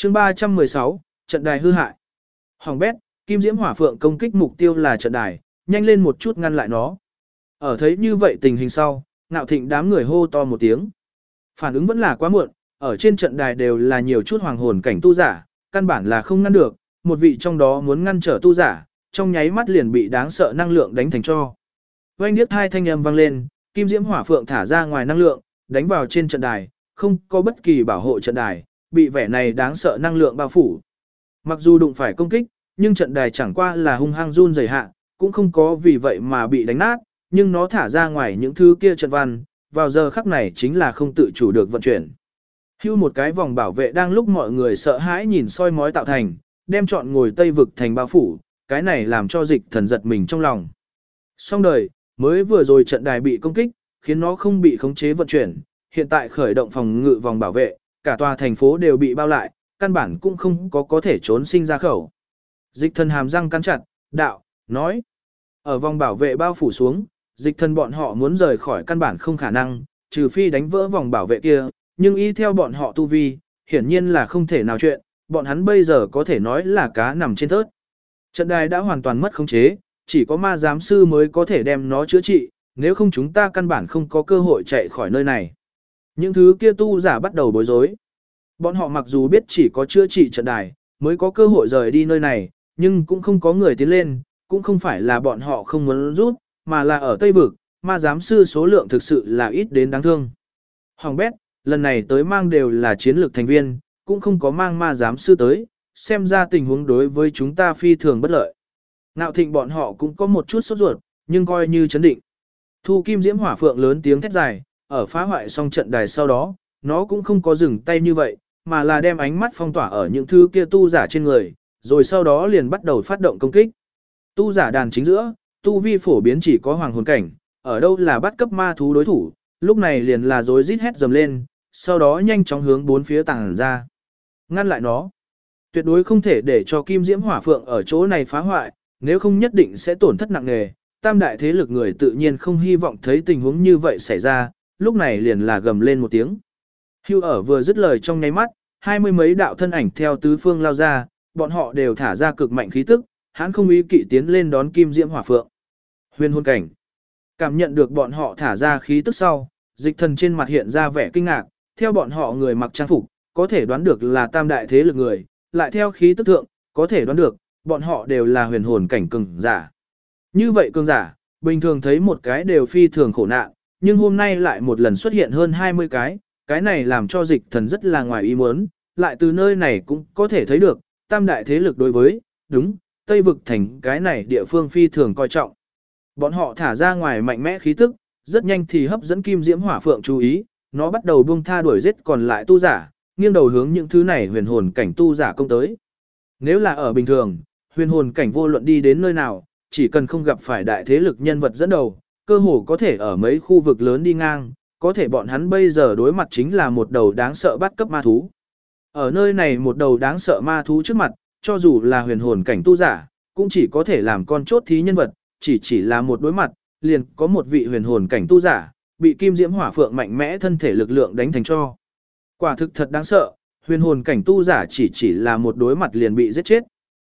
chương 316, trận đài hư hại. Hoàng bét, Kim Diễm Hỏa Phượng công kích mục tiêu là trận đài, nhanh lên một chút ngăn lại nó. Ở thấy như vậy tình hình sau, Ngạo Thịnh đám người hô to một tiếng. Phản ứng vẫn là quá muộn, ở trên trận đài đều là nhiều chút hoàng hồn cảnh tu giả, căn bản là không ngăn được, một vị trong đó muốn ngăn trở tu giả, trong nháy mắt liền bị đáng sợ năng lượng đánh thành tro. Oanh điếc hai thanh âm vang lên, Kim Diễm Hỏa Phượng thả ra ngoài năng lượng, đánh vào trên trận đài, không có bất kỳ bảo hộ trận đài, bị vẻ này đáng sợ năng lượng bao phủ. Mặc dù đụng phải công kích, nhưng trận đài chẳng qua là hung hăng run rẩy hạ, cũng không có vì vậy mà bị đánh nát, nhưng nó thả ra ngoài những thứ kia trận văn, vào giờ khắc này chính là không tự chủ được vận chuyển. Hưu một cái vòng bảo vệ đang lúc mọi người sợ hãi nhìn soi mói tạo thành, đem trọn ngồi Tây vực thành bao phủ, cái này làm cho Dịch Thần giật mình trong lòng. Xong đời, mới vừa rồi trận đài bị công kích, khiến nó không bị khống chế vận chuyển, hiện tại khởi động phòng ngự vòng bảo vệ, cả tòa thành phố đều bị bao lại, căn bản cũng không có thể trốn sinh ra khẩu. Dịch Thần hàm răng cắn chặt, đạo, nói. Ở vòng bảo vệ bao phủ xuống, Dịch Thần bọn họ muốn rời khỏi căn bản không khả năng, trừ phi đánh vỡ vòng bảo vệ kia, nhưng y theo bọn họ tu vi, hiển nhiên là không thể nào chuyện, bọn hắn bây giờ có thể nói là cá nằm trên thớt. Trận đài đã hoàn toàn mất khống chế, chỉ có ma giám sư mới có thể đem nó chữa trị, nếu không chúng ta căn bản không có cơ hội chạy khỏi nơi này. Những thứ kia tu giả bắt đầu bối rối. Bọn họ mặc dù biết chỉ có chữa trị trận đài, mới có cơ hội rời đi nơi này, nhưng cũng không có người tiến lên, cũng không phải là bọn họ không muốn rút, mà là ở Tây Vực, ma giám sư số lượng thực sự là ít đến đáng thương. Hoàng bét, lần này tới mang đều là chiến lược thành viên, cũng không có mang ma giám sư tới, xem ra tình huống đối với chúng ta phi thường bất lợi. Ngạo Thịnh bọn họ cũng có một chút sốt ruột, nhưng coi như chấn định. Thu Kim Diễm Hỏa Phượng lớn tiếng thét dài, ở phá hoại xong trận đài sau đó, nó cũng không có dừng tay như vậy, mà là đem ánh mắt phong tỏa ở những thứ kia tu giả trên người, rồi sau đó liền bắt đầu phát động công kích. Tu giả đàn chính giữa, tu vi phổ biến chỉ có hoàng hồn cảnh, ở đâu là bắt cấp ma thú đối thủ, lúc này liền là rối rít hét dầm lên, sau đó nhanh chóng hướng bốn phía tàng ra. Ngăn lại nó. Tuyệt đối không thể để cho Kim Diễm Hỏa Phượng ở chỗ này phá hoại, nếu không nhất định sẽ tổn thất nặng nề. Tam đại thế lực người tự nhiên không hy vọng thấy tình huống như vậy xảy ra, lúc này liền là gầm lên một tiếng. Hưu ở vừa dứt lời trong nháy mắt, 20 mấy đạo thân ảnh theo tứ phương lao ra, bọn họ đều thả ra cực mạnh khí tức, hắn không ý kỵ tiến lên đón Kim Diễm Hỏa Phượng. Huyền hồn cảnh. Cảm nhận được bọn họ thả ra khí tức sau, Dịch Thần trên mặt hiện ra vẻ kinh ngạc, theo bọn họ người mặc trang phục, có thể đoán được là tam đại thế lực người, lại theo khí tức thượng, có thể đoán được, bọn họ đều là huyền hồn cảnh cường giả. Như vậy cường giả, bình thường thấy một cái đều phi thường khổ nạn, nhưng hôm nay lại một lần xuất hiện hơn 20 cái này làm cho Dịch Thần rất là ngoài ý muốn, lại từ nơi này cũng có thể thấy được, tam đại thế lực đối với, đúng, Tây vực thành cái này địa phương phi thường coi trọng. Bọn họ thả ra ngoài mạnh mẽ khí tức, rất nhanh thì hấp dẫn Kim Diễm Hỏa Phượng chú ý, nó bắt đầu buông tha đuổi giết còn lại tu giả, nghiêng đầu hướng những thứ này huyền hồn cảnh tu giả công tới. Nếu là ở bình thường, huyền hồn cảnh vô luận đi đến nơi nào, chỉ cần không gặp phải đại thế lực nhân vật dẫn đầu, cơ hồ có thể ở mấy khu vực lớn đi ngang, có thể bọn hắn bây giờ đối mặt chính là một đầu đáng sợ bắt cấp ma thú. Ở nơi này một đầu đáng sợ ma thú trước mặt, cho dù là huyền hồn cảnh tu giả, cũng chỉ có thể làm con chốt thí nhân vật, chỉ là một đối mặt, liền có một vị huyền hồn cảnh tu giả, bị Kim Diễm Hỏa Phượng mạnh mẽ thân thể lực lượng đánh thành cho. Quả thực thật đáng sợ, huyền hồn cảnh tu giả chỉ là một đối mặt liền bị giết chết.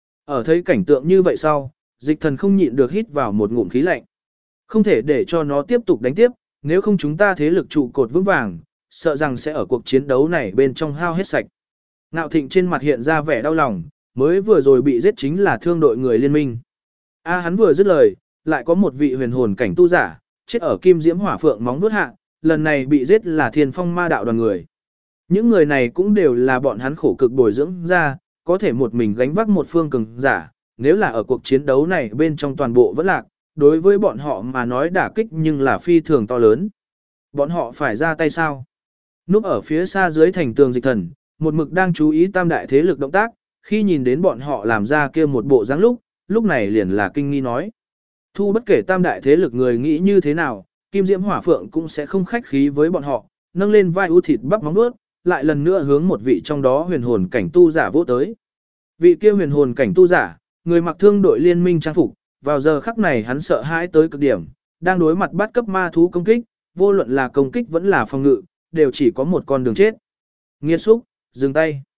Ở thấy cảnh tượng như vậy sau, Dịch Thần không nhịn được hít vào một ngụm khí lạnh. Không thể để cho nó tiếp tục đánh tiếp, nếu không chúng ta thế lực trụ cột vững vàng, sợ rằng sẽ ở cuộc chiến đấu này bên trong hao hết sạch. Ngạo Thịnh trên mặt hiện ra vẻ đau lòng, mới vừa rồi bị giết chính là thương đội người liên minh. Hắn vừa dứt lời, lại có một vị huyền hồn cảnh tu giả, chết ở Kim Diễm Hỏa Phượng móng vuốt hạ, lần này bị giết là Thiên Phong Ma đạo đoàn người. Những người này cũng đều là bọn hắn khổ cực bồi dưỡng ra, có thể một mình gánh vác một phương cường giả, nếu là ở cuộc chiến đấu này bên trong toàn bộ vẫn lạc, đối với bọn họ mà nói đả kích nhưng là phi thường to lớn. Bọn họ phải ra tay sao? Núp ở phía xa dưới thành tường Dịch Thần, một mực đang chú ý tam đại thế lực động tác, khi nhìn đến bọn họ làm ra kia một bộ dáng lúc này liền là kinh nghi nói. Thu bất kể tam đại thế lực người nghĩ như thế nào, Kim Diễm Hỏa Phượng cũng sẽ không khách khí với bọn họ, nâng lên vai ưu thịt bắp móng nuốt, lại lần nữa hướng một vị trong đó huyền hồn cảnh tu giả vỗ tới. Vị kia huyền hồn cảnh tu giả, người mặc thương đội liên minh trang phục, vào giờ khắc này hắn sợ hãi tới cực điểm, đang đối mặt bắt cấp ma thú công kích, vô luận là công kích vẫn là phòng ngự, đều chỉ có một con đường chết. Nghiệt xúc, dừng tay.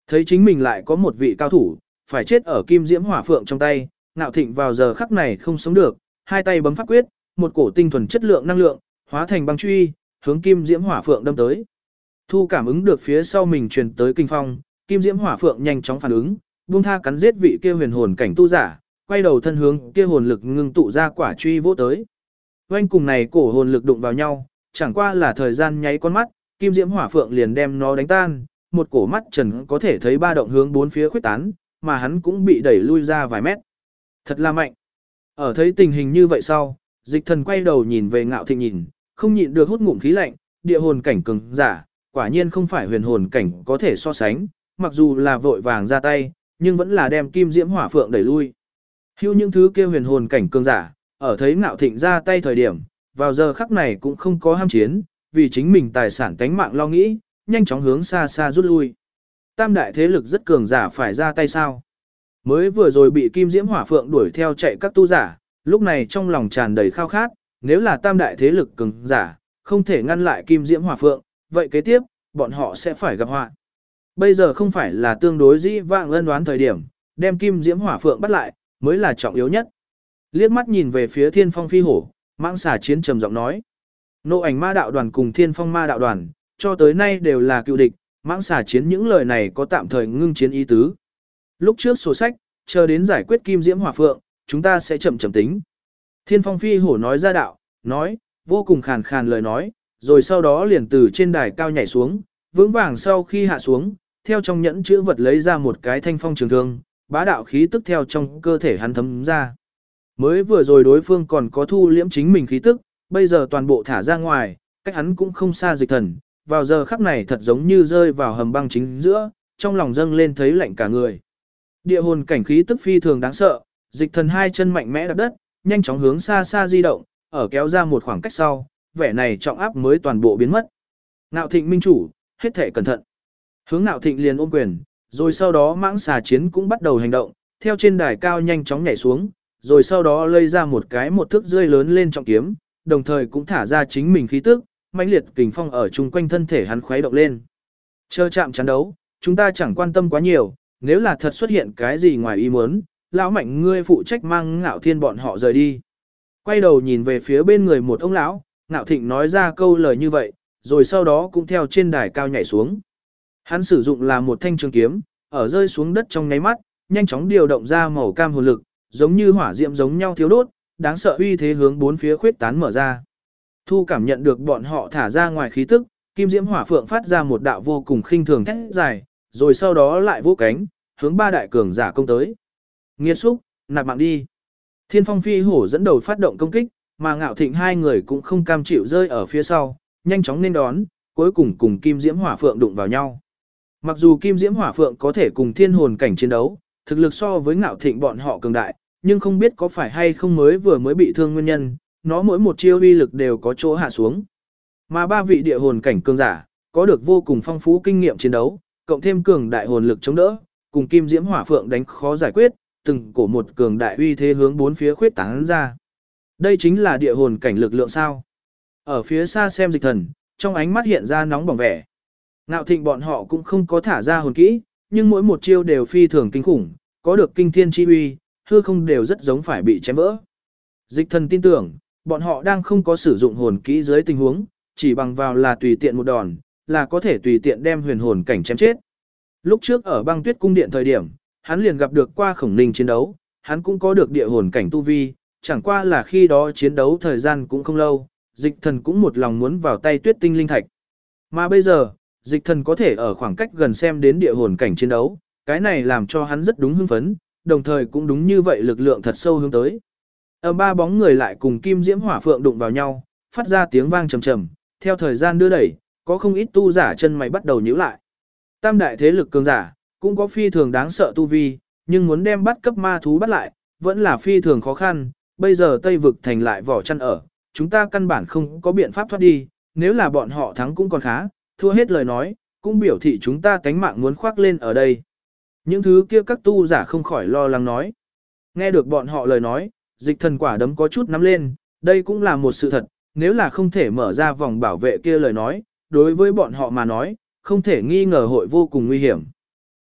Thấy chính mình lại có một vị cao thủ, phải chết ở kim diễm hỏa phượng trong tay, Ngạo Thịnh vào giờ khắc này không sống được, hai tay bấm pháp quyết, một cổ tinh thuần chất lượng năng lượng, hóa thành băng truy, hướng kim diễm hỏa phượng đâm tới. Thu cảm ứng được phía sau mình truyền tới kinh phong, kim diễm hỏa phượng nhanh chóng phản ứng, buông tha cắn giết vị kia huyền hồn cảnh tu giả, quay đầu thân hướng kia hồn lực ngưng tụ ra quả truy vỗ tới. Oanh cùng này cổ hồn lực đụng vào nhau, chẳng qua là thời gian nháy con mắt, kim diễm hỏa phượng liền đem nó đánh tan, một cổ mắt trần có thể thấy ba động hướng bốn phía khuyết tán, mà hắn cũng bị đẩy lui ra vài mét. Thật là mạnh. Ở thấy tình hình như vậy sau, Dịch Thần quay đầu nhìn về Ngạo Thịnh nhìn, không nhịn được hút ngụm khí lạnh, địa hồn cảnh cường giả, quả nhiên không phải huyền hồn cảnh có thể so sánh, mặc dù là vội vàng ra tay, nhưng vẫn là đem kim diễm hỏa phượng đẩy lui. Hưu những thứ kia huyền hồn cảnh cường giả, ở thấy Ngạo Thịnh ra tay thời điểm, vào giờ khắc này cũng không có ham chiến, vì chính mình tài sản tánh mạng lo nghĩ, nhanh chóng hướng xa xa rút lui. Tam đại thế lực rất cường giả phải ra tay sao? Mới vừa rồi bị kim diễm hỏa phượng đuổi theo chạy các tu giả, lúc này trong lòng tràn đầy khao khát, nếu là tam đại thế lực cường giả, không thể ngăn lại kim diễm hỏa phượng, vậy kế tiếp, bọn họ sẽ phải gặp họa. Bây giờ không phải là tương đối dĩ vãng ân đoán thời điểm, đem kim diễm hỏa phượng bắt lại, mới là trọng yếu nhất. Liếc mắt nhìn về phía Thiên Phong Phi Hổ, Mãng Xà Chiến trầm giọng nói: Nộ Ảnh Ma đạo đoàn cùng Thiên Phong Ma đạo đoàn, cho tới nay đều là cựu địch, Mãng Xà Chiến những lời này có tạm thời ngưng chiến ý tứ. Lúc trước sổ sách, chờ đến giải quyết kim diễm hỏa phượng, chúng ta sẽ chậm chậm tính. Thiên Phong Phi Hổ nói ra đạo, nói, vô cùng khàn khàn lời nói, rồi sau đó liền từ trên đài cao nhảy xuống, vững vàng sau khi hạ xuống, theo trong nhẫn chữ vật lấy ra một cái thanh phong trường thương, bá đạo khí tức theo trong cơ thể hắn thấm ra. Mới vừa rồi đối phương còn có thu liễm chính mình khí tức, bây giờ toàn bộ thả ra ngoài, cách hắn cũng không xa Dịch Thần, vào giờ khắc này thật giống như rơi vào hầm băng chính giữa, trong lòng dâng lên thấy lạnh cả người. Địa hồn cảnh khí tức phi thường đáng sợ, Dịch Thần hai chân mạnh mẽ đạp đất, nhanh chóng hướng xa xa di động, ở kéo ra một khoảng cách sau, vẻ này trọng áp mới toàn bộ biến mất. Ngạo Thịnh minh chủ, hết thể cẩn thận. Hướng Ngạo Thịnh liền ôm quyền, rồi sau đó Mãng Xà Chiến cũng bắt đầu hành động, theo trên đài cao nhanh chóng nhảy xuống, rồi sau đó lây ra một cái một thước rơi lớn lên trọng kiếm, đồng thời cũng thả ra chính mình khí tức, mãnh liệt kình phong ở chung quanh thân thể hắn khuấy động lên. Chờ chạm chắn đấu, chúng ta chẳng quan tâm quá nhiều, nếu là thật xuất hiện cái gì ngoài ý muốn, lão Mạnh ngươi phụ trách mang Ngạo Thiên bọn họ rời đi. Quay đầu nhìn về phía bên người một ông lão, Ngạo Thịnh nói ra câu lời như vậy, rồi sau đó cũng theo trên đài cao nhảy xuống. Hắn sử dụng là một thanh trường kiếm, ở rơi xuống đất trong nháy mắt, nhanh chóng điều động ra màu cam hồn lực, giống như hỏa diệm giống nhau thiếu đốt, đáng sợ uy thế hướng bốn phía khuyết tán mở ra. Thu cảm nhận được bọn họ thả ra ngoài khí tức, kim diễm hỏa phượng phát ra một đạo vô cùng khinh thường thét dài, rồi sau đó lại vỗ cánh, hướng ba đại cường giả công tới. Nghiệt xúc, nạp mạng đi. Thiên Phong Phi Hổ dẫn đầu phát động công kích, mà Ngạo Thịnh hai người cũng không cam chịu rơi ở phía sau, nhanh chóng nên đón, cuối cùng cùng kim diễm hỏa phượng đụng vào nhau. Mặc dù kim diễm hỏa phượng có thể cùng thiên hồn cảnh chiến đấu, thực lực so với Ngạo Thịnh bọn họ cường đại, nhưng không biết có phải hay không mới bị thương nguyên nhân, nó mỗi một chiêu uy lực đều có chỗ hạ xuống. Mà ba vị địa hồn cảnh cường giả, có được vô cùng phong phú kinh nghiệm chiến đấu, cộng thêm cường đại hồn lực chống đỡ, cùng kim diễm hỏa phượng đánh khó giải quyết, từng cổ một cường đại uy thế hướng bốn phía khuyết tán ra. Đây chính là địa hồn cảnh lực lượng sao? Ở phía xa xem Dịch Thần, trong ánh mắt hiện ra nóng bỏng vẻ. Ngạo Thịnh bọn họ cũng không có thả ra hồn kỹ, nhưng mỗi một chiêu đều phi thường kinh khủng, có được kinh thiên chi uy, hư không đều rất giống phải bị chém vỡ. Dịch Thần tin tưởng, bọn họ đang không có sử dụng hồn kỹ dưới tình huống, chỉ bằng vào là tùy tiện một đòn, là có thể tùy tiện đem huyền hồn cảnh chém chết. Lúc trước ở Băng Tuyết cung điện thời điểm, hắn liền gặp được qua Khổng Ninh chiến đấu, hắn cũng có được địa hồn cảnh tu vi, chẳng qua là khi đó chiến đấu thời gian cũng không lâu, Dịch Thần cũng một lòng muốn vào tay Tuyết tinh linh thạch. Mà bây giờ, Dịch Thần có thể ở khoảng cách gần xem đến địa hồn cảnh chiến đấu, cái này làm cho hắn rất đúng hưng phấn, đồng thời cũng đúng như vậy lực lượng thật sâu hướng tới. Ở ba bóng người lại cùng kim diễm hỏa phượng đụng vào nhau, phát ra tiếng vang trầm trầm, theo thời gian đưa đẩy, có không ít tu giả chân mày bắt đầu nhíu lại. Tam đại thế lực cường giả, cũng có phi thường đáng sợ tu vi, nhưng muốn đem bắt cấp ma thú bắt lại, vẫn là phi thường khó khăn, bây giờ Tây vực thành lại vỏ chăn ở, chúng ta căn bản không có biện pháp thoát đi, nếu là bọn họ thắng cũng còn khá, thua hết lời nói, cũng biểu thị chúng ta tánh mạng muốn khoác lên ở đây. Những thứ kia các tu giả không khỏi lo lắng nói. Nghe được bọn họ lời nói, Dịch Thần quả đấm có chút nắm lên, đây cũng là một sự thật, nếu là không thể mở ra vòng bảo vệ kia lời nói, đối với bọn họ mà nói, không thể nghi ngờ hội vô cùng nguy hiểm.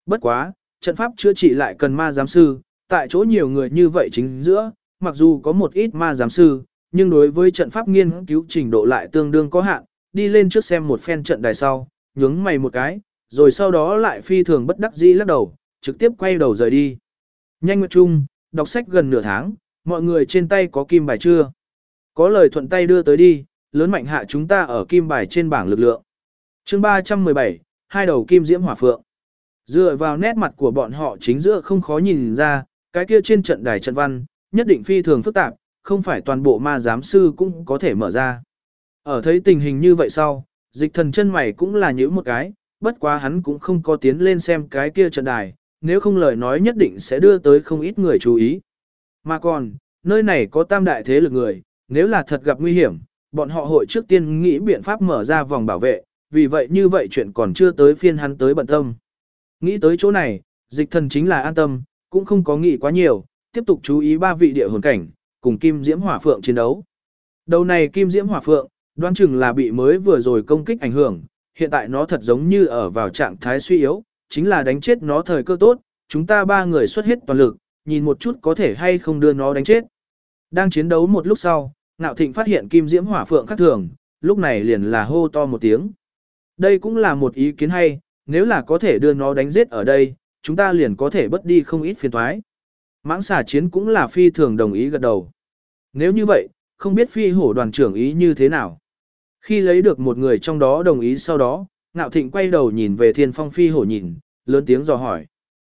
Bất quá, trận pháp chữa trị lại cần ma giám sư, tại chỗ nhiều người như vậy chính giữa, mặc dù có một ít ma giám sư, nhưng đối với trận pháp nghiên cứu trình độ lại tương đương có hạn, đi lên trước xem một phen trận đài sau, nhướng mày một cái, rồi sau đó lại phi thường bất đắc dĩ lắc đầu, trực tiếp quay đầu rời đi. Nhanh Nguyệt Trung, đọc sách gần nửa tháng, mọi người trên tay có kim bài chưa? Có lời thuận tay đưa tới đi, lớn mạnh hạ chúng ta ở kim bài trên bảng lực lượng. Chương 317, hai đầu kim diễm hỏa phượng. Dựa vào nét mặt của bọn họ chính giữa không khó nhìn ra, cái kia trên trận đài trận văn, nhất định phi thường phức tạp, không phải toàn bộ ma giám sư cũng có thể mở ra. Ở thấy tình hình như vậy sau, Dịch Thần chân mày cũng là nhíu một cái, bất quá hắn cũng không có tiến lên xem cái kia trận đài, nếu không lời nói nhất định sẽ đưa tới không ít người chú ý. Mà còn, nơi này có tam đại thế lực người, nếu là thật gặp nguy hiểm, bọn họ hội trước tiên nghĩ biện pháp mở ra vòng bảo vệ, vì vậy như vậy chuyện còn chưa tới phiên hắn tới bận tâm. Nghĩ tới chỗ này, Dịch Thần chính là an tâm, cũng không có nghĩ quá nhiều, tiếp tục chú ý ba vị địa hồn cảnh, cùng Kim Diễm Hỏa Phượng chiến đấu. Đầu này Kim Diễm Hỏa Phượng, đoán chừng là bị mới vừa rồi công kích ảnh hưởng, hiện tại nó thật giống như ở vào trạng thái suy yếu, chính là đánh chết nó thời cơ tốt, chúng ta ba người xuất hết toàn lực, nhìn một chút có thể hay không đưa nó đánh chết. Đang chiến đấu một lúc sau, Ngạo Thịnh phát hiện Kim Diễm Hỏa Phượng khác thường, lúc này liền là hô to một tiếng. Đây cũng là một ý kiến hay, nếu là có thể đưa nó đánh giết ở đây, chúng ta liền có thể bất đi không ít phiền toái. Mãng xà chiến cũng là phi thường đồng ý gật đầu. Nếu như vậy, không biết phi hổ đoàn trưởng ý như thế nào. Khi lấy được một người trong đó đồng ý sau đó, Ngạo Thịnh quay đầu nhìn về Thiên Phong phi hổ nhìn, lớn tiếng dò hỏi.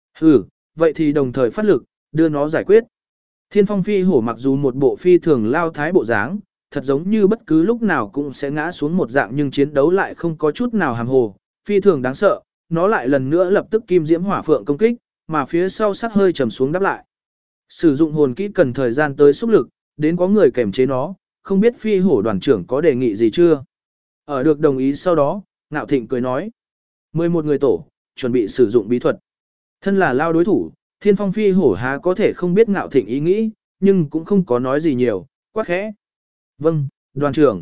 Vậy thì đồng thời phát lực, đưa nó giải quyết. Thiên Phong phi hổ mặc dù một bộ phi thường lao thái bộ dáng, thật giống như bất cứ lúc nào cũng sẽ ngã xuống một dạng nhưng chiến đấu lại không có chút nào hàm hồ, phi thường đáng sợ, nó lại lần nữa lập tức kim diễm hỏa phượng công kích, mà phía sau sắc hơi trầm xuống đáp lại. Sử dụng hồn kỹ cần thời gian tới xúc lực, đến có người kềm chế nó, không biết phi hổ đoàn trưởng có đề nghị gì chưa? Ở được đồng ý sau đó, Ngạo Thịnh cười nói. 11 người tổ, chuẩn bị sử dụng bí thuật. Thân là lao đối thủ, Thiên Phong phi hổ há có thể không biết Ngạo Thịnh ý nghĩ, nhưng cũng không có nói gì nhiều, quát khẽ. Vâng, đoàn trưởng.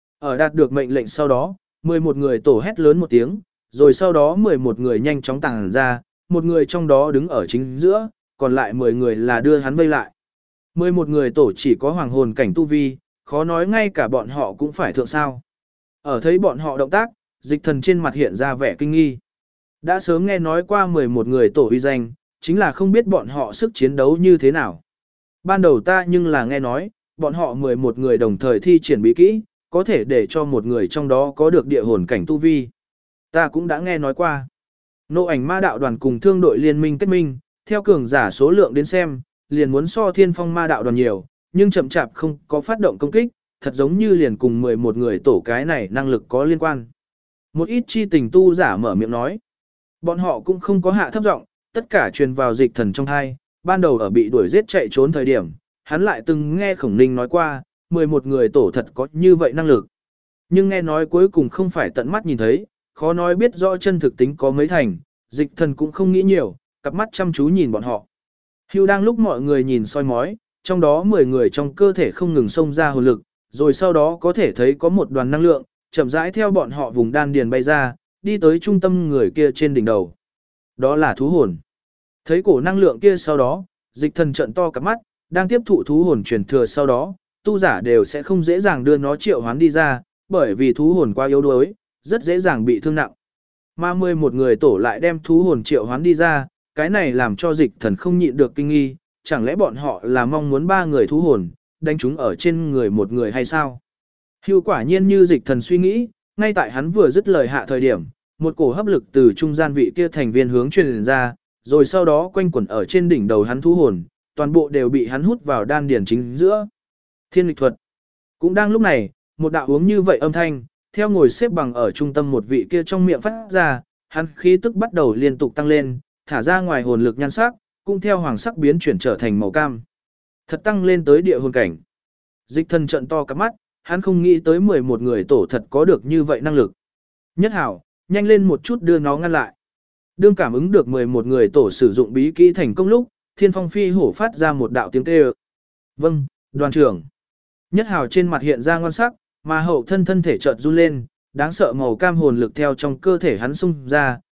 Ở đạt được mệnh lệnh sau đó, 11 người tổ hét lớn một tiếng, rồi sau đó 11 người nhanh chóng tàng ra, một người trong đó đứng ở chính giữa, còn lại 10 người là đưa hắn vây lại. 11 người tổ chỉ có hoàng hồn cảnh tu vi, khó nói ngay cả bọn họ cũng phải thượng sao. Ở thấy bọn họ động tác, Dịch Thần trên mặt hiện ra vẻ kinh nghi. Đã sớm nghe nói qua 11 người tổ uy danh, chính là không biết bọn họ sức chiến đấu như thế nào. Ban đầu ta nhưng là nghe nói, bọn họ 11 người đồng thời thi triển bí kỹ, có thể để cho một người trong đó có được địa hồn cảnh tu vi. Ta cũng đã nghe nói qua. Nộ ảnh ma đạo đoàn cùng thương đội liên minh kết minh, theo cường giả số lượng đến xem, liền muốn so thiên phong ma đạo đoàn nhiều, nhưng chậm chạp không có phát động công kích, thật giống như liền cùng 11 người tổ cái này năng lực có liên quan. Một ít chi tình tu giả mở miệng nói. Bọn họ cũng không có hạ thấp giọng, tất cả truyền vào Dịch Thần trong thai, ban đầu ở bị đuổi giết chạy trốn thời điểm, hắn lại từng nghe Khổng Ninh nói qua, 11 người tổ thật có như vậy năng lực. Nhưng nghe nói cuối cùng không phải tận mắt nhìn thấy, khó nói biết rõ chân thực tính có mấy thành, Dịch Thần cũng không nghĩ nhiều, cặp mắt chăm chú nhìn bọn họ. Hưu đang lúc mọi người nhìn soi mói, trong đó 10 người trong cơ thể không ngừng xông ra hồn lực, rồi sau đó có thể thấy có một đoàn năng lượng, chậm rãi theo bọn họ vùng đan điền bay ra, đi tới trung tâm người kia trên đỉnh đầu. Đó là thú hồn. Thấy cổ năng lượng kia sau đó, Dịch Thần trợn to cặp mắt, đang tiếp thụ thú hồn truyền thừa sau đó, tu giả đều sẽ không dễ dàng đưa nó triệu hoán đi ra, bởi vì thú hồn quá yếu đuối, rất dễ dàng bị thương nặng. Mà 11 người tổ lại đem thú hồn triệu hoán đi ra, cái này làm cho Dịch Thần không nhịn được kinh nghi, chẳng lẽ bọn họ là mong muốn 3 người thú hồn, đánh chúng ở trên người một người hay sao? Hiệu quả nhiên như Dịch Thần suy nghĩ, ngay tại hắn vừa dứt lời hạ thời điểm, một cổ hấp lực từ trung gian vị kia thành viên hướng truyền ra, rồi sau đó quanh quẩn ở trên đỉnh đầu hắn thú hồn, toàn bộ đều bị hắn hút vào đan điền chính giữa. Thiên lịch thuật. Cũng đang lúc này, một đạo uống như vậy âm thanh, theo ngồi xếp bằng ở trung tâm một vị kia trong miệng phát ra, hắn khí tức bắt đầu liên tục tăng lên, thả ra ngoài hồn lực nhan sắc, cũng theo hoàng sắc biến chuyển trở thành màu cam. Thật tăng lên tới địa hồn cảnh. Dịch Thần trợn to cặp mắt, hắn không nghĩ tới 11 người tổ thật có được như vậy năng lực. Nhất hảo, nhanh lên một chút đưa nó ngăn lại. Đương cảm ứng được 11 người tổ sử dụng bí kỹ thành công lúc, Thiên Phong phi hổ phát ra một đạo tiếng kêu. Vâng, đoàn trưởng. Nhất hào trên mặt hiện ra ngon sắc, mà hậu thân thân thể chợt run lên, đáng sợ màu cam hồn lực theo trong cơ thể hắn xung ra,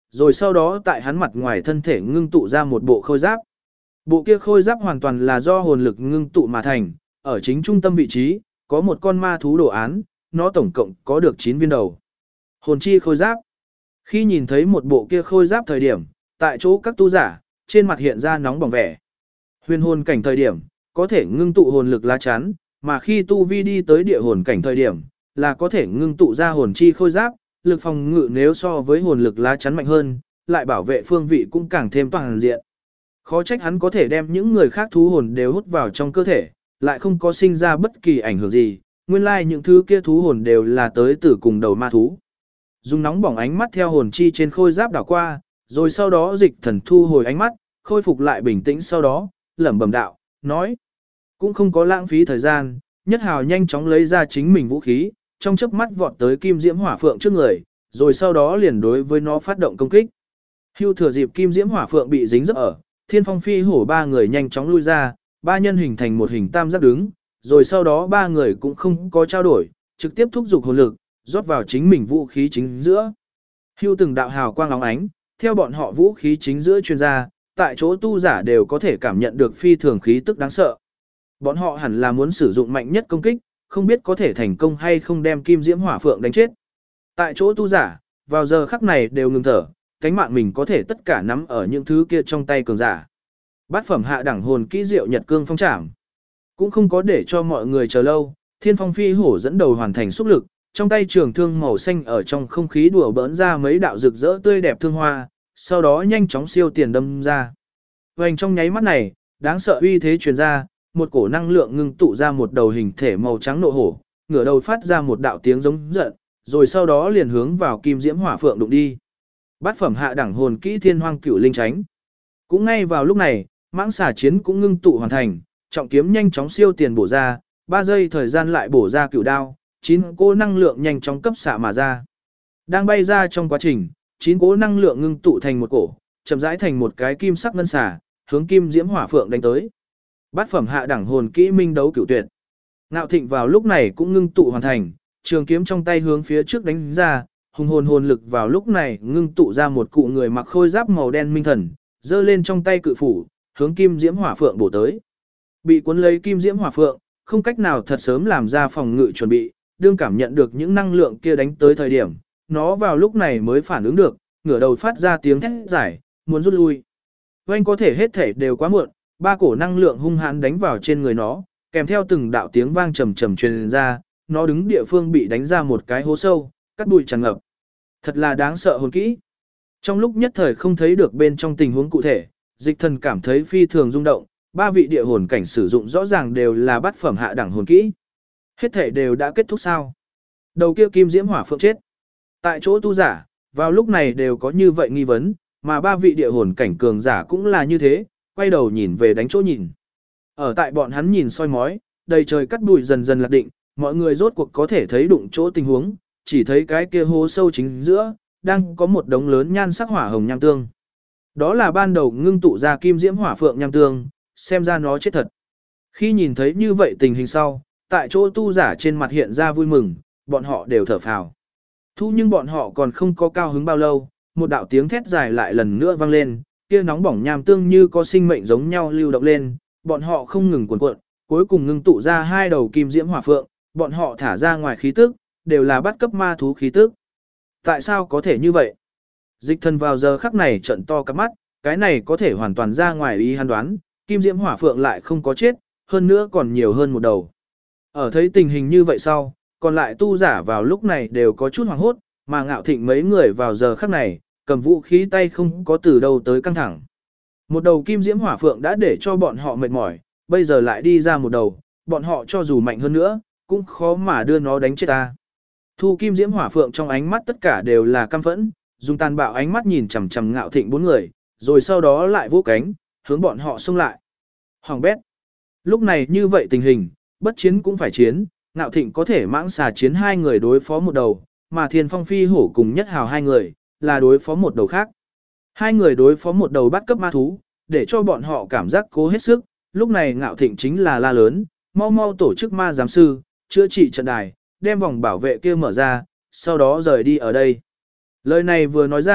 rồi sau đó tại hắn mặt ngoài thân thể ngưng tụ ra một bộ khôi giáp. Bộ kia khôi giáp hoàn toàn là do hồn lực ngưng tụ mà thành, ở chính trung tâm vị trí, có một con ma thú đồ án, nó tổng cộng có được 9 viên đầu. Hồn chi khôi giáp. Khi nhìn thấy một bộ kia khôi giáp thời điểm, tại chỗ các tu giả, trên mặt hiện ra nóng bỏng vẻ. Huyền hồn cảnh thời điểm, có thể ngưng tụ hồn lực lá chắn, mà khi tu vi đi tới địa hồn cảnh thời điểm, là có thể ngưng tụ ra hồn chi khôi giáp, lực phòng ngự nếu so với hồn lực lá chắn mạnh hơn, lại bảo vệ phương vị cũng càng thêm toàn diện. Khó trách hắn có thể đem những người khác thú hồn đều hút vào trong cơ thể, lại không có sinh ra bất kỳ ảnh hưởng gì, nguyên lai những thứ kia thú hồn đều là tới từ cùng đầu ma thú. Dùng nóng bỏng ánh mắt theo hồn chi trên khôi giáp đảo qua, rồi sau đó Dịch Thần thu hồi ánh mắt, khôi phục lại bình tĩnh sau đó, lẩm bẩm đạo, nói. Cũng không có lãng phí thời gian, Nhất Hào nhanh chóng lấy ra chính mình vũ khí, trong chớp mắt vọt tới Kim Diễm Hỏa Phượng trước người, rồi sau đó liền đối với nó phát động công kích. Hưu thừa dịp Kim Diễm Hỏa Phượng bị dính dấp ở, Thiên Phong Phi Hổ ba người nhanh chóng lui ra, ba nhân hình thành một hình tam giác đứng, rồi sau đó ba người cũng không có trao đổi, trực tiếp thúc giục hồn lực, rót vào chính mình vũ khí chính giữa. Hưu từng đạo hào quang óng ánh, theo bọn họ vũ khí chính giữa chuyên gia, tại chỗ tu giả đều có thể cảm nhận được phi thường khí tức đáng sợ. Bọn họ hẳn là muốn sử dụng mạnh nhất công kích, không biết có thể thành công hay không đem Kim Diễm Hỏa Phượng đánh chết. Tại chỗ tu giả, vào giờ khắc này đều ngừng thở, cánh mạng mình có thể tất cả nắm ở những thứ kia trong tay cường giả. Bát phẩm hạ đẳng hồn kỹ diệu nhật cương phong trảm. Cũng không có để cho mọi người chờ lâu, Thiên Phong Phi Hổ dẫn đầu hoàn thành xúc lực, trong tay trường thương màu xanh ở trong không khí đùa bỡn ra mấy đạo rực rỡ tươi đẹp thương hoa, sau đó nhanh chóng siêu tiền đâm ra. Vành trong nháy mắt này, đáng sợ uy thế truyền ra, một cổ năng lượng ngưng tụ ra một đầu hình thể màu trắng nộ hổ, ngửa đầu phát ra một đạo tiếng giống giận, rồi sau đó liền hướng vào Kim Diễm Hỏa Phượng đụng đi. Bát phẩm hạ đẳng hồn kỹ Thiên Hoang Cửu Linh Tránh. Cũng ngay vào lúc này, mãng xà chiến cũng ngưng tụ hoàn thành, trọng kiếm nhanh chóng siêu tiền bổ ra, 3 giây thời gian lại bổ ra cửu đao, 9 cỗ năng lượng nhanh chóng cấp xạ mà ra. Đang bay ra trong quá trình, 9 cỗ năng lượng ngưng tụ thành một cổ, chậm rãi thành một cái kim sắc ngân xà, hướng Kim Diễm Hỏa Phượng đánh tới. Bát phẩm hạ đẳng hồn kỹ minh đấu cửu tuyệt. Ngạo Thịnh vào lúc này cũng ngưng tụ hoàn thành, trường kiếm trong tay hướng phía trước đánh ra, hùng hồn lực vào lúc này ngưng tụ ra một cụ người mặc khôi giáp màu đen minh thần, giơ lên trong tay cự phủ, hướng Kim Diễm Hỏa Phượng bổ tới. Bị cuốn lấy Kim Diễm Hỏa Phượng, không cách nào thật sớm làm ra phòng ngự chuẩn bị, đương cảm nhận được những năng lượng kia đánh tới thời điểm, nó vào lúc này mới phản ứng được, ngửa đầu phát ra tiếng thét giải, muốn rút lui. Oanh có thể hết thể đều quá muộn, ba cổ năng lượng hung hãn đánh vào trên người nó, kèm theo từng đạo tiếng vang trầm trầm truyền ra, nó đứng địa phương bị đánh ra một cái hố sâu, cắt bụi tràn ngập. Thật là đáng sợ hồn kỹ. Trong lúc nhất thời không thấy được bên trong tình huống cụ thể, Dịch Thần cảm thấy phi thường rung động, ba vị địa hồn cảnh sử dụng rõ ràng đều là bát phẩm hạ đẳng hồn kỹ. Hết thể đều đã kết thúc sao? Đầu kia Kim Diễm Hỏa Phượng chết. Tại chỗ tu giả, vào lúc này đều có như vậy nghi vấn, mà ba vị địa hồn cảnh cường giả cũng là như thế, quay đầu nhìn về đánh chỗ nhìn. Ở tại bọn hắn nhìn soi mói, đầy trời cắt bụi dần dần lạc định, mọi người rốt cuộc có thể thấy đụng chỗ tình huống, chỉ thấy cái kia hố sâu chính giữa, đang có một đống lớn nhan sắc hỏa hồng nham tương. Đó là ban đầu ngưng tụ ra Kim Diễm Hỏa Phượng nham tương, xem ra nó chết thật. Khi nhìn thấy như vậy tình hình sau, tại chỗ tu giả trên mặt hiện ra vui mừng, bọn họ đều thở phào. Thu nhưng bọn họ còn không có cao hứng bao lâu, một đạo tiếng thét dài lại lần nữa vang lên, kia nóng bỏng nham tương như có sinh mệnh giống nhau lưu động lên, bọn họ không ngừng cuộn cuộn, cuối cùng ngưng tụ ra hai đầu Kim Diễm Hỏa Phượng, bọn họ thả ra ngoài khí tức, đều là bắt cấp ma thú khí tức. Tại sao có thể như vậy? Dịch Thần vào giờ khắc này trợn to cặp mắt, cái này có thể hoàn toàn ra ngoài ý hắn đoán, Kim Diễm Hỏa Phượng lại không có chết, hơn nữa còn nhiều hơn một đầu. Ở thấy tình hình như vậy sau, còn lại tu giả vào lúc này đều có chút hoảng hốt, mà Ngạo Thịnh mấy người vào giờ khắc này, cầm vũ khí tay không có từ đâu tới căng thẳng. Một đầu Kim Diễm Hỏa Phượng đã để cho bọn họ mệt mỏi, bây giờ lại đi ra một đầu, bọn họ cho dù mạnh hơn nữa, cũng khó mà đưa nó đánh chết ta. Thu Kim Diễm Hỏa Phượng trong ánh mắt tất cả đều là căm phẫn, dùng tàn bạo ánh mắt nhìn chằm chằm Ngạo Thịnh bốn người, rồi sau đó lại vỗ cánh, hướng bọn họ xông lại. Hoàng bét. Lúc này như vậy tình hình, bất chiến cũng phải chiến, Ngạo Thịnh có thể mãng xà chiến hai người đối phó một đầu, mà Thiên Phong Phi Hổ cùng Nhất Hào hai người, là đối phó một đầu khác. Hai người đối phó một đầu bắt cấp ma thú, để cho bọn họ cảm giác cố hết sức, lúc này Ngạo Thịnh chính là la lớn, mau mau tổ chức ma giám sư, chữa trị trận đài, đem vòng bảo vệ kia mở ra, sau đó rời đi ở đây. Lời này vừa nói ra,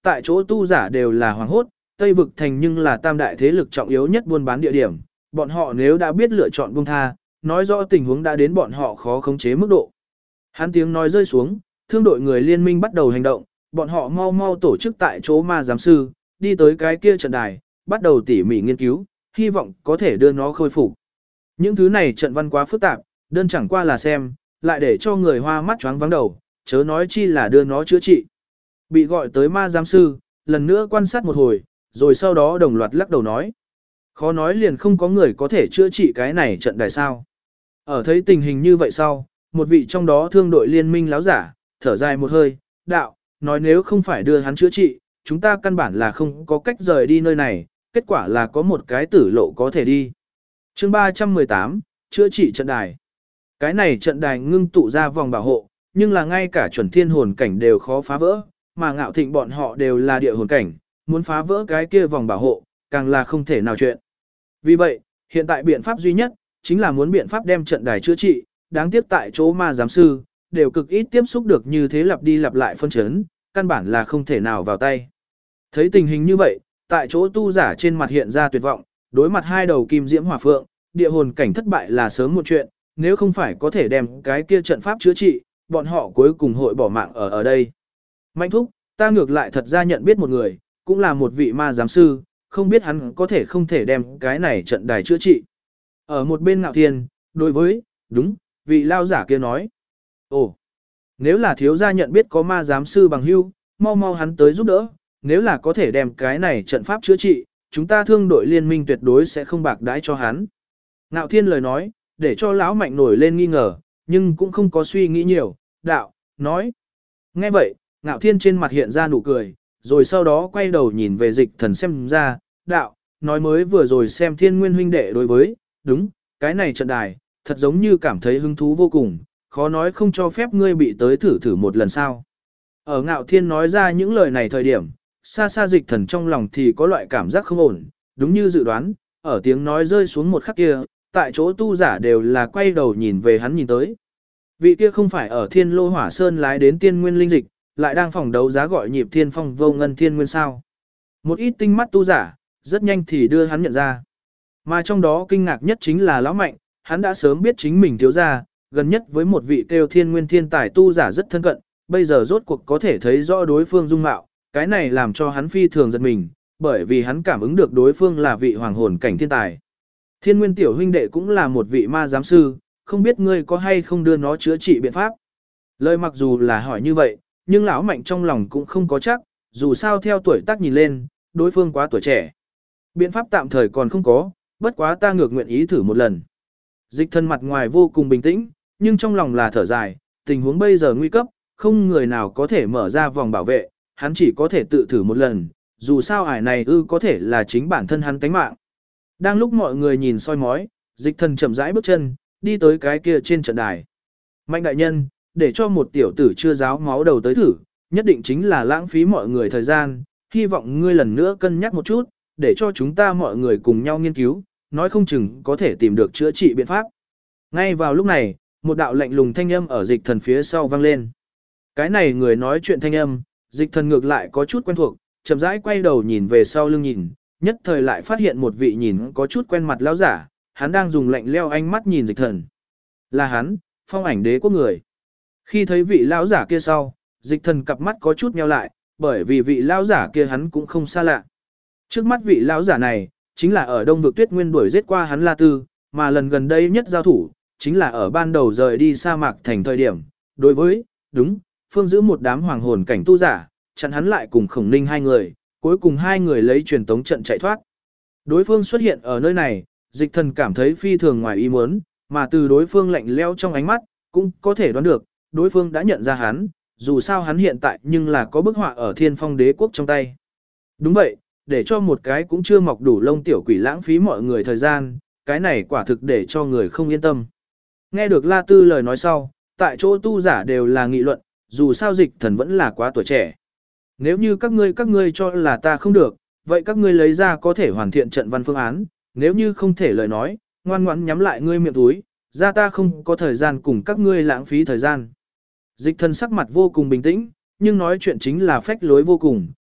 tại chỗ tu giả đều là hoàng hốt, Tây vực thành nhưng là tam đại thế lực trọng yếu nhất buôn bán địa điểm, bọn họ nếu đã biết lựa chọn buông tha, nói rõ tình huống đã đến bọn họ khó khống chế mức độ. Hắn tiếng nói rơi xuống, thương đội người liên minh bắt đầu hành động, bọn họ mau mau tổ chức tại chỗ ma giám sư, đi tới cái kia trận đài, bắt đầu tỉ mỉ nghiên cứu, hy vọng có thể đưa nó khôi phục. Những thứ này trận văn quá phức tạp, đơn chẳng qua là xem, lại để cho người hoa mắt choáng vắng đầu, chớ nói chi là đưa nó chữa trị. Bị gọi tới ma giám sư, lần nữa quan sát một hồi, rồi sau đó đồng loạt lắc đầu nói. Khó nói liền không có người có thể chữa trị cái này trận đài sao. Ở thấy tình hình như vậy sau, một vị trong đó thương đội liên minh láo giả, thở dài một hơi, đạo, nói nếu không phải đưa hắn chữa trị, chúng ta căn bản là không có cách rời đi nơi này, kết quả là có một cái tử lộ có thể đi. Chương 318, chữa trị trận đài. Cái này trận đài ngưng tụ ra vòng bảo hộ, nhưng là ngay cả chuẩn thiên hồn cảnh đều khó phá vỡ, mà Ngạo Thịnh bọn họ đều là địa hồn cảnh, muốn phá vỡ cái kia vòng bảo hộ, càng là không thể nào chuyện. Vì vậy, hiện tại biện pháp duy nhất, chính là muốn biện pháp đem trận đài chữa trị, đáng tiếc tại chỗ ma giám sư, đều cực ít tiếp xúc được như thế lặp đi lặp lại phân chấn, căn bản là không thể nào vào tay. Thấy tình hình như vậy, tại chỗ tu giả trên mặt hiện ra tuyệt vọng, đối mặt hai đầu kim diễm hỏa phượng, địa hồn cảnh thất bại là sớm một chuyện, nếu không phải có thể đem cái kia trận pháp chữa trị, bọn họ cuối cùng hội bỏ mạng ở đây. Mạnh thúc, ta ngược lại thật ra nhận biết một người, cũng là một vị ma giám sư, không biết hắn có thể không thể đem cái này trận đài chữa trị. Ở một bên Ngạo Thiên, đối với, đúng, vị lao giả kia nói. Ồ, nếu là thiếu gia nhận biết có ma giám sư bằng hưu, mau mau hắn tới giúp đỡ, nếu là có thể đem cái này trận pháp chữa trị, chúng ta thương đội liên minh tuyệt đối sẽ không bạc đãi cho hắn. Ngạo Thiên lời nói, để cho lão Mạnh nổi lên nghi ngờ, nhưng cũng không có suy nghĩ nhiều, đạo, nói. Nghe vậy, Ngạo Thiên trên mặt hiện ra nụ cười, rồi sau đó quay đầu nhìn về Dịch Thần xem ra, đạo, nói mới vừa rồi xem Thiên Nguyên huynh đệ đối với, đúng, cái này trận đài, thật giống như cảm thấy hứng thú vô cùng, khó nói không cho phép ngươi bị tới thử thử một lần sao. Ở Ngạo Thiên nói ra những lời này thời điểm, xa xa Dịch Thần trong lòng thì có loại cảm giác không ổn, đúng như dự đoán, ở tiếng nói rơi xuống một khắc kia, tại chỗ tu giả đều là quay đầu nhìn về hắn nhìn tới. Vị kia không phải ở Thiên Lô Hỏa Sơn lái đến Tiên Nguyên linh dịch, lại đang phòng đấu giá gọi nhịp Thiên Phong Vô Ngân Thiên Nguyên sao? Một ít tinh mắt tu giả, rất nhanh thì đưa hắn nhận ra. Mà trong đó kinh ngạc nhất chính là lão Mạnh, hắn đã sớm biết chính mình thiếu gia, gần nhất với một vị kêu Thiên Nguyên thiên tài tu giả rất thân cận, bây giờ rốt cuộc có thể thấy rõ đối phương dung mạo, cái này làm cho hắn phi thường giật mình, bởi vì hắn cảm ứng được đối phương là vị hoàng hồn cảnh thiên tài. Thiên Nguyên tiểu huynh đệ cũng là một vị ma giám sư, không biết ngươi có hay không đưa nó chữa trị biện pháp. Lời mặc dù là hỏi như vậy, nhưng lão Mạnh trong lòng cũng không có chắc, dù sao theo tuổi tác nhìn lên, đối phương quá tuổi trẻ. Biện pháp tạm thời còn không có, bất quá ta ngược nguyện ý thử một lần. Dịch Thần mặt ngoài vô cùng bình tĩnh, nhưng trong lòng là thở dài, tình huống bây giờ nguy cấp, không người nào có thể mở ra vòng bảo vệ, hắn chỉ có thể tự thử một lần, dù sao ải này có thể là chính bản thân hắn tánh mạng. Đang lúc mọi người nhìn soi mói, Dịch Thần chậm rãi bước chân, đi tới cái kia trên trận đài. Mạnh đại nhân, để cho một tiểu tử chưa giáo máu đầu tới thử, nhất định chính là lãng phí mọi người thời gian, hy vọng ngươi lần nữa cân nhắc một chút, để cho chúng ta mọi người cùng nhau nghiên cứu, nói không chừng có thể tìm được chữa trị biện pháp. Ngay vào lúc này, một đạo lạnh lùng thanh âm ở Dịch Thần phía sau vang lên. Cái này người nói chuyện thanh âm, Dịch Thần ngược lại có chút quen thuộc, chậm rãi quay đầu nhìn về sau lưng nhìn, nhất thời lại phát hiện một vị nhìn có chút quen mặt lão giả, hắn đang dùng lạnh leo ánh mắt nhìn Dịch Thần. Là hắn, Phong Ảnh Đế quốc người. Khi thấy vị lão giả kia sau, Dịch Thần cặp mắt có chút nheo lại, bởi vì vị lão giả kia hắn cũng không xa lạ. Trước mắt vị lão giả này, chính là ở Đông Vực Tuyết Nguyên đuổi giết qua hắn La Tư, mà lần gần đây nhất giao thủ, chính là ở ban đầu rời đi sa mạc thành thời điểm. Đối với, đúng, Phương giữ một đám hoàng hồn cảnh tu giả, chặn hắn lại cùng Khổng Ninh hai người, cuối cùng hai người lấy truyền tống trận chạy thoát. Đối phương xuất hiện ở nơi này, Dịch Thần cảm thấy phi thường ngoài ý muốn, mà từ đối phương lạnh lẽo trong ánh mắt, cũng có thể đoán được, đối phương đã nhận ra hắn, dù sao hắn hiện tại nhưng là có bức họa ở Thiên Phong Đế quốc trong tay. Đúng vậy, để cho một cái cũng chưa mọc đủ lông tiểu quỷ lãng phí mọi người thời gian, cái này quả thực để cho người không yên tâm. Nghe được La Tư lời nói sau, tại chỗ tu giả đều là nghị luận, dù sao Dịch Thần vẫn là quá tuổi trẻ. Nếu như các ngươi cho là ta không được, vậy các ngươi lấy ra có thể hoàn thiện trận văn phương án, nếu như không thể lời nói, ngoan ngoãn nhắm lại ngươi miệng túi, ra ta không có thời gian cùng các ngươi lãng phí thời gian. Dịch Thần sắc mặt vô cùng bình tĩnh, nhưng nói chuyện chính là phách lối vô cùng,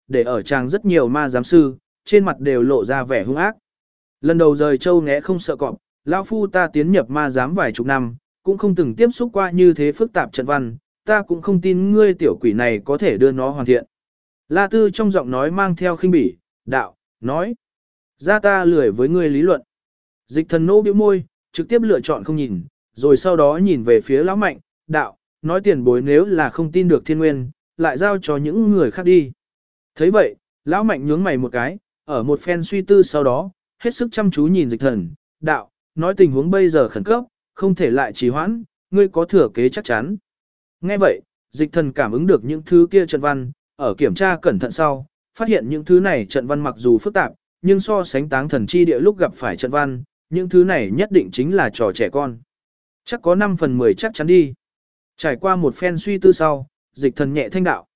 để ở chàng rất nhiều ma giám sư, trên mặt đều lộ ra vẻ hung ác. Lần đầu rời châu nghé không sợ cọp, lão phu ta tiến nhập ma giám vài chục năm, cũng không từng tiếp xúc qua như thế phức tạp trận văn, ta cũng không tin ngươi tiểu quỷ này có thể đưa nó hoàn thiện. La Tư trong giọng nói mang theo khinh bỉ, đạo, nói, ra ta lười với ngươi lý luận. Dịch thần nô bĩu môi, trực tiếp lựa chọn không nhìn, rồi sau đó nhìn về phía lão Mạnh, đạo, nói tiền bối nếu là không tin được thiên nguyên, lại giao cho những người khác đi. Thấy vậy, lão Mạnh nhướng mày một cái, ở một phen suy tư sau đó, hết sức chăm chú nhìn dịch thần, đạo, nói tình huống bây giờ khẩn cấp, không thể lại trì hoãn, ngươi có thừa kế chắc chắn. Nghe vậy, dịch thần cảm ứng được những thứ kia trận văn, ở kiểm tra cẩn thận sau, phát hiện những thứ này trận văn mặc dù phức tạp, nhưng so sánh táng thần chi địa lúc gặp phải trận văn, những thứ này nhất định chính là trò trẻ con. Chắc có 5 phần 10 chắc chắn đi. Trải qua một phen suy tư sau, dịch thần nhẹ thanh đạo.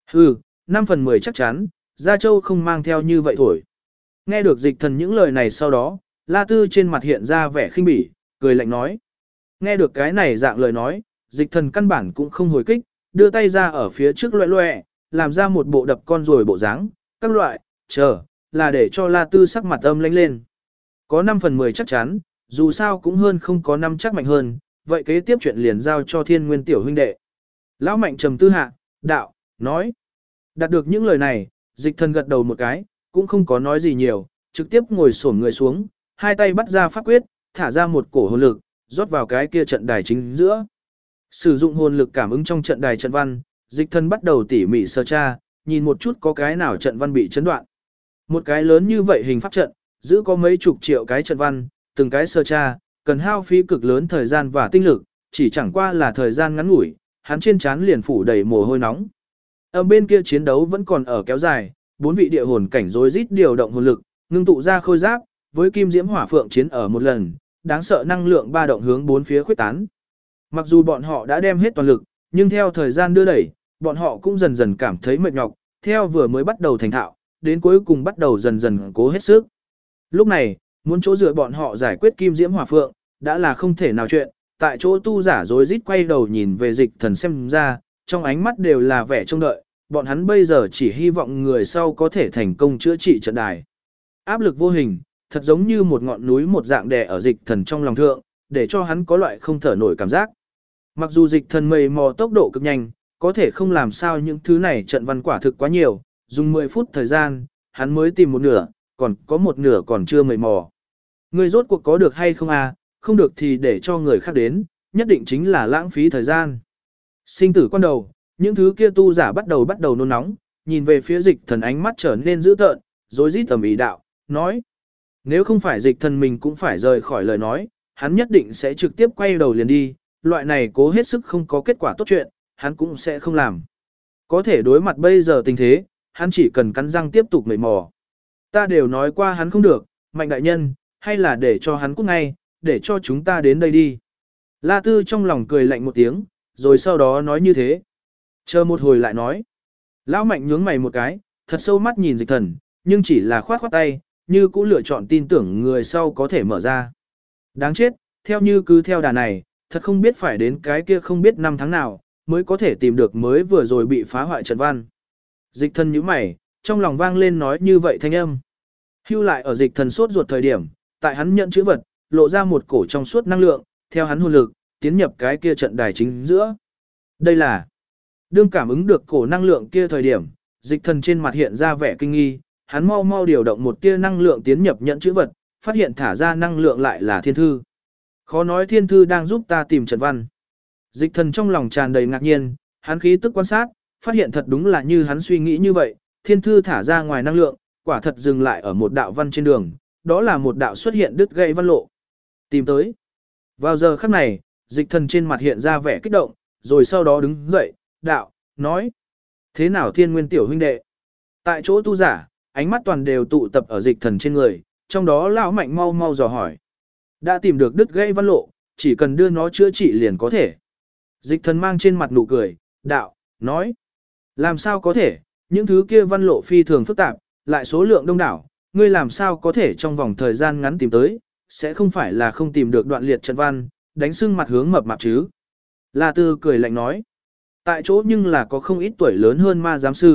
5 phần 10 chắc chắn, Gia Châu không mang theo như vậy thổi. Nghe được dịch thần những lời này sau đó, La Tư trên mặt hiện ra vẻ khinh bỉ, cười lạnh nói. Nghe được cái này dạng lời nói, dịch thần căn bản cũng không hồi kích, đưa tay ra ở phía trước loẹ loẹ, làm ra một bộ đập con rồi bộ dáng, các loại, chờ, là để cho La Tư sắc mặt âm lãnh lên. Có 5 phần 10 chắc chắn, dù sao cũng hơn không có 5 chắc mạnh hơn, vậy kế tiếp chuyện liền giao cho Thiên Nguyên tiểu huynh đệ. Lão Mạnh trầm tư hạ, đạo, nói. Đạt được những lời này, dịch thần gật đầu một cái, cũng không có nói gì nhiều, trực tiếp ngồi xổm người xuống, hai tay bắt ra pháp quyết, thả ra một cổ hồn lực, rót vào cái kia trận đài chính giữa. Sử dụng hồn lực cảm ứng trong trận đài trận văn, dịch thần bắt đầu tỉ mỉ sơ tra, nhìn một chút có cái nào trận văn bị chấn đoạn. Một cái lớn như vậy hình pháp trận, giữ có mấy chục triệu cái trận văn, từng cái sơ tra, cần hao phí cực lớn thời gian và tinh lực, chỉ chẳng qua là thời gian ngắn ngủi, hắn trên trán liền phủ đầy mồ hôi nóng. Ở bên kia chiến đấu vẫn còn ở kéo dài, 4 vị địa hồn cảnh rối rít điều động hồn lực, ngưng tụ ra khôi giáp, với kim diễm hỏa phượng chiến ở một lần, đáng sợ năng lượng ba động hướng bốn phía khuếch tán. Mặc dù bọn họ đã đem hết toàn lực, nhưng theo thời gian đưa đẩy, bọn họ cũng dần dần cảm thấy mệt nhọc, theo vừa mới bắt đầu thành thạo, đến cuối cùng bắt đầu dần dần cố hết sức. Lúc này, muốn chỗ dựa bọn họ giải quyết kim diễm hỏa phượng, đã là không thể nào chuyện, tại chỗ tu giả rối rít quay đầu nhìn về dịch thần xem ra, trong ánh mắt đều là vẻ trông đợi, bọn hắn bây giờ chỉ hy vọng người sau có thể thành công chữa trị trận đài. Áp lực vô hình, thật giống như một ngọn núi một dạng đè ở dịch thần trong lòng thượng, để cho hắn có loại không thở nổi cảm giác. Mặc dù dịch thần mầy mò tốc độ cực nhanh, có thể không làm sao những thứ này trận văn quả thực quá nhiều, dùng 10 phút thời gian, hắn mới tìm một nửa, còn có một nửa còn chưa mầy mò. Người rốt cuộc có được hay không à, không được thì để cho người khác đến, nhất định chính là lãng phí thời gian. Sinh tử quan đầu, những thứ kia tu giả bắt đầu nôn nóng, nhìn về phía dịch thần ánh mắt trở nên dữ tợn, rối rít tầm ý đạo, nói. Nếu không phải dịch thần mình cũng phải rời khỏi lời nói, hắn nhất định sẽ trực tiếp quay đầu liền đi, loại này cố hết sức không có kết quả tốt chuyện, hắn cũng sẽ không làm. Có thể đối mặt bây giờ tình thế, hắn chỉ cần cắn răng tiếp tục mệt mò. Ta đều nói qua hắn không được, Mạnh đại nhân, hay là để cho hắn cút ngay, để cho chúng ta đến đây đi. La Tư trong lòng cười lạnh một tiếng, rồi sau đó nói như thế. Chờ một hồi lại nói. Lão Mạnh nhướng mày một cái, thật sâu mắt nhìn dịch thần, nhưng chỉ là khoát khoát tay, như cũng lựa chọn tin tưởng người sau có thể mở ra. Đáng chết, theo như cứ theo đà này, thật không biết phải đến cái kia không biết năm tháng nào, mới có thể tìm được mới vừa rồi bị phá hoại trận văn. Dịch thần nhíu mày, trong lòng vang lên nói như vậy thanh âm. Hưu lại ở dịch thần sốt ruột thời điểm, tại hắn nhận chữ vật, lộ ra một cổ trong suốt năng lượng, theo hắn hồn lực, tiến nhập cái kia trận đài chính giữa. Đây là đương cảm ứng được cổ năng lượng kia thời điểm, dịch thần trên mặt hiện ra vẻ kinh nghi, hắn mau mau điều động một tia năng lượng tiến nhập nhận chữ vật, phát hiện thả ra năng lượng lại là thiên thư. Khó nói thiên thư đang giúp ta tìm trận văn. Dịch thần trong lòng tràn đầy ngạc nhiên, hắn khí tức quan sát, phát hiện thật đúng là như hắn suy nghĩ như vậy, thiên thư thả ra ngoài năng lượng, quả thật dừng lại ở một đạo văn trên đường, đó là một đạo xuất hiện đứt gãy văn lộ. Tìm tới. Vào giờ khắc này, dịch thần trên mặt hiện ra vẻ kích động, rồi sau đó đứng dậy, đạo, nói. Thế nào thiên nguyên tiểu huynh đệ? Tại chỗ tu giả, ánh mắt toàn đều tụ tập ở dịch thần trên người, trong đó lão Mạnh mau mau dò hỏi. Đã tìm được đứt gãy văn lộ, chỉ cần đưa nó chữa trị liền có thể. Dịch thần mang trên mặt nụ cười, đạo, nói. Làm sao có thể, những thứ kia văn lộ phi thường phức tạp, lại số lượng đông đảo, ngươi làm sao có thể trong vòng thời gian ngắn tìm tới, sẽ không phải là không tìm được đoạn liệt trận văn, đánh sưng mặt hướng mập mạp chứ. La Tư cười lạnh nói. Tại chỗ nhưng là có không ít tuổi lớn hơn ma giám sư,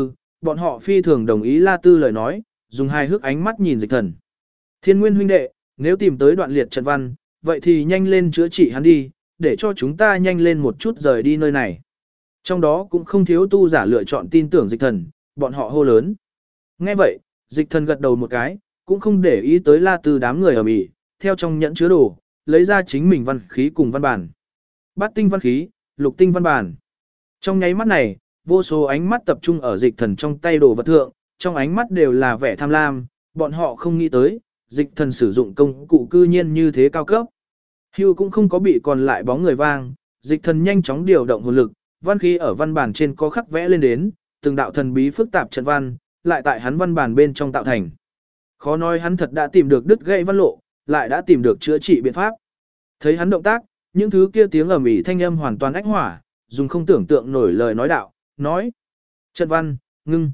bọn họ phi thường đồng ý La Tư lời nói, dùng hai hước ánh mắt nhìn Dịch Thần. Thiên Nguyên huynh đệ, nếu tìm tới đoạn liệt trận văn, vậy thì nhanh lên chữa trị hắn đi, để cho chúng ta nhanh lên một chút rời đi nơi này. Trong đó cũng không thiếu tu giả lựa chọn tin tưởng Dịch Thần, bọn họ hô lớn. Nghe vậy, Dịch Thần gật đầu một cái, cũng không để ý tới La Tư đám người ở Mỹ, theo trong nhẫn chứa đồ, lấy ra chính mình văn khí cùng văn bản. Bát tinh văn khí, lục tinh văn bản. Trong nháy mắt này, vô số ánh mắt tập trung ở Dịch Thần trong tay đồ vật thượng, trong ánh mắt đều là vẻ tham lam, bọn họ không nghĩ tới, Dịch Thần sử dụng công cụ cư nhiên như thế cao cấp. Hưu cũng không có bị còn lại bóng người vang, Dịch Thần nhanh chóng điều động hồn lực, văn khí ở văn bản trên có khắc vẽ lên đến, từng đạo thần bí phức tạp trận văn, lại tại hắn văn bản bên trong tạo thành. Khó nói hắn thật đã tìm được đứt gãy văn lộ, lại đã tìm được chữa trị biện pháp. Thấy hắn động tác, những thứ kia tiếng ầm ĩ thanh âm hoàn toàn ách hỏa, dùng không tưởng tượng nổi lời nói đạo, nói: "Trận văn, ngưng."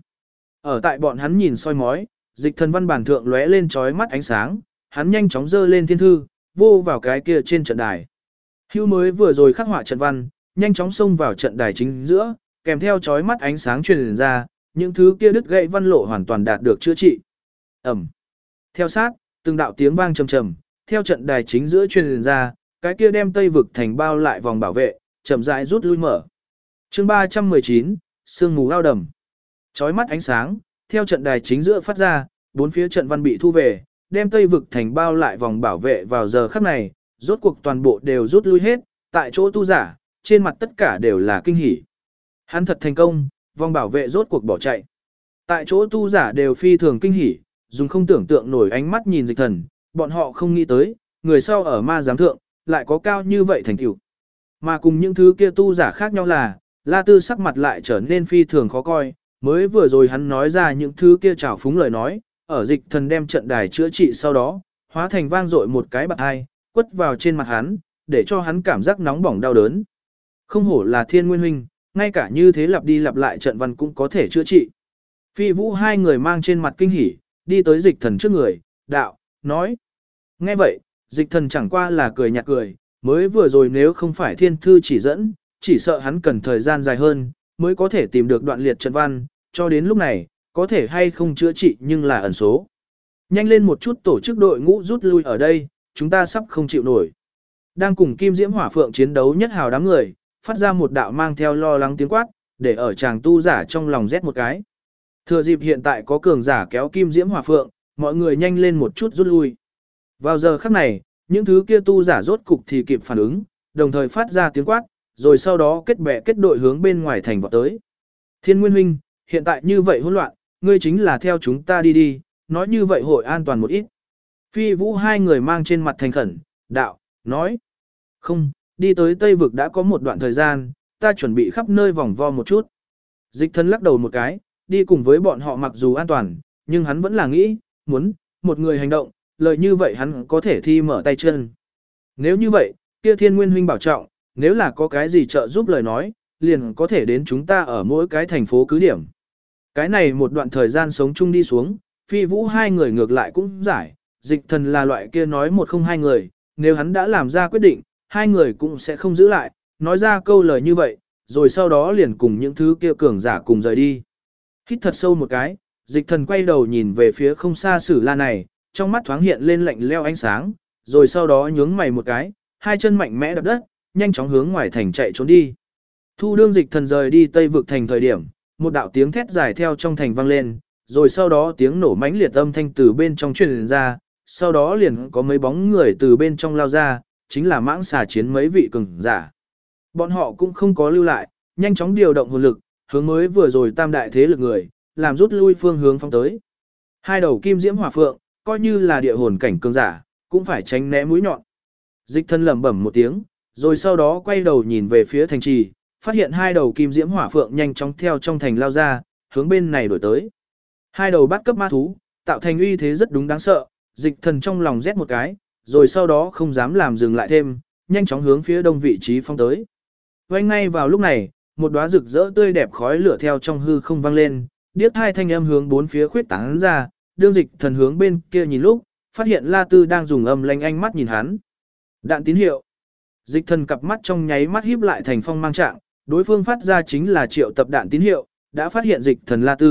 Ở tại bọn hắn nhìn soi mói, Dịch Thần văn bản thượng lóe lên chói mắt ánh sáng, hắn nhanh chóng giơ lên thiên thư, vô vào cái kia trên trận đài. Hưu mới vừa rồi khắc họa trận văn, nhanh chóng xông vào trận đài chính giữa, kèm theo chói mắt ánh sáng truyền ra, những thứ kia đứt gãy văn lộ hoàn toàn đạt được chữa trị. Ầm. Theo sát, từng đạo tiếng vang trầm trầm, theo trận đài chính giữa truyền ra, cái kia đem Tây vực thành bao lại vòng bảo vệ, chậm rãi rút lui mở. Chương 319, sương mù ao đầm. Chói mắt ánh sáng, theo trận đài chính giữa phát ra, bốn phía trận văn bị thu về, đem Tây vực thành bao lại vòng bảo vệ vào giờ khắc này, rốt cuộc toàn bộ đều rút lui hết, tại chỗ tu giả, trên mặt tất cả đều là kinh hỉ. Hắn thật thành công, vòng bảo vệ rốt cuộc bỏ chạy. Tại chỗ tu giả đều phi thường kinh hỉ, dùng không tưởng tượng nổi ánh mắt nhìn Dịch Thần, bọn họ không nghĩ tới, người sau ở ma giám thượng, lại có cao như vậy thành tựu. Mà cùng những thứ kia tu giả khác nhau là, La Tư sắc mặt lại trở nên phi thường khó coi, mới vừa rồi hắn nói ra những thứ kia trào phúng lời nói, ở Dịch Thần đem trận đài chữa trị sau đó, hóa thành vang dội một cái bạt hai, quất vào trên mặt hắn, để cho hắn cảm giác nóng bỏng đau đớn. Không hổ là Thiên Nguyên huynh, ngay cả như thế lặp đi lặp lại trận văn cũng có thể chữa trị. Phi Vũ hai người mang trên mặt kinh hỉ, đi tới Dịch Thần trước người, đạo, nói. Nghe vậy, Dịch Thần chẳng qua là cười nhạt cười, mới vừa rồi nếu không phải thiên thư chỉ dẫn, chỉ sợ hắn cần thời gian dài hơn, mới có thể tìm được đoạn liệt trận văn, cho đến lúc này, có thể hay không chữa trị nhưng là ẩn số. Nhanh lên một chút tổ chức đội ngũ rút lui ở đây, chúng ta sắp không chịu nổi. Đang cùng Kim Diễm Hỏa Phượng chiến đấu nhất hào đám người, phát ra một đạo mang theo lo lắng tiếng quát, để ở chàng tu giả trong lòng rét một cái. Thừa dịp hiện tại có cường giả kéo Kim Diễm Hỏa Phượng, mọi người nhanh lên một chút rút lui. Vào giờ khắc này, những thứ kia tu giả rốt cục thì kịp phản ứng, đồng thời phát ra tiếng quát, rồi sau đó kết bè kết đội hướng bên ngoài thành vọt tới. Thiên Nguyên huynh, hiện tại như vậy hỗn loạn, ngươi chính là theo chúng ta đi đi, nói như vậy hội an toàn một ít. Phi Vũ hai người mang trên mặt thành khẩn, đạo, nói. Không, đi tới Tây Vực đã có một đoạn thời gian, ta chuẩn bị khắp nơi vòng vo một chút. Dịch Thần lắc đầu một cái, đi cùng với bọn họ mặc dù an toàn, nhưng hắn vẫn là nghĩ, muốn, một người hành động, lời như vậy hắn có thể thi mở tay chân. Nếu như vậy, kia Thiên Nguyên huynh bảo trọng, nếu là có cái gì trợ giúp lời nói, liền có thể đến chúng ta ở mỗi cái thành phố cứ điểm. Cái này một đoạn thời gian sống chung đi xuống, Phi Vũ hai người ngược lại cũng giải, Dịch Thần là loại kia nói một không hai người, nếu hắn đã làm ra quyết định, hai người cũng sẽ không giữ lại, nói ra câu lời như vậy, rồi sau đó liền cùng những thứ kia cường giả cùng rời đi. Hít thật sâu một cái, Dịch Thần quay đầu nhìn về phía không xa Sử La này, trong mắt thoáng hiện lên lạnh leo ánh sáng, rồi sau đó nhướng mày một cái, hai chân mạnh mẽ đập đất, nhanh chóng hướng ngoài thành chạy trốn đi. Thu đương Dịch Thần rời đi Tây Vực thành thời điểm, một đạo tiếng thét dài theo trong thành vang lên, rồi sau đó tiếng nổ mãnh liệt âm thanh từ bên trong truyền ra, sau đó liền có mấy bóng người từ bên trong lao ra, chính là mãng xà chiến mấy vị cường giả. Bọn họ cũng không có lưu lại, nhanh chóng điều động hồn lực, hướng mới vừa rồi tam đại thế lực người, làm rút lui phương hướng phóng tới. Hai đầu Kim Diễm Hỏa Phượng, coi như là địa hồn cảnh cường giả, cũng phải tránh né mũi nhọn. Dịch Thần lẩm bẩm một tiếng, rồi sau đó quay đầu nhìn về phía thành trì, phát hiện hai đầu Kim Diễm Hỏa Phượng nhanh chóng theo trong thành lao ra, hướng bên này đổi tới. Hai đầu bát cấp ma thú, tạo thành uy thế rất đúng đáng sợ, Dịch Thần trong lòng rét một cái, rồi sau đó không dám làm dừng lại thêm, nhanh chóng hướng phía đông vị trí phong tới. Vây ngay vào lúc này, một đóa rực rỡ tươi đẹp khói lửa theo trong hư không vang lên, điếc hai thanh âm hướng bốn phía khuyết tán ra, đương Dịch Thần hướng bên kia nhìn lúc, phát hiện La Tư đang dùng âm lanh ánh mắt nhìn hắn. Đạn tín hiệu. Dịch Thần cặp mắt trong nháy mắt híp lại thành phong mang trạng, đối phương phát ra chính là triệu tập đạn tín hiệu, đã phát hiện Dịch Thần La Tư,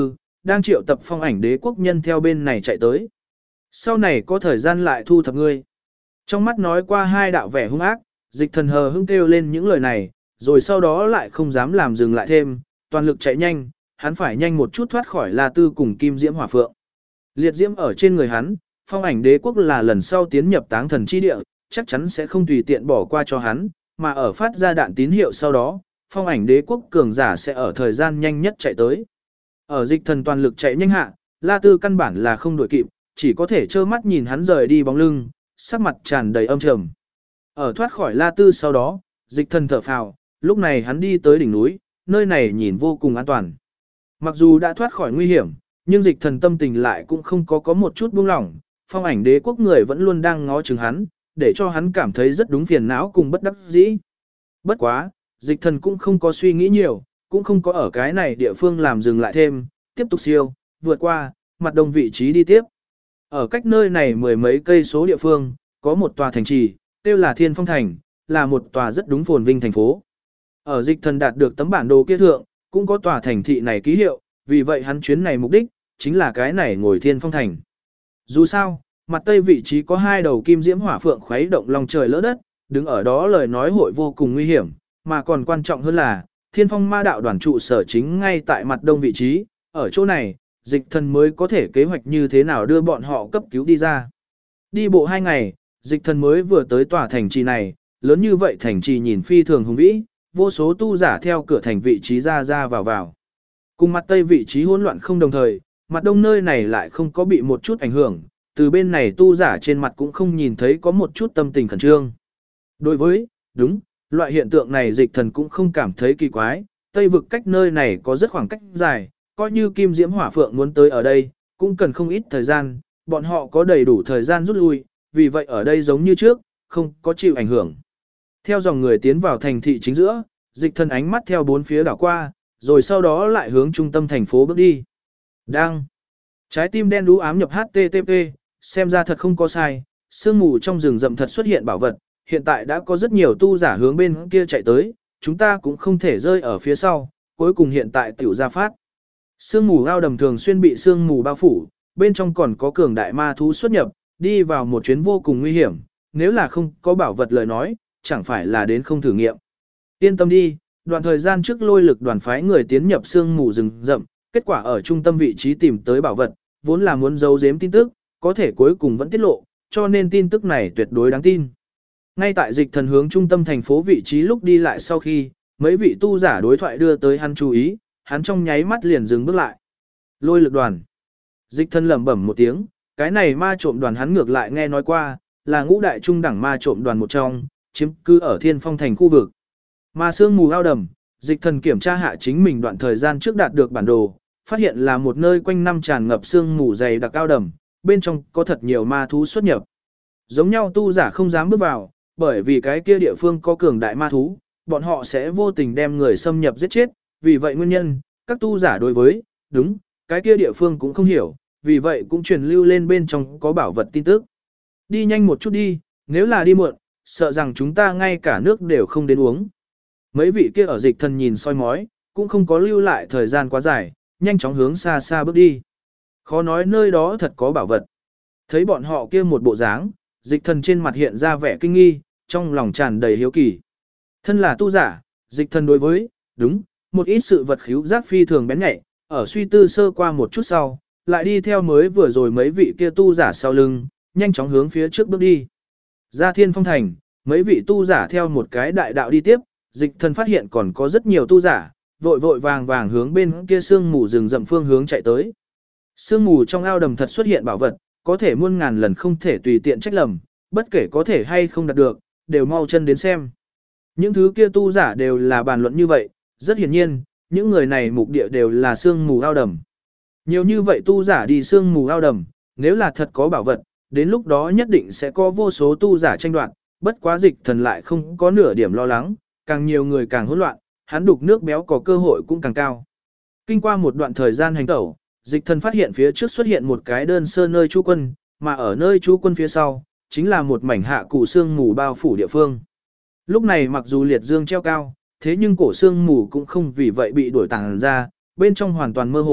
đang triệu tập phong ảnh đế quốc nhân theo bên này chạy tới. Sau này có thời gian lại thu thập ngươi. Trong mắt nói qua hai đạo vẻ hung ác, Dịch Thần hờ hững kêu lên những lời này, rồi sau đó lại không dám làm dừng lại thêm, toàn lực chạy nhanh, hắn phải nhanh một chút thoát khỏi La Tư cùng Kim Diễm Hỏa Phượng. Liệt diễm ở trên người hắn, phong ảnh đế quốc là lần sau tiến nhập táng thần chi địa, chắc chắn sẽ không tùy tiện bỏ qua cho hắn, mà ở phát ra đạn tín hiệu sau đó, phong ảnh đế quốc cường giả sẽ ở thời gian nhanh nhất chạy tới. Ở Dịch Thần toàn lực chạy nhanh hạ, La Tư căn bản là không đuổi kịp, chỉ có thể trơ mắt nhìn hắn rời đi bóng lưng, sắc mặt tràn đầy âm trầm. Ở thoát khỏi La Tư sau đó, Dịch Thần thở phào, lúc này hắn đi tới đỉnh núi, nơi này nhìn vô cùng an toàn. Mặc dù đã thoát khỏi nguy hiểm, nhưng Dịch Thần tâm tình lại cũng không có một chút buông lỏng, phong ảnh đế quốc người vẫn luôn đang ngó chừng hắn, để cho hắn cảm thấy rất đúng phiền não cùng bất đắc dĩ. Bất quá, Dịch Thần cũng không có suy nghĩ nhiều, cũng không có ở cái này địa phương làm dừng lại thêm, tiếp tục siêu, vượt qua, mặt đông vị trí đi tiếp. Ở cách nơi này mười mấy cây số địa phương, có một tòa thành trì, tiêu là Thiên Phong Thành, là một tòa rất đúng phồn vinh thành phố. Ở Dịch Thần đạt được tấm bản đồ kia thượng, cũng có tòa thành thị này ký hiệu, vì vậy hắn chuyến này mục đích, chính là cái này ngồi Thiên Phong Thành. Dù sao, mặt tây vị trí có hai đầu kim diễm hỏa phượng khuấy động lòng trời lỡ đất, đứng ở đó lời nói hội vô cùng nguy hiểm, mà còn quan trọng hơn là, Thiên Phong ma đạo đoàn trụ sở chính ngay tại mặt đông vị trí, ở chỗ này, Dịch Thần mới có thể kế hoạch như thế nào đưa bọn họ cấp cứu đi ra. Đi bộ 2 ngày, Dịch Thần mới vừa tới tòa thành trì này, lớn như vậy thành trì nhìn phi thường hùng vĩ, vô số tu giả theo cửa thành vị trí ra ra vào vào. Cùng mặt tây vị trí hỗn loạn không đồng thời, mặt đông nơi này lại không có bị một chút ảnh hưởng, từ bên này tu giả trên mặt cũng không nhìn thấy có một chút tâm tình khẩn trương. Đối với, đúng, loại hiện tượng này Dịch Thần cũng không cảm thấy kỳ quái, tây vực cách nơi này có rất khoảng cách dài, coi như Kim Diễm Hỏa Phượng muốn tới ở đây, cũng cần không ít thời gian, bọn họ có đầy đủ thời gian rút lui, vì vậy ở đây giống như trước, không có chịu ảnh hưởng. Theo dòng người tiến vào thành thị chính giữa, Dịch Thần ánh mắt theo bốn phía đảo qua, rồi sau đó lại hướng trung tâm thành phố bước đi. Đang. Trái tim đen đú ám nhập HTTP, xem ra thật không có sai, sương mù trong rừng rậm thật xuất hiện bảo vật, hiện tại đã có rất nhiều tu giả hướng bên kia chạy tới, chúng ta cũng không thể rơi ở phía sau, cuối cùng hiện tại tiểu ra phát. Sương mù ao đầm thường xuyên bị sương mù bao phủ, bên trong còn có cường đại ma thú xuất nhập, đi vào một chuyến vô cùng nguy hiểm, nếu là không có bảo vật lời nói, chẳng phải là đến không thử nghiệm. Yên tâm đi, đoạn thời gian trước lôi lực đoàn phái người tiến nhập sương mù rừng rậm, kết quả ở trung tâm vị trí tìm tới bảo vật, vốn là muốn giấu giếm tin tức, có thể cuối cùng vẫn tiết lộ, cho nên tin tức này tuyệt đối đáng tin. Ngay tại Dịch Thần hướng trung tâm thành phố vị trí lúc đi lại sau khi, mấy vị tu giả đối thoại đưa tới hắn chú ý, hắn trong nháy mắt liền dừng bước lại. Lôi lực đoàn. Dịch Thần lẩm bẩm một tiếng, cái này ma trộm đoàn hắn ngược lại nghe nói qua, là ngũ đại trung đẳng ma trộm đoàn một trong, chiếm cứ ở Thiên Phong thành khu vực. Mà sương mù ao đầm, Dịch Thần kiểm tra hạ chính mình đoạn thời gian trước đạt được bản đồ, phát hiện là một nơi quanh năm tràn ngập sương mù dày đặc ao đầm, bên trong có thật nhiều ma thú xuất nhập. Giống nhau tu giả không dám bước vào, bởi vì cái kia địa phương có cường đại ma thú, bọn họ sẽ vô tình đem người xâm nhập giết chết, vì vậy nguyên nhân, các tu giả đối với, đúng, cái kia địa phương cũng không hiểu, vì vậy cũng truyền lưu lên bên trong có bảo vật tin tức. Đi nhanh một chút đi, nếu là đi muộn, sợ rằng chúng ta ngay cả nước đều không đến uống. Mấy vị kia ở Dịch Thần nhìn soi mói, cũng không có lưu lại thời gian quá dài, nhanh chóng hướng xa xa bước đi. Khó nói nơi đó thật có bảo vật. Thấy bọn họ kia một bộ dáng, Dịch Thần trên mặt hiện ra vẻ kinh nghi, trong lòng tràn đầy hiếu kỳ. Thân là tu giả, Dịch Thần đối với, đúng, một ít sự vật khíu giác phi thường bén nhạy, ở suy tư sơ qua một chút sau, lại đi theo mới vừa rồi mấy vị kia tu giả sau lưng, nhanh chóng hướng phía trước bước đi. Ra Thiên Phong thành, mấy vị tu giả theo một cái đại đạo đi tiếp, Dịch Thần phát hiện còn có rất nhiều tu giả, vội vội vàng vàng hướng bên kia sương mù rừng rậm phương hướng chạy tới. Sương mù trong ao đầm thật xuất hiện bảo vật, có thể muôn ngàn lần không thể tùy tiện trách lầm, bất kể có thể hay không đạt được, đều mau chân đến xem. Những thứ kia tu giả đều là bàn luận như vậy, rất hiển nhiên, những người này mục địa đều là sương mù ao đầm. Nhiều như vậy tu giả đi sương mù ao đầm, nếu là thật có bảo vật, đến lúc đó nhất định sẽ có vô số tu giả tranh đoạt, bất quá Dịch Thần lại không có nửa điểm lo lắng, càng nhiều người càng hỗn loạn, hắn đục nước béo có cơ hội cũng càng cao. Kinh qua một đoạn thời gian hành tẩu, Dịch Thần phát hiện phía trước xuất hiện một cái đơn sơ nơi trú quân, mà ở nơi trú quân phía sau, chính là một mảnh hạ cụ sương mù bao phủ địa phương. Lúc này mặc dù liệt dương treo cao, thế nhưng cổ sương mù cũng không vì vậy bị đổi tàng ra, bên trong hoàn toàn mơ hồ,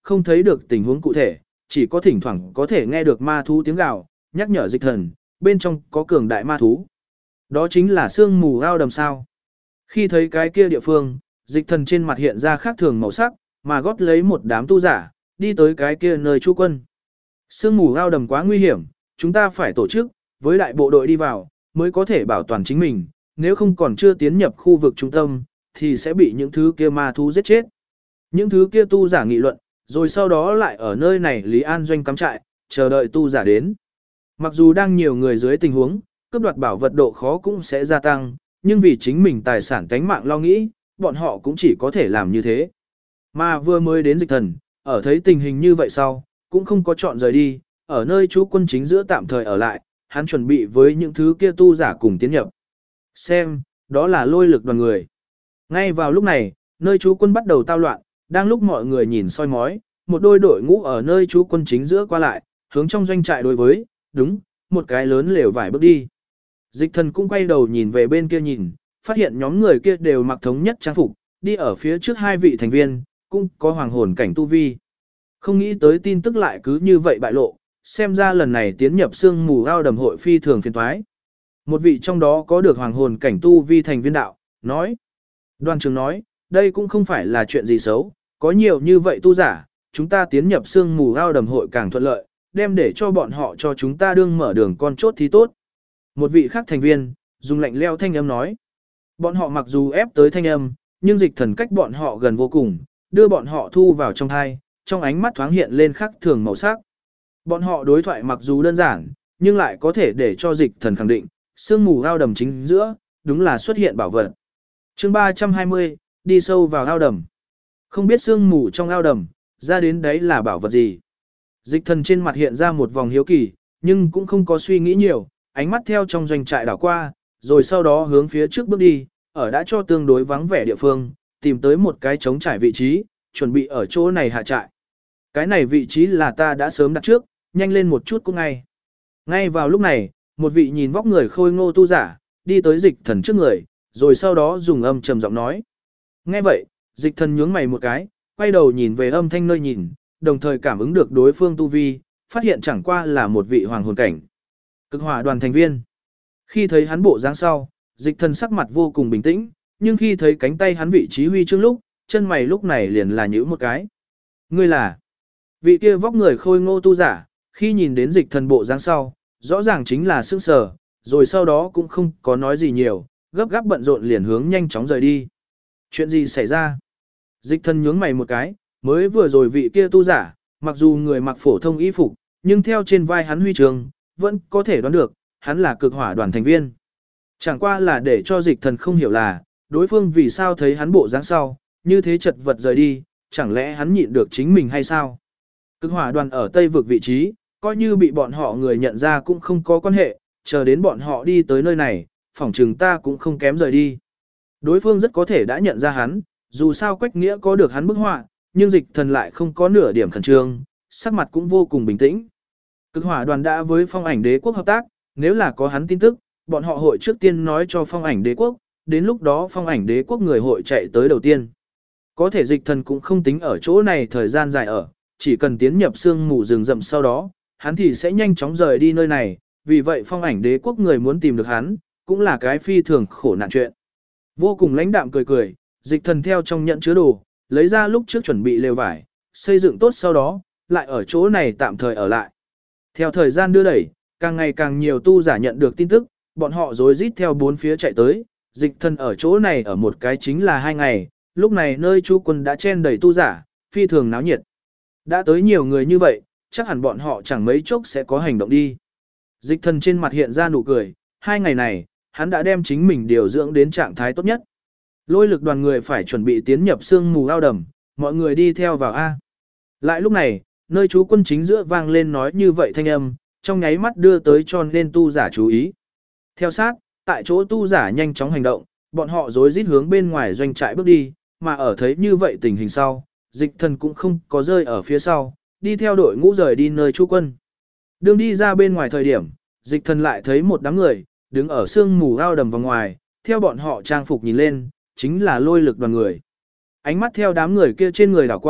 không thấy được tình huống cụ thể, chỉ có thỉnh thoảng có thể nghe được ma thú tiếng gào, nhắc nhở dịch thần, bên trong có cường đại ma thú. Đó chính là sương mù ao đầm sao. Khi thấy cái kia địa phương, dịch thần trên mặt hiện ra khác thường màu sắc, mà gót lấy một đám tu giả, đi tới cái kia nơi trú quân. Sương mù ao đầm quá nguy hiểm, chúng ta phải tổ chức, với đại bộ đội đi vào, mới có thể bảo toàn chính mình, nếu không còn chưa tiến nhập khu vực trung tâm, thì sẽ bị những thứ kia ma thú giết chết. Những thứ kia tu giả nghị luận, rồi sau đó lại ở nơi này Lý An Doanh cắm trại, chờ đợi tu giả đến. Mặc dù đang nhiều người dưới tình huống, cướp đoạt bảo vật độ khó cũng sẽ gia tăng, nhưng vì chính mình tài sản tánh mạng lo nghĩ, bọn họ cũng chỉ có thể làm như thế. Mà vừa mới đến dịch thần, ở thấy tình hình như vậy sau, cũng không có chọn rời đi, ở nơi trú quân chính giữa tạm thời ở lại, hắn chuẩn bị với những thứ kia tu giả cùng tiến nhập. Xem, đó là lôi lực đoàn người. Ngay vào lúc này, nơi trú quân bắt đầu tao loạn, đang lúc mọi người nhìn soi mói, một đôi đội ngũ ở nơi trú quân chính giữa qua lại, hướng trong doanh trại đối với, đúng, một cái lớn lều vải bước đi. Dịch thần cũng quay đầu nhìn về bên kia nhìn, phát hiện nhóm người kia đều mặc thống nhất trang phục, đi ở phía trước hai vị thành viên, cũng có hoàng hồn cảnh tu vi. Không nghĩ tới tin tức lại cứ như vậy bại lộ, xem ra lần này tiến nhập sương mù ao đầm hội phi thường phiền toái. Một vị trong đó có được hoàng hồn cảnh tu vi thành viên đạo, nói. Đoàn trưởng nói, đây cũng không phải là chuyện gì xấu, có nhiều như vậy tu giả, chúng ta tiến nhập sương mù ao đầm hội càng thuận lợi, đem để cho bọn họ cho chúng ta đương mở đường con chốt thì tốt. Một vị khác thành viên, dùng lạnh leo thanh âm nói. Bọn họ mặc dù ép tới thanh âm, nhưng dịch thần cách bọn họ gần vô cùng, đưa bọn họ thu vào trong thai, trong ánh mắt thoáng hiện lên khắc thường màu sắc. Bọn họ đối thoại mặc dù đơn giản, nhưng lại có thể để cho dịch thần khẳng định, sương mù ao đầm chính giữa, đúng là xuất hiện bảo vật. Chương 320, đi sâu vào ao đầm. Không biết sương mù trong ao đầm, ra đến đấy là bảo vật gì. Dịch thần trên mặt hiện ra một vòng hiếu kỳ, nhưng cũng không có suy nghĩ nhiều, ánh mắt theo trong doanh trại đảo qua, rồi sau đó hướng phía trước bước đi, ở đã cho tương đối vắng vẻ địa phương, tìm tới một cái trống trải vị trí, chuẩn bị ở chỗ này hạ trại. Cái này vị trí là ta đã sớm đặt trước, nhanh lên một chút cũng ngay. Ngay vào lúc này, một vị nhìn vóc người khôi ngô tu giả, đi tới dịch thần trước người, rồi sau đó dùng âm trầm giọng nói. Nghe vậy, dịch thần nhướng mày một cái, quay đầu nhìn về âm thanh nơi nhìn, đồng thời cảm ứng được đối phương tu vi, phát hiện chẳng qua là một vị hoàng hồn cảnh. Cực hỏa đoàn thành viên. Khi thấy hắn bộ dáng sau, dịch thần sắc mặt vô cùng bình tĩnh, nhưng khi thấy cánh tay hắn vị trí huy chương lúc, chân mày lúc này liền là nhíu một cái. Ngươi là vị kia vóc người khôi ngô tu giả, khi nhìn đến dịch thần bộ dáng sau, rõ ràng chính là sững sờ, rồi sau đó cũng không có nói gì nhiều, gấp gáp bận rộn liền hướng nhanh chóng rời đi. Chuyện gì xảy ra? Dịch thần nhướng mày một cái, mới vừa rồi vị kia tu giả, mặc dù người mặc phổ thông y phục, nhưng theo trên vai hắn huy chương, vẫn có thể đoán được, hắn là cực hỏa đoàn thành viên. Chẳng qua là để cho dịch thần không hiểu là, đối phương vì sao thấy hắn bộ dáng sau, như thế chật vật rời đi, chẳng lẽ hắn nhịn được chính mình hay sao? Cực hỏa đoàn ở Tây vực vị trí, coi như bị bọn họ người nhận ra cũng không có quan hệ, chờ đến bọn họ đi tới nơi này, phỏng chừng ta cũng không kém rời đi. Đối phương rất có thể đã nhận ra hắn, dù sao Quách Nghĩa có được hắn bức họa, nhưng dịch thần lại không có nửa điểm khẩn trương, sắc mặt cũng vô cùng bình tĩnh. Cực hỏa đoàn đã với phong ảnh đế quốc hợp tác, nếu là có hắn tin tức, bọn họ hội trước tiên nói cho phong ảnh đế quốc, đến lúc đó phong ảnh đế quốc người hội chạy tới đầu tiên. Có thể dịch thần cũng không tính ở chỗ này thời gian dài ở, chỉ cần tiến nhập sương mù rừng rậm sau đó, hắn thì sẽ nhanh chóng rời đi nơi này, vì vậy phong ảnh đế quốc người muốn tìm được hắn, cũng là cái phi thường khổ nạn chuyện. Vô cùng lãnh đạm cười cười, dịch thần theo trong nhận chứa đồ, lấy ra lúc trước chuẩn bị lều vải, xây dựng tốt sau đó, lại ở chỗ này tạm thời ở lại. Theo thời gian đưa đẩy, càng ngày càng nhiều tu giả nhận được tin tức, bọn họ rối rít theo bốn phía chạy tới, dịch thần ở chỗ này ở một cái chính là 2 ngày, lúc này nơi chú quân đã chen đầy tu giả, phi thường náo nhiệt. Đã tới nhiều người như vậy, chắc hẳn bọn họ chẳng mấy chốc sẽ có hành động đi. Dịch thần trên mặt hiện ra nụ cười, 2 ngày này, hắn đã đem chính mình điều dưỡng đến trạng thái tốt nhất. Lôi lực đoàn người phải chuẩn bị tiến nhập sương mù ao đầm, mọi người đi theo vào A. Lại lúc này, nơi chú quân chính giữa vang lên nói như vậy thanh âm, trong nháy mắt đưa tới cho nên tu giả chú ý. Theo sát, tại chỗ tu giả nhanh chóng hành động, bọn họ rối rít hướng bên ngoài doanh trại bước đi, mà ở thấy như vậy tình hình sau, dịch thần cũng không có rơi ở phía sau, đi theo đội ngũ rời đi nơi chú quân. Đường đi ra bên ngoài thời điểm, dịch thần lại thấy một đám người, đứng ở sương mù ao đầm vào ngoài, theo bọn họ trang phục nhìn lên, chính là lôi lực đoàn người. Ánh mắt theo đám người kia trên người đảo qua,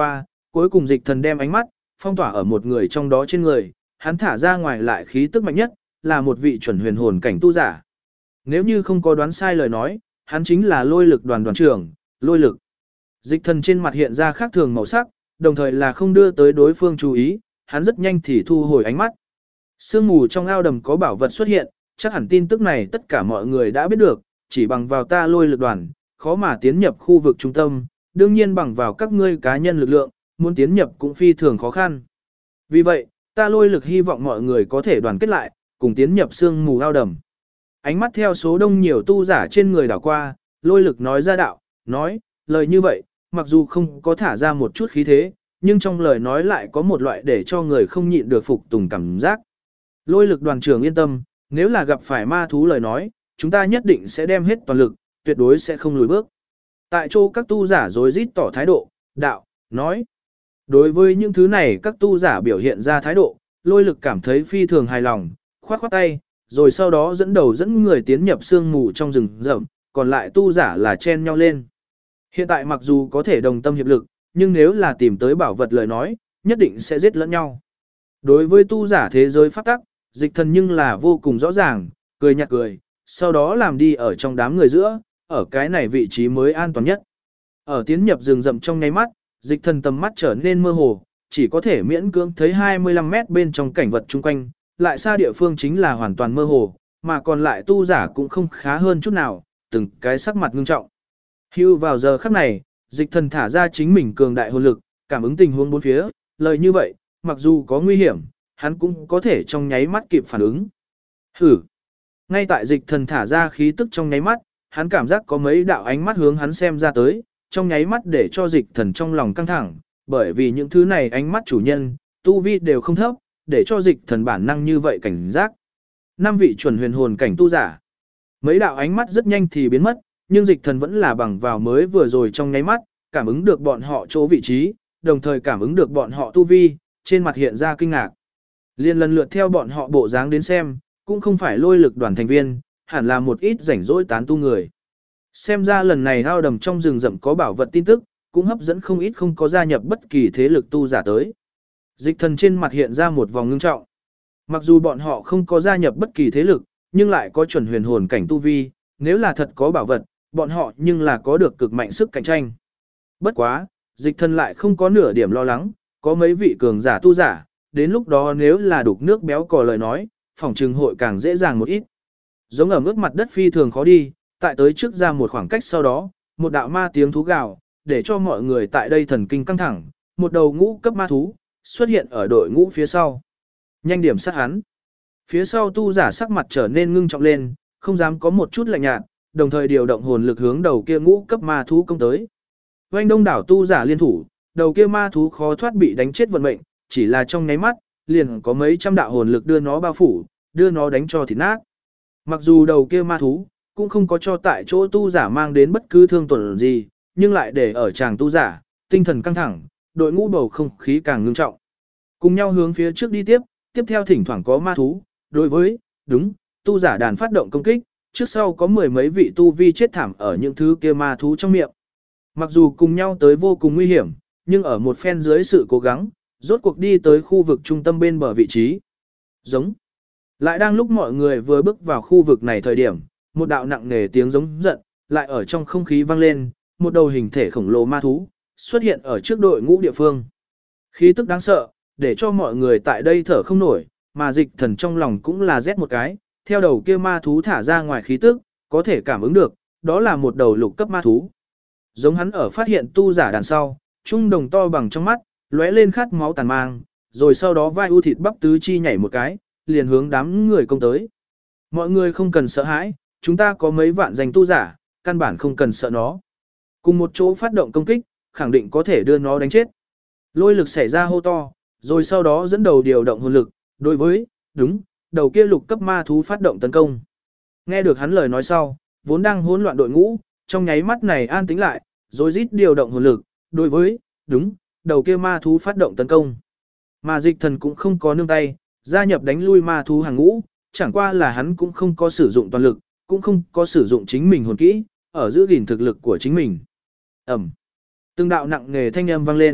cuối cùng dịch thần đem ánh mắt phong tỏa ở một người trong đó trên người, hắn thả ra ngoài lại khí tức mạnh nhất, là một vị chuẩn huyền hồn cảnh tu giả. Nếu như không có đoán sai lời nói, hắn chính là lôi lực đoàn đoàn trưởng, lôi lực. Dịch thần trên mặt hiện ra khác thường màu sắc, đồng thời là không đưa tới đối phương chú ý, hắn rất nhanh thì thu hồi ánh mắt. Sương mù trong ao đầm có bảo vật xuất hiện, chắc hẳn tin tức này tất cả mọi người đã biết được, chỉ bằng vào ta lôi lực đoàn, khó mà tiến nhập khu vực trung tâm, đương nhiên bằng vào các ngươi cá nhân lực lượng, muốn tiến nhập cũng phi thường khó khăn. Vì vậy, ta lôi lực hy vọng mọi người có thể đoàn kết lại, cùng tiến nhập sương mù ao đầm. Ánh mắt theo số đông nhiều tu giả trên người đảo qua, lôi lực nói ra đạo, nói, lời như vậy, mặc dù không có thả ra một chút khí thế, nhưng trong lời nói lại có một loại để cho người không nhịn được phục tùng cảm giác. Lôi lực đoàn trưởng yên tâm, nếu là gặp phải ma thú lời nói, chúng ta nhất định sẽ đem hết toàn lực, tuyệt đối sẽ không lùi bước. Tại chỗ các tu giả rối rít tỏ thái độ, đạo, nói. Đối với những thứ này các tu giả biểu hiện ra thái độ, lôi lực cảm thấy phi thường hài lòng, khoát khoát tay, rồi sau đó dẫn đầu dẫn người tiến nhập sương mù trong rừng rậm, còn lại tu giả là chen nhau lên. Hiện tại mặc dù có thể đồng tâm hiệp lực, nhưng nếu là tìm tới bảo vật lời nói, nhất định sẽ giết lẫn nhau. Đối với tu giả thế giới pháp tắc, dịch thần nhưng là vô cùng rõ ràng, cười nhạt cười, sau đó làm đi ở trong đám người giữa, ở cái này vị trí mới an toàn nhất. Ở tiến nhập rừng rậm trong nháy mắt, dịch thần tầm mắt trở nên mơ hồ, chỉ có thể miễn cưỡng thấy 25 mét bên trong cảnh vật chung quanh, lại xa địa phương chính là hoàn toàn mơ hồ, mà còn lại tu giả cũng không khá hơn chút nào, từng cái sắc mặt ngưng trọng. Hưu vào giờ khắc này, dịch thần thả ra chính mình cường đại hồn lực, cảm ứng tình huống bốn phía, lời như vậy, mặc dù có nguy hiểm, hắn cũng có thể trong nháy mắt kịp phản ứng. Hử! Ngay tại dịch thần thả ra khí tức trong nháy mắt, hắn cảm giác có mấy đạo ánh mắt hướng hắn xem ra tới, trong nháy mắt để cho dịch thần trong lòng căng thẳng, bởi vì những thứ này ánh mắt chủ nhân, tu vi đều không thấp, để cho dịch thần bản năng như vậy cảnh giác. 5 vị chuẩn huyền hồn cảnh tu giả. Mấy đạo ánh mắt rất nhanh thì biến mất, nhưng dịch thần vẫn là bằng vào mới vừa rồi trong nháy mắt, cảm ứng được bọn họ chỗ vị trí, đồng thời cảm ứng được bọn họ tu vi, trên mặt hiện ra kinh ngạc. Liên lần lượt theo bọn họ bộ dáng đến xem, cũng không phải lôi lực đoàn thành viên, hẳn là một ít rảnh rỗi tán tu người. Xem ra lần này ao đầm trong rừng rậm có bảo vật tin tức, cũng hấp dẫn không ít không có gia nhập bất kỳ thế lực tu giả tới. Dịch thần trên mặt hiện ra một vòng ngưng trọng. Mặc dù bọn họ không có gia nhập bất kỳ thế lực, nhưng lại có chuẩn huyền hồn cảnh tu vi, nếu là thật có bảo vật, bọn họ nhưng là có được cực mạnh sức cạnh tranh. Bất quá, dịch thần lại không có nửa điểm lo lắng, có mấy vị cường giả tu giả, đến lúc đó nếu là đục nước béo cò lời nói, phòng trừng hội càng dễ dàng một ít. Giống ở mức mặt đất phi thường khó đi, tại tới trước ra một khoảng cách sau đó, một đạo ma tiếng thú gào, để cho mọi người tại đây thần kinh căng thẳng, một đầu ngũ cấp ma thú xuất hiện ở đội ngũ phía sau. Nhanh điểm sát hắn. Phía sau tu giả sắc mặt trở nên ngưng trọng lên, không dám có một chút lạnh nhạt, đồng thời điều động hồn lực hướng đầu kia ngũ cấp ma thú công tới. Oanh đông đảo tu giả liên thủ, đầu kia ma thú khó thoát bị đánh chết vận mệnh, chỉ là trong nháy mắt, liền có mấy trăm đạo hồn lực đưa nó bao phủ, đưa nó đánh cho thịt nát. Mặc dù đầu kia ma thú cũng không có cho tại chỗ tu giả mang đến bất cứ thương tổn gì, nhưng lại để ở chàng tu giả, tinh thần căng thẳng, đội ngũ bầu không khí càng ngưng trọng. Cùng nhau hướng phía trước đi tiếp theo thỉnh thoảng có ma thú, đối với, đúng, tu giả đàn phát động công kích, trước sau có mười mấy vị tu vi chết thảm ở những thứ kia ma thú trong miệng. Mặc dù cùng nhau tới vô cùng nguy hiểm, nhưng ở một phen dưới sự cố gắng, rốt cuộc đi tới khu vực trung tâm bên bờ vị trí. Giống. Lại đang lúc mọi người vừa bước vào khu vực này thời điểm, một đạo nặng nề tiếng giống giận, lại ở trong không khí vang lên, một đầu hình thể khổng lồ ma thú, xuất hiện ở trước đội ngũ địa phương. Khí tức đáng sợ, để cho mọi người tại đây thở không nổi, mà dịch thần trong lòng cũng là rét một cái, theo đầu kia ma thú thả ra ngoài khí tức, có thể cảm ứng được, đó là một đầu lục cấp ma thú. Giống hắn ở phát hiện tu giả đằng sau, trung đồng to bằng trong mắt, lóe lên khát máu tàn mang, rồi sau đó vai u thịt bắp tứ chi nhảy một cái, liền hướng đám người công tới. Mọi người không cần sợ hãi, chúng ta có mấy vạn danh tu giả, căn bản không cần sợ nó. Cùng một chỗ phát động công kích, khẳng định có thể đưa nó đánh chết. Lôi lực xảy ra hô to, rồi sau đó dẫn đầu điều động hồn lực, đối với, đúng, đầu kia lục cấp ma thú phát động tấn công. Nghe được hắn lời nói sau, vốn đang hỗn loạn đội ngũ, trong nháy mắt này an tĩnh lại, rồi rít điều động hồn lực, đối với, đúng, đầu kia ma thú phát động tấn công. Mà dịch thần cũng không có nương tay, gia nhập đánh lui ma thú hàng ngũ, chẳng qua là hắn cũng không có sử dụng toàn lực, cũng không có sử dụng chính mình hồn kỹ, ở giữ gìn thực lực của chính mình. Ẩm. Từng đạo nặng nề thanh âm vang lên,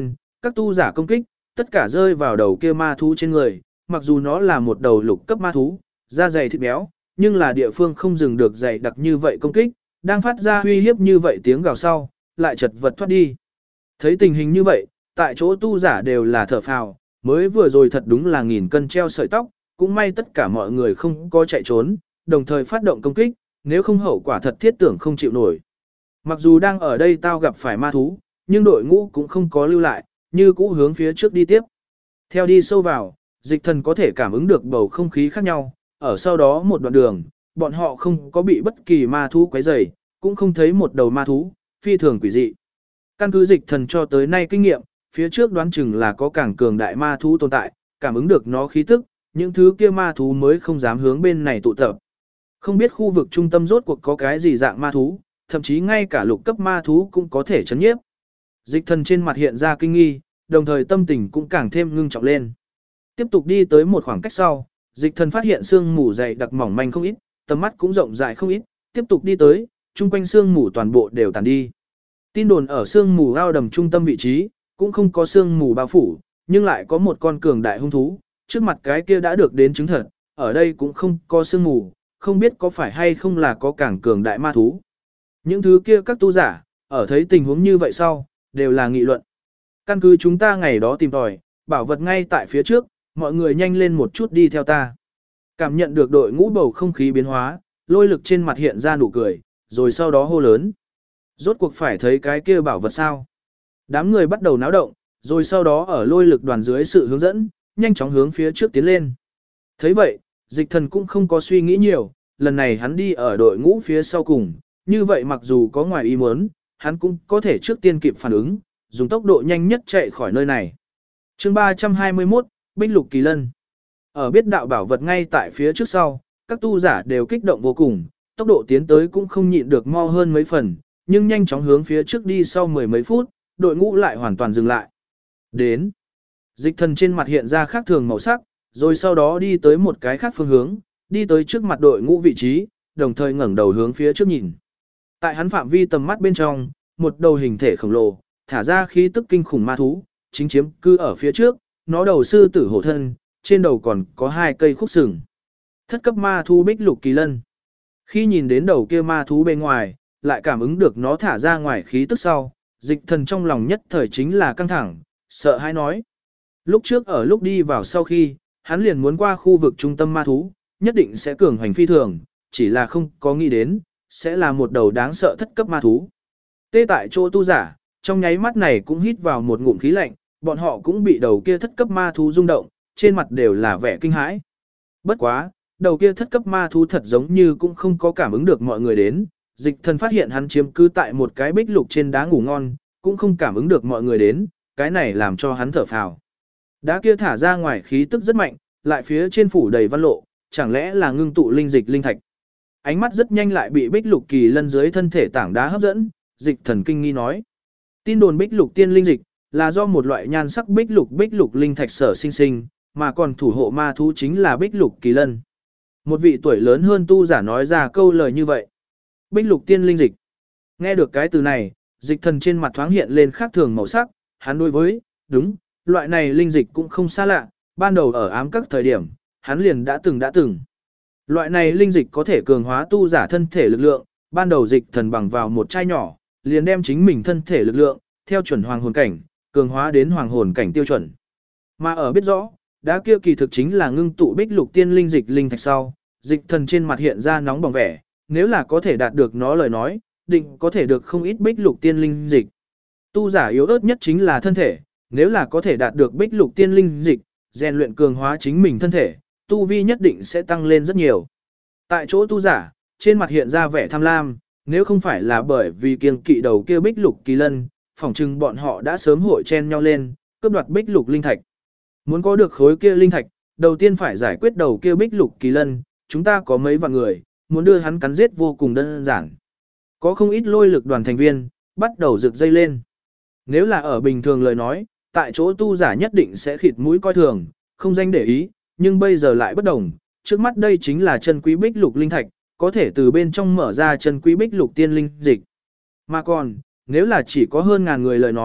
các tu giả công kích, tất cả rơi vào đầu kia ma thú trên người, mặc dù nó là một đầu lục cấp ma thú, da dày thịt béo, nhưng là địa phương không dừng được dày đặc như vậy công kích, đang phát ra uy hiếp như vậy tiếng gào sau, lại chật vật thoát đi. Thấy tình hình như vậy, tại chỗ tu giả đều là thở phào, mới vừa rồi thật đúng là nghìn cân treo sợi tóc, cũng may tất cả mọi người không có chạy trốn, đồng thời phát động công kích, nếu không hậu quả thật thiết tưởng không chịu nổi. Mặc dù đang ở đây tao gặp phải ma thú, nhưng đội ngũ cũng không có lưu lại, như cũ hướng phía trước đi tiếp. Theo đi sâu vào, Dịch Thần có thể cảm ứng được bầu không khí khác nhau, ở sau đó một đoạn đường, bọn họ không có bị bất kỳ ma thú quấy rầy, cũng không thấy một đầu ma thú, phi thường quỷ dị. Căn cứ Dịch Thần cho tới nay kinh nghiệm, phía trước đoán chừng là có càng cường đại ma thú tồn tại, cảm ứng được nó khí tức, những thứ kia ma thú mới không dám hướng bên này tụ tập. Không biết khu vực trung tâm rốt cuộc có cái gì dạng ma thú, thậm chí ngay cả lục cấp ma thú cũng có thể chấn nhiếp. Dịch Thần trên mặt hiện ra kinh nghi, đồng thời tâm tình cũng càng thêm ngưng trọng lên. Tiếp tục đi tới một khoảng cách sau, Dịch Thần phát hiện sương mù dày đặc mỏng manh không ít, tầm mắt cũng rộng rãi không ít, tiếp tục đi tới, chung quanh sương mù toàn bộ đều tàn đi. Tin đồn ở sương mù ao đầm trung tâm vị trí, cũng không có sương mù bao phủ, nhưng lại có một con cường đại hung thú, trước mặt cái kia đã được đến chứng thật, ở đây cũng không có sương mù, không biết có phải hay không là có càng cường đại ma thú. Những thứ kia các tu giả, ở thấy tình huống như vậy sau, đều là nghị luận. Căn cứ chúng ta ngày đó tìm tòi, bảo vật ngay tại phía trước, mọi người nhanh lên một chút đi theo ta. Cảm nhận được đội ngũ bầu không khí biến hóa, Lôi Lực trên mặt hiện ra nụ cười, rồi sau đó hô lớn. Rốt cuộc phải thấy cái kia bảo vật sao? Đám người bắt đầu náo động, rồi sau đó ở Lôi Lực đoàn dưới sự hướng dẫn, nhanh chóng hướng phía trước tiến lên. Thấy vậy, Dịch Thần cũng không có suy nghĩ nhiều, lần này hắn đi ở đội ngũ phía sau cùng, như vậy mặc dù có ngoài ý muốn, hắn cũng có thể trước tiên kịp phản ứng, dùng tốc độ nhanh nhất chạy khỏi nơi này. Chương 321, Bích Lục Kỳ Lân. Ở biết đạo bảo vật ngay tại phía trước sau, các tu giả đều kích động vô cùng, tốc độ tiến tới cũng không nhịn được mau hơn mấy phần, nhưng nhanh chóng hướng phía trước đi sau mười mấy phút, đội ngũ lại hoàn toàn dừng lại. Đến. Dịch Thần trên mặt hiện ra khác thường màu sắc, rồi sau đó đi tới một cái khác phương hướng, đi tới trước mặt đội ngũ vị trí, đồng thời ngẩng đầu hướng phía trước nhìn. Tại hắn phạm vi tầm mắt bên trong, một đầu hình thể khổng lồ, thả ra khí tức kinh khủng ma thú, chính chiếm cư ở phía trước, nó đầu sư tử hổ thân, trên đầu còn có hai cây khúc sừng. Thất cấp ma thú Bích Lục Kỳ Lân. Khi nhìn đến đầu kia ma thú bên ngoài, lại cảm ứng được nó thả ra ngoài khí tức sau, Dịch Thần trong lòng nhất thời chính là căng thẳng, sợ hãi nói. Lúc trước ở lúc đi vào sau khi, hắn liền muốn qua khu vực trung tâm ma thú, nhất định sẽ cường hành phi thường, chỉ là không có nghĩ đến, sẽ là một đầu đáng sợ thất cấp ma thú. Tê tại chỗ tu giả, trong nháy mắt này cũng hít vào một ngụm khí lạnh, bọn họ cũng bị đầu kia thất cấp ma thú rung động, trên mặt đều là vẻ kinh hãi. Bất quá, đầu kia thất cấp ma thú thật giống như cũng không có cảm ứng được mọi người đến, Dịch Thần phát hiện hắn chiếm cứ tại một cái bích lục trên đá ngủ ngon, cũng không cảm ứng được mọi người đến, cái này làm cho hắn thở phào. Đá kia thả ra ngoài khí tức rất mạnh, lại phía trên phủ đầy văn lộ, chẳng lẽ là ngưng tụ linh dịch linh thạch. Ánh mắt rất nhanh lại bị Bích Lục Kỳ Lân dưới thân thể tảng đá hấp dẫn, Dịch Thần kinh nghi nói. Tin đồn Bích Lục tiên linh dịch là do một loại nhan sắc bích lục linh thạch sở sinh sinh, mà còn thủ hộ ma thú chính là Bích Lục Kỳ Lân. Một vị tuổi lớn hơn tu giả nói ra câu lời như vậy. Bích Lục tiên linh dịch. Nghe được cái từ này, Dịch Thần trên mặt thoáng hiện lên khác thường màu sắc, hắn đối với, đúng, loại này linh dịch cũng không xa lạ, ban đầu ở ám các thời điểm, hắn liền đã từng. Loại này linh dịch có thể cường hóa tu giả thân thể lực lượng, ban đầu Dịch Thần bằng vào một chai nhỏ, liền đem chính mình thân thể lực lượng, theo chuẩn hoàng hồn cảnh, cường hóa đến hoàng hồn cảnh tiêu chuẩn. Mà ở biết rõ, đá kia kỳ thực chính là ngưng tụ Bích Lục tiên linh dịch linh thạch sau, Dịch Thần trên mặt hiện ra nóng bỏng vẻ, nếu là có thể đạt được nó lời nói, định có thể được không ít Bích Lục tiên linh dịch. Tu giả yếu ớt nhất chính là thân thể, nếu là có thể đạt được Bích Lục tiên linh dịch, rèn luyện cường hóa chính mình thân thể, tu vi nhất định sẽ tăng lên rất nhiều. Tại chỗ tu giả, trên mặt hiện ra vẻ tham lam, nếu không phải là bởi vì kiêng kỵ đầu kia Bích Lục Kỳ Lân, phỏng chừng bọn họ đã sớm hội chen nhau lên, cướp đoạt Bích Lục linh thạch. Muốn có được khối kia linh thạch, đầu tiên phải giải quyết đầu kia Bích Lục Kỳ Lân, chúng ta có mấy vạn người, muốn đưa hắn cắn giết vô cùng đơn giản. Có không ít Lôi Lực đoàn thành viên, bắt đầu rực dây lên. Nếu là ở bình thường lời nói, tại chỗ tu giả nhất định sẽ khịt mũi coi thường, không danh để ý, nhưng bây giờ lại bất đồng, trước mắt đây chính là chân quý Bích Lục linh thạch, có thể từ bên trong mở ra chân quý Bích Lục tiên linh dịch. Mà còn, nếu là chỉ có hơn ngàn người lời nói,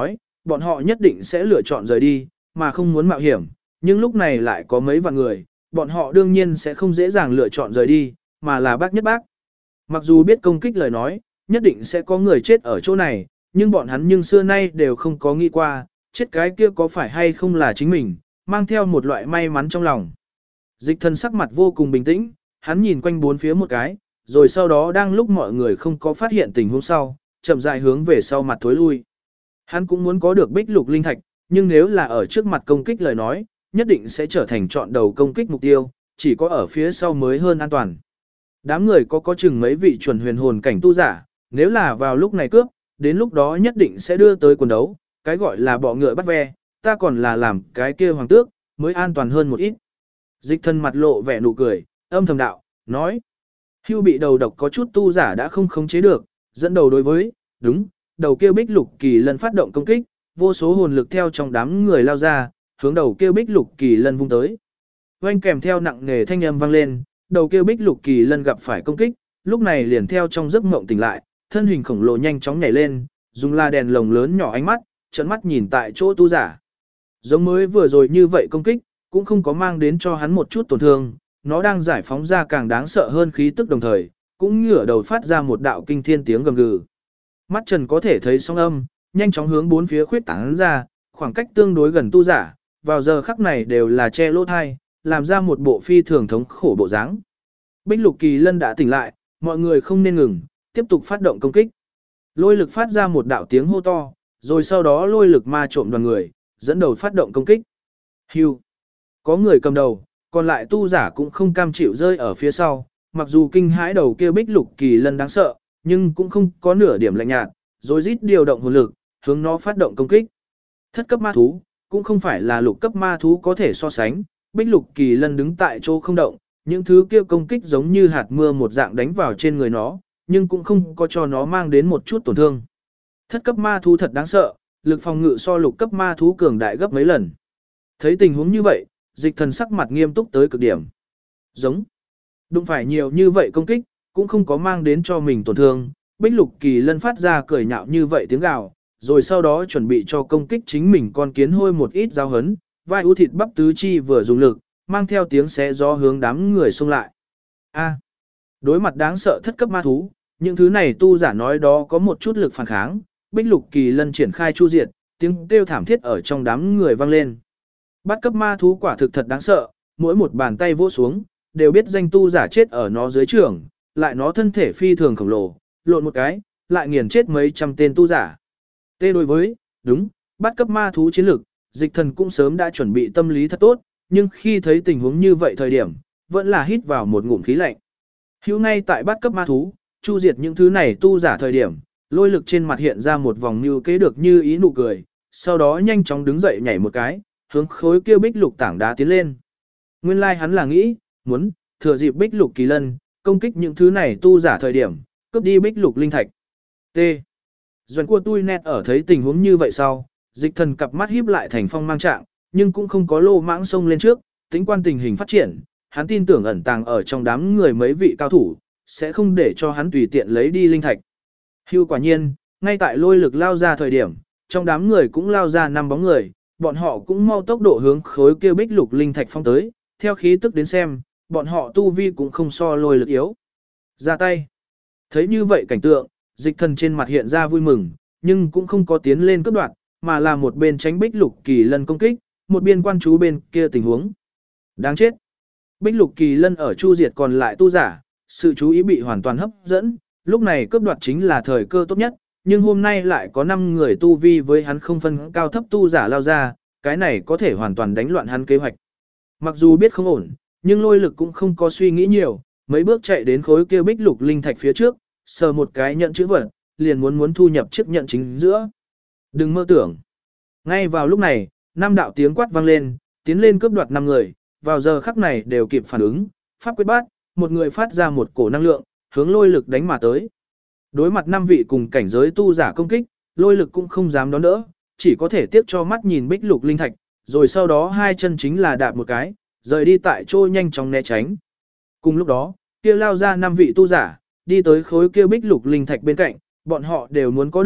bọn họ nhất định sẽ lựa chọn rời đi, mà không muốn mạo hiểm, nhưng lúc này lại có mấy vạn người, bọn họ đương nhiên sẽ không dễ dàng lựa chọn rời đi, mà là bác nhất bác. Mặc dù biết công kích lời nói, nhất định sẽ có người chết ở chỗ này, nhưng bọn hắn nhưng xưa nay đều không có nghĩ qua, chết cái kia có phải hay không là chính mình, mang theo một loại may mắn trong lòng. Dịch thần sắc mặt vô cùng bình tĩnh, hắn nhìn quanh bốn phía một cái, rồi sau đó đang lúc mọi người không có phát hiện tình huống sau, chậm rãi hướng về sau mặt thối lui. Hắn cũng muốn có được bích lục linh thạch, nhưng nếu là ở trước mặt công kích lời nói, nhất định sẽ trở thành chọn đầu công kích mục tiêu, chỉ có ở phía sau mới hơn an toàn. Đám người có chừng mấy vị chuẩn huyền hồn cảnh tu giả, nếu là vào lúc này cướp, đến lúc đó nhất định sẽ đưa tới quần đấu, cái gọi là bọ ngựa bắt ve, ta còn là làm cái kia hoàng tước, mới an toàn hơn một ít. Dịch thân mặt lộ vẻ nụ cười, âm thầm đạo, nói. Hưu bị đầu độc có chút tu giả đã không khống chế được, dẫn đầu đối với, đúng, đầu kia bích lục kỳ lân phát động công kích, vô số hồn lực theo trong đám người lao ra, hướng đầu kia bích lục kỳ lân vung tới. Oanh kèm theo nặng nề thanh âm vang lên, đầu kia bích lục kỳ lân gặp phải công kích, lúc này liền theo trong giấc mộng tỉnh lại, thân hình khổng lồ nhanh chóng nhảy lên, dùng la đèn lồng lớn nhỏ ánh mắt, trợn mắt nhìn tại chỗ tu giả. Giống mới vừa rồi như vậy công kích, cũng không có mang đến cho hắn một chút tổn thương, nó đang giải phóng ra càng đáng sợ hơn khí tức đồng thời, cũng ngửa đầu phát ra một đạo kinh thiên tiếng gầm gừ. Mắt Trần có thể thấy sóng âm, nhanh chóng hướng bốn phía khuyết tán ra, khoảng cách tương đối gần tu giả, vào giờ khắc này đều là che lỗ thai, làm ra một bộ phi thường thống khổ bộ dáng. Bích lục kỳ lân đã tỉnh lại, mọi người không nên ngừng, tiếp tục phát động công kích. Lôi lực phát ra một đạo tiếng hô to, rồi sau đó lôi lực ma trộm đoàn người, dẫn đầu phát động công kích. Hưu. Có người cầm đầu, còn lại tu giả cũng không cam chịu rơi ở phía sau, mặc dù kinh hãi đầu kia bích lục kỳ lân đáng sợ, nhưng cũng không có nửa điểm lạnh nhạt, rồi rít điều động hồn lực, hướng nó phát động công kích. Thất cấp ma thú, cũng không phải là lục cấp ma thú có thể so sánh, bích lục kỳ lân đứng tại chỗ không động, những thứ kia công kích giống như hạt mưa một dạng đánh vào trên người nó, nhưng cũng không có cho nó mang đến một chút tổn thương. Thất cấp ma thú thật đáng sợ, lực phòng ngự so lục cấp ma thú cường đại gấp mấy lần. Thấy tình huống như vậy, dịch thần sắc mặt nghiêm túc tới cực điểm. Giống. Đụng phải nhiều như vậy công kích, cũng không có mang đến cho mình tổn thương, bích lục kỳ lân phát ra cười nhạo như vậy tiếng gào, rồi sau đó chuẩn bị cho công kích chính mình con kiến hôi một ít giao hấn, vai ưu thịt bắp tứ chi vừa dùng lực, mang theo tiếng xé gió hướng đám người xông lại. A. Đối mặt đáng sợ thất cấp ma thú, những thứ này tu giả nói đó có một chút lực phản kháng, bích lục kỳ lân triển khai chu diệt, tiếng kêu thảm thiết ở trong đám người vang lên. Bát cấp ma thú quả thực thật đáng sợ, mỗi một bàn tay vỗ xuống, đều biết danh tu giả chết ở nó dưới trưởng, lại nó thân thể phi thường khổng lồ, lộn một cái, lại nghiền chết mấy trăm tên tu giả. Tê đối với, đúng, bát cấp ma thú chiến lực, dịch thần cũng sớm đã chuẩn bị tâm lý thật tốt, nhưng khi thấy tình huống như vậy thời điểm, vẫn là hít vào một ngụm khí lạnh. Hữu ngay tại bát cấp ma thú, chu diệt những thứ này tu giả thời điểm, lôi lực trên mặt hiện ra một vòng mưu kế được như ý nụ cười, sau đó nhanh chóng đứng dậy nhảy một cái, hướng khối kia bích lục tảng đá tiến lên. Nguyên lai hắn là nghĩ, muốn, thừa dịp bích lục kỳ lân, công kích những thứ này tu giả thời điểm, cướp đi bích lục linh thạch. T. Doan của tôi nét ở thấy tình huống như vậy sau, dịch thần cặp mắt híp lại thành phong mang trạng, nhưng cũng không có lô mãng xông lên trước, tính quan tình hình phát triển, hắn tin tưởng ẩn tàng ở trong đám người mấy vị cao thủ, sẽ không để cho hắn tùy tiện lấy đi linh thạch. Hưu quả nhiên, ngay tại lôi lực lao ra thời điểm, trong đám người cũng lao ra 5 bóng người, bọn họ cũng mau tốc độ hướng khối kia bích lục linh thạch phong tới, theo khí tức đến xem, bọn họ tu vi cũng không so lôi lực yếu. Ra tay. Thấy như vậy cảnh tượng, dịch thần trên mặt hiện ra vui mừng, nhưng cũng không có tiến lên cướp đoạt, mà là một bên tránh bích lục kỳ lân công kích, một bên quan chú bên kia tình huống. Đáng chết. Bích lục kỳ lân ở chu diệt còn lại tu giả, sự chú ý bị hoàn toàn hấp dẫn, lúc này cướp đoạt chính là thời cơ tốt nhất, nhưng hôm nay lại có 5 người tu vi với hắn không phân cao thấp tu giả lao ra, cái này có thể hoàn toàn đánh loạn hắn kế hoạch. Mặc dù biết không ổn, nhưng lôi lực cũng không có suy nghĩ nhiều, mấy bước chạy đến khối kia bích lục linh thạch phía trước, sờ một cái nhận chữ vật, liền muốn thu nhập chiếc nhận chính giữa. Đừng mơ tưởng. Ngay vào lúc này, 5 đạo tiếng quát vang lên, tiến lên cướp đoạt 5 người, vào giờ khắc này đều kịp phản ứng, pháp quyết bát, một người phát ra một cổ năng lượng, hướng lôi lực đánh mà tới. Đối mặt 5 vị cùng cảnh giới tu giả công kích, lôi lực cũng không dám đón đỡ, chỉ có thể tiếp cho mắt nhìn bích lục linh thạch, rồi sau đó hai chân chính là đạp một cái, rời đi tại chỗ nhanh chóng né tránh. Cùng lúc đó, kia lao ra 5 vị tu giả, đi tới khối kia bích lục linh thạch bên cạnh, bọn họ đều muốn có được,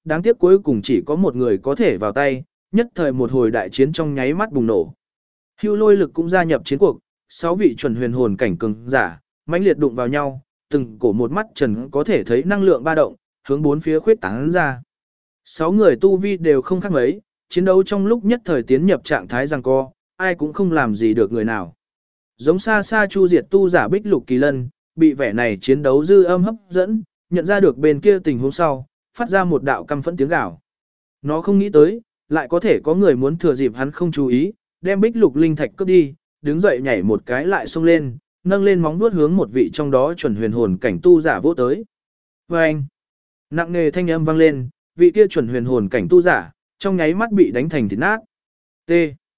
đáng tiếc cuối cùng chỉ có một người có thể vào tay, nhất thời một hồi đại chiến trong nháy mắt bùng nổ. Hưu lôi lực cũng gia nhập chiến cuộc, 6 vị chuẩn huyền hồn cảnh cường giả, mãnh liệt đụng vào nhau, từng cổ một mắt trần có thể thấy năng lượng ba động, hướng bốn phía khuyết tán ra. 6 người tu vi đều không khác mấy, chiến đấu trong lúc nhất thời tiến nhập trạng thái giằng co, ai cũng không làm gì được người nào. Giống xa xa chu diệt tu giả Bích Lục Kỳ Lân, bị vẻ này chiến đấu dư âm hấp dẫn, nhận ra được bên kia tình huống sau, phát ra một đạo căm phẫn tiếng gào. Nó không nghĩ tới, lại có thể có người muốn thừa dịp hắn không chú ý, đem Bích Lục linh thạch cướp đi, đứng dậy nhảy một cái lại xông lên, nâng lên móng vuốt hướng một vị trong đó chuẩn huyền hồn cảnh tu giả vỗ tới. Và anh, nặng nề thanh âm vang lên, vị kia chuẩn huyền hồn cảnh tu giả, trong nháy mắt bị đánh thành thịt nát. T.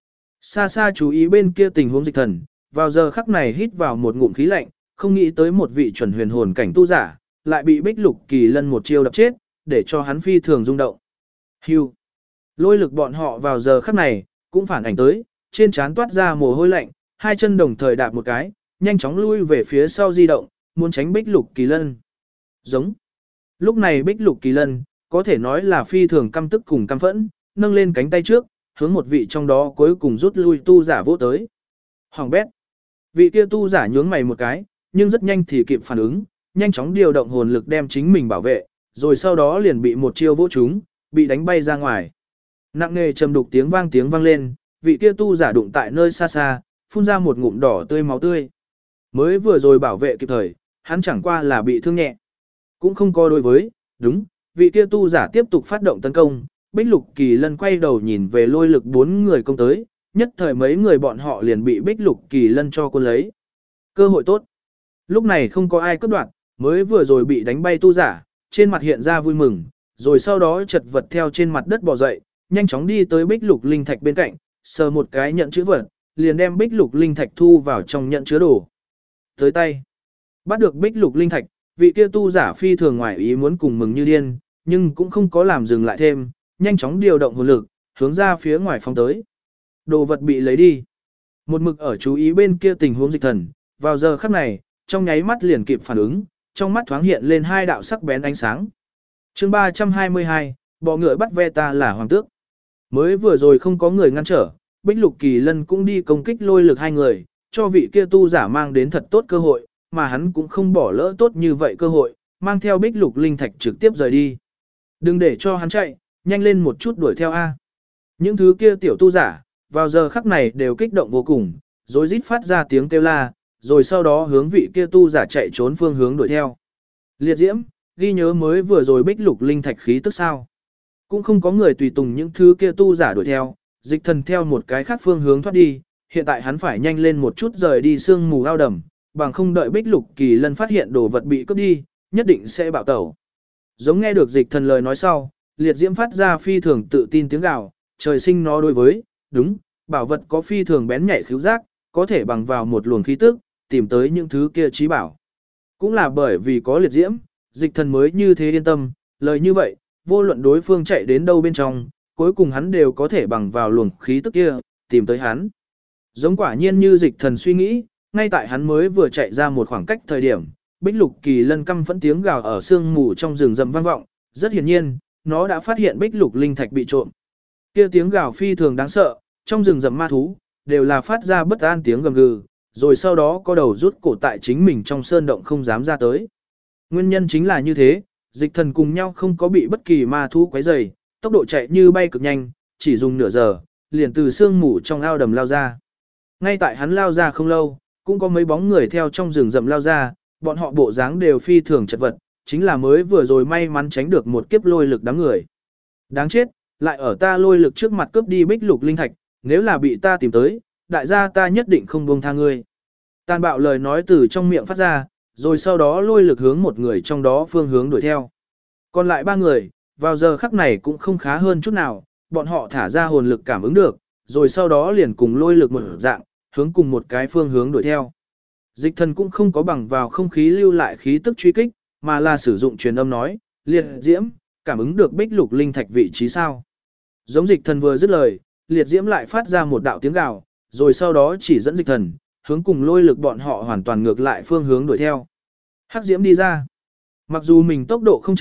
Xa xa chú ý bên kia tình huống Dịch Thần, vào giờ khắc này hít vào một ngụm khí lạnh, không nghĩ tới một vị chuẩn huyền hồn cảnh tu giả, lại bị Bích Lục Kỳ Lân một chiêu đập chết, để cho hắn phi thường rung động. Hưu. Lôi lực bọn họ vào giờ khắc này, cũng phản ảnh tới, trên trán toát ra mồ hôi lạnh, hai chân đồng thời đạp một cái, nhanh chóng lui về phía sau di động, muốn tránh Bích Lục Kỳ Lân. Giống. Lúc này Bích Lục Kỳ Lân, có thể nói là phi thường căm tức cùng căm phẫn, nâng lên cánh tay trước, hướng một vị trong đó cuối cùng rút lui tu giả vỗ tới. Hoàng bét. Vị kia tu giả nhướng mày một cái, nhưng rất nhanh thì kịp phản ứng, nhanh chóng điều động hồn lực đem chính mình bảo vệ, rồi sau đó liền bị một chiêu vỗ trúng, bị đánh bay ra ngoài. Nặng nề trầm đục tiếng vang lên, vị kia tu giả đụng tại nơi xa xa, phun ra một ngụm đỏ tươi máu tươi. Mới vừa rồi bảo vệ kịp thời, hắn chẳng qua là bị thương nhẹ. Cũng không có đối với, đúng, vị kia tu giả tiếp tục phát động tấn công, Bích Lục Kỳ Lân quay đầu nhìn về lôi lực 4 người công tới, nhất thời mấy người bọn họ liền bị Bích Lục Kỳ Lân cho cuốn lấy. Cơ hội tốt. Lúc này không có ai cướp đoạt, mới vừa rồi bị đánh bay tu giả, trên mặt hiện ra vui mừng, rồi sau đó chật vật theo trên mặt đất bò dậy, nhanh chóng đi tới Bích Lục linh thạch bên cạnh, sờ một cái nhận chữ vật, liền đem Bích Lục linh thạch thu vào trong nhận chứa đồ. Tới tay. Bắt được Bích Lục linh thạch, vị kia tu giả phi thường ngoài ý muốn cùng mừng như điên, nhưng cũng không có làm dừng lại thêm, nhanh chóng điều động hồn lực, hướng ra phía ngoài phóng tới. Đồ vật bị lấy đi. Một mực ở chú ý bên kia tình huống Dịch Thần, vào giờ khắc này, trong nháy mắt liền kịp phản ứng, trong mắt thoáng hiện lên hai đạo sắc bén ánh sáng. Chương 322, bọ ngựa bắt ve ta là hoàng tước. Mới vừa rồi không có người ngăn trở, Bích Lục Kỳ Lân cũng đi công kích lôi lực hai người, cho vị kia tu giả mang đến thật tốt cơ hội, mà hắn cũng không bỏ lỡ tốt như vậy cơ hội, mang theo Bích Lục linh thạch trực tiếp rời đi. Đừng để cho hắn chạy, nhanh lên một chút đuổi theo a. Những thứ kia tiểu tu giả, vào giờ khắc này đều kích động vô cùng, rồi rít phát ra tiếng kêu la, rồi sau đó hướng vị kia tu giả chạy trốn phương hướng đuổi theo. Liệt Diễm, ghi nhớ mới vừa rồi Bích Lục linh thạch khí tức sao? Cũng không có người tùy tùng những thứ kia tu giả đuổi theo, Dịch Thần theo một cái khác phương hướng thoát đi, hiện tại hắn phải nhanh lên một chút rời đi sương mù ao đầm, bằng không đợi Bích Lục Kỳ Lân phát hiện đồ vật bị cướp đi, nhất định sẽ bạo tẩu. Giống nghe được Dịch Thần lời nói sau, Liệt Diễm phát ra phi thường tự tin tiếng gào, trời sinh nó đối với, đúng, bảo vật có phi thường bén nhạy khứu giác, có thể bằng vào một luồng khí tức, tìm tới những thứ kia trí bảo. Cũng là bởi vì có Liệt Diễm, Dịch Thần mới như thế yên tâm, lời như vậy, vô luận đối phương chạy đến đâu bên trong, cuối cùng hắn đều có thể bằng vào luồng khí tức kia, tìm tới hắn. Giống quả nhiên như Dịch Thần suy nghĩ, ngay tại hắn mới vừa chạy ra một khoảng cách thời điểm, Bích Lục Kỳ Lân căm phẫn tiếng gào ở sương mù trong rừng rậm vang vọng, rất hiển nhiên, nó đã phát hiện Bích Lục linh thạch bị trộm. Kia tiếng gào phi thường đáng sợ, trong rừng rậm ma thú đều là phát ra bất an tiếng gầm gừ, rồi sau đó có đầu rút cổ tại chính mình trong sơn động không dám ra tới. Nguyên nhân chính là như thế, Dịch Thần cùng nhau không có bị bất kỳ ma thú quấy rầy, tốc độ chạy như bay cực nhanh, chỉ dùng nửa giờ, liền từ sương mù trong ao đầm lao ra. Ngay tại hắn lao ra không lâu, cũng có mấy bóng người theo trong rừng rậm lao ra, bọn họ bộ dáng đều phi thường chật vật, chính là mới vừa rồi may mắn tránh được một kiếp lôi lực đám người. Đáng chết, lại ở ta lôi lực trước mặt cướp đi Bích Lục linh thạch, nếu là bị ta tìm tới, đại gia ta nhất định không buông tha ngươi. Tàn bạo lời nói từ trong miệng phát ra, rồi sau đó lôi lực hướng một người trong đó phương hướng đuổi theo. Còn lại ba người, vào giờ khắc này cũng không khá hơn chút nào, bọn họ thả ra hồn lực cảm ứng được, rồi sau đó liền cùng lôi lực một dạng, hướng cùng một cái phương hướng đuổi theo. Dịch Thần cũng không có bằng vào không khí lưu lại khí tức truy kích, mà là sử dụng truyền âm nói, Liệt Diễm, cảm ứng được Bích Lục linh thạch vị trí sao. Giống Dịch Thần vừa dứt lời, Liệt Diễm lại phát ra một đạo tiếng gào, rồi sau đó chỉ dẫn Dịch Thần, hướng cùng lôi lực bọn họ hoàn toàn ngược lại phương hướng đuổi theo. Hắc Diễm đi ra. Mặc dù mình tốc độ không chậm,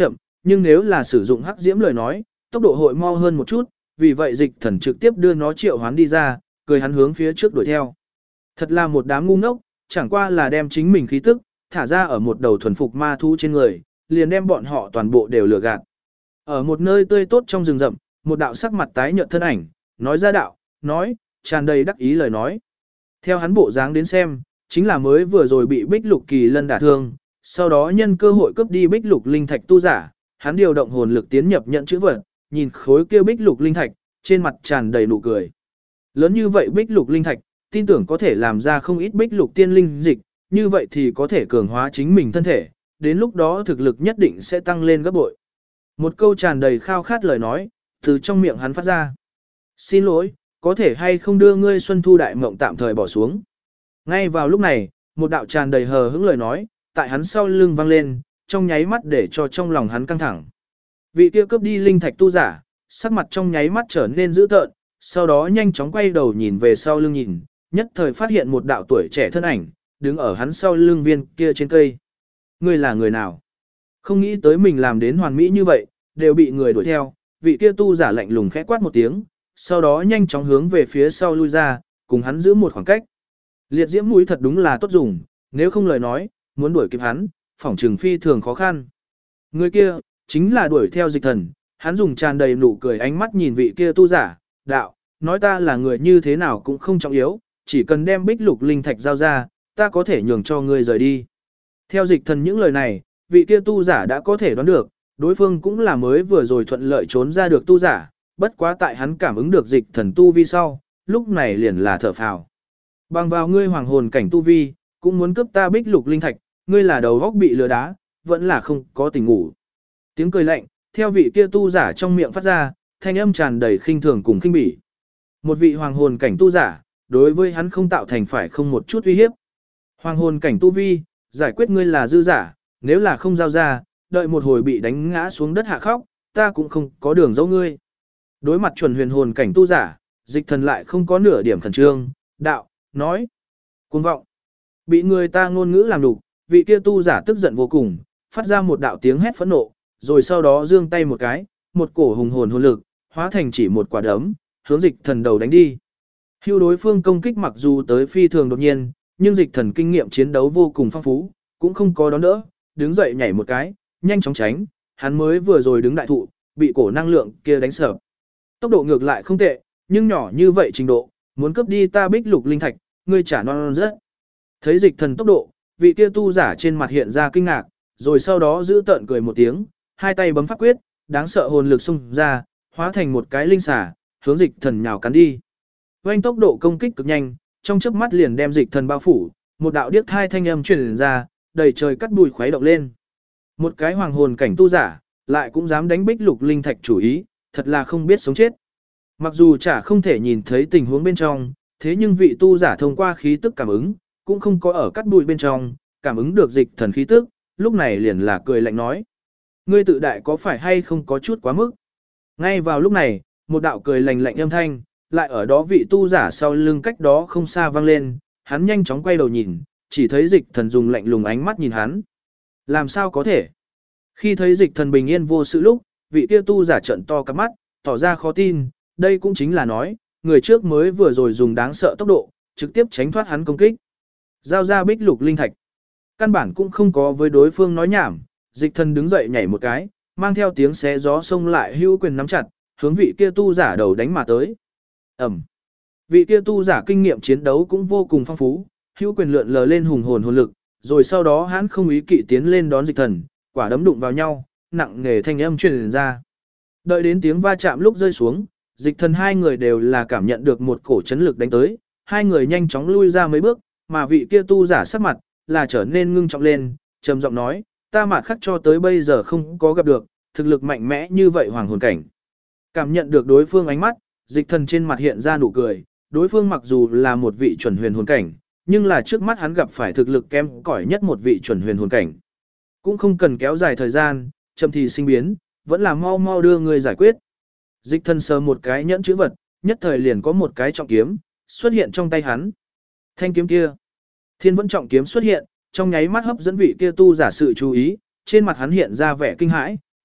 nhưng nếu là sử dụng hắc diễm lời nói, tốc độ hội mau hơn một chút, vì vậy dịch thần trực tiếp đưa nó triệu hoán đi ra, cười hắn hướng phía trước đuổi theo. Thật là một đám ngu ngốc, chẳng qua là đem chính mình khí tức, thả ra ở một đầu thuần phục ma thú trên người, liền đem bọn họ toàn bộ đều lừa gạt. Ở một nơi tươi tốt trong rừng rậm, một đạo sắc mặt tái nhợt thân ảnh, nói ra đạo, nói, tràn đầy đắc ý lời nói. Theo hắn bộ dáng đến xem, chính là mới vừa rồi bị Bích Lục Kỳ Lân đả thương, sau đó nhân cơ hội cướp đi Bích Lục Linh Thạch tu giả, hắn điều động hồn lực tiến nhập nhận chữ vật, nhìn khối kia Bích Lục Linh Thạch, trên mặt tràn đầy nụ cười. Lớn như vậy Bích Lục Linh Thạch, tin tưởng có thể làm ra không ít Bích Lục Tiên Linh dịch, như vậy thì có thể cường hóa chính mình thân thể, đến lúc đó thực lực nhất định sẽ tăng lên gấp bội. Một câu tràn đầy khao khát lời nói, từ trong miệng hắn phát ra. Xin lỗi, có thể hay không đưa ngươi Xuân Thu Đại Mộng tạm thời bỏ xuống. Ngay vào lúc này, một đạo tràn đầy hờ hững lời nói, tại hắn sau lưng vang lên, trong nháy mắt để cho trong lòng hắn căng thẳng. Vị kia cướp đi linh thạch tu giả, sắc mặt trong nháy mắt trở nên dữ tợn, sau đó nhanh chóng quay đầu nhìn về sau lưng nhìn, nhất thời phát hiện một đạo tuổi trẻ thân ảnh, đứng ở hắn sau lưng viên kia trên cây. Ngươi là người nào? Không nghĩ tới mình làm đến hoàn mỹ như vậy, đều bị người đuổi theo, vị kia tu giả lạnh lùng khẽ quát một tiếng, sau đó nhanh chóng hướng về phía sau lui ra, cùng hắn giữ một khoảng cách. Liệt diễm mũi thật đúng là tốt dùng, nếu không lời nói, muốn đuổi kịp hắn, phỏng trừng phi thường khó khăn. Người kia, chính là đuổi theo dịch thần, hắn dùng tràn đầy nụ cười ánh mắt nhìn vị kia tu giả, đạo, nói ta là người như thế nào cũng không trọng yếu, chỉ cần đem Bích Lục Linh Thạch giao ra, ta có thể nhường cho ngươi rời đi. Theo dịch thần những lời này, vị kia tu giả đã có thể đoán được, đối phương cũng là mới vừa rồi thuận lợi trốn ra được tu giả, bất quá tại hắn cảm ứng được dịch thần tu vi sau, lúc này liền là thở phào. Bằng vào ngươi hoàng hồn cảnh tu vi, cũng muốn cướp ta Bích Lục Linh Thạch, ngươi là đầu góc bị lừa đá, vẫn là không có tình ngủ. Tiếng cười lạnh, theo vị kia tu giả trong miệng phát ra, thanh âm tràn đầy khinh thường cùng khinh bỉ. Một vị hoàng hồn cảnh tu giả, đối với hắn không tạo thành phải không một chút uy hiếp. Hoàng hồn cảnh tu vi, giải quyết ngươi là dư giả, nếu là không giao ra, đợi một hồi bị đánh ngã xuống đất hạ khóc, ta cũng không có đường dấu ngươi. Đối mặt chuẩn huyền hồn cảnh tu giả, dịch thần lại không có nửa điểm khẩn trương, đạo, nói, cuồng vọng. Bị người ta ngôn ngữ làm đục, vị kia tu giả tức giận vô cùng, phát ra một đạo tiếng hét phẫn nộ, rồi sau đó giương tay một cái, một cổ hùng hồn hồn lực, hóa thành chỉ một quả đấm, hướng dịch thần đầu đánh đi. Hưu đối phương công kích mặc dù tới phi thường đột nhiên, nhưng dịch thần kinh nghiệm chiến đấu vô cùng phong phú, cũng không có đón đỡ, đứng dậy nhảy một cái, nhanh chóng tránh, hắn mới vừa rồi đứng đại thụ, bị cổ năng lượng kia đánh sợ. Tốc độ ngược lại không tệ, nhưng nhỏ như vậy trình độ, muốn cướp đi ta Bích Lục Linh Thạch, ngươi trả non rất. Thấy dịch thần tốc độ, vị kia tu giả trên mặt hiện ra kinh ngạc, rồi sau đó giữ tợn cười một tiếng, hai tay bấm pháp quyết, đáng sợ hồn lực xung ra, hóa thành một cái linh xà, hướng dịch thần nhào cắn đi. Với tốc độ công kích cực nhanh, trong chớp mắt liền đem dịch thần bao phủ, một đạo điếc thai thanh âm truyền ra, đầy trời cắt bụi khuấy động lên. Một cái hoàng hồn cảnh tu giả, lại cũng dám đánh Bích Lục Linh Thạch chủ ý, thật là không biết sống chết. Mặc dù chả không thể nhìn thấy tình huống bên trong, thế nhưng vị tu giả thông qua khí tức cảm ứng, cũng không có ở cắt bụi bên trong, cảm ứng được dịch thần khí tức, lúc này liền là cười lạnh nói. Ngươi tự đại có phải hay không có chút quá mức? Ngay vào lúc này, một đạo cười lạnh lạnh âm thanh, lại ở đó vị tu giả sau lưng cách đó không xa vang lên, hắn nhanh chóng quay đầu nhìn, chỉ thấy dịch thần dùng lạnh lùng ánh mắt nhìn hắn. Làm sao có thể? Khi thấy dịch thần bình yên vô sự lúc, vị kia tu giả trợn to cặp mắt, tỏ ra khó tin, đây cũng chính là nói, người trước mới vừa rồi dùng đáng sợ tốc độ, trực tiếp tránh thoát hắn công kích. Giao ra Bích Lục Linh Thạch. Căn bản cũng không có với đối phương nói nhảm, dịch thần đứng dậy nhảy một cái, mang theo tiếng xé gió xông lại hữu quyền nắm chặt, hướng vị kia tu giả đầu đánh mà tới. Ẩm. Vị kia tu giả kinh nghiệm chiến đấu cũng vô cùng phong phú, hữu quyền lượn lờ lên hùng hồn hồn lực, rồi sau đó hắn không ý kỵ tiến lên đón dịch thần, quả đấm đụng vào nhau, nặng nề thanh âm truyền ra. Đợi đến tiếng va chạm lúc rơi xuống, dịch thần hai người đều là cảm nhận được một cổ chấn lực đánh tới, hai người nhanh chóng lui ra mấy bước, mà vị kia tu giả sắc mặt là trở nên ngưng trọng lên, trầm giọng nói, ta mạt khắc cho tới bây giờ không có gặp được, thực lực mạnh mẽ như vậy hoàng hồn cảnh. Cảm nhận được đối phương ánh mắt, dịch thần trên mặt hiện ra nụ cười, đối phương mặc dù là một vị chuẩn huyền hồn cảnh, nhưng là trước mắt hắn gặp phải thực lực kém cỏi nhất một vị chuẩn huyền hồn cảnh. Cũng không cần kéo dài thời gian, chậm thì sinh biến, vẫn là mau mau đưa người giải quyết. Dịch thần sờ một cái nhẫn chữ vật, nhất thời liền có một cái trọng kiếm xuất hiện trong tay hắn. Thanh kiếm kia, Thiên Vẫn trọng kiếm xuất hiện, trong nháy mắt hấp dẫn vị kia tu giả sự chú ý, trên mặt hắn hiện ra vẻ kinh hãi,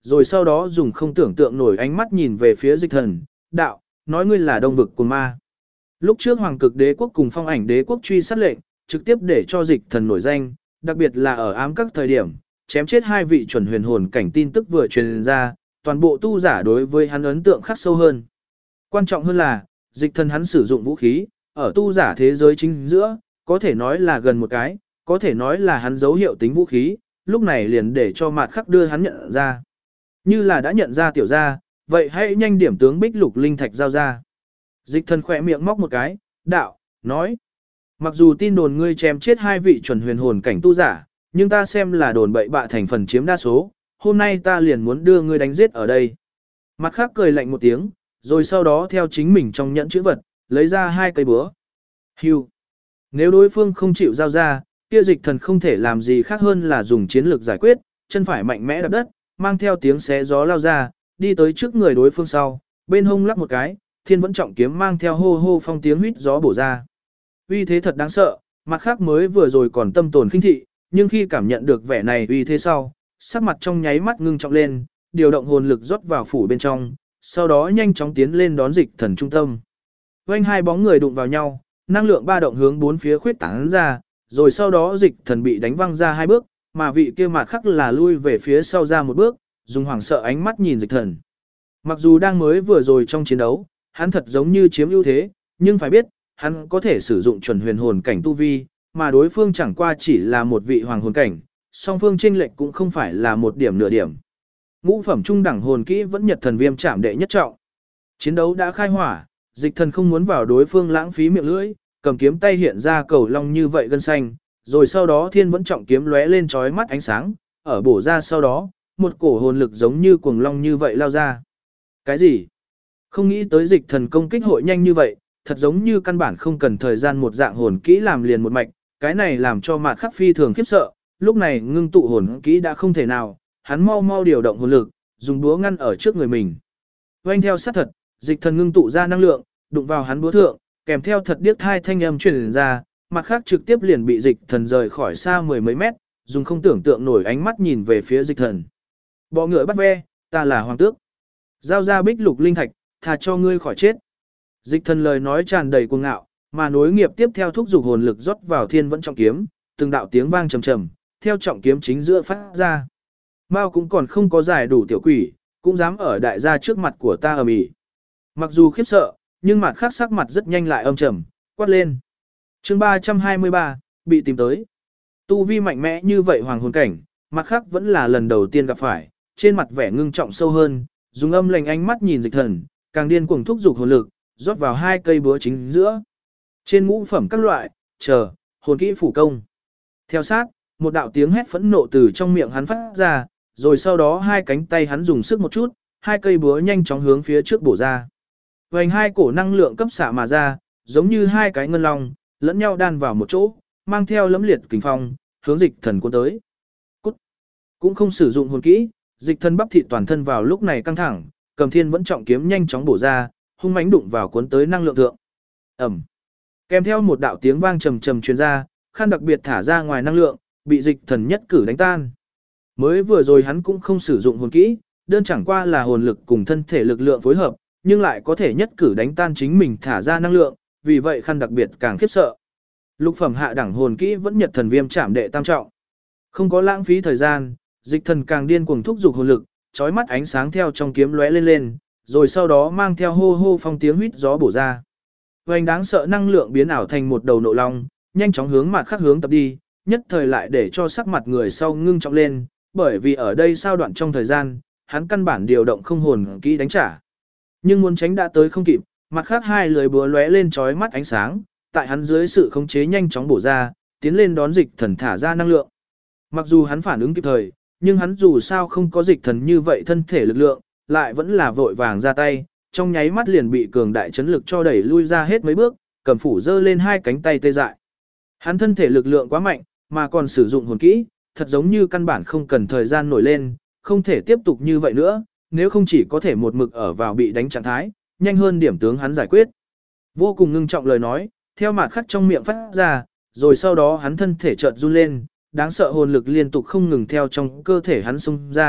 rồi sau đó dùng không tưởng tượng nổi ánh mắt nhìn về phía Dịch Thần, đạo, nói ngươi là đông vực của ma. Lúc trước Hoàng Cực Đế quốc cùng Phong Ảnh Đế quốc truy sát lệnh, trực tiếp để cho Dịch Thần nổi danh, đặc biệt là ở ám các thời điểm, chém chết 2 vị chuẩn huyền hồn cảnh tin tức vừa truyền ra, toàn bộ tu giả đối với hắn ấn tượng khắc sâu hơn. Quan trọng hơn là, Dịch Thần hắn sử dụng vũ khí, ở tu giả thế giới chính giữa, có thể nói là gần một cái, có thể nói là hắn dấu hiệu tính vũ khí, lúc này liền để cho Mạt Khắc đưa hắn nhận ra. Như là đã nhận ra tiểu gia, vậy hãy nhanh điểm tướng Bích Lục Linh Thạch giao ra. Dịch Thần khỏe miệng móc một cái, đạo, nói. Mặc dù tin đồn ngươi chém chết 2 vị chuẩn huyền hồn cảnh tu giả, nhưng ta xem là đồn bậy bạ thành phần chiếm đa số, hôm nay ta liền muốn đưa ngươi đánh giết ở đây. Mặt khác cười lạnh một tiếng, rồi sau đó theo chính mình trong nhẫn chữ vật, lấy ra 2 cây búa. Hưu. Nếu đối phương không chịu giao ra, kia Dịch Thần không thể làm gì khác hơn là dùng chiến lược giải quyết, chân phải mạnh mẽ đạp đất, mang theo tiếng xé gió lao ra, đi tới trước người đối phương sau, bên hông lắc một cái, Thiên Vẫn Trọng kiếm mang theo hô hô phong tiếng huýt gió bổ ra. Uy thế thật đáng sợ, mặt khác mới vừa rồi còn tâm tồn khinh thị, nhưng khi cảm nhận được vẻ này uy thế sau, sắc mặt trong nháy mắt ngưng trọng lên, điều động hồn lực rót vào phủ bên trong, sau đó nhanh chóng tiến lên đón Dịch Thần trung tâm. Vành 2 bóng người đụng vào nhau, năng lượng ba động hướng 4 phía khuyết tán ra, rồi sau đó Dịch Thần bị đánh văng ra 2 bước, mà vị kia mặt khắc là lui về phía sau ra 1 bước, dùng hoảng sợ ánh mắt nhìn Dịch Thần. Mặc dù đang mới vừa rồi trong chiến đấu, hắn thật giống như chiếm ưu thế, nhưng phải biết, hắn có thể sử dụng chuẩn huyền hồn cảnh tu vi, mà đối phương chẳng qua chỉ là một vị hoàng hồn cảnh, song phương chênh lệch cũng không phải là một điểm nửa điểm. Ngũ phẩm trung đẳng hồn kỹ vẫn Nhật Thần Viêm Trảm đệ nhất trọng. Chiến đấu đã khai hỏa, Dịch Thần không muốn vào đối phương lãng phí miệng lưỡi, cầm kiếm tay hiện ra cầu long như vậy gân xanh, rồi sau đó Thiên Vẫn Trọng kiếm lóe lên chói mắt ánh sáng, ở bổ ra sau đó, một cổ hồn lực giống như cuồng long như vậy lao ra. Cái gì? Không nghĩ tới Dịch Thần công kích hội nhanh như vậy, thật giống như căn bản không cần thời gian một dạng hồn kỹ làm liền một mạch, cái này làm cho Mạt Khắc phi thường khiếp sợ, lúc này ngưng tụ hồn kỹ đã không thể nào, hắn mau mau điều động hồn lực, dùng búa ngăn ở trước người mình. Oanh theo sát thật, Dịch Thần ngưng tụ ra năng lượng, đụng vào hắn búa thượng, kèm theo thật điếc thai thanh âm truyền ra, Mạt Khắc trực tiếp liền bị Dịch Thần rời khỏi xa 10 mấy mét, dùng không tưởng tượng nổi ánh mắt nhìn về phía Dịch Thần. Bọ ngựa bắt ve, ta là hoàng tước. Giao ra Bích Lục Linh Thạch, thà cho ngươi khỏi chết. Dịch Thần lời nói tràn đầy cuồng ngạo, mà nối nghiệp tiếp theo thúc dục hồn lực rót vào Thiên Vẫn Trọng kiếm, từng đạo tiếng vang trầm trầm, theo trọng kiếm chính giữa phát ra. Mao cũng còn không có giải đủ tiểu quỷ, cũng dám ở đại gia trước mặt của ta ầm ĩ. Mặc dù khiếp sợ, nhưng mặt khác sắc mặt rất nhanh lại âm trầm, quát lên. Chương 323, bị tìm tới. Tu vi mạnh mẽ như vậy hoàng hồn cảnh, mặt khác vẫn là lần đầu tiên gặp phải, trên mặt vẻ ngưng trọng sâu hơn, dùng âm lạnh ánh mắt nhìn Dịch Thần, càng điên cuồng thúc dục hồn lực, rót vào 2 cây búa chính giữa. Trên ngũ phẩm các loại, chờ, hồn kỹ phủ công. Theo sát, một đạo tiếng hét phẫn nộ từ trong miệng hắn phát ra, rồi sau đó 2 cánh tay hắn dùng sức một chút, 2 cây búa nhanh chóng hướng phía trước bổ ra. Vành 2 cổ năng lượng cấp xạ mà ra, giống như 2 cái ngân long, lẫn nhau đan vào một chỗ, mang theo lẫm liệt kình phong, hướng Dịch Thần cuốn tới. Cút. Cũng không sử dụng hồn kỹ, Dịch Thần bắp thịt toàn thân vào lúc này căng thẳng, cầm Thiên Vẫn Trọng kiếm nhanh chóng bổ ra, hung mãnh đụng vào cuốn tới năng lượng thượng. Ầm. Kèm theo một đạo tiếng vang trầm trầm truyền ra, khăn đặc biệt thả ra ngoài năng lượng, bị Dịch Thần nhất cử đánh tan. Mới vừa rồi hắn cũng không sử dụng hồn kỹ, đơn chẳng qua là hồn lực cùng thân thể lực lượng phối hợp, nhưng lại có thể nhất cử đánh tan chính mình thả ra năng lượng, vì vậy khăn đặc biệt càng khiếp sợ. Lục phẩm hạ đẳng hồn kỹ vẫn Nhật Thần Viêm Trảm đệ tam trọng. Không có lãng phí thời gian, Dịch Thần càng điên cuồng thúc dục hồn lực, chói mắt ánh sáng theo trong kiếm lóe lên lên, rồi sau đó mang theo hô hô phong tiếng huýt gió bổ ra. Vành đáng sợ năng lượng biến ảo thành một đầu nộ long, nhanh chóng hướng mặt khác hướng tập đi, nhất thời lại để cho sắc mặt người sau ngưng trọng lên, bởi vì ở đây sao đoạn trong thời gian, hắn căn bản điều động không hồn kỹ đánh trả. Nhưng muốn tránh đã tới không kịp, mặt khác 2 lưỡi búa lóe lên chói mắt ánh sáng, tại hắn dưới sự khống chế nhanh chóng bổ ra, tiến lên đón Dịch Thần thả ra năng lượng. Mặc dù hắn phản ứng kịp thời, nhưng hắn dù sao không có Dịch Thần như vậy thân thể lực lượng, lại vẫn là vội vàng ra tay, trong nháy mắt liền bị cường đại chấn lực cho đẩy lui ra hết mấy bước, cầm phủ giơ lên 2 cánh tay tê dại. Hắn thân thể lực lượng quá mạnh, mà còn sử dụng hồn kỹ, thật giống như căn bản không cần thời gian nổi lên, không thể tiếp tục như vậy nữa, nếu không chỉ có thể một mực ở vào bị đánh trạng thái, nhanh hơn điểm tướng hắn giải quyết. Vô cùng ngưng trọng lời nói, theo mặt khắc trong miệng phát ra, rồi sau đó hắn thân thể chợt run lên, đáng sợ hồn lực liên tục không ngừng theo trong cơ thể hắn xông ra,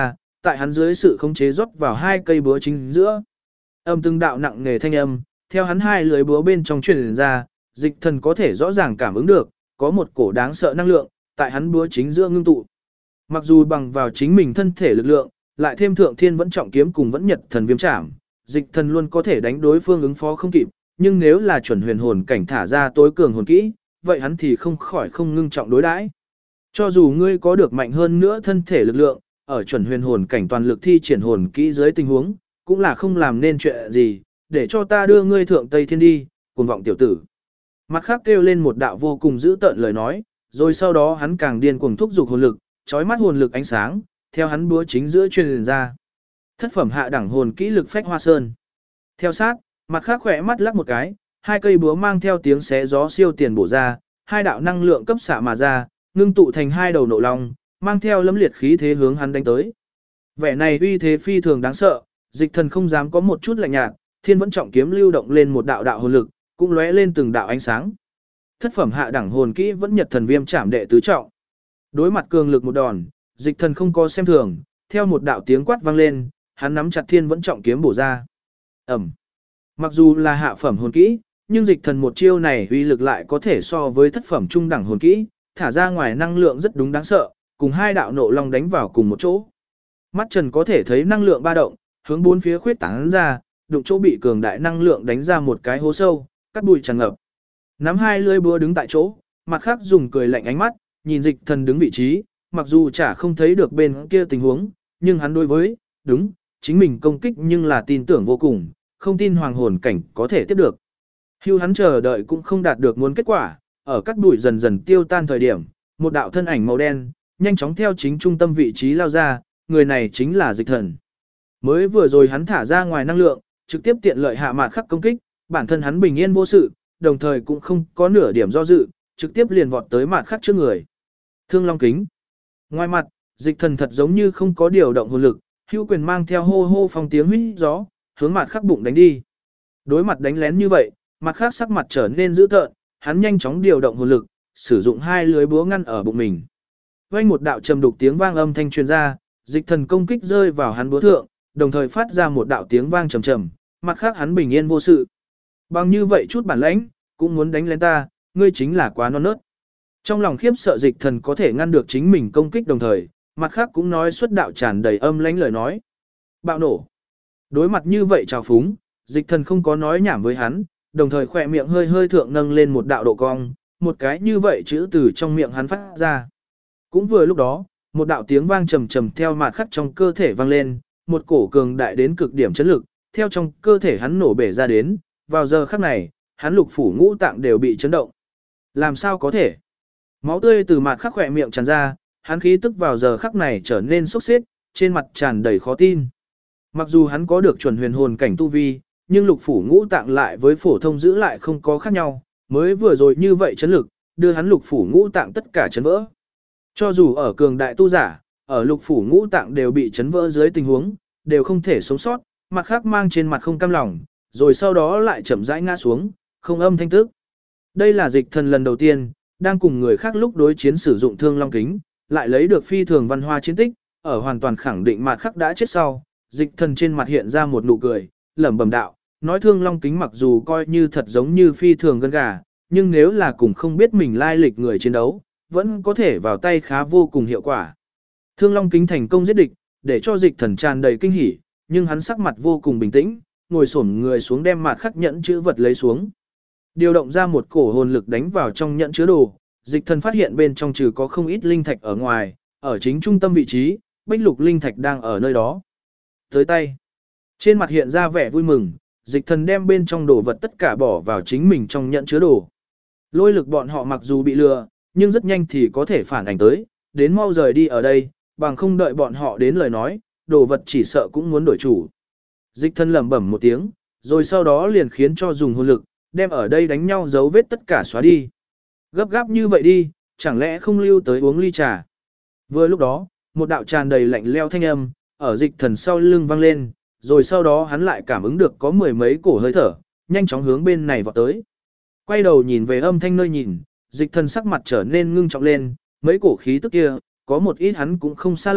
tại hắn dưới sự khống chế rót vào hai cây búa chính giữa. Từng đạo nặng nề thanh âm, theo hắn hai lưới búa bên trong truyền ra, Dịch Thần có thể rõ ràng cảm ứng được, có một cổ đáng sợ năng lượng tại hắn búa chính giữa ngưng tụ. Mặc dù bằng vào chính mình thân thể lực lượng, lại thêm thượng thiên vẫn trọng kiếm cùng vẫn nhật thần viêm trảm, Dịch Thần luôn có thể đánh đối phương ứng phó không kịp, nhưng nếu là chuẩn huyền hồn cảnh thả ra tối cường hồn kỹ, vậy hắn thì không khỏi không ngưng trọng đối đãi. Cho dù ngươi có được mạnh hơn nữa thân thể lực lượng, ở chuẩn huyền hồn cảnh toàn lực thi triển hồn kỹ dưới tình huống, cũng là không làm nên chuyện gì, để cho ta đưa ngươi thượng Tây Thiên đi, cuồng vọng tiểu tử. Mặt khác kêu lên một đạo vô cùng dữ tợn lời nói, rồi sau đó hắn càng điên cuồng thúc giục hồn lực, chói mắt hồn lực ánh sáng, theo hắn búa chính giữa truyền ra. Thất phẩm hạ đẳng hồn kỹ lực phách hoa sơn. Theo sát, mặt khác khỏe mắt lắc một cái, hai cây búa mang theo tiếng xé gió siêu tiền bổ ra, hai đạo năng lượng cấp xạ mà ra, ngưng tụ thành hai đầu nộ long, mang theo lẫm liệt khí thế hướng hắn đánh tới. Vẻ này uy thế phi thường đáng sợ, Dịch Thần không dám có một chút lạnh nhạt, thiên vẫn trọng kiếm lưu động lên một đạo đạo hồn lực, cũng lóe lên từng đạo ánh sáng. Thất phẩm hạ đẳng hồn kỹ vẫn nhật thần viêm trảm đệ tứ trọng. Đối mặt cường lực một đòn, Dịch Thần không có xem thường, theo một đạo tiếng quát vang lên, hắn nắm chặt thiên vẫn trọng kiếm bổ ra. Ầm. Mặc dù là hạ phẩm hồn kỹ, nhưng Dịch Thần một chiêu này uy lực lại có thể so với thất phẩm trung đẳng hồn kỹ, thả ra ngoài năng lượng rất đúng đáng sợ, cùng hai đạo nộ long đánh vào cùng một chỗ. Mắt Trần có thể thấy năng lượng ba động, hướng bốn phía khuyết tán ra, đụng chỗ bị cường đại năng lượng đánh ra một cái hố sâu, cắt bụi tràn ngập. Nắm hai lưỡi búa đứng tại chỗ, mặt khác dùng cười lạnh ánh mắt, nhìn Dịch Thần đứng vị trí, mặc dù chả không thấy được bên kia tình huống, nhưng hắn đối với, đúng, chính mình công kích nhưng là tin tưởng vô cùng, không tin hoàng hồn cảnh có thể tiếp được. Hưu hắn chờ đợi cũng không đạt được muốn kết quả, ở cắt bụi dần dần tiêu tan thời điểm, một đạo thân ảnh màu đen, nhanh chóng theo chính trung tâm vị trí lao ra, người này chính là Dịch Thần. Mới vừa rồi hắn thả ra ngoài năng lượng, trực tiếp tiện lợi hạ mạt khắc công kích, bản thân hắn bình yên vô sự, đồng thời cũng không có nửa điểm do dự, trực tiếp liền vọt tới mạt khắc trước người. Thương Long kính. Ngoài mặt, Dịch Thần thật giống như không có điều động hồn lực, hữu quyền mang theo hô hô phong tiếng huýt gió, hướng mạt khắc bụng đánh đi. Đối mặt đánh lén như vậy, mặt khắc sắc mặt trở nên dữ tợn, hắn nhanh chóng điều động hồn lực, sử dụng hai lưới búa ngăn ở bụng mình. Vang một đạo trầm đục tiếng vang âm thanh truyền ra, Dịch Thần công kích rơi vào hắn búa thượng, đồng thời phát ra một đạo tiếng vang trầm trầm, mặt khác hắn bình yên vô sự. Bằng như vậy chút bản lãnh, cũng muốn đánh lên ta, ngươi chính là quá non nớt. Trong lòng khiếp sợ Dịch Thần có thể ngăn được chính mình công kích đồng thời, mặt khác cũng nói xuất đạo tràn đầy âm lãnh lời nói. Bạo nổ. Đối mặt như vậy trào phúng, Dịch Thần không có nói nhảm với hắn, đồng thời khỏe miệng hơi hơi thượng nâng lên một đạo độ cong, một cái như vậy chữ từ trong miệng hắn phát ra. Cũng vừa lúc đó, một đạo tiếng vang trầm trầm theo mạt khắc trong cơ thể vang lên, một cổ cường đại đến cực điểm chấn lực, theo trong cơ thể hắn nổ bể ra đến, vào giờ khắc này, hắn lục phủ ngũ tạng đều bị chấn động. Làm sao có thể? Máu tươi từ mạt khắc khỏe miệng tràn ra, hắn khí tức vào giờ khắc này trở nên sốc xếp, trên mặt tràn đầy khó tin. Mặc dù hắn có được chuẩn huyền hồn cảnh tu vi, nhưng lục phủ ngũ tạng lại với phổ thông giữ lại không có khác nhau, mới vừa rồi như vậy chấn lực, đưa hắn lục phủ ngũ tạng tất cả chấn vỡ. Cho dù ở cường đại tu giả, ở lục phủ ngũ tạng đều bị chấn vỡ dưới tình huống, đều không thể sống sót, mặt khác mang trên mặt không cam lòng, rồi sau đó lại chậm rãi ngã xuống, không âm thanh tức. Đây là Dịch Thần lần đầu tiên, đang cùng người khác lúc đối chiến sử dụng Thương Long kính, lại lấy được phi thường văn hoa chiến tích, ở hoàn toàn khẳng định mặt khác đã chết sau, Dịch Thần trên mặt hiện ra một nụ cười, lẩm bẩm đạo, nói Thương Long kính mặc dù coi như thật giống như phi thường gân gà, nhưng nếu là cùng không biết mình lai lịch người chiến đấu, vẫn có thể vào tay khá vô cùng hiệu quả. Thương Long kính thành công giết địch, để cho Dịch Thần tràn đầy kinh hỉ, nhưng hắn sắc mặt vô cùng bình tĩnh, ngồi xổm người xuống đem mặt khắc nhẫn chữ vật lấy xuống. Điều động ra một cổ hồn lực đánh vào trong nhẫn chứa đồ, Dịch Thần phát hiện bên trong trừ có không ít linh thạch ở ngoài, ở chính trung tâm vị trí, bích lục linh thạch đang ở nơi đó. Tới tay. Trên mặt hiện ra vẻ vui mừng, Dịch Thần đem bên trong đồ vật tất cả bỏ vào chính mình trong nhẫn chứa đồ. Lôi lực bọn họ mặc dù bị lừa, nhưng rất nhanh thì có thể phản ảnh tới, đến mau rời đi ở đây, bằng không đợi bọn họ đến lời nói, đồ vật chỉ sợ cũng muốn đổi chủ. Dịch Thần lẩm bẩm một tiếng, rồi sau đó liền khiến cho dùng hồn lực, đem ở đây đánh nhau dấu vết tất cả xóa đi. Gấp gáp như vậy đi, chẳng lẽ không lưu tới uống ly trà. Vừa lúc đó, một đạo tràn đầy lạnh leo thanh âm, ở Dịch Thần sau lưng vang lên, rồi sau đó hắn lại cảm ứng được có mười mấy cổ hơi thở, nhanh chóng hướng bên này vọt tới. Quay đầu nhìn về âm thanh nơi nhìn, Dịch Thần sắc mặt trở nên ngưng trọng lên, mấy cổ khí tức kia, có một ít hắn cũng không xa lạ,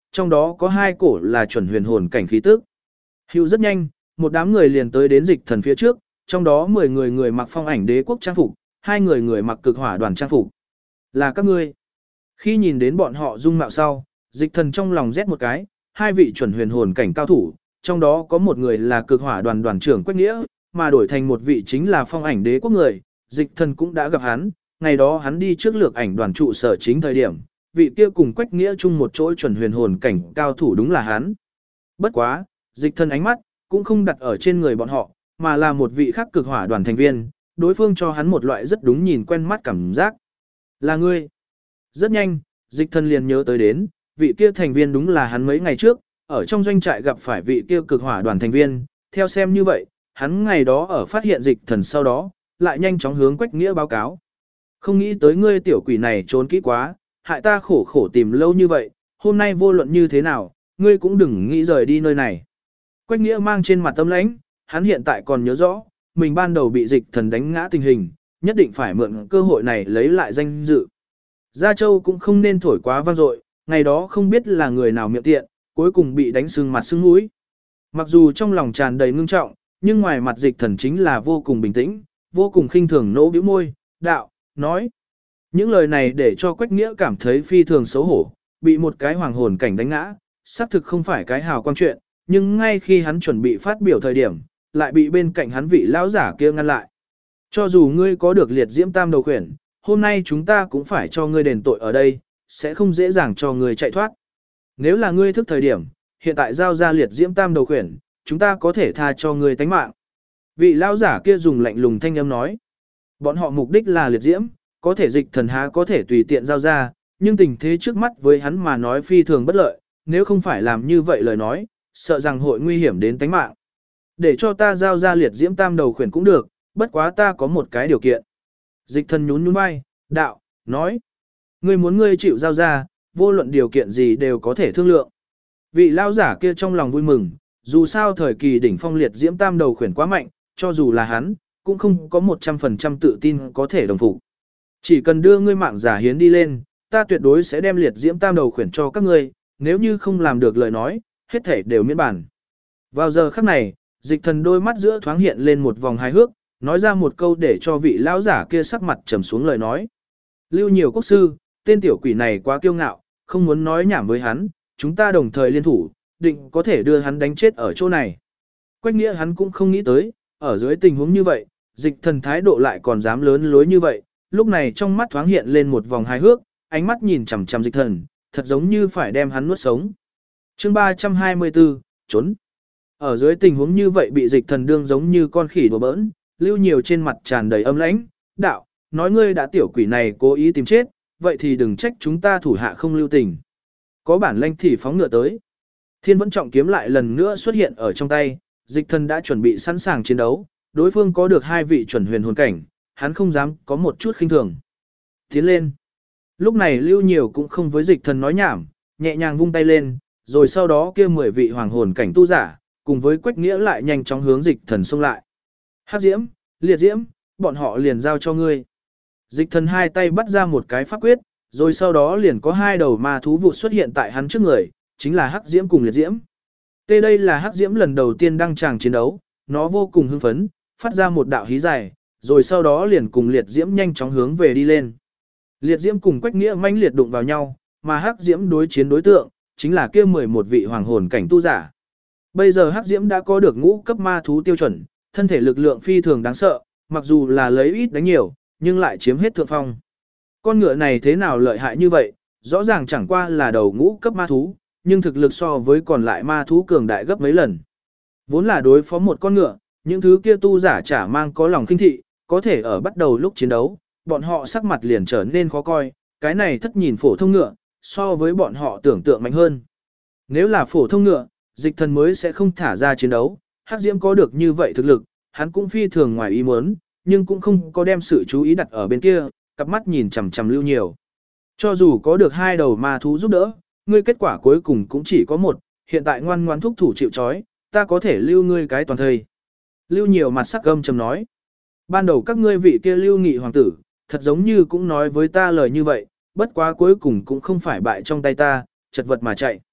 trong đó có 2 cổ là chuẩn huyền hồn cảnh khí tức. Hữu rất nhanh, một đám người liền tới đến dịch thần phía trước, trong đó 10 người mặc phong ảnh đế quốc trang phục, 2 người mặc cực hỏa đoàn trang phục. Là các ngươi. Khi nhìn đến bọn họ dung mạo sau, dịch thần trong lòng rét một cái, 2 vị chuẩn huyền hồn cảnh cao thủ, trong đó có một người là cực hỏa đoàn đoàn trưởng Quách Nghĩa, mà đổi thành một vị chính là phong ảnh đế quốc người, dịch thần cũng đã gặp hắn, ngày đó hắn đi trước lược ảnh đoàn trụ sở chính thời điểm, vị kia cùng Quách Nghĩa chung một chỗ chuẩn huyền hồn cảnh cao thủ đúng là hắn. Bất quá, dịch thần ánh mắt cũng không đặt ở trên người bọn họ, mà là một vị khác cực hỏa đoàn thành viên, đối phương cho hắn một loại rất đúng nhìn quen mắt cảm giác. Là ngươi. Rất nhanh, dịch thần liền nhớ tới đến, vị kia thành viên đúng là hắn mấy ngày trước, ở trong doanh trại gặp phải vị kia cực hỏa đoàn thành viên, theo xem như vậy, hắn ngày đó ở phát hiện dịch thần sau đó, lại nhanh chóng hướng Quách Nghĩa báo cáo. Không nghĩ tới ngươi tiểu quỷ này trốn kỹ quá, hại ta khổ khổ tìm lâu như vậy, hôm nay vô luận như thế nào, ngươi cũng đừng nghĩ rời đi nơi này. Quách Nghĩa mang trên mặt tâm lãnh, hắn hiện tại còn nhớ rõ, mình ban đầu bị dịch thần đánh ngã tình hình, nhất định phải mượn cơ hội này lấy lại danh dự. Gia Châu cũng không nên thổi quá vang dội, ngày đó không biết là người nào miệng tiện, cuối cùng bị đánh sưng mặt sưng mũi. Mặc dù trong lòng tràn đầy ngưng trọng, nhưng ngoài mặt dịch thần chính là vô cùng bình tĩnh, vô cùng khinh thường nỗ bĩu môi, đạo, nói. Những lời này để cho Quách Nghĩa cảm thấy phi thường xấu hổ, bị một cái hoàng hồn cảnh đánh ngã, xác thực không phải cái hào quang chuyện, nhưng ngay khi hắn chuẩn bị phát biểu thời điểm, lại bị bên cạnh hắn vị lão giả kia ngăn lại. Cho dù ngươi có được liệt diễm tam đầu khuyển, hôm nay chúng ta cũng phải cho ngươi đền tội ở đây, sẽ không dễ dàng cho ngươi chạy thoát. Nếu là ngươi thức thời điểm, hiện tại giao ra liệt diễm tam đầu khuyển, chúng ta có thể tha cho ngươi tánh mạng. Vị lão giả kia dùng lạnh lùng thanh âm nói. Bọn họ mục đích là liệt diễm, có thể dịch thần há có thể tùy tiện giao ra, nhưng tình thế trước mắt với hắn mà nói phi thường bất lợi, nếu không phải làm như vậy lời nói, sợ rằng hội nguy hiểm đến tánh mạng. Để cho ta giao ra liệt diễm tam đầu khuyển cũng được, bất quá ta có một cái điều kiện. Dịch thần nhún nhún vai, đạo, nói. Ngươi muốn ngươi chịu giao ra, vô luận điều kiện gì đều có thể thương lượng. Vị lao giả kia trong lòng vui mừng, dù sao thời kỳ đỉnh phong liệt diễm tam đầu khuyển quá mạnh, cho dù là hắn, cũng không có 100% tự tin có thể đồng phục. Chỉ cần đưa ngươi mạng giả hiến đi lên, ta tuyệt đối sẽ đem liệt diễm tam đầu khuyển cho các ngươi, nếu như không làm được lời nói, hết thể đều miễn bản. Vào giờ khắc này, dịch thần đôi mắt giữa thoáng hiện lên một vòng hài hước, nói ra một câu để cho vị lão giả kia sắc mặt trầm xuống lời nói. Lưu Nhiều quốc sư, tên tiểu quỷ này quá kiêu ngạo, không muốn nói nhảm với hắn, chúng ta đồng thời liên thủ, định có thể đưa hắn đánh chết ở chỗ này. Quách Nghĩa hắn cũng không nghĩ tới, ở dưới tình huống như vậy, dịch thần thái độ lại còn dám lớn lối như vậy, lúc này trong mắt thoáng hiện lên một vòng hài hước, ánh mắt nhìn chằm chằm dịch thần, thật giống như phải đem hắn nuốt sống. Chương 324, trốn. Ở dưới tình huống như vậy bị dịch thần đương giống như con khỉ đùa bỡn, Lưu Nhiều trên mặt tràn đầy âm lãnh, đạo, nói ngươi đã tiểu quỷ này cố ý tìm chết, vậy thì đừng trách chúng ta thủ hạ không lưu tình. Có bản lĩnh thì phóng ngựa tới. Thiên Vẫn Trọng kiếm lại lần nữa xuất hiện ở trong tay, dịch thần đã chuẩn bị sẵn sàng chiến đấu, đối phương có được 2 vị chuẩn huyền hồn cảnh, hắn không dám có một chút khinh thường. Tiến lên. Lúc này Lưu Nhiều cũng không với dịch thần nói nhảm, nhẹ nhàng vung tay lên, rồi sau đó kia 10 vị hoàng hồn cảnh tu giả, cùng với Quách Nghĩa lại nhanh chóng hướng dịch thần xông lại. Hắc diễm, liệt diễm, bọn họ liền giao cho ngươi. Dịch thần 2 tay bắt ra một cái pháp quyết, rồi sau đó liền có 2 đầu ma thú vụt xuất hiện tại hắn trước người, chính là hắc diễm cùng liệt diễm. Đây là hắc diễm lần đầu tiên đăng tràng chiến đấu, nó vô cùng hưng phấn, phát ra một đạo hí dài, rồi sau đó liền cùng liệt diễm nhanh chóng hướng về đi lên. Liệt diễm cùng Quách Nghĩa mãnh liệt đụng vào nhau, mà hắc diễm đối chiến đối tượng chính là kia 11 vị hoàng hồn cảnh tu giả. Bây giờ hắc diễm đã có được ngũ cấp ma thú tiêu chuẩn, thân thể lực lượng phi thường đáng sợ, mặc dù là lấy ít đánh nhiều, nhưng lại chiếm hết thượng phong. Con ngựa này thế nào lợi hại như vậy, rõ ràng chẳng qua là đầu ngũ cấp ma thú, nhưng thực lực so với còn lại ma thú cường đại gấp mấy lần. Vốn là đối phó một con ngựa, những thứ kia tu giả chả mang có lòng khinh thị, có thể ở bắt đầu lúc chiến đấu, bọn họ sắc mặt liền trở nên khó coi, cái này thất nhìn phổ thông ngựa, so với bọn họ tưởng tượng mạnh hơn. Nếu là phổ thông ngựa, dịch thần mới sẽ không thả ra chiến đấu, hắc diễm có được như vậy thực lực, hắn cũng phi thường ngoài ý muốn, nhưng cũng không có đem sự chú ý đặt ở bên kia, cặp mắt nhìn chằm chằm Lưu Nhiều. Cho dù có được 2 đầu ma thú giúp đỡ, ngươi kết quả cuối cùng cũng chỉ có một, hiện tại ngoan ngoãn thúc thủ chịu trói, ta có thể lưu ngươi cái toàn thây. Lưu Nhiều mặt sắc gâm trầm nói. Ban đầu các ngươi vị kia Lưu Nghị hoàng tử, thật giống như cũng nói với ta lời như vậy, bất quá cuối cùng cũng không phải bại trong tay ta, chật vật mà chạy.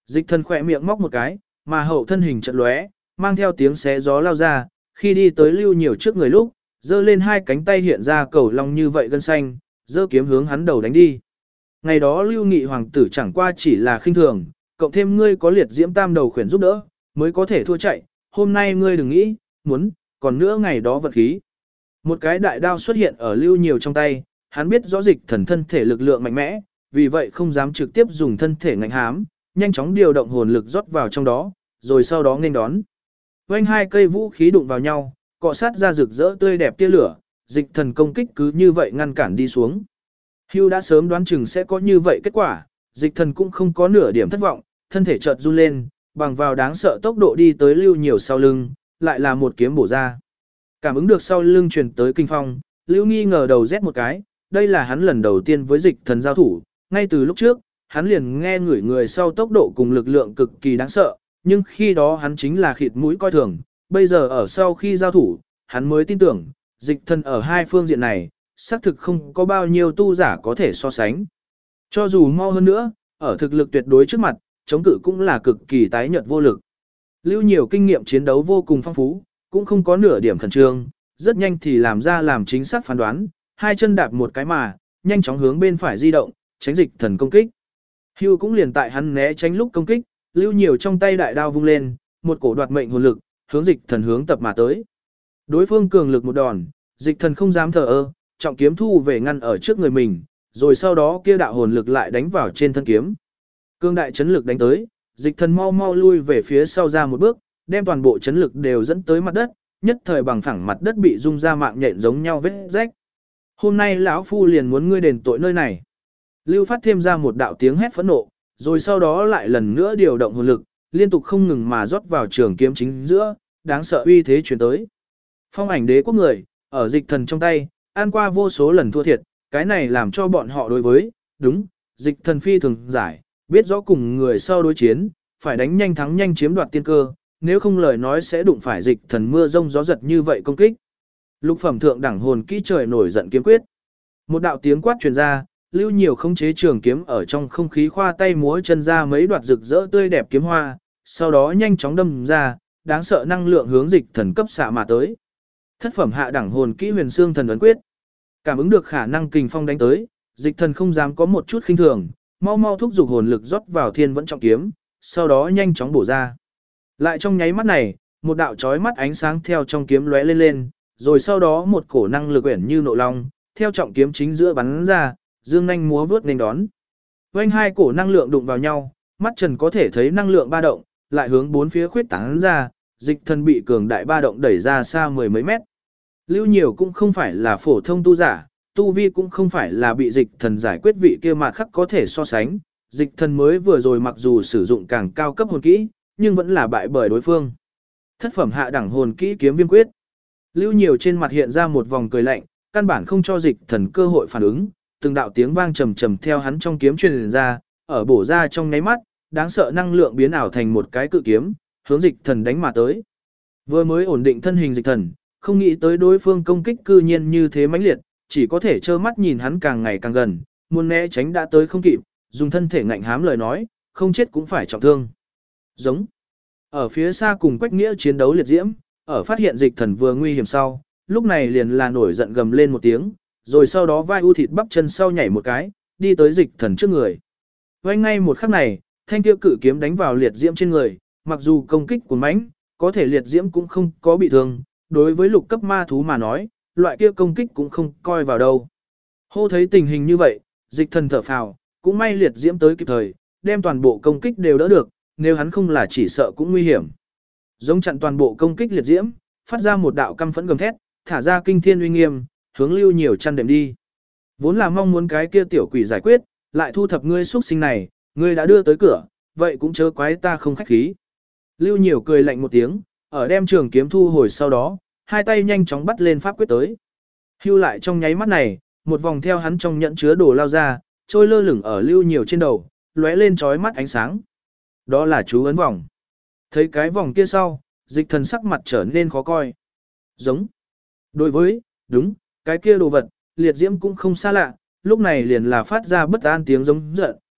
Dịch thần khỏe miệng móc một cái, mà hậu thân hình chợt lóe, mang theo tiếng xé gió lao ra, khi đi tới Lưu Nhiều trước người lúc, giơ lên hai cánh tay hiện ra cầu long như vậy gân xanh, giơ kiếm hướng hắn đầu đánh đi. Ngày đó Lưu Nghị hoàng tử chẳng qua chỉ là khinh thường, cộng thêm ngươi có liệt diễm tam đầu khuyển giúp đỡ, mới có thể thua chạy, hôm nay ngươi đừng nghĩ, muốn, còn nữa ngày đó vật khí. Một cái đại đao xuất hiện ở Lưu Nhiều trong tay, hắn biết rõ dịch thần thân thể lực lượng mạnh mẽ, vì vậy không dám trực tiếp dùng thân thể ngạnh hám, nhanh chóng điều động hồn lực rót vào trong đó, rồi sau đó nghênh đón. Vành hai cây vũ khí đụng vào nhau, cọ sát ra rực rỡ tươi đẹp tia lửa, dịch thần công kích cứ như vậy ngăn cản đi xuống. Hugh đã sớm đoán chừng sẽ có như vậy kết quả, dịch thần cũng không có nửa điểm thất vọng, thân thể chợt run lên, bằng vào đáng sợ tốc độ đi tới Lưu Nhiều sau lưng, lại là một kiếm bổ ra. Cảm ứng được sau lưng truyền tới kinh phong, Lưu nghi ngờ đầu rét một cái, đây là hắn lần đầu tiên với dịch thần giao thủ, ngay từ lúc trước, hắn liền nghe người sau tốc độ cùng lực lượng cực kỳ đáng sợ, nhưng khi đó hắn chính là khịt mũi coi thường, bây giờ ở sau khi giao thủ, hắn mới tin tưởng, dịch thần ở hai phương diện này, xác thực không có bao nhiêu tu giả có thể so sánh. Cho dù mau hơn nữa, ở thực lực tuyệt đối trước mặt, chống cự cũng là cực kỳ tái nhợt vô lực. Lưu Nhiều kinh nghiệm chiến đấu vô cùng phong phú, cũng không có nửa điểm khẩn trương, rất nhanh thì làm chính xác phán đoán, hai chân đạp một cái mà, nhanh chóng hướng bên phải di động, tránh dịch thần công kích. Hugh cũng liền tại hắn né tránh lúc công kích, Lưu Nhiều trong tay đại đao vung lên, một cổ đoạt mệnh hồn lực, hướng dịch thần hướng tập mà tới. Đối phương cường lực một đòn, dịch thần không dám thờ ơ, trọng kiếm thu về ngăn ở trước người mình, rồi sau đó kia đạo hồn lực lại đánh vào trên thân kiếm. Cương đại chấn lực đánh tới, dịch thần mau mau lui về phía sau ra một bước, đem toàn bộ chấn lực đều dẫn tới mặt đất, nhất thời bằng phẳng mặt đất bị rung ra mạng nhện giống nhau vết rách. Hôm nay lão phu liền muốn ngươi đền tội nơi này. Lưu phát thêm ra một đạo tiếng hét phẫn nộ, rồi sau đó lại lần nữa điều động hồn lực, liên tục không ngừng mà rót vào trường kiếm chính giữa, đáng sợ uy thế truyền tới. Phong ảnh đế quốc người, ở dịch thần trong tay, ăn qua vô số lần thua thiệt, cái này làm cho bọn họ đối với, đúng, dịch thần phi thường giải, biết rõ cùng người sau đối chiến, phải đánh nhanh thắng nhanh chiếm đoạt tiên cơ, nếu không lời nói sẽ đụng phải dịch thần mưa rông gió giật như vậy công kích. Lục phẩm thượng đẳng hồn kỹ trời nổi giận kiếm quyết. Một đạo tiếng quát truyền ra, Lưu Nhiều không chế trường kiếm ở trong không khí khoa tay múa chân ra mấy đoạt rực rỡ tươi đẹp kiếm hoa, sau đó nhanh chóng đâm ra, đáng sợ năng lượng hướng dịch thần cấp xạ mà tới. Thất phẩm hạ đẳng hồn kỹ huyền xương thần ấn quyết. Cảm ứng được khả năng kình phong đánh tới, dịch thần không dám có một chút khinh thường, mau mau thúc giục hồn lực rót vào thiên vẫn trọng kiếm, sau đó nhanh chóng bổ ra. Lại trong nháy mắt này, một đạo chói mắt ánh sáng theo trong kiếm lóe lên lên, rồi sau đó một cổ năng lực uyển như nộ long, theo trọng kiếm chính giữa bắn ra, dương nhanh múa vớt nên đón. Vành hai cổ năng lượng đụng vào nhau, mắt Trần có thể thấy năng lượng ba động, lại hướng bốn phía khuyết tán ra, dịch thần bị cường đại ba động đẩy ra xa mười mấy mét. Lưu Nhiều cũng không phải là phổ thông tu giả, tu vi cũng không phải là bị dịch thần giải quyết vị kia mà khắc có thể so sánh. Dịch thần mới vừa rồi mặc dù sử dụng càng cao cấp hồn kỹ, nhưng vẫn là bại bởi đối phương. Thất phẩm hạ đẳng hồn kỹ kiếm viêm quyết. Lưu Nhiều trên mặt hiện ra một vòng cười lạnh, căn bản không cho dịch thần cơ hội phản ứng, từng đạo tiếng vang trầm trầm theo hắn trong kiếm truyền ra, ở bổ ra trong nháy mắt, đáng sợ năng lượng biến ảo thành một cái cự kiếm, hướng dịch thần đánh mà tới. Vừa mới ổn định thân hình dịch thần, không nghĩ tới đối phương công kích cư nhiên như thế mãnh liệt, chỉ có thể trơ mắt nhìn hắn càng ngày càng gần, muốn né tránh đã tới không kịp, dùng thân thể ngạnh hám lời nói, không chết cũng phải trọng thương. Giống. Ở phía xa cùng Quách Nghĩa chiến đấu liệt diễm, ở phát hiện dịch thần vừa nguy hiểm sau, lúc này liền là nổi giận gầm lên một tiếng, rồi sau đó vai u thịt bắp chân sau nhảy một cái, đi tới dịch thần trước người. Vành ngay một khắc này, thanh tiêu cự kiếm đánh vào liệt diễm trên người, mặc dù công kích của mãnh, có thể liệt diễm cũng không có bị thương, đối với lục cấp ma thú mà nói, loại kia công kích cũng không coi vào đâu. Hô thấy tình hình như vậy, dịch thần thở phào, cũng may liệt diễm tới kịp thời, đem toàn bộ công kích đều đỡ được, nếu hắn không là chỉ sợ cũng nguy hiểm. Giống chặn toàn bộ công kích liệt diễm, phát ra một đạo căm phẫn gầm thét, thả ra kinh thiên uy nghiêm, hướng Lưu Nhiều chăn đệm đi. Vốn là mong muốn cái kia tiểu quỷ giải quyết, lại thu thập ngươi xuất sinh này, ngươi đã đưa tới cửa, vậy cũng chớ quái ta không khách khí. Lưu Nhiều cười lạnh một tiếng, ở đem trường kiếm thu hồi sau đó, hai tay nhanh chóng bắt lên pháp quyết tới. Hưu lại trong nháy mắt này, một vòng theo hắn trong nhẫn chứa đồ lao ra, trôi lơ lửng ở Lưu Nhiều trên đầu, lóe lên chói mắt ánh sáng. Đó là chú ấn vòng. Thấy cái vòng kia sau, dịch thần sắc mặt trở nên khó coi. Giống. Đối với, đúng, cái kia đồ vật, liệt diễm cũng không xa lạ, lúc này liền là phát ra bất an tiếng giống giận,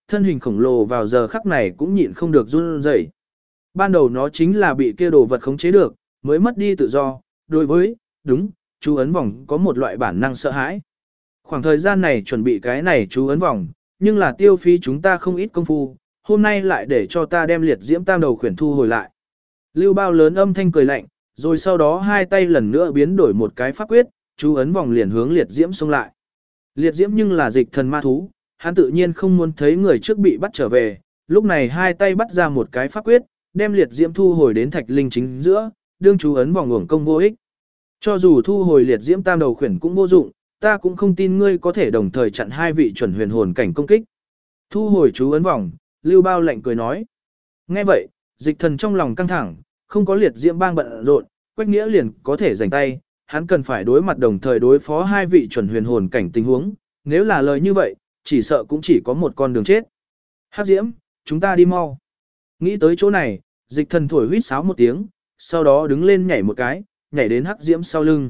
thân hình khổng lồ vào giờ khắc này cũng nhịn không được run rẩy. Ban đầu nó chính là bị kia đồ vật khống chế được, mới mất đi tự do, đối với, đúng, chú ấn vòng có một loại bản năng sợ hãi. Khoảng thời gian này chuẩn bị cái này chú ấn vòng, nhưng là tiêu phí chúng ta không ít công phu, hôm nay lại để cho ta đem liệt diễm tam đầu khuyển thu hồi lại. Lưu Bao lớn âm thanh cười lạnh, rồi sau đó hai tay lần nữa biến đổi một cái pháp quyết, chú ấn vòng liền hướng liệt diễm xông lại. Liệt diễm nhưng là dịch thần ma thú, hắn tự nhiên không muốn thấy người trước bị bắt trở về, lúc này hai tay bắt ra một cái pháp quyết, đem liệt diễm thu hồi đến thạch linh chính giữa, đương chú ấn vòng uổng công vô ích. Cho dù thu hồi liệt diễm tam đầu khuyển cũng vô dụng, ta cũng không tin ngươi có thể đồng thời chặn hai vị chuẩn huyền hồn cảnh công kích. Thu hồi chú ấn vòng, Lưu Bao lạnh cười nói. Nghe vậy, dịch thần trong lòng căng thẳng, không có liệt diễm bang bận rộn, Quách Nghĩa liền có thể giành tay, hắn cần phải đối mặt đồng thời đối phó hai vị chuẩn huyền hồn cảnh tình huống, nếu là lời như vậy, chỉ sợ cũng chỉ có một con đường chết. Hắc Diễm, chúng ta đi mau. Nghĩ tới chỗ này, dịch thần thổi huýt sáo một tiếng, sau đó đứng lên nhảy một cái, nhảy đến Hắc Diễm sau lưng.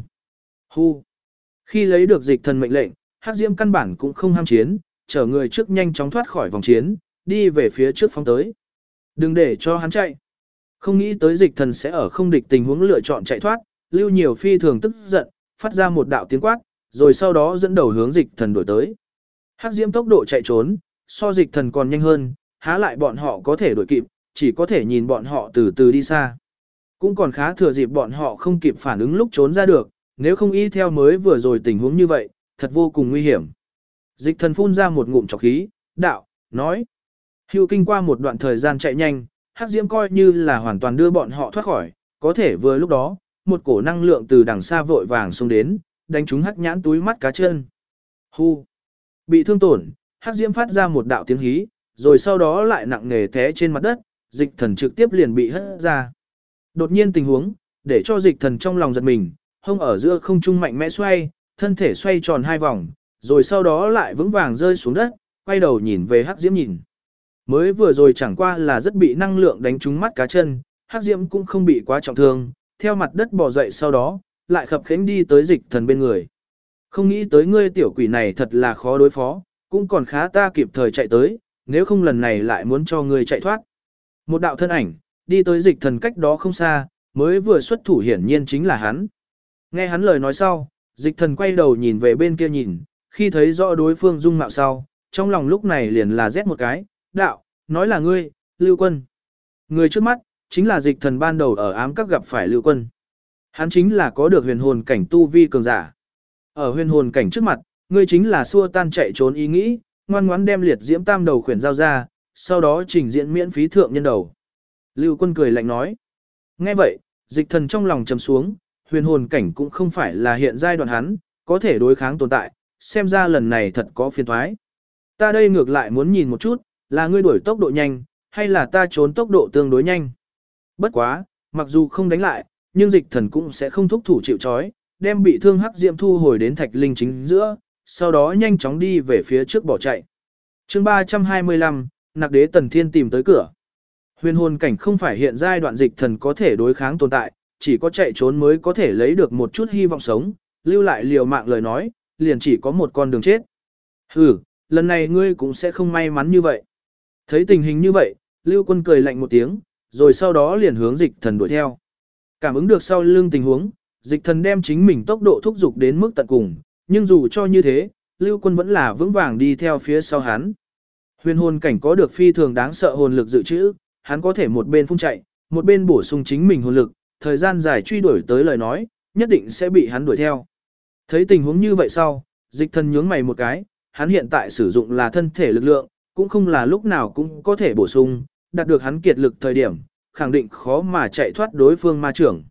Hu. Khi lấy được dịch thần mệnh lệnh, Hắc Diễm căn bản cũng không ham chiến, chở người trước nhanh chóng thoát khỏi vòng chiến, đi về phía trước phóng tới. Đừng để cho hắn chạy. Không nghĩ tới dịch thần sẽ ở không địch tình huống lựa chọn chạy thoát, Lưu Nhiều phi thường tức giận, phát ra một đạo tiếng quát, rồi sau đó dẫn đầu hướng dịch thần đuổi tới. Hắc Diễm tốc độ chạy trốn, so dịch thần còn nhanh hơn, há lại bọn họ có thể đuổi kịp, chỉ có thể nhìn bọn họ từ từ đi xa. Cũng còn khá thừa dịp bọn họ không kịp phản ứng lúc trốn ra được, nếu không y theo mới vừa rồi tình huống như vậy, thật vô cùng nguy hiểm. Dịch thần phun ra một ngụm trọc khí, đạo, nói. Hưu kinh qua một đoạn thời gian chạy nhanh, Hắc Diễm coi như là hoàn toàn đưa bọn họ thoát khỏi, có thể vừa lúc đó, một cổ năng lượng từ đằng xa vội vàng xông đến, đánh trúng Hắc Nhãn túi mắt cá chân. Hu. Bị thương tổn, Hắc Diễm phát ra một đạo tiếng hí, rồi sau đó lại nặng nề té trên mặt đất, dịch thần trực tiếp liền bị hất ra. Đột nhiên tình huống, để cho dịch thần trong lòng giật mình, hông ở giữa không trung mạnh mẽ xoay, thân thể xoay tròn hai vòng, rồi sau đó lại vững vàng rơi xuống đất, quay đầu nhìn về Hắc Diễm nhìn. Mới vừa rồi chẳng qua là rất bị năng lượng đánh trúng mắt cá chân, Hắc Diễm cũng không bị quá trọng thương, theo mặt đất bò dậy sau đó, lại khập khiễng đi tới dịch thần bên người. Không nghĩ tới ngươi tiểu quỷ này thật là khó đối phó, cũng còn khá ta kịp thời chạy tới, nếu không lần này lại muốn cho ngươi chạy thoát. Một đạo thân ảnh, đi tới dịch thần cách đó không xa, mới vừa xuất thủ hiển nhiên chính là hắn. Nghe hắn lời nói sau, dịch thần quay đầu nhìn về bên kia nhìn, khi thấy rõ đối phương dung mạo sau, trong lòng lúc này liền là rét một cái, đạo, nói là ngươi, Lưu Quân. Người trước mắt, chính là dịch thần ban đầu ở ám các gặp phải Lưu Quân. Hắn chính là có được huyền hồn cảnh tu vi cường giả. Ở huyền hồn cảnh trước mặt, ngươi chính là xua tan chạy trốn ý nghĩ, ngoan ngoãn đem liệt diễm tam đầu khuyển giao ra, sau đó trình diễn miễn phí thượng nhân đầu. Lưu Quân cười lạnh nói. Nghe vậy, dịch thần trong lòng trầm xuống, huyền hồn cảnh cũng không phải là hiện giai đoạn hắn, có thể đối kháng tồn tại, xem ra lần này thật có phiền thoái. Ta đây ngược lại muốn nhìn một chút, là ngươi đuổi tốc độ nhanh, hay là ta trốn tốc độ tương đối nhanh. Bất quá, mặc dù không đánh lại, nhưng dịch thần cũng sẽ không thúc thủ chịu trói, đem bị thương Hắc Diễm thu hồi đến thạch linh chính giữa, sau đó nhanh chóng đi về phía trước bỏ chạy. Chương 325, Nặc Đế Tần Thiên tìm tới cửa. Huyền hồn cảnh không phải hiện giai đoạn dịch thần có thể đối kháng tồn tại, chỉ có chạy trốn mới có thể lấy được một chút hy vọng sống, lưu lại liều mạng lời nói, liền chỉ có một con đường chết. Hừ, lần này ngươi cũng sẽ không may mắn như vậy. Thấy tình hình như vậy, Lưu Quân cười lạnh một tiếng, rồi sau đó liền hướng dịch thần đuổi theo. Cảm ứng được sau lưng tình huống, dịch thần đem chính mình tốc độ thúc giục đến mức tận cùng, nhưng dù cho như thế, Lưu Quân vẫn là vững vàng đi theo phía sau hắn. Huyền hồn cảnh có được phi thường đáng sợ hồn lực dự trữ, hắn có thể một bên phun chạy, một bên bổ sung chính mình hồn lực, thời gian dài truy đuổi tới lời nói, nhất định sẽ bị hắn đuổi theo. Thấy tình huống như vậy sau, dịch thần nhướng mày một cái, hắn hiện tại sử dụng là thân thể lực lượng, cũng không là lúc nào cũng có thể bổ sung, đạt được hắn kiệt lực thời điểm, khẳng định khó mà chạy thoát đối phương ma trưởng.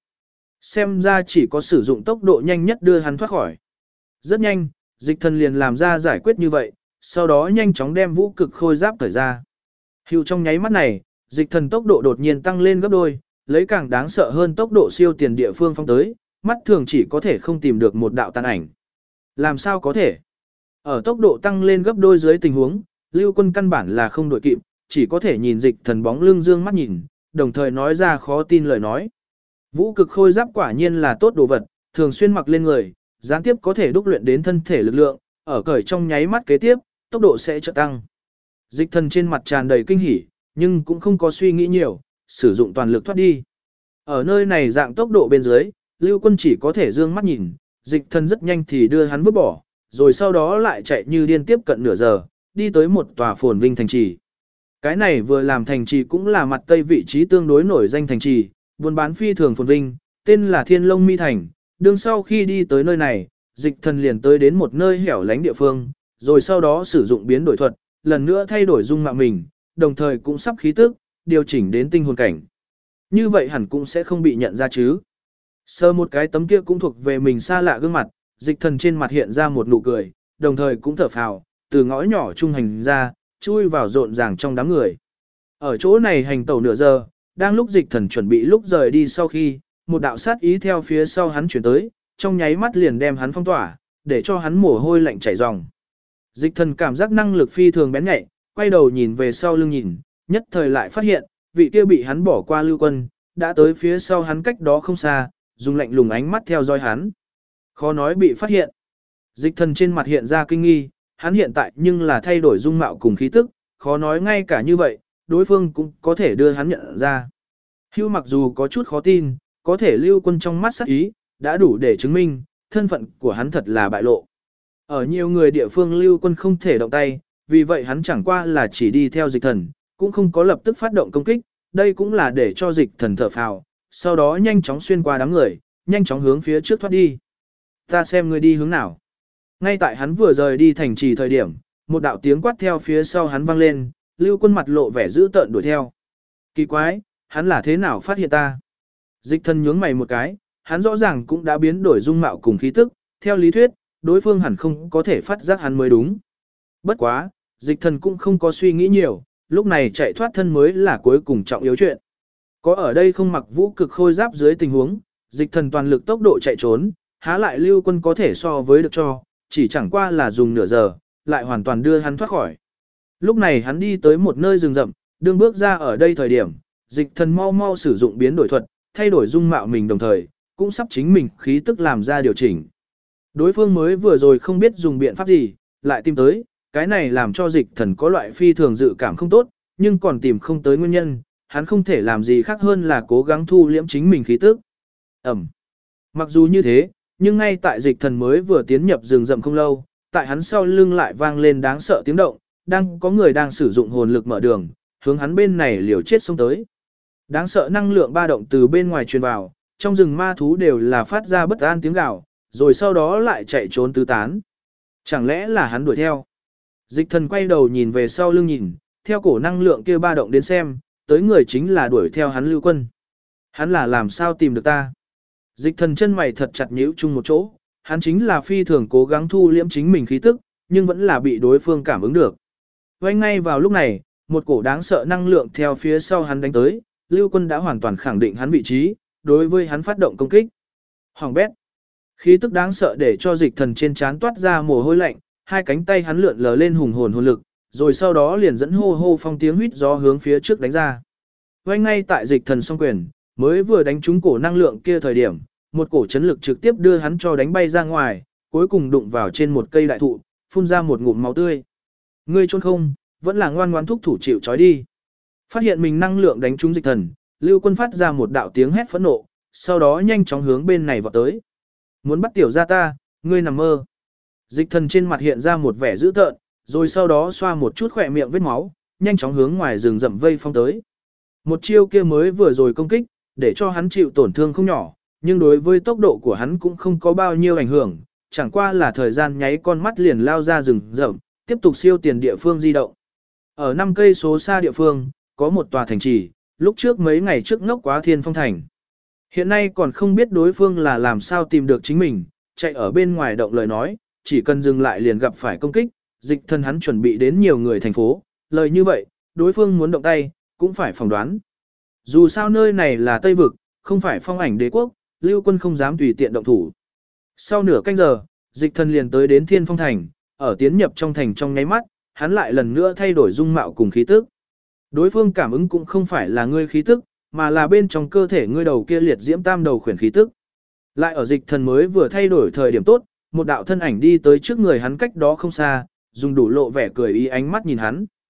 Xem ra chỉ có sử dụng tốc độ nhanh nhất đưa hắn thoát khỏi. Rất nhanh, dịch thần liền làm ra giải quyết như vậy, sau đó nhanh chóng đem vũ cực khôi giáp cởi ra. Hưu trong nháy mắt này, dịch thần tốc độ đột nhiên tăng lên gấp đôi, lấy càng đáng sợ hơn tốc độ siêu tiền địa phương phong tới, mắt thường chỉ có thể không tìm được một đạo tàn ảnh. Làm sao có thể? Ở tốc độ tăng lên gấp đôi dưới tình huống, Lưu Quân căn bản là không đội kịp, chỉ có thể nhìn dịch thần bóng lưng dương mắt nhìn, đồng thời nói ra khó tin lời nói. Vũ cực khôi giáp quả nhiên là tốt đồ vật, thường xuyên mặc lên người, gián tiếp có thể đúc luyện đến thân thể lực lượng, ở cởi trong nháy mắt kế tiếp, tốc độ sẽ trợ tăng. Dịch thần trên mặt tràn đầy kinh hỉ, nhưng cũng không có suy nghĩ nhiều, sử dụng toàn lực thoát đi. Ở nơi này dạng tốc độ bên dưới, Lưu Quân chỉ có thể dương mắt nhìn, dịch thần rất nhanh thì đưa hắn vứt bỏ, rồi sau đó lại chạy như điên tiếp cận nửa giờ, đi tới một tòa phồn vinh thành trì. Cái này vừa làm thành trì cũng là mặt tây vị trí tương đối nổi danh thành trì, buôn bán phi thường phồn vinh, tên là Thiên Long Mi Thành. Đương sau khi đi tới nơi này, dịch thần liền tới đến một nơi hẻo lánh địa phương, rồi sau đó sử dụng biến đổi thuật, lần nữa thay đổi dung mạo mình, đồng thời cũng sắp khí tức, điều chỉnh đến tinh hồn cảnh. Như vậy hẳn cũng sẽ không bị nhận ra chứ. Sơ một cái tấm kia cũng thuộc về mình xa lạ gương mặt, dịch thần trên mặt hiện ra một nụ cười, đồng thời cũng thở phào, từ ngõ nhỏ trung hành ra, chui vào rộn ràng trong đám người. Ở chỗ này hành tẩu nửa giờ, đang lúc dịch thần chuẩn bị lúc rời đi sau khi, một đạo sát ý theo phía sau hắn chuyển tới, trong nháy mắt liền đem hắn phong tỏa, để cho hắn mồ hôi lạnh chảy ròng. Dịch thần cảm giác năng lực phi thường bén nhạy, quay đầu nhìn về sau lưng nhìn, nhất thời lại phát hiện, vị kia bị hắn bỏ qua Lưu Quân, đã tới phía sau hắn cách đó không xa, dùng lạnh lùng ánh mắt theo dõi hắn. Khó nói bị phát hiện. Dịch thần trên mặt hiện ra kinh nghi, hắn hiện tại nhưng là thay đổi dung mạo cùng khí tức, khó nói ngay cả như vậy, đối phương cũng có thể đưa hắn nhận ra. Hưu mặc dù có chút khó tin, có thể Lưu Quân trong mắt sắc ý, đã đủ để chứng minh, thân phận của hắn thật là bại lộ. Ở nhiều người địa phương Lưu Quân không thể động tay, vì vậy hắn chẳng qua là chỉ đi theo dịch thần, cũng không có lập tức phát động công kích, đây cũng là để cho dịch thần thở phào, sau đó nhanh chóng xuyên qua đám người, nhanh chóng hướng phía trước thoát đi. Ta xem ngươi đi hướng nào. Ngay tại hắn vừa rời đi thành trì thời điểm, một đạo tiếng quát theo phía sau hắn vang lên, Lưu Quân mặt lộ vẻ dữ tợn đuổi theo. Kỳ quái, hắn là thế nào phát hiện ta? Dịch thần nhướng mày một cái, hắn rõ ràng cũng đã biến đổi dung mạo cùng khí tức, theo lý thuyết, đối phương hẳn không có thể phát giác hắn mới đúng. Bất quá, dịch thần cũng không có suy nghĩ nhiều, lúc này chạy thoát thân mới là cuối cùng trọng yếu chuyện. Có ở đây không mặc vũ cực khôi giáp dưới tình huống, dịch thần toàn lực tốc độ chạy trốn, há lại Lưu Quân có thể so với được cho, chỉ chẳng qua là dùng nửa giờ, lại hoàn toàn đưa hắn thoát khỏi. Lúc này hắn đi tới một nơi rừng rậm, đương bước ra ở đây thời điểm, dịch thần mau mau sử dụng biến đổi thuật, thay đổi dung mạo mình đồng thời, cũng sắp chính mình khí tức làm ra điều chỉnh. Đối phương mới vừa rồi không biết dùng biện pháp gì, lại tìm tới, cái này làm cho dịch thần có loại phi thường dự cảm không tốt, nhưng còn tìm không tới nguyên nhân, hắn không thể làm gì khác hơn là cố gắng thu liễm chính mình khí tức. Mặc dù như thế, nhưng ngay tại dịch thần mới vừa tiến nhập rừng rậm không lâu, tại hắn sau lưng lại vang lên đáng sợ tiếng động, đang có người đang sử dụng hồn lực mở đường, hướng hắn bên này liều chết xông tới. Đáng sợ năng lượng ba động từ bên ngoài truyền vào, trong rừng ma thú đều là phát ra bất an tiếng gào, rồi sau đó lại chạy trốn tứ tán. Chẳng lẽ là hắn đuổi theo? Dịch thần quay đầu nhìn về sau lưng nhìn, theo cổ năng lượng kia ba động đến xem, tới người chính là đuổi theo hắn Lưu Quân. Hắn là làm sao tìm được ta? Dịch thần chân mày thật chặt nhíu chung một chỗ, hắn chính là phi thường cố gắng thu liễm chính mình khí tức, nhưng vẫn là bị đối phương cảm ứng được. Ngay ngay vào lúc này, một cổ đáng sợ năng lượng theo phía sau hắn đánh tới, Lưu Quân đã hoàn toàn khẳng định hắn vị trí, đối với hắn phát động công kích. Hoàng bét. Khí tức đáng sợ để cho dịch thần trên trán toát ra mồ hôi lạnh, hai cánh tay hắn lượn lờ lên hùng hồn hồn lực, rồi sau đó liền dẫn hô hô phong tiếng huýt gió hướng phía trước đánh ra. Ngay ngay tại dịch thần song quyền, mới vừa đánh trúng cổ năng lượng kia thời điểm, một cổ chấn lực trực tiếp đưa hắn cho đánh bay ra ngoài, cuối cùng đụng vào trên một cây đại thụ, phun ra một ngụm máu tươi. Ngươi trốn không, vẫn là ngoan ngoãn thúc thủ chịu trói đi. Phát hiện mình năng lượng đánh trúng dịch thần, Lưu Quân phát ra một đạo tiếng hét phẫn nộ, sau đó nhanh chóng hướng bên này vọt tới. Muốn bắt tiểu gia ta, ngươi nằm mơ. Dịch thần trên mặt hiện ra một vẻ dữ tợn, rồi sau đó xoa một chút khỏe miệng vết máu, nhanh chóng hướng ngoài rừng rậm vây phong tới. Một chiêu kia mới vừa rồi công kích, để cho hắn chịu tổn thương không nhỏ, nhưng đối với tốc độ của hắn cũng không có bao nhiêu ảnh hưởng, chẳng qua là thời gian nháy con mắt liền lao ra rừng rậm, tiếp tục siêu tiền địa phương di động. Ở 5 cây số xa địa phương, có một tòa thành trì, lúc trước mấy ngày trước ngốc quá Thiên Phong thành. Hiện nay còn không biết đối phương là làm sao tìm được chính mình, chạy ở bên ngoài động lời nói, chỉ cần dừng lại liền gặp phải công kích, dịch thần hắn chuẩn bị đến nhiều người thành phố, lời như vậy, đối phương muốn động tay, cũng phải phỏng đoán. Dù sao nơi này là Tây Vực, không phải Phong Ảnh Đế quốc, Lưu Quân không dám tùy tiện động thủ. Sau nửa canh giờ, dịch thần liền tới đến Thiên Phong thành, ở tiến nhập trong thành trong nháy mắt, hắn lại lần nữa thay đổi dung mạo cùng khí tức. Đối phương cảm ứng cũng không phải là ngươi khí tức, mà là bên trong cơ thể ngươi đầu kia liệt diễm tam đầu khuyển khí tức. Lại ở dịch thần mới vừa thay đổi thời điểm tốt, một đạo thân ảnh đi tới trước người hắn cách đó không xa, dùng đủ lộ vẻ cười ý ánh mắt nhìn hắn.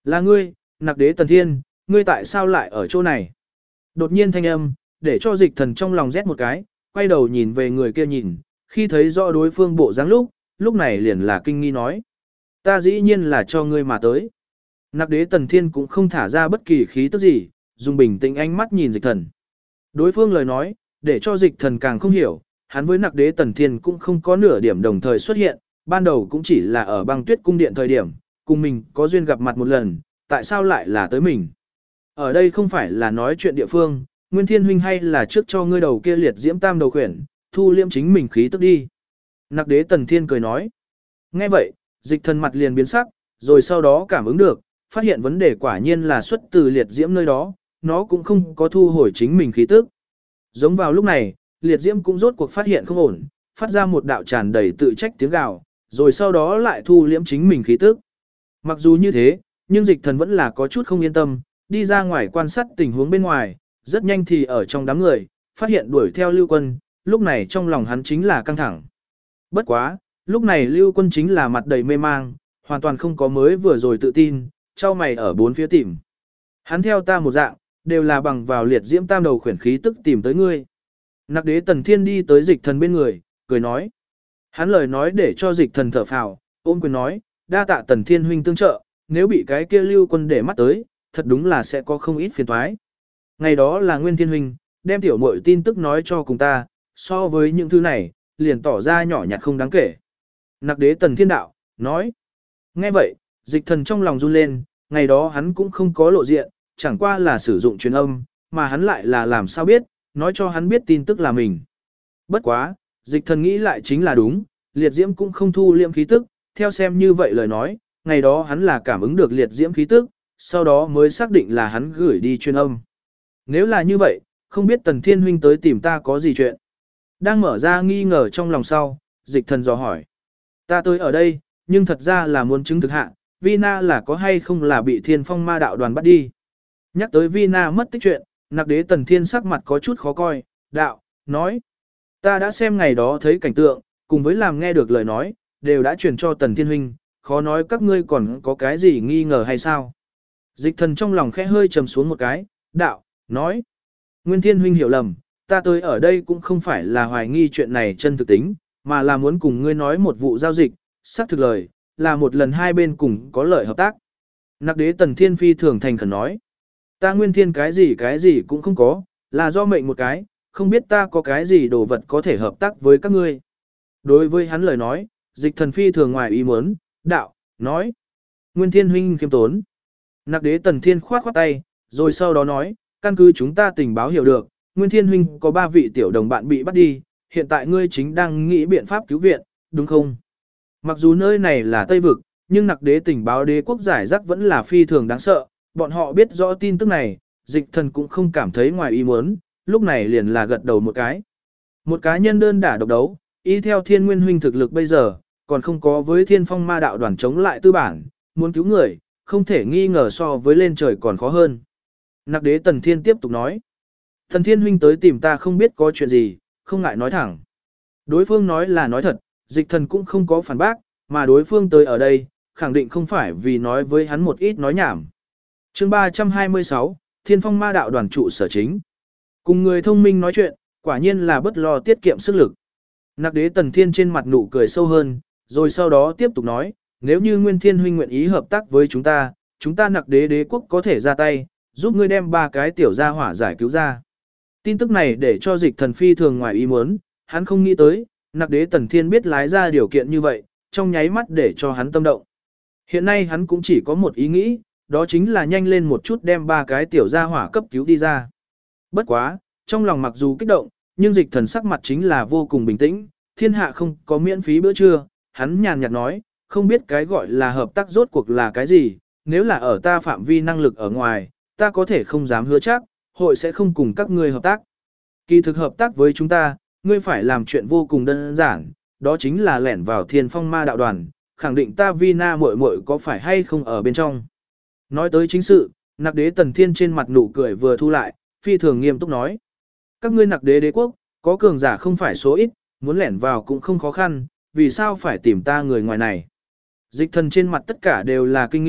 Là ngươi, Nặc Đế Tần Thiên, ngươi tại sao lại ở chỗ này? Đột nhiên thanh âm, để cho Dịch Thần trong lòng rét một cái, quay đầu nhìn về người kia nhìn, khi thấy rõ đối phương bộ dáng lúc này liền là kinh nghi nói. Ta dĩ nhiên là cho ngươi mà tới. Nặc Đế Tần Thiên cũng không thả ra bất kỳ khí tức gì, dùng bình tĩnh ánh mắt nhìn Dịch Thần. Đối phương lời nói, để cho Dịch Thần càng không hiểu, hắn với Nặc Đế Tần Thiên cũng không có nửa điểm đồng thời xuất hiện, ban đầu cũng chỉ là ở Băng Tuyết cung điện thời điểm, cùng mình có duyên gặp mặt một lần, tại sao lại là tới mình? Ở đây không phải là nói chuyện địa phương, Nguyên Thiên huynh hay là trước cho ngươi đầu kia liệt diễm tam đầu khuyển, thu liêm chính mình khí tức đi. Nặc Đế Tần Thiên cười nói. Nghe vậy, Dịch Thần mặt liền biến sắc, rồi sau đó cảm ứng được, phát hiện vấn đề quả nhiên là xuất từ liệt diễm nơi đó, nó cũng không có thu hồi chính mình khí tức. Giống vào lúc này, liệt diễm cũng rốt cuộc phát hiện không ổn, phát ra một đạo tràn đầy tự trách tiếng gào, rồi sau đó lại thu liễm chính mình khí tức. Mặc dù như thế, nhưng Dịch Thần vẫn là có chút không yên tâm, đi ra ngoài quan sát tình huống bên ngoài, rất nhanh thì ở trong đám người, phát hiện đuổi theo Lưu Quân, lúc này trong lòng hắn chính là căng thẳng. Bất quá, lúc này Lưu Quân chính là mặt đầy mê mang, hoàn toàn không có mới vừa rồi tự tin, trao mày ở bốn phía tìm. Hắn theo ta một dạng, đều là bằng vào liệt diễm tam đầu khuyển khí tức tìm tới ngươi. Nặc Đế Tần Thiên đi tới Dịch Thần bên người, cười nói. Hắn lời nói để cho Dịch Thần thở phào, ôm quyền nói, đa tạ Tần Thiên huynh tương trợ, nếu bị cái kia Lưu Quân để mắt tới, thật đúng là sẽ có không ít phiền toái. Ngày đó là Nguyên Thiên huynh, đem tiểu muội tin tức nói cho cùng ta, so với những thứ này, liền tỏ ra nhỏ nhặt không đáng kể. Nặc Đế Tần Thiên đạo, nói. Nghe vậy, Dịch Thần trong lòng run lên, ngày đó hắn cũng không có lộ diện, chẳng qua là sử dụng truyền âm, mà hắn lại là làm sao biết, nói cho hắn biết tin tức là mình. Bất quá, Dịch Thần nghĩ lại chính là đúng, liệt diễm cũng không thu liễm khí tức, theo xem như vậy lời nói, ngày đó hắn là cảm ứng được liệt diễm khí tức, sau đó mới xác định là hắn gửi đi truyền âm. Nếu là như vậy, không biết Tần Thiên huynh tới tìm ta có gì chuyện. Đang mở ra nghi ngờ trong lòng sau, Dịch Thần dò hỏi. Ta tới ở đây, nhưng thật ra là muốn chứng thực hạ, Vina là có hay không là bị Thiên Phong Ma đạo đoàn bắt đi. Nhắc tới Vina mất tích chuyện, Nặc Đế Tần Thiên sắc mặt có chút khó coi, đạo, nói. Ta đã xem ngày đó thấy cảnh tượng, cùng với làm nghe được lời nói, đều đã truyền cho Tần Thiên huynh, khó nói các ngươi còn có cái gì nghi ngờ hay sao. Dịch Thần trong lòng khẽ hơi trầm xuống một cái, đạo, nói. Nguyên Thiên huynh hiểu lầm, ta tới ở đây cũng không phải là hoài nghi chuyện này chân thực tính, mà là muốn cùng ngươi nói một vụ giao dịch, xác thực lời, là một lần hai bên cùng có lợi hợp tác. Nặc Đế Tần Thiên phi thường thành khẩn nói. Ta Nguyên Thiên cái gì cũng không có, là do mệnh một cái, không biết ta có cái gì đồ vật có thể hợp tác với các ngươi. Đối với hắn lời nói, Dịch Thần phi thường ngoài ý muốn, đạo, nói. Nguyên Thiên huynh khiêm tốn. Nặc Đế Tần Thiên khoát khoát tay, rồi sau đó nói, căn cứ chúng ta tình báo hiểu được, Nguyên Thiên huynh có 3 vị tiểu đồng bạn bị bắt đi, hiện tại ngươi chính đang nghĩ biện pháp cứu viện, đúng không? Mặc dù nơi này là Tây Vực, nhưng Nặc Đế tình báo đế quốc giải rác vẫn là phi thường đáng sợ, bọn họ biết rõ tin tức này, Dịch Thần cũng không cảm thấy ngoài ý muốn, lúc này liền là gật đầu một cái. Một cá nhân đơn đả độc đấu, y theo Thiên Nguyên huynh thực lực bây giờ, còn không có với Thiên Phong Ma đạo đoàn chống lại tư bản, muốn cứu người, không thể nghi ngờ so với lên trời còn khó hơn. Nặc Đế Tần Thiên tiếp tục nói. Tần Thiên huynh tới tìm ta không biết có chuyện gì, không ngại nói thẳng. Đối phương nói là nói thật, Dịch Thần cũng không có phản bác, mà đối phương tới ở đây, khẳng định không phải vì nói với hắn một ít nói nhảm. Chương 326, Thiên Phong Ma đạo đoàn trụ sở chính. Cùng người thông minh nói chuyện, quả nhiên là bất lo tiết kiệm sức lực. Nặc Đế Tần Thiên trên mặt nụ cười sâu hơn, rồi sau đó tiếp tục nói, nếu như Nguyên Thiên huynh nguyện ý hợp tác với chúng ta Nặc Đế đế quốc có thể ra tay, giúp ngươi đem 3 cái tiểu gia hỏa giải cứu ra. Tin tức này để cho Dịch Thần phi thường ngoài ý muốn, hắn không nghĩ tới, Nặc Đế Tần Thiên biết lái ra điều kiện như vậy, trong nháy mắt để cho hắn tâm động. Hiện nay hắn cũng chỉ có một ý nghĩ, đó chính là nhanh lên một chút đem 3 cái tiểu gia hỏa cấp cứu đi ra. Bất quá, trong lòng mặc dù kích động, nhưng Dịch Thần sắc mặt chính là vô cùng bình tĩnh, thiên hạ không có miễn phí bữa trưa, hắn nhàn nhạt nói, không biết cái gọi là hợp tác rốt cuộc là cái gì, nếu là ở ta phạm vi năng lực ở ngoài, ta có thể không dám hứa chắc, hội sẽ không cùng các ngươi hợp tác. Kỳ thực hợp tác với chúng ta, ngươi phải làm chuyện vô cùng đơn giản, đó chính là lẻn vào Thiên Phong Ma đạo đoàn, khẳng định ta Vina muội muội có phải hay không ở bên trong. Nói tới chính sự, Nặc Đế Tần Thiên trên mặt nụ cười vừa thu lại, phi thường nghiêm túc nói. Các ngươi Nặc Đế đế quốc, có cường giả không phải số ít, muốn lẻn vào cũng không khó khăn, vì sao phải tìm ta người ngoài này. Dịch Thần trên mặt tất cả đều là kinh nghi,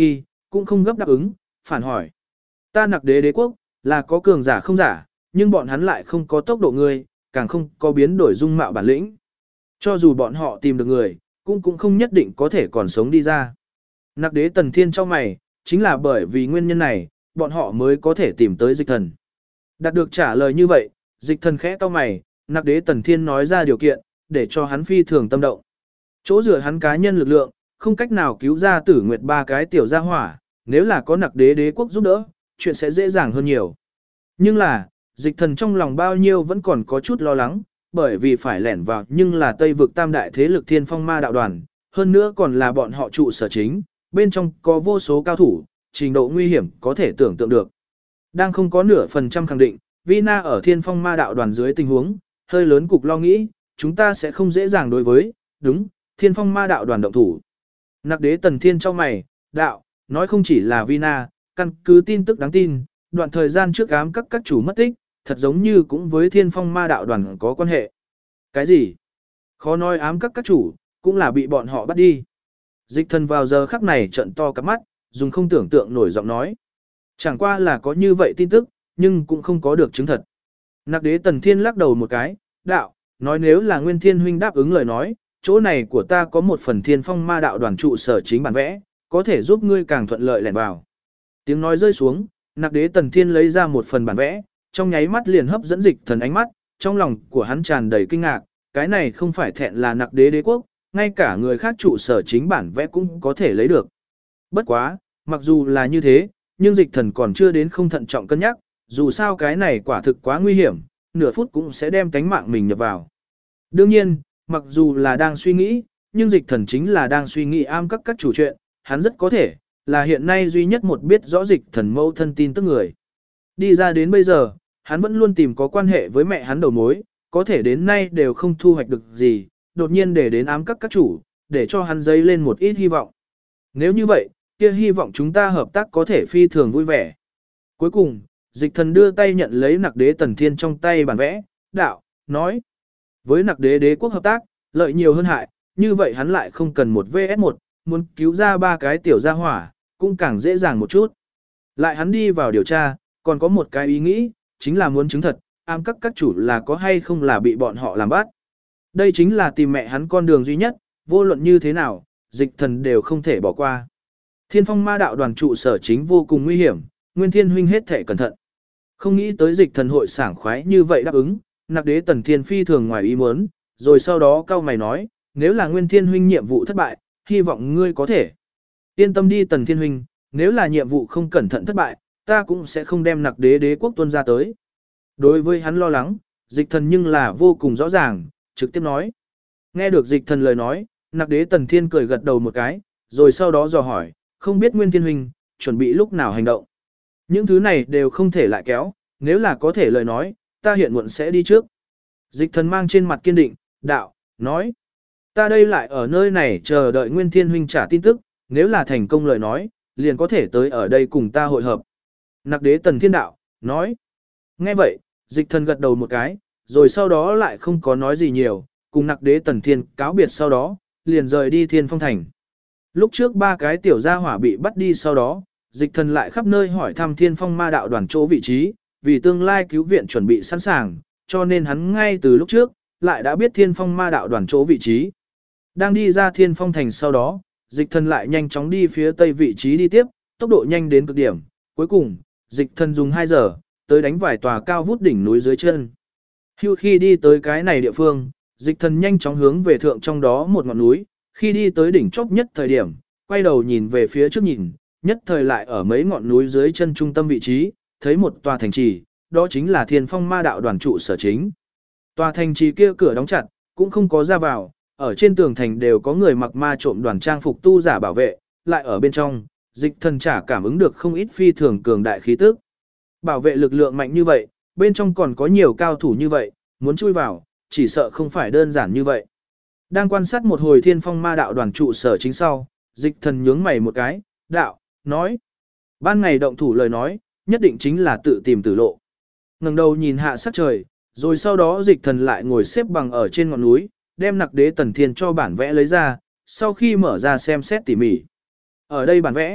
cũng không gấp đáp ứng, phản hỏi. Ta Nặc Đế đế quốc, là có cường giả không giả, nhưng bọn hắn lại không có tốc độ người, càng không có biến đổi dung mạo bản lĩnh. Cho dù bọn họ tìm được người, cũng không nhất định có thể còn sống đi ra. Nặc Đế Tần Thiên cho mày, chính là bởi vì nguyên nhân này, bọn họ mới có thể tìm tới Dịch Thần. Đạt được trả lời như vậy, Dịch Thần khẽ cau mày, Nặc Đế Tần Thiên nói ra điều kiện, để cho hắn phi thường tâm động. Chỗ dựa hắn cá nhân lực lượng, không cách nào cứu ra Tử Nguyệt ba cái tiểu gia hỏa, nếu là có Nặc Đế đế quốc giúp đỡ, chuyện sẽ dễ dàng hơn nhiều. Nhưng là, Dịch Thần trong lòng bao nhiêu vẫn còn có chút lo lắng, bởi vì phải lẻn vào nhưng là Tây vực tam đại thế lực Thiên Phong Ma đạo đoàn, hơn nữa còn là bọn họ trụ sở chính, bên trong có vô số cao thủ, trình độ nguy hiểm có thể tưởng tượng được. Đang không có nửa phần trăm khẳng định, Vina ở Thiên Phong Ma đạo đoàn dưới tình huống, hơi lớn cục lo nghĩ, chúng ta sẽ không dễ dàng đối với, đúng, Thiên Phong Ma đạo đoàn động thủ. Nặc Đế Tần Thiên cho mày, đạo, nói không chỉ là Vina, căn cứ tin tức đáng tin, đoạn thời gian trước ám các chủ mất tích, thật giống như cũng với Thiên Phong Ma đạo đoàn có quan hệ. Cái gì? Khó nói ám các chủ, cũng là bị bọn họ bắt đi. Dịch Thần vào giờ khắc này trợn to cặp mắt, dùng không tưởng tượng nổi giọng nói. Chẳng qua là có như vậy tin tức, nhưng cũng không có được chứng thật. Nặc Đế Tần Thiên lắc đầu một cái, đạo, nói nếu là Nguyên Thiên huynh đáp ứng lời nói, chỗ này của ta có một phần Thiên Phong Ma đạo đoàn trụ sở chính bản vẽ, có thể giúp ngươi càng thuận lợi lẻn vào. Tiếng nói rơi xuống, Nặc Đế Tần Thiên lấy ra một phần bản vẽ, trong nháy mắt liền hấp dẫn Dịch Thần ánh mắt, trong lòng của hắn tràn đầy kinh ngạc, cái này không phải thẹn là Nặc Đế đế quốc, ngay cả người khác trụ sở chính bản vẽ cũng có thể lấy được. Bất quá, mặc dù là như thế, nhưng Dịch Thần còn chưa đến không thận trọng cân nhắc, dù sao cái này quả thực quá nguy hiểm, nửa phút cũng sẽ đem tánh mạng mình nhập vào. Đương nhiên, mặc dù là đang suy nghĩ, nhưng Dịch Thần chính là đang suy nghĩ am các chủ chuyện, hắn rất có thể là hiện nay duy nhất một biết rõ Dịch Thần mâu thân tin tức người. Đi ra đến bây giờ, hắn vẫn luôn tìm có quan hệ với mẹ hắn đầu mối, có thể đến nay đều không thu hoạch được gì, đột nhiên để đến ám các chủ, để cho hắn dấy lên một ít hy vọng. Nếu như vậy, kia hy vọng chúng ta hợp tác có thể phi thường vui vẻ. Cuối cùng, Dịch Thần đưa tay nhận lấy Nặc Đế Tần Thiên trong tay bản vẽ, đạo, nói. Với Nặc Đế đế quốc hợp tác, lợi nhiều hơn hại, như vậy hắn lại không cần một VS1, muốn cứu ra ba cái tiểu gia hỏa, cũng càng dễ dàng một chút. Lại hắn đi vào điều tra, còn có một cái ý nghĩ, chính là muốn chứng thật, ám các chủ là có hay không là bị bọn họ làm bắt. Đây chính là tìm mẹ hắn con đường duy nhất, vô luận như thế nào, Dịch Thần đều không thể bỏ qua. Thiên Phong Ma đạo đoàn trụ sở chính vô cùng nguy hiểm, Nguyên Thiên huynh hết thể cẩn thận. Không nghĩ tới Dịch Thần hội sảng khoái như vậy đáp ứng, Nặc Đế Tần Thiên phi thường ngoài ý muốn, rồi sau đó cao mày nói, nếu là Nguyên Thiên huynh nhiệm vụ thất bại, hy vọng ngươi có thể. Yên tâm đi Tần Thiên huynh, nếu là nhiệm vụ không cẩn thận thất bại, ta cũng sẽ không đem Nặc Đế đế quốc tuân ra tới. Đối với hắn lo lắng, Dịch Thần nhưng là vô cùng rõ ràng, trực tiếp nói. Nghe được Dịch Thần lời nói, Nặc Đế Tần Thiên cười gật đầu một cái, rồi sau đó dò hỏi, không biết Nguyên Thiên huynh chuẩn bị lúc nào hành động. Những thứ này đều không thể lại kéo, nếu là có thể lời nói, ta hiện muộn sẽ đi trước. Dịch Thần mang trên mặt kiên định, đạo, nói. Ta đây lại ở nơi này chờ đợi Nguyên Thiên huynh trả tin tức, nếu là thành công lời nói, liền có thể tới ở đây cùng ta hội hợp. Nặc Đế Tần Thiên đạo, nói. Nghe vậy, Dịch Thần gật đầu một cái, rồi sau đó lại không có nói gì nhiều, cùng Nặc Đế Tần Thiên cáo biệt sau đó, liền rời đi Thiên Phong Thành. Lúc trước ba cái tiểu gia hỏa bị bắt đi sau đó, Dịch Thần lại khắp nơi hỏi thăm Thiên Phong Ma đạo đoàn chỗ vị trí, vì tương lai cứu viện chuẩn bị sẵn sàng, cho nên hắn ngay từ lúc trước, lại đã biết Thiên Phong Ma đạo đoàn chỗ vị trí. Đang đi ra Thiên Phong Thành sau đó, Dịch Thần lại nhanh chóng đi phía tây vị trí đi tiếp, tốc độ nhanh đến cực điểm. Cuối cùng, Dịch Thần dùng 2 giờ, tới đánh vài tòa cao vút đỉnh núi dưới chân. Hưu khi đi tới cái này địa phương, Dịch Thần nhanh chóng hướng về thượng trong đó một ngọn núi, khi đi tới đỉnh chóp nhất thời điểm, quay đầu nhìn về phía trước nhìn, nhất thời lại ở mấy ngọn núi dưới chân trung tâm vị trí, thấy một tòa thành trì, đó chính là Thiên Phong Ma đạo đoàn trụ sở chính. Tòa thành trì kia cửa đóng chặt, cũng không có ra vào, ở trên tường thành đều có người mặc ma trộm đoàn trang phục tu giả bảo vệ, lại ở bên trong, Dịch Thần chả cảm ứng được không ít phi thường cường đại khí tức. Bảo vệ lực lượng mạnh như vậy, bên trong còn có nhiều cao thủ như vậy, muốn chui vào, chỉ sợ không phải đơn giản như vậy. Đang quan sát một hồi Thiên Phong Ma đạo đoàn trụ sở chính sau, Dịch Thần nhướng mày một cái, đạo, nói. Ban ngày động thủ lời nói, nhất định chính là tự tìm tử lộ. Ngẩng đầu nhìn hạ sắc trời, rồi sau đó Dịch Thần lại ngồi xếp bằng ở trên ngọn núi, đem Nặc Đế Tần Thiên cho bản vẽ lấy ra, sau khi mở ra xem xét tỉ mỉ. Ở đây bản vẽ,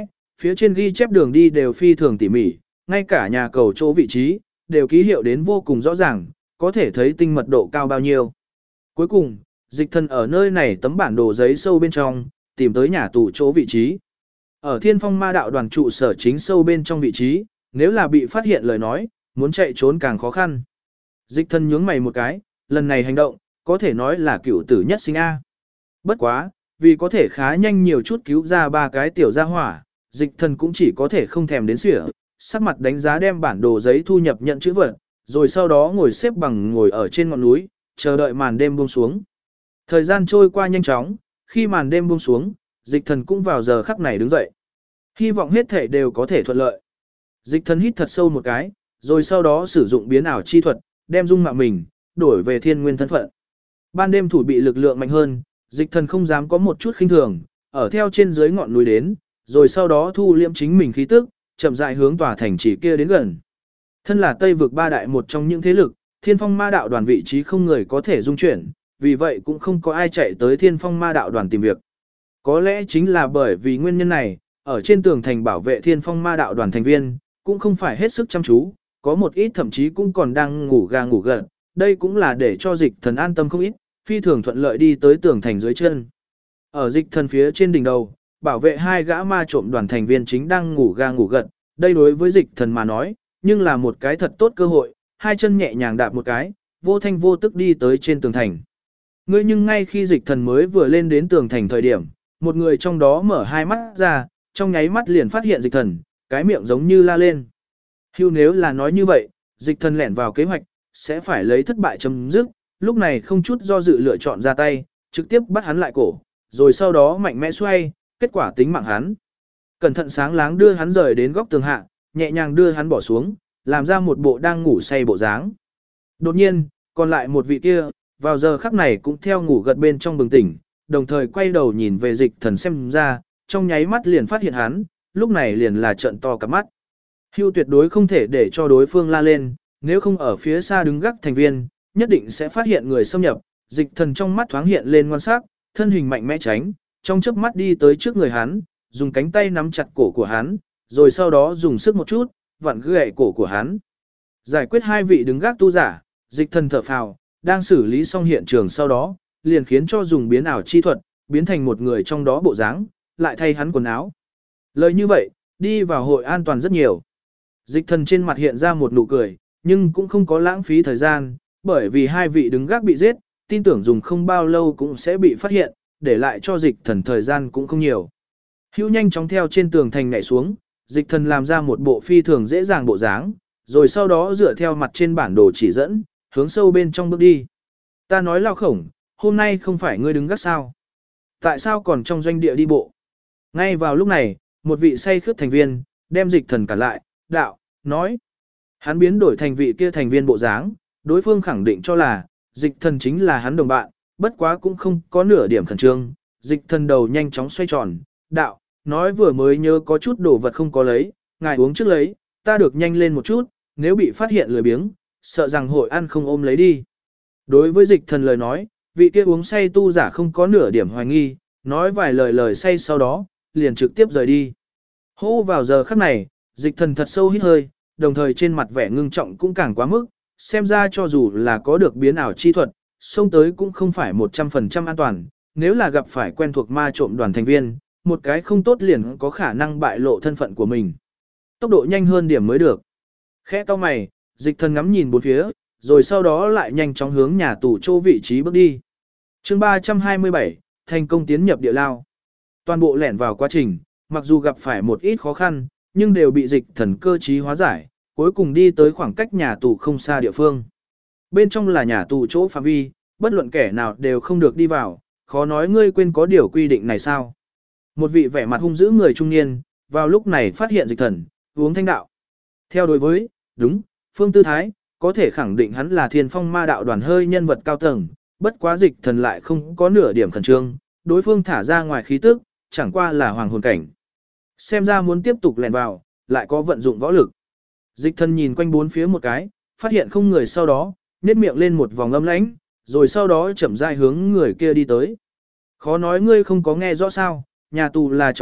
Phía trên ghi chép đường đi đều phi thường tỉ mỉ, ngay cả nhà cầu chỗ vị trí, đều ký hiệu đến vô cùng rõ ràng, có thể thấy tinh mật độ cao bao nhiêu. Cuối cùng, Dịch Thần ở nơi này tấm bản đồ giấy sâu bên trong, tìm tới nhà tù chỗ vị trí. Ở Thiên Phong Ma Đạo đoàn trụ sở chính sâu bên trong vị trí, nếu là bị phát hiện lời nói, muốn chạy trốn càng khó khăn. Dịch Thần nhướng mày một cái, lần này hành động, có thể nói là cửu tử nhất sinh A. Bất quá, vì có thể khá nhanh nhiều chút cứu ra 3 cái tiểu gia hỏa, Dịch Thần cũng chỉ có thể không thèm đến xỉa, sắc mặt đánh giá đem bản đồ giấy thu nhập nhận chữ vật, rồi sau đó ngồi xếp bằng ngồi ở trên ngọn núi, chờ đợi màn đêm buông xuống. Thời gian trôi qua nhanh chóng, khi màn đêm buông xuống, Dịch Thần cũng vào giờ khắc này đứng dậy. Hy vọng hết thể đều có thể thuận lợi. Dịch Thần hít thật sâu một cái, rồi sau đó sử dụng biến ảo chi thuật, đem dung mạo mình đổi về thiên nguyên thân phận. Ban đêm thủ bị lực lượng mạnh hơn, Dịch Thần không dám có một chút khinh thường, ở theo trên dưới ngọn núi đến, rồi sau đó thu liễm chính mình khí tức, chậm rãi hướng tòa thành trì kia đến gần. Thân là Tây vực 3 đại một trong những thế lực, Thiên Phong Ma Đạo đoàn vị trí không người có thể dung chuyển, vì vậy cũng không có ai chạy tới Thiên Phong Ma Đạo đoàn tìm việc. Có lẽ chính là bởi vì nguyên nhân này, ở trên tường thành bảo vệ Thiên Phong Ma Đạo đoàn thành viên, cũng không phải hết sức chăm chú, có một ít thậm chí cũng còn đang ngủ gà ngủ gật, đây cũng là để cho Dịch Thần an tâm không ít, phi thường thuận lợi đi tới tường thành dưới chân. Ở Dịch Thần phía trên đỉnh đầu, bảo vệ 2 gã ma trộm đoàn thành viên chính đang ngủ gà ngủ gật, đây đối với Dịch Thần mà nói, nhưng là một cái thật tốt cơ hội, 2 chân nhẹ nhàng đạp một cái, vô thanh vô tức đi tới trên tường thành. Ngươi nhưng ngay khi Dịch Thần mới vừa lên đến tường thành thời điểm, một người trong đó mở 2 mắt ra, trong nháy mắt liền phát hiện Dịch Thần, cái miệng giống như la lên. Hưu nếu là nói như vậy, Dịch Thần lẻn vào kế hoạch, sẽ phải lấy thất bại chấm dứt, lúc này không chút do dự lựa chọn ra tay, trực tiếp bắt hắn lại cổ, rồi sau đó mạnh mẽ xoay, kết quả tính mạng hắn. Cẩn thận sáng láng đưa hắn rời đến góc tường hạ, nhẹ nhàng đưa hắn bỏ xuống, làm ra một bộ đang ngủ say bộ dáng. Đột nhiên, còn lại một vị kia, vào giờ khắc này cũng theo ngủ gật bên trong bừng tỉnh, đồng thời quay đầu nhìn về Dịch Thần xem ra, trong nháy mắt liền phát hiện hắn, lúc này liền là trợn to cả mắt. Hưu tuyệt đối không thể để cho đối phương la lên, nếu không ở phía xa đứng gác thành viên, nhất định sẽ phát hiện người xâm nhập. Dịch Thần trong mắt thoáng hiện lên ngoan sắc, thân hình mạnh mẽ tránh, trong chớp mắt đi tới trước người hắn, dùng cánh tay nắm chặt cổ của hắn, rồi sau đó dùng sức một chút, vặn gãy cổ của hắn. Giải quyết 2 vị đứng gác tu giả, Dịch Thần thở phào, đang xử lý xong hiện trường sau đó, liền khiến cho dùng biến ảo chi thuật, biến thành một người trong đó bộ dáng, lại thay hắn quần áo. Lời như vậy, đi vào hội an toàn rất nhiều. Dịch Thần trên mặt hiện ra một nụ cười, nhưng cũng không có lãng phí thời gian, bởi vì 2 vị đứng gác bị giết, tin tưởng dùng không bao lâu cũng sẽ bị phát hiện, để lại cho Dịch Thần thời gian cũng không nhiều. Hữu nhanh chóng theo trên tường thành nhảy xuống, Dịch Thần làm ra một bộ phi thường dễ dàng bộ dáng, rồi sau đó dựa theo mặt trên bản đồ chỉ dẫn, hướng sâu bên trong bước đi. Ta nói Lao Khổng, hôm nay không phải ngươi đứng gác sao? Tại sao còn trong doanh địa đi bộ? Ngay vào lúc này, một vị say khướt thành viên, đem Dịch Thần cản lại, đạo, nói. Hắn biến đổi thành vị kia thành viên bộ dáng, đối phương khẳng định cho là, Dịch Thần chính là hắn đồng bạn, bất quá cũng không có nửa điểm khẩn trương. Dịch Thần đầu nhanh chóng xoay tròn, đạo, nói vừa mới nhớ có chút đồ vật không có lấy, ngài uống trước lấy, ta được nhanh lên một chút, nếu bị phát hiện lười biếng, sợ rằng hội ăn không ôm lấy đi. Đối với Dịch Thần lời nói, vị kia uống say tu giả không có nửa điểm hoài nghi, nói vài lời say sau đó, liền trực tiếp rời đi. Hô vào giờ khắc này, Dịch Thần thật sâu hít hơi, đồng thời trên mặt vẻ ngưng trọng cũng càng quá mức, xem ra cho dù là có được biến ảo chi thuật, xông tới cũng không phải 100% an toàn, nếu là gặp phải quen thuộc ma trộm đoàn thành viên, một cái không tốt liền có khả năng bại lộ thân phận của mình. Tốc độ nhanh hơn điểm mới được. Khẽ cau mày, Dịch Thần ngắm nhìn bốn phía, rồi sau đó lại nhanh chóng hướng nhà tù chỗ vị trí bước đi. Chương 327, thành công tiến nhập địa lao. Toàn bộ lẻn vào quá trình, mặc dù gặp phải một ít khó khăn, nhưng đều bị Dịch Thần cơ trí hóa giải, cuối cùng đi tới khoảng cách nhà tù không xa địa phương. Bên trong là nhà tù chỗ phạm vi, bất luận kẻ nào đều không được đi vào, khó nói ngươi quên có điều quy định này sao. Một vị vẻ mặt hung dữ người trung niên, vào lúc này phát hiện Dịch Thần, uống thanh đạo. Theo đối với, đúng, Phương Tư Thái, có thể khẳng định hắn là Thiên Phong Ma Đạo đoàn hơi nhân vật cao tầng, bất quá Dịch Thần lại không có nửa điểm khẩn trương, đối phương thả ra ngoài khí tức, chẳng qua là hoàng hồn cảnh. Xem ra muốn tiếp tục lẻn vào, lại có vận dụng võ lực. Dịch Thần nhìn quanh bốn phía một cái, phát hiện không người sau đó, nhếch miệng lên một vòng âm lãnh, rồi sau đó chậm rãi hướng người kia đi tới. Khó nói ngươi không có nghe rõ sao, nhà tù là trọng địa,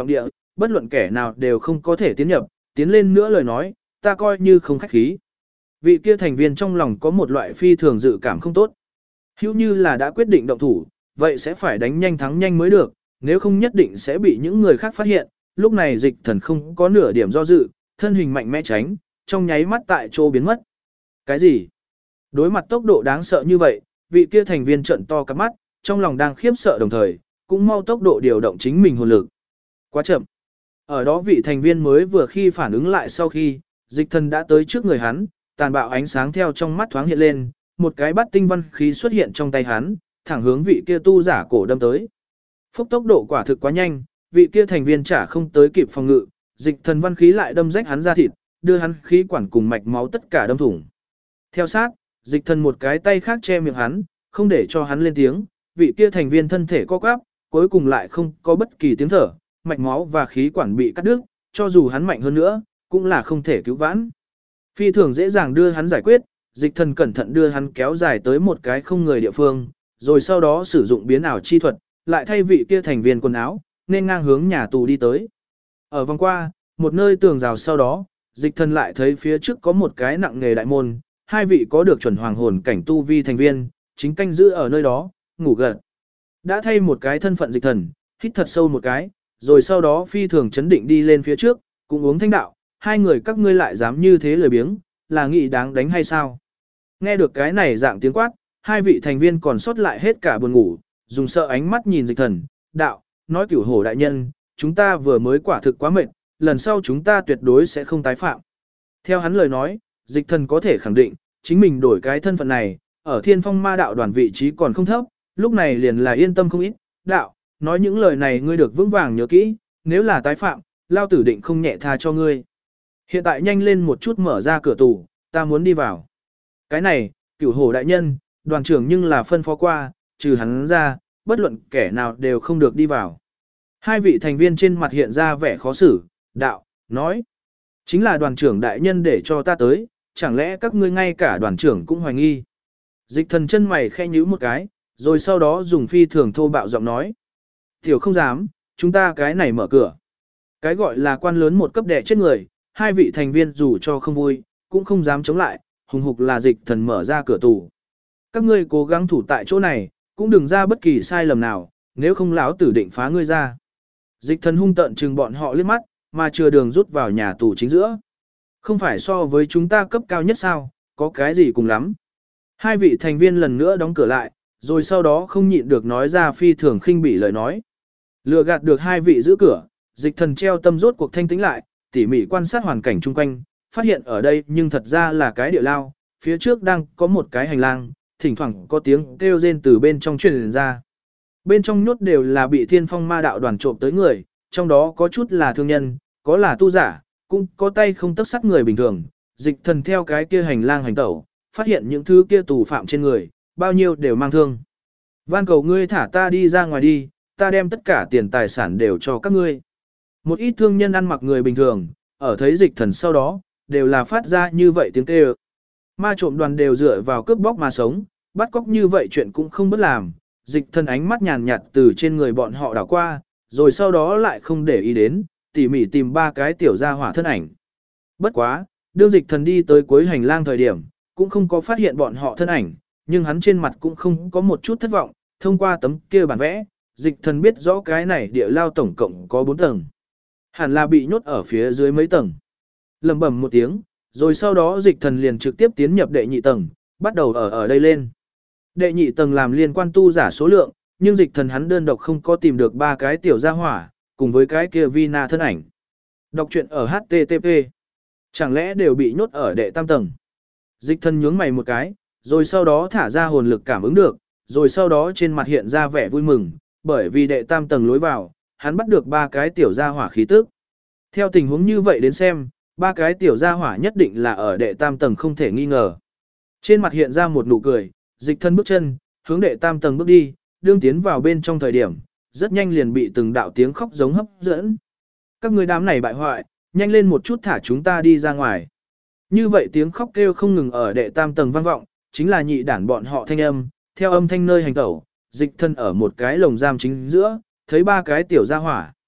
bất luận kẻ nào đều không có thể tiến nhập, tiến lên nữa lời nói, ta coi như không khách khí. Vị kia thành viên trong lòng có một loại phi thường dự cảm không tốt. Hữu như là đã quyết định động thủ, vậy sẽ phải đánh nhanh thắng nhanh mới được, nếu không nhất định sẽ bị những người khác phát hiện. Lúc này Dịch Thần không có nửa điểm do dự, thân hình mạnh mẽ tránh, trong nháy mắt tại chỗ biến mất. Cái gì? Đối mặt tốc độ đáng sợ như vậy, vị kia thành viên trợn to cặp mắt, trong lòng đang khiếp sợ đồng thời, cũng mau tốc độ điều động chính mình hồn lực. Quá chậm. Ở đó vị thành viên mới vừa khi phản ứng lại sau khi, Dịch Thần đã tới trước người hắn, tàn bạo ánh sáng theo trong mắt thoáng hiện lên, một cái bát tinh văn khí xuất hiện trong tay hắn, thẳng hướng vị kia tu giả cổ đâm tới. Phốc tốc độ quả thực quá nhanh, vị kia thành viên chả không tới kịp phòng ngự, Dịch Thần văn khí lại đâm rách hắn ra thịt, đưa hắn khí quản cùng mạch máu tất cả đâm thủng. Theo sát, Dịch Thần một cái tay khác che miệng hắn, không để cho hắn lên tiếng, vị kia thành viên thân thể co quắp, cuối cùng lại không có bất kỳ tiếng thở, mạch máu và khí quản bị cắt đứt, cho dù hắn mạnh hơn nữa, cũng là không thể cứu vãn. Phi thường dễ dàng đưa hắn giải quyết, Dịch Thần cẩn thận đưa hắn kéo dài tới một cái không người địa phương, rồi sau đó sử dụng biến ảo chi thuật, lại thay vị kia thành viên quần áo, nên ngang hướng nhà tù đi tới. Ở vòng qua, một nơi tường rào sau đó, Dịch Thần lại thấy phía trước có một cái nặng nghề đại môn, hai vị có được chuẩn hoàng hồn cảnh tu vi thành viên, chính canh giữ ở nơi đó, ngủ gật. Đã thay một cái thân phận Dịch Thần, hít thật sâu một cái, rồi sau đó phi thường chấn định đi lên phía trước, cũng uống thanh đạo, hai người các ngươi lại dám như thế lười biếng, là nghĩ đáng đánh hay sao? Nghe được cái này dạng tiếng quát, hai vị thành viên còn sót lại hết cả buồn ngủ, dùng sợ ánh mắt nhìn Dịch Thần, đạo, nói Cửu Hổ đại nhân, chúng ta vừa mới quả thực quá mệt, lần sau chúng ta tuyệt đối sẽ không tái phạm. Theo hắn lời nói, Dịch Thần có thể khẳng định, chính mình đổi cái thân phận này, ở Thiên Phong Ma đạo đoàn vị trí còn không thấp, lúc này liền là yên tâm không ít, đạo, nói những lời này ngươi được vững vàng nhớ kỹ, nếu là tái phạm, lao tử định không nhẹ tha cho ngươi. Hiện tại nhanh lên một chút mở ra cửa tù, ta muốn đi vào. Cái này, Cửu Hổ đại nhân, đoàn trưởng nhưng là phân phó qua, trừ hắn ra, bất luận kẻ nào đều không được đi vào. Hai vị thành viên trên mặt hiện ra vẻ khó xử, đạo, nói. Chính là đoàn trưởng đại nhân để cho ta tới, chẳng lẽ các ngươi ngay cả đoàn trưởng cũng hoài nghi. Dịch Thần chân mày khẽ nhíu một cái, rồi sau đó dùng phi thường thô bạo giọng nói. Tiểu không dám, chúng ta cái này mở cửa. Cái gọi là quan lớn một cấp đẻ chết người, hai vị thành viên dù cho không vui, cũng không dám chống lại, hùng hục là Dịch Thần mở ra cửa tù. Các ngươi cố gắng thủ tại chỗ này, cũng đừng ra bất kỳ sai lầm nào, nếu không lão tử định phá ngươi ra. Dịch Thần hung tợn trừng bọn họ liếc mắt, mà chưa đường rút vào nhà tù chính giữa. Không phải so với chúng ta cấp cao nhất sao, có cái gì cùng lắm. Hai vị thành viên lần nữa đóng cửa lại, rồi sau đó không nhịn được nói ra phi thường khinh bỉ lời nói. Lừa gạt được hai vị giữ cửa, Dịch Thần treo tâm rốt cuộc thanh tĩnh lại, tỉ mỉ quan sát hoàn cảnh chung quanh, phát hiện ở đây nhưng thật ra là cái địa lao, phía trước đang có một cái hành lang, thỉnh thoảng có tiếng kêu rên từ bên trong truyền ra. Bên trong nhốt đều là bị Thiên Phong Ma đạo đoàn trộm tới người, trong đó có chút là thương nhân, có là tu giả, cũng có tay không tấc sắt người bình thường. Dịch Thần theo cái kia hành lang hành tẩu, phát hiện những thứ kia tù phạm trên người, bao nhiêu đều mang thương. Van cầu ngươi thả ta đi ra ngoài đi, ta đem tất cả tiền tài sản đều cho các ngươi. Một ít thương nhân ăn mặc người bình thường, ở thấy Dịch Thần sau đó, đều là phát ra như vậy tiếng kêu. Ma trộm đoàn đều dựa vào cướp bóc mà sống, bắt cóc như vậy chuyện cũng không bất làm. Dịch Thần ánh mắt nhàn nhạt từ trên người bọn họ đảo qua, rồi sau đó lại không để ý đến, tỉ mỉ tìm ba cái tiểu gia hỏa thân ảnh. Bất quá, đương Dịch Thần đi tới cuối hành lang thời điểm, cũng không có phát hiện bọn họ thân ảnh, nhưng hắn trên mặt cũng không có một chút thất vọng, thông qua tấm kia bản vẽ, Dịch Thần biết rõ cái này địa lao tổng cộng có 4 tầng. Hẳn là bị nhốt ở phía dưới mấy tầng. Lầm bầm một tiếng, rồi sau đó Dịch Thần liền trực tiếp tiến nhập đệ nhị tầng, bắt đầu ở đây lên. Đệ nhị tầng làm liên quan tu giả số lượng, nhưng Dịch Thần hắn đơn độc không có tìm được ba cái tiểu gia hỏa, cùng với cái kia Vina thân ảnh. Đọc truyện ở HTTP. Chẳng lẽ đều bị nhốt ở đệ tam tầng? Dịch Thần nhướng mày một cái, rồi sau đó thả ra hồn lực cảm ứng được, rồi sau đó trên mặt hiện ra vẻ vui mừng, bởi vì đệ tam tầng lối vào, hắn bắt được ba cái tiểu gia hỏa khí tức. Theo tình huống như vậy đến xem, ba cái tiểu gia hỏa nhất định là ở đệ tam tầng không thể nghi ngờ. Trên mặt hiện ra một nụ cười, Dịch Thần bước chân, hướng đệ tam tầng bước đi, đương tiến vào bên trong thời điểm, rất nhanh liền bị từng đạo tiếng khóc giống hấp dẫn. Các người đám này bại hoại, nhanh lên một chút thả chúng ta đi ra ngoài. Như vậy tiếng khóc kêu không ngừng ở đệ tam tầng vang vọng, chính là nhị đản bọn họ thanh âm, theo âm thanh nơi hành tẩu, Dịch Thần ở một cái lồng giam chính giữa, thấy ba cái tiểu gia hỏa.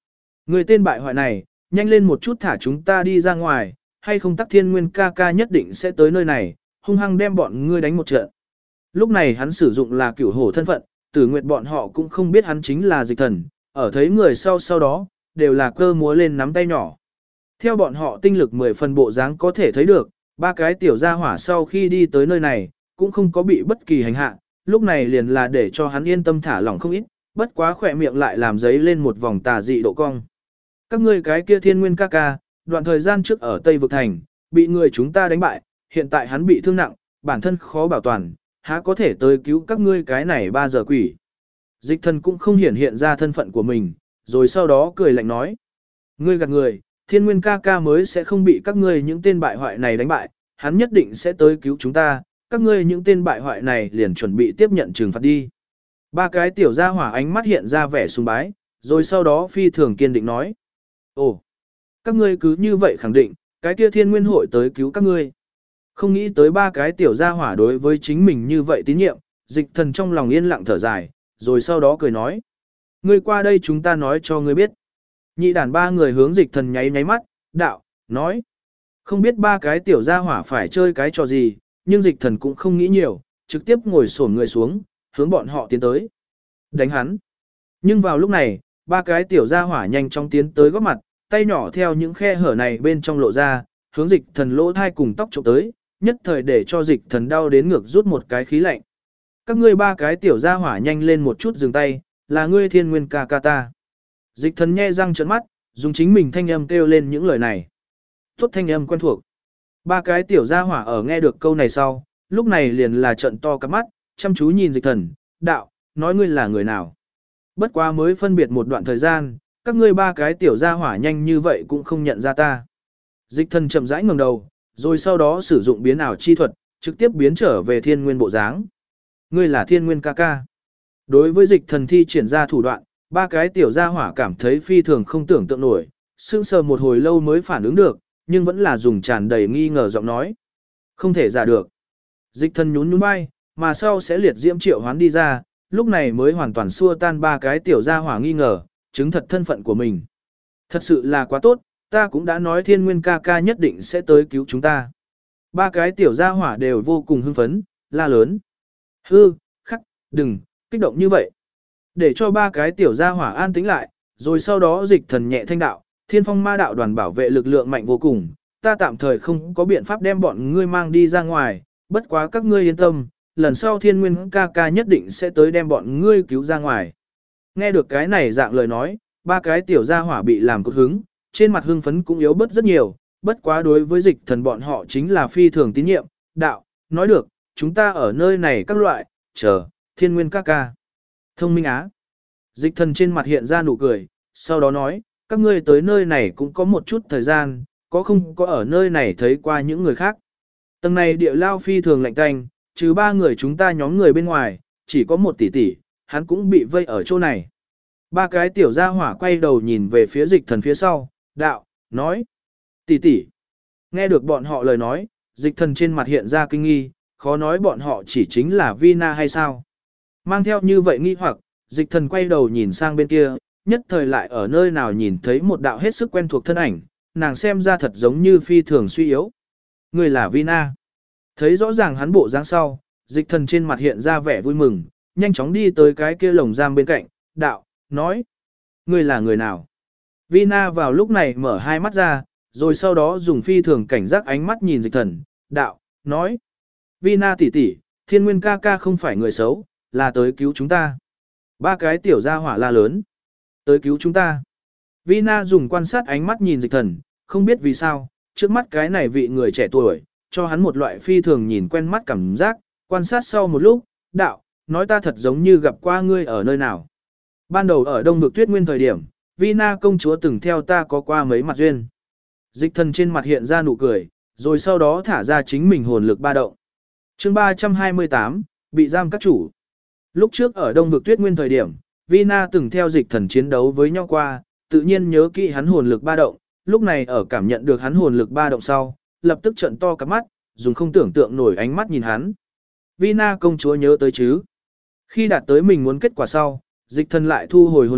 Người tên bại hoại này, nhanh lên một chút thả chúng ta đi ra ngoài, hay không Tắc Thiên Nguyên ca ca nhất định sẽ tới nơi này, hung hăng đem bọn ngươi đánh một trận. Lúc này hắn sử dụng là cửu hổ thân phận, Tử Nguyệt bọn họ cũng không biết hắn chính là Dịch Thần, ở thấy người sau đó, đều là cơ múa lên nắm tay nhỏ. Theo bọn họ tinh lực 10 phần bộ dáng có thể thấy được, ba cái tiểu gia hỏa sau khi đi tới nơi này, cũng không có bị bất kỳ hành hạ, lúc này liền là để cho hắn yên tâm thả lỏng không ít, bất quá khỏe miệng lại làm giấy lên một vòng tà dị độ cong. Các ngươi cái kia Thiên Nguyên ca ca, đoạn thời gian trước ở Tây Vực Thành, bị người chúng ta đánh bại, hiện tại hắn bị thương nặng, bản thân khó bảo toàn, há có thể tới cứu các ngươi cái này 3 giờ quỷ. Dịch Thần cũng không hiện ra thân phận của mình, rồi sau đó cười lạnh nói. Ngươi gạt người, Thiên Nguyên ca ca mới sẽ không bị các ngươi những tên bại hoại này đánh bại, hắn nhất định sẽ tới cứu chúng ta, các ngươi những tên bại hoại này liền chuẩn bị tiếp nhận trừng phạt đi. Ba cái tiểu gia hỏa ánh mắt hiện ra vẻ sùng bái, rồi sau đó phi thường kiên định nói. Ồ, các ngươi cứ như vậy khẳng định, cái kia Thiên Nguyên hội tới cứu các ngươi. Không nghĩ tới ba cái tiểu gia hỏa đối với chính mình như vậy tín nhiệm, Dịch Thần trong lòng yên lặng thở dài, rồi sau đó cười nói. Ngươi qua đây chúng ta nói cho ngươi biết. Nhị đàn ba người hướng Dịch Thần nháy nháy mắt, đạo, nói. Không biết ba cái tiểu gia hỏa phải chơi cái trò gì, nhưng Dịch Thần cũng không nghĩ nhiều, trực tiếp ngồi xổm người xuống, hướng bọn họ tiến tới. Đánh hắn. Nhưng vào lúc này, ba cái tiểu gia hỏa nhanh chóng tiến tới góp mặt, tay nhỏ theo những khe hở này bên trong lộ ra, hướng Dịch Thần lỗ thai cùng tóc trộm tới, nhất thời để cho Dịch Thần đau đến ngược rút một cái khí lạnh. Các ngươi ba cái tiểu gia hỏa nhanh lên một chút dừng tay, là ngươi Thiên Nguyên ca ca ta. Dịch Thần nhe răng trợn mắt, dùng chính mình thanh âm kêu lên những lời này. Tốt thanh âm quen thuộc. Ba cái tiểu gia hỏa ở nghe được câu này sau, lúc này liền là trợn to cả mắt, chăm chú nhìn Dịch Thần, đạo, nói ngươi là người nào. Bất quá mới phân biệt một đoạn thời gian, các ngươi ba cái tiểu gia hỏa nhanh như vậy cũng không nhận ra ta. Dịch Thần chậm rãi ngẩng đầu, rồi sau đó sử dụng biến ảo chi thuật, trực tiếp biến trở về Thiên Nguyên bộ dáng. Ngươi là Thiên Nguyên ca ca. Đối với Dịch Thần thi triển ra thủ đoạn, ba cái tiểu gia hỏa cảm thấy phi thường không tưởng tượng nổi, sững sờ một hồi lâu mới phản ứng được, nhưng vẫn là dùng tràn đầy nghi ngờ giọng nói. Không thể giả được. Dịch Thần nhún nhún vai, mà sau sẽ liệt diễm triệu hoán đi ra, lúc này mới hoàn toàn xua tan ba cái tiểu gia hỏa nghi ngờ, chứng thật thân phận của mình. Thật sự là quá tốt, ta cũng đã nói Thiên Nguyên ca ca nhất định sẽ tới cứu chúng ta. Ba cái tiểu gia hỏa đều vô cùng hưng phấn, la lớn. Hư, khắc, đừng, kích động như vậy. Để cho ba cái tiểu gia hỏa an tĩnh lại, rồi sau đó Dịch Thần nhẹ thanh đạo, Thiên Phong Ma đạo đoàn bảo vệ lực lượng mạnh vô cùng, ta tạm thời không có biện pháp đem bọn ngươi mang đi ra ngoài, bất quá các ngươi yên tâm, lần sau Thiên Nguyên ca ca nhất định sẽ tới đem bọn ngươi cứu ra ngoài. Nghe được cái này dạng lời nói, ba cái tiểu gia hỏa bị làm cột hứng, trên mặt hưng phấn cũng yếu bớt rất nhiều, bất quá đối với Dịch Thần bọn họ chính là phi thường tín nhiệm, đạo, nói được, chúng ta ở nơi này các loại, chờ, Thiên Nguyên ca ca. Thông minh á. Dịch Thần trên mặt hiện ra nụ cười, sau đó nói, các ngươi tới nơi này cũng có một chút thời gian, có không có ở nơi này thấy qua những người khác. Tầng này địa lao phi thường lạnh tanh, trừ ba người chúng ta nhóm người bên ngoài, chỉ có một tỷ tỷ, hắn cũng bị vây ở chỗ này. Ba cái tiểu gia hỏa quay đầu nhìn về phía Dịch Thần phía sau, đạo, nói, tỷ tỷ. Nghe được bọn họ lời nói, Dịch Thần trên mặt hiện ra kinh nghi, khó nói bọn họ chỉ chính là Vina hay sao. Mang theo như vậy nghi hoặc, Dịch Thần quay đầu nhìn sang bên kia, nhất thời lại ở nơi nào nhìn thấy một đạo hết sức quen thuộc thân ảnh, nàng xem ra thật giống như phi thường suy yếu. Người là Vina. Thấy rõ ràng hắn bộ dáng sau, Dịch Thần trên mặt hiện ra vẻ vui mừng, nhanh chóng đi tới cái kia lồng giam bên cạnh, đạo, nói. Người là người nào? Vina vào lúc này mở hai mắt ra, rồi sau đó dùng phi thường cảnh giác ánh mắt nhìn Dịch Thần, đạo, nói. Vina tỷ tỷ, Thiên Nguyên ca ca không phải người xấu, là tới cứu chúng ta. Ba cái tiểu gia hỏa la lớn. Tới cứu chúng ta. Vina dùng quan sát ánh mắt nhìn Dịch Thần, không biết vì sao, trước mắt cái này vị người trẻ tuổi, cho hắn một loại phi thường nhìn quen mắt cảm giác, quan sát sau một lúc, đạo, nói ta thật giống như gặp qua ngươi ở nơi nào. Ban đầu ở Đông Vực Tuyết Nguyên thời điểm, Vina công chúa từng theo ta có qua mấy mặt duyên. Dịch Thần trên mặt hiện ra nụ cười, rồi sau đó thả ra chính mình hồn lực ba động. Chương 328, bị giam các chủ. Lúc trước ở Đông Vực Tuyết Nguyên thời điểm, Vina từng theo Dịch Thần chiến đấu với nhau qua, tự nhiên nhớ kỹ hắn hồn lực ba động, lúc này ở cảm nhận được hắn hồn lực ba động sau, lập tức trợn to cặp mắt, dùng không tưởng tượng nổi ánh mắt nhìn hắn. Vina công chúa nhớ tới chứ. Khi đạt tới mình muốn kết quả sau, Dịch Thần lại thu hồi hồn lực,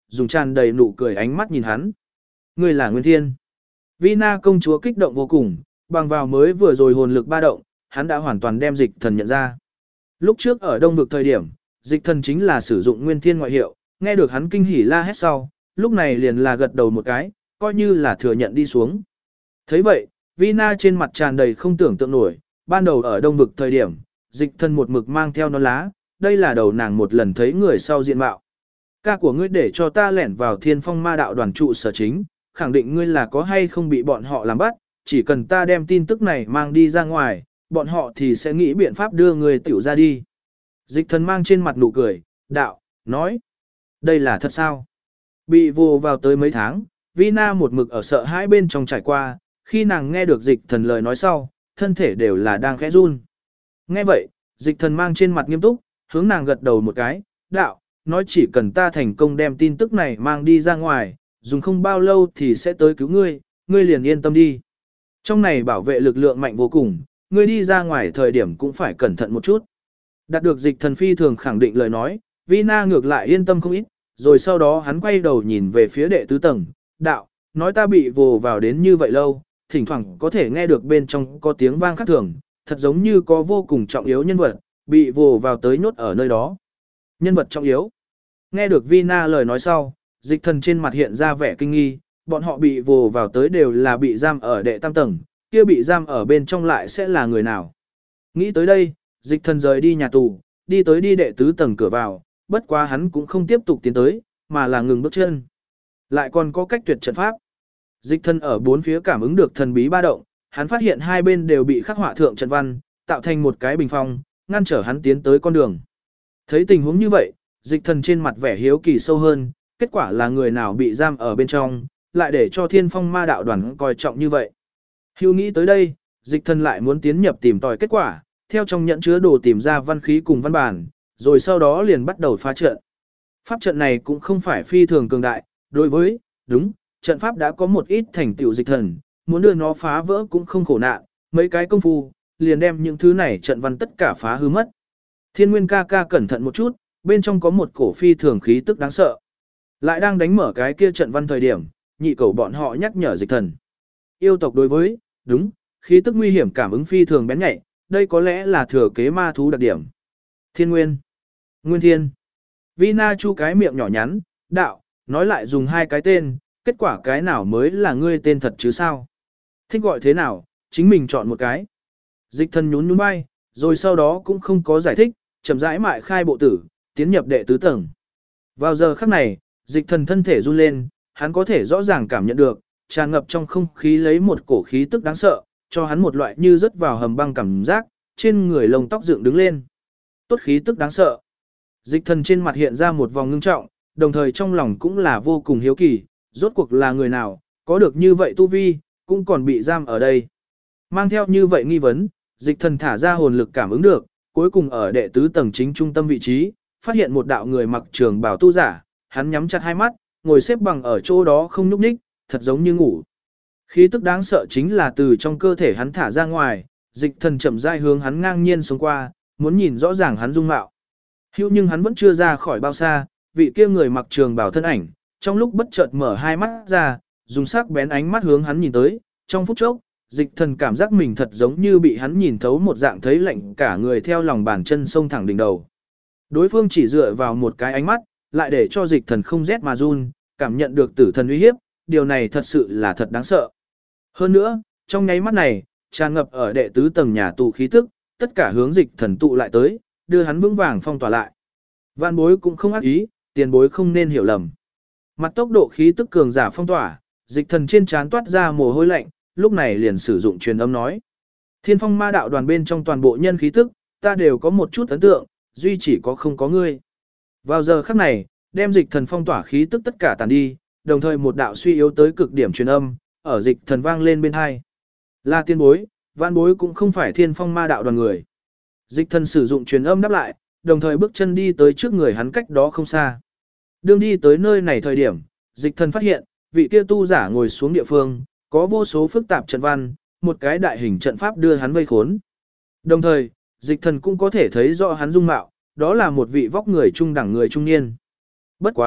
dùng tràn đầy nụ cười ánh mắt nhìn hắn. Ngươi là Nguyên Thiên. Vina công chúa kích động vô cùng, bằng vào mới vừa rồi hồn lực ba động, hắn đã hoàn toàn đem dịch thần nhận ra. Lúc trước ở Đông vực thời điểm, dịch thần chính là sử dụng Nguyên Thiên ngoại hiệu, nghe được hắn kinh hỉ la hét sau, lúc này liền là gật đầu một cái, coi như là thừa nhận đi xuống. Thấy vậy, Vina trên mặt tràn đầy không tưởng tượng nổi, ban đầu ở Đông vực thời điểm, dịch thần một mực mang theo nón lá, đây là đầu nàng một lần thấy người sau diện mạo. Ca của ngươi để cho ta lẻn vào Thiên Phong Ma Đạo đoàn trụ sở chính, khẳng định ngươi là có hay không bị bọn họ làm bắt, chỉ cần ta đem tin tức này mang đi ra ngoài, bọn họ thì sẽ nghĩ biện pháp đưa ngươi tiểu ra đi. Dịch thần mang trên mặt nụ cười, đạo, nói, đây là thật sao? Bị vô vào tới mấy tháng, Vina một mực ở sợ hãi bên trong trải qua, khi nàng nghe được dịch thần lời nói sau, thân thể đều là đang khẽ run. Nghe vậy, dịch thần mang trên mặt nghiêm túc, hướng nàng gật đầu một cái, đạo, nói chỉ cần ta thành công đem tin tức này mang đi ra ngoài, dùng không bao lâu thì sẽ tới cứu ngươi, ngươi liền yên tâm đi. Trong này bảo vệ lực lượng mạnh vô cùng, ngươi đi ra ngoài thời điểm cũng phải cẩn thận một chút. Đạt được dịch thần phi thường khẳng định lời nói, Vina ngược lại yên tâm không ít, rồi sau đó hắn quay đầu nhìn về phía đệ tứ tầng, đạo, nói ta bị vồ vào đến như vậy lâu, thỉnh thoảng có thể nghe được bên trong có tiếng vang khác thường, thật giống như có vô cùng trọng yếu nhân vật, bị vồ vào tới nhốt ở nơi đó. Nhân vật trọng yếu. Nghe được Vina lời nói sau, dịch thần trên mặt hiện ra vẻ kinh nghi, bọn họ bị vồ vào tới đều là bị giam ở đệ tam tầng, kia bị giam ở bên trong lại sẽ là người nào. Nghĩ tới đây, dịch thần rời đi nhà tù, đi tới đi đệ tứ tầng cửa vào, bất quá hắn cũng không tiếp tục tiến tới, mà là ngừng bước chân. Lại còn có cách tuyệt trận pháp. Dịch thần ở bốn phía cảm ứng được thần bí ba động, hắn phát hiện hai bên đều bị khắc họa thượng trận văn, tạo thành một cái bình phong, ngăn trở hắn tiến tới con đường. Thấy tình huống như vậy, dịch thần trên mặt vẻ hiếu kỳ sâu hơn, kết quả là người nào bị giam ở bên trong, lại để cho Thiên Phong Ma Đạo đoàn coi trọng như vậy. Hưu nghĩ tới đây, dịch thần lại muốn tiến nhập tìm tòi kết quả, theo trong nhẫn chứa đồ tìm ra văn khí cùng văn bản, rồi sau đó liền bắt đầu phá trận. Pháp trận này cũng không phải phi thường cường đại, đối với, đúng, trận pháp đã có một ít thành tựu dịch thần, muốn đưa nó phá vỡ cũng không khổ nạn, mấy cái công phu, liền đem những thứ này trận văn tất cả phá hư mất. Thiên Nguyên ca ca cẩn thận một chút, bên trong có một cổ phi thường khí tức đáng sợ. Lại đang đánh mở cái kia trận văn thời điểm, nhị cầu bọn họ nhắc nhở dịch thần. Yêu tộc đối với, đúng, khí tức nguy hiểm cảm ứng phi thường bén nhạy, đây có lẽ là thừa kế ma thú đặc điểm. Thiên Nguyên, Nguyên Thiên. Vina chu cái miệng nhỏ nhắn, đạo, nói lại dùng hai cái tên, kết quả cái nào mới là ngươi tên thật chứ sao? Thích gọi thế nào, chính mình chọn một cái. Dịch thần nhún nhún vai, rồi sau đó cũng không có giải thích, chậm rãi mại khai bộ tử, tiến nhập đệ tứ tầng. Vào giờ khắc này, dịch thần thân thể run lên, hắn có thể rõ ràng cảm nhận được, tràn ngập trong không khí lấy một cổ khí tức đáng sợ, cho hắn một loại như rớt vào hầm băng cảm giác, trên người lông tóc dựng đứng lên. Tốt khí tức đáng sợ. Dịch thần trên mặt hiện ra một vòng ngưng trọng, đồng thời trong lòng cũng là vô cùng hiếu kỳ, rốt cuộc là người nào, có được như vậy tu vi, cũng còn bị giam ở đây. Mang theo như vậy nghi vấn, dịch thần thả ra hồn lực cảm ứng được, cuối cùng ở đệ tứ tầng chính trung tâm vị trí, phát hiện một đạo người mặc trường bào tu giả, hắn nhắm chặt hai mắt, ngồi xếp bằng ở chỗ đó không nhúc nhích, thật giống như ngủ. Khí tức đáng sợ chính là từ trong cơ thể hắn thả ra ngoài, dịch thần chậm rãi hướng hắn ngang nhiên xuống qua, muốn nhìn rõ ràng hắn dung mạo. Hữu nhưng hắn vẫn chưa ra khỏi bao xa, vị kia người mặc trường bào thân ảnh, trong lúc bất chợt mở hai mắt ra, dùng sắc bén ánh mắt hướng hắn nhìn tới, trong phút chốc, dịch thần cảm giác mình thật giống như bị hắn nhìn thấu một dạng thấy lạnh cả người theo lòng bàn chân sông thẳng đỉnh đầu. Đối phương chỉ dựa vào một cái ánh mắt, lại để cho dịch thần không rét mà run, cảm nhận được tử thần uy hiếp, điều này thật sự là thật đáng sợ. Hơn nữa, trong nháy mắt này, tràn ngập ở đệ tứ tầng nhà tù khí tức, tất cả hướng dịch thần tụ lại tới, đưa hắn vững vàng phong tỏa lại. Vạn bối cũng không ác ý, tiền bối không nên hiểu lầm. Mặt tốc độ khí tức cường giả phong tỏa, dịch thần trên trán toát ra mồ hôi lạnh, lúc này liền sử dụng truyền âm nói. Thiên Phong Ma Đạo đoàn bên trong toàn bộ nhân khí tức, ta đều có một chút ấn tượng, duy chỉ có không có ngươi. Vào giờ khắc này, đem dịch thần phong tỏa khí tức tất cả tàn đi, đồng thời một đạo suy yếu tới cực điểm truyền âm, ở dịch thần vang lên bên hai. Là tiên bối, vạn bối cũng không phải Thiên Phong Ma Đạo đoàn người. Dịch thần sử dụng truyền âm đáp lại, đồng thời bước chân đi tới trước người hắn cách đó không xa. Đương đi tới nơi này thời điểm, dịch thần phát hiện, vị kia tu giả ngồi xuống địa phương, có vô số phức tạp trận văn, một cái đại hình trận pháp đưa hắn vây khốn. Đồng thời, dịch thần cũng có thể thấy rõ hắn dung mạo, đó là một vị vóc người trung đẳng người trung niên. Bất quá,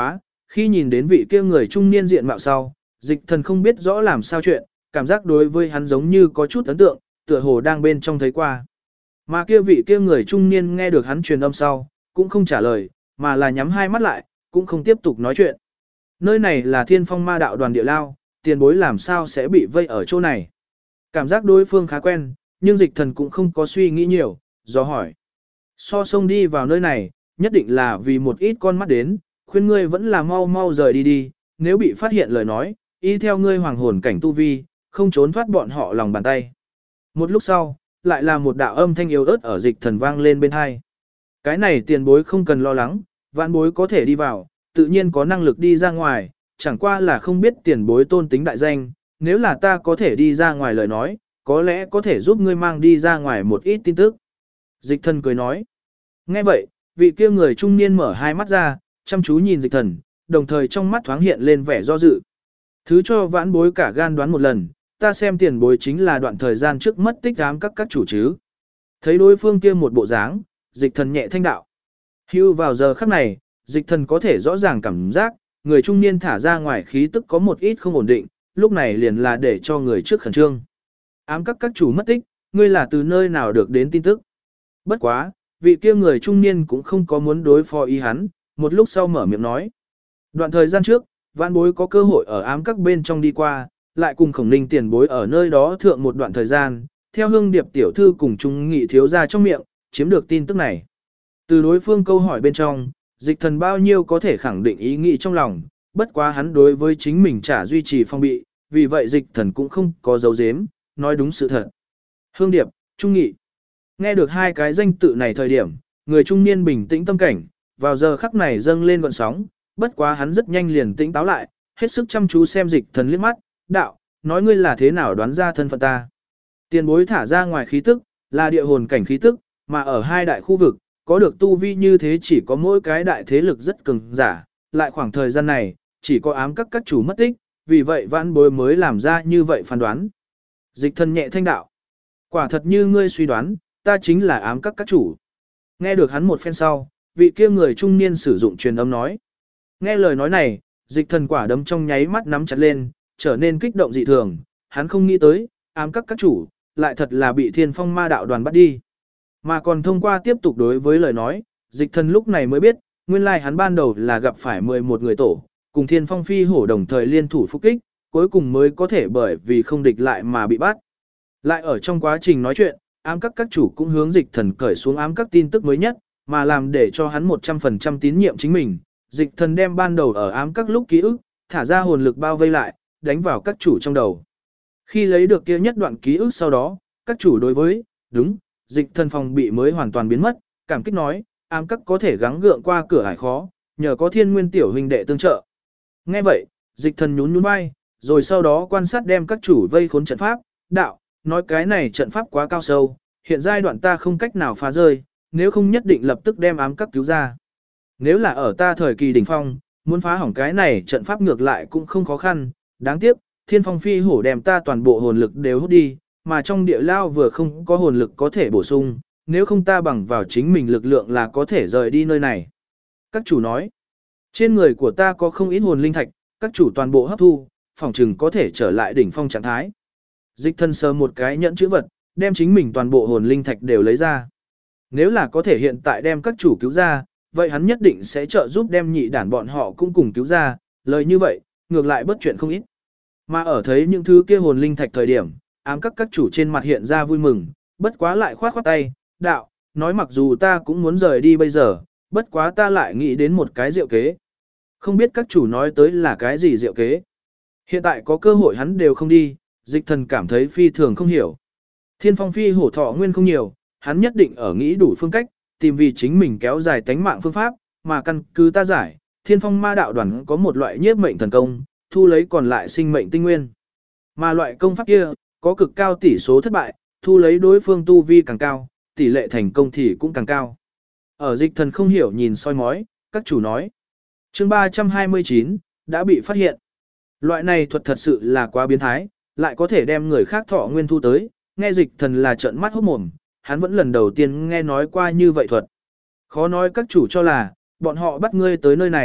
Khi nhìn đến vị kia người trung niên diện mạo sau, Dịch Thần không biết rõ làm sao chuyện, cảm giác đối với hắn giống như có chút ấn tượng, tựa hồ đang bên trong thấy qua. Mà kia vị kia người trung niên nghe được hắn truyền âm sau, cũng không trả lời, mà là nhắm hai mắt lại, cũng không tiếp tục nói chuyện. Nơi này là Thiên Phong Ma Đạo đoàn địa lao, tiền bối làm sao sẽ bị vây ở chỗ này. Cảm giác đối phương khá quen, nhưng Dịch Thần cũng không có suy nghĩ nhiều, do hỏi. So sông đi vào nơi này, nhất định là vì một ít con mắt đến, khuyên ngươi vẫn là mau mau rời đi đi, nếu bị phát hiện lời nói, y theo ngươi hoàng hồn cảnh tu vi, không trốn thoát bọn họ lòng bàn tay. Một lúc sau, lại là một đạo âm thanh yếu ớt ở Dịch Thần vang lên bên hai. Cái này tiền bối không cần lo lắng, vạn bối có thể đi vào, tự nhiên có năng lực đi ra ngoài, chẳng qua là không biết tiền bối tôn tính đại danh, nếu là ta có thể đi ra ngoài lời nói, có lẽ có thể giúp ngươi mang đi ra ngoài một ít tin tức. Dịch Thần cười nói. Nghe vậy, vị kia người trung niên mở hai mắt ra, chăm chú nhìn Dịch Thần, đồng thời trong mắt thoáng hiện lên vẻ do dự. Thứ cho vãn bối cả gan đoán một lần, ta xem tiền bối chính là đoạn thời gian trước mất tích ám các chủ chứ. Thấy đối phương kia một bộ dáng, Dịch Thần nhẹ thanh đạo. Hưu vào giờ khắc này, Dịch Thần có thể rõ ràng cảm giác, người trung niên thả ra ngoài khí tức có một ít không ổn định, lúc này liền là để cho người trước khẩn trương. Ám các chủ mất tích, ngươi là từ nơi nào được đến tin tức. Bất quá, vị kia người trung niên cũng không có muốn đối phó ý hắn, một lúc sau mở miệng nói. Đoạn thời gian trước, vãn bối có cơ hội ở ám các bên trong đi qua, lại cùng Khổng Ninh tiền bối ở nơi đó thượng một đoạn thời gian, theo Hương Điệp tiểu thư cùng Trung Nghị thiếu gia trong miệng, chiếm được tin tức này. Từ đối phương câu hỏi bên trong, Dịch Thần bao nhiêu có thể khẳng định ý nghĩ trong lòng, bất quá hắn đối với chính mình chả duy trì phong bị, vì vậy Dịch Thần cũng không có giấu giếm, nói đúng sự thật. Hương Điệp, Trung Nghị. Nghe được hai cái danh tự này thời điểm, người trung niên bình tĩnh tâm cảnh, vào giờ khắc này dâng lên gọn sóng, bất quá hắn rất nhanh liền tĩnh táo lại, hết sức chăm chú xem Dịch Thần liếc mắt, đạo, nói ngươi là thế nào đoán ra thân phận ta. Tiền bối thả ra ngoài khí tức, là địa hồn cảnh khí tức, mà ở hai đại khu vực, có được tu vi như thế chỉ có mỗi cái đại thế lực rất cường giả, lại khoảng thời gian này, chỉ có ám các chủ mất tích, vì vậy vãn bối mới làm ra như vậy phán đoán. Dịch Thần nhẹ thanh đạo, quả thật như ngươi suy đoán, ta chính là ám các chủ. Nghe được hắn một phen sau, vị kia người trung niên sử dụng truyền âm nói. Nghe lời nói này, Dịch Thần quả đấm trong nháy mắt nắm chặt lên, trở nên kích động dị thường, hắn không nghĩ tới, ám các chủ, lại thật là bị Thiên Phong Ma Đạo đoàn bắt đi. Mà còn thông qua tiếp tục đối với lời nói, Dịch Thần lúc này mới biết, nguyên lai hắn ban đầu là gặp phải 11 người tổ, cùng Thiên Phong Phi Hổ đồng thời liên thủ phục kích, cuối cùng mới có thể bởi vì không địch lại mà bị bắt. Lại ở trong quá trình nói chuyện, ám các chủ cũng hướng Dịch Thần cởi xuống ám các tin tức mới nhất, mà làm để cho hắn 100% tín nhiệm chính mình. Dịch Thần đem ban đầu ở ám các lúc ký ức, thả ra hồn lực bao vây lại, đánh vào các chủ trong đầu. Khi lấy được kia nhất đoạn ký ức sau đó, các chủ đối với, đúng, Dịch Thần phòng bị mới hoàn toàn biến mất, cảm kích nói, ám các có thể gắng gượng qua cửa ải khó, nhờ có Thiên Nguyên tiểu huynh đệ tương trợ. Nghe vậy, Dịch Thần nhún nhún vai, rồi sau đó quan sát đem các chủ vây khốn trận pháp, đạo, nói cái này trận pháp quá cao sâu, hiện giai đoạn ta không cách nào phá rơi, nếu không nhất định lập tức đem ám các cứu ra. Nếu là ở ta thời kỳ đỉnh phong, muốn phá hỏng cái này trận pháp ngược lại cũng không khó khăn, đáng tiếc, Thiên Phong Phi Hổ đem ta toàn bộ hồn lực đều hút đi, mà trong địa lao vừa không có hồn lực có thể bổ sung, nếu không ta bằng vào chính mình lực lượng là có thể rời đi nơi này. Các chủ nói, trên người của ta có không ít hồn linh thạch, các chủ toàn bộ hấp thu, phòng chừng có thể trở lại đỉnh phong trạng thái. Dịch Thần sờ một cái nhẫn chữ vật, đem chính mình toàn bộ hồn linh thạch đều lấy ra. Nếu là có thể hiện tại đem các chủ cứu ra, vậy hắn nhất định sẽ trợ giúp đem nhị đản bọn họ cũng cùng cứu ra, lời như vậy, ngược lại bất chuyện không ít. Mà ở thấy những thứ kia hồn linh thạch thời điểm, ám các chủ trên mặt hiện ra vui mừng, bất quá lại khoát khoát tay, đạo, nói mặc dù ta cũng muốn rời đi bây giờ, bất quá ta lại nghĩ đến một cái diệu kế. Không biết các chủ nói tới là cái gì diệu kế. Hiện tại có cơ hội hắn đều không đi, Dịch Thần cảm thấy phi thường không hiểu. Thiên Phong Phi Hổ thọ nguyên không nhiều, hắn nhất định ở nghĩ đủ phương cách, tìm vì chính mình kéo dài tánh mạng phương pháp, mà căn cứ ta giải, Thiên Phong Ma Đạo đoàn có một loại nhiếp mệnh thần công, thu lấy còn lại sinh mệnh tinh nguyên. Mà loại công pháp kia, có cực cao tỷ số thất bại, thu lấy đối phương tu vi càng cao, tỷ lệ thành công thì cũng càng cao. Ở Dịch Thần không hiểu nhìn soi mói, các chủ nói. Chương 329, đã bị phát hiện. Loại này thuật thật sự là quá biến thái, lại có thể đem người khác thọ nguyên thu tới, nghe Dịch Thần là trợn mắt hốt mồm, hắn vẫn lần đầu tiên nghe nói qua như vậy thuật. Khó nói các chủ cho là, bọn họ bắt ngươi tới nơi này,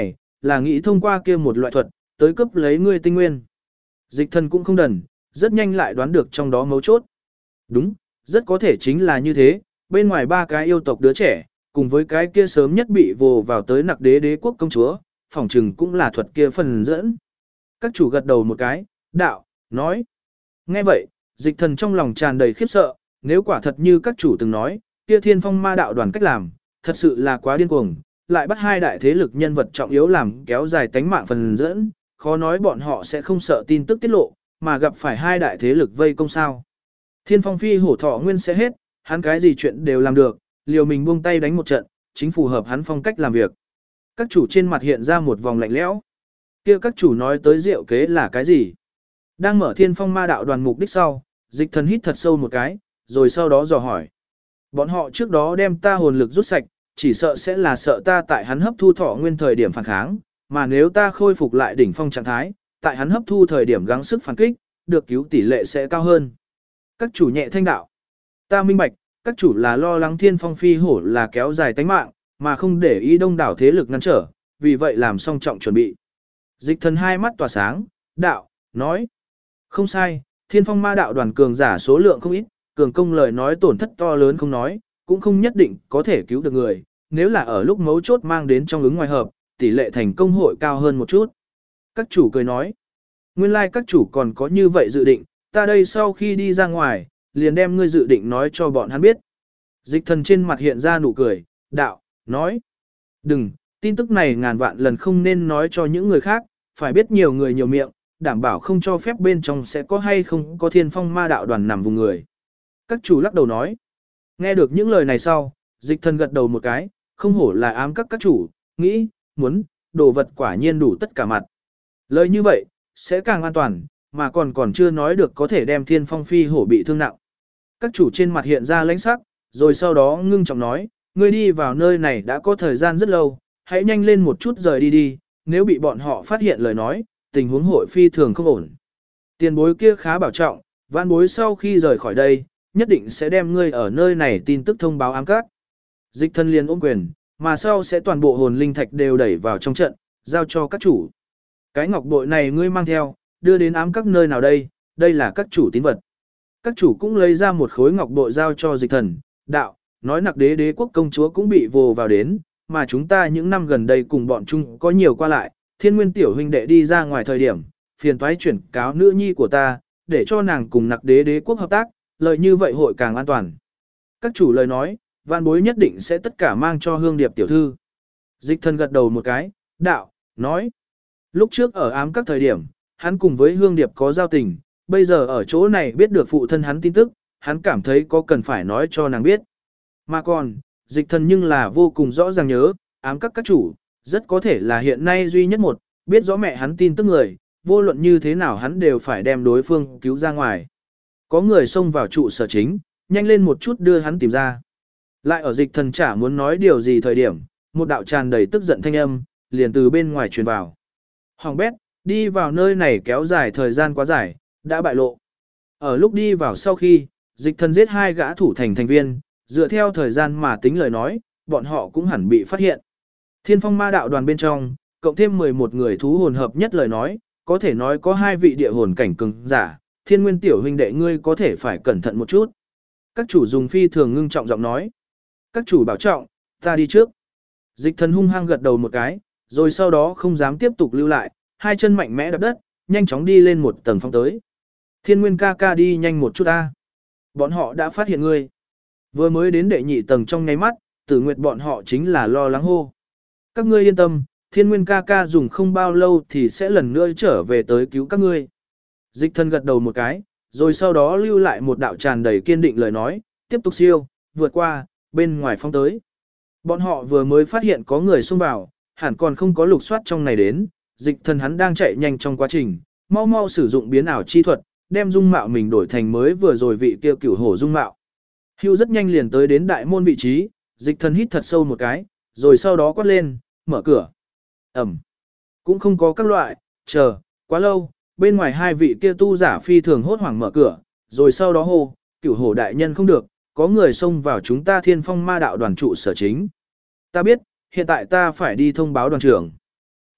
là nghĩ thông qua kia một loại thuật, tới cấp lấy ngươi tinh nguyên. Dịch thần cũng không đần, rất nhanh lại đoán được trong đó mấu chốt. Đúng, rất có thể chính là như thế, bên ngoài ba cái yêu tộc đứa trẻ, cùng với cái kia sớm nhất bị vồ vào tới nặc đế đế quốc công chúa, phỏng chừng cũng là thuật kia phần dẫn. Các chủ gật đầu một cái, đạo, nói. Nghe vậy, dịch thần trong lòng tràn đầy khiếp sợ, nếu quả thật như các chủ từng nói, kia thiên phong ma đạo đoàn cách làm, thật sự là quá điên cuồng, lại bắt hai đại thế lực nhân vật trọng yếu làm kéo dài tánh mạng phần dẫn, khó nói bọn họ sẽ không sợ tin tức tiết lộ, mà gặp phải hai đại thế lực vây công sao. Thiên phong phi hổ thọ nguyên sẽ hết, hắn cái gì chuyện đều làm được, liều mình buông tay đánh một trận, chính phù hợp hắn phong cách làm việc. Các chủ trên mặt hiện ra một vòng lạnh lẽo. Kia các chủ nói tới diệu kế là cái gì? Đang mở thiên phong ma đạo đoàn mục đích sau, dịch thần hít thật sâu một cái, rồi sau đó dò hỏi. Bọn họ trước đó đem ta hồn lực rút sạch, chỉ sợ sẽ là sợ ta tại hắn hấp thu thọ nguyên thời điểm phản kháng, mà nếu ta khôi phục lại đỉnh phong trạng thái, tại hắn hấp thu thời điểm gắng sức phản kích, được cứu tỷ lệ sẽ cao hơn. Các chủ nhẹ thanh đạo. Ta minh bạch, các chủ là lo lắng thiên phong phi hổ là kéo dài tánh mạng, mà không để ý đông đảo thế lực ngăn trở, vì vậy làm song trọng chuẩn bị. Dịch thần hai mắt tỏa sáng, đạo, nói. Không sai, thiên phong ma đạo đoàn cường giả số lượng không ít, cường công lời nói tổn thất to lớn không nói, cũng không nhất định có thể cứu được người, nếu là ở lúc mấu chốt mang đến trong ứng ngoài hợp, tỷ lệ thành công hội cao hơn một chút. Các chủ cười nói, nguyên lai các chủ còn có như vậy dự định, ta đây sau khi đi ra ngoài, liền đem ngươi dự định nói cho bọn hắn biết. Dịch thần trên mặt hiện ra nụ cười, đạo, nói, đừng, tin tức này ngàn vạn lần không nên nói cho những người khác, phải biết nhiều người nhiều miệng, đảm bảo không cho phép bên trong sẽ có hay không có thiên phong ma đạo đoàn nằm vùng người. Các chủ lắc đầu nói, nghe được những lời này sau, dịch thần gật đầu một cái, không hổ là ám các chủ, nghĩ, muốn, đồ vật quả nhiên đủ tất cả mặt. Lời như vậy, sẽ càng an toàn, mà còn chưa nói được có thể đem thiên phong phi hổ bị thương nặng. Các chủ trên mặt hiện ra lãnh sắc, rồi sau đó ngưng trọng nói, ngươi đi vào nơi này đã có thời gian rất lâu, hãy nhanh lên một chút rời đi đi, nếu bị bọn họ phát hiện lời nói, tình huống hội phi thường không ổn. Tiền bối kia khá bảo trọng, vãn bối sau khi rời khỏi đây, nhất định sẽ đem ngươi ở nơi này tin tức thông báo ám các. Dịch thân liền ôm quyền, mà sau sẽ toàn bộ hồn linh thạch đều đẩy vào trong trận, giao cho các chủ. Cái ngọc bội này ngươi mang theo, đưa đến ám các nơi nào đây, đây là các chủ tín vật. Các chủ cũng lấy ra một khối ngọc bội giao cho dịch thần, đạo, nói nặc đế đế quốc công chúa cũng bị vồ vào đến, mà chúng ta những năm gần đây cùng bọn chung có nhiều qua lại, thiên nguyên tiểu huynh đệ đi ra ngoài thời điểm, phiền toái chuyển cáo nữ nhi của ta, để cho nàng cùng nặc đế đế quốc hợp tác, lời như vậy hội càng an toàn. Các chủ lời nói, vạn bối nhất định sẽ tất cả mang cho hương điệp tiểu thư. Dịch thần gật đầu một cái, đạo, nói. Lúc trước ở ám các thời điểm, hắn cùng với hương điệp có giao tình, bây giờ ở chỗ này biết được phụ thân hắn tin tức, hắn cảm thấy có cần phải nói cho nàng biết. Mà còn, dịch thần nhưng là vô cùng rõ ràng nhớ, ám các chủ, rất có thể là hiện nay duy nhất một, biết rõ mẹ hắn tin tức người, vô luận như thế nào hắn đều phải đem đối phương cứu ra ngoài. Có người xông vào trụ sở chính, nhanh lên một chút đưa hắn tìm ra. Lại ở dịch thần chả muốn nói điều gì thời điểm, một đạo tràn đầy tức giận thanh âm, liền từ bên ngoài truyền vào. Hoàng bét, đi vào nơi này kéo dài thời gian quá dài, đã bại lộ. Ở lúc đi vào sau khi, dịch thần giết hai gã thủ thành viên, dựa theo thời gian mà tính lời nói, bọn họ cũng hẳn bị phát hiện. Thiên phong ma đạo đoàn bên trong, cộng thêm 11 người thú hồn hợp nhất lời nói, có thể nói có 2 vị địa hồn cảnh cường giả, thiên nguyên tiểu huynh đệ ngươi có thể phải cẩn thận một chút. Các chủ dùng phi thường ngưng trọng giọng nói. Các chủ bảo trọng, ta đi trước. Dịch thần hung hăng gật đầu một cái, rồi sau đó không dám tiếp tục lưu lại, hai chân mạnh mẽ đập đất, nhanh chóng đi lên một tầng phong tới. Thiên nguyên ca ca đi nhanh một chút ta. Bọn họ đã phát hiện ngươi. Vừa mới đến đệ nhị tầng trong nháy mắt, Tử Nguyệt bọn họ chính là lo lắng hô. Các ngươi yên tâm, thiên nguyên ca ca dùng không bao lâu thì sẽ lần nữa trở về tới cứu các ngươi. Dịch thần gật đầu một cái, rồi sau đó lưu lại một đạo tràn đầy kiên định lời nói, tiếp tục siêu, vượt qua, bên ngoài phong tới. Bọn họ vừa mới phát hiện có người xông vào, hẳn còn không có lục soát trong này đến, dịch thần hắn đang chạy nhanh trong quá trình, mau mau sử dụng biến ảo chi thuật, đem dung mạo mình đổi thành mới vừa rồi vị kia cửu hổ dung mạo. Hưu rất nhanh liền tới đến đại môn vị trí, dịch thần hít thật sâu một cái, rồi sau đó quát lên, mở cửa. Ẩm. Cũng không có các loại, chờ, quá lâu, bên ngoài hai vị kia tu giả phi thường hốt hoảng mở cửa, rồi sau đó hô, cửu hổ đại nhân không được, có người xông vào chúng ta thiên phong ma đạo đoàn trụ sở chính. Ta biết, hiện tại ta phải đi thông báo đoàn trưởng.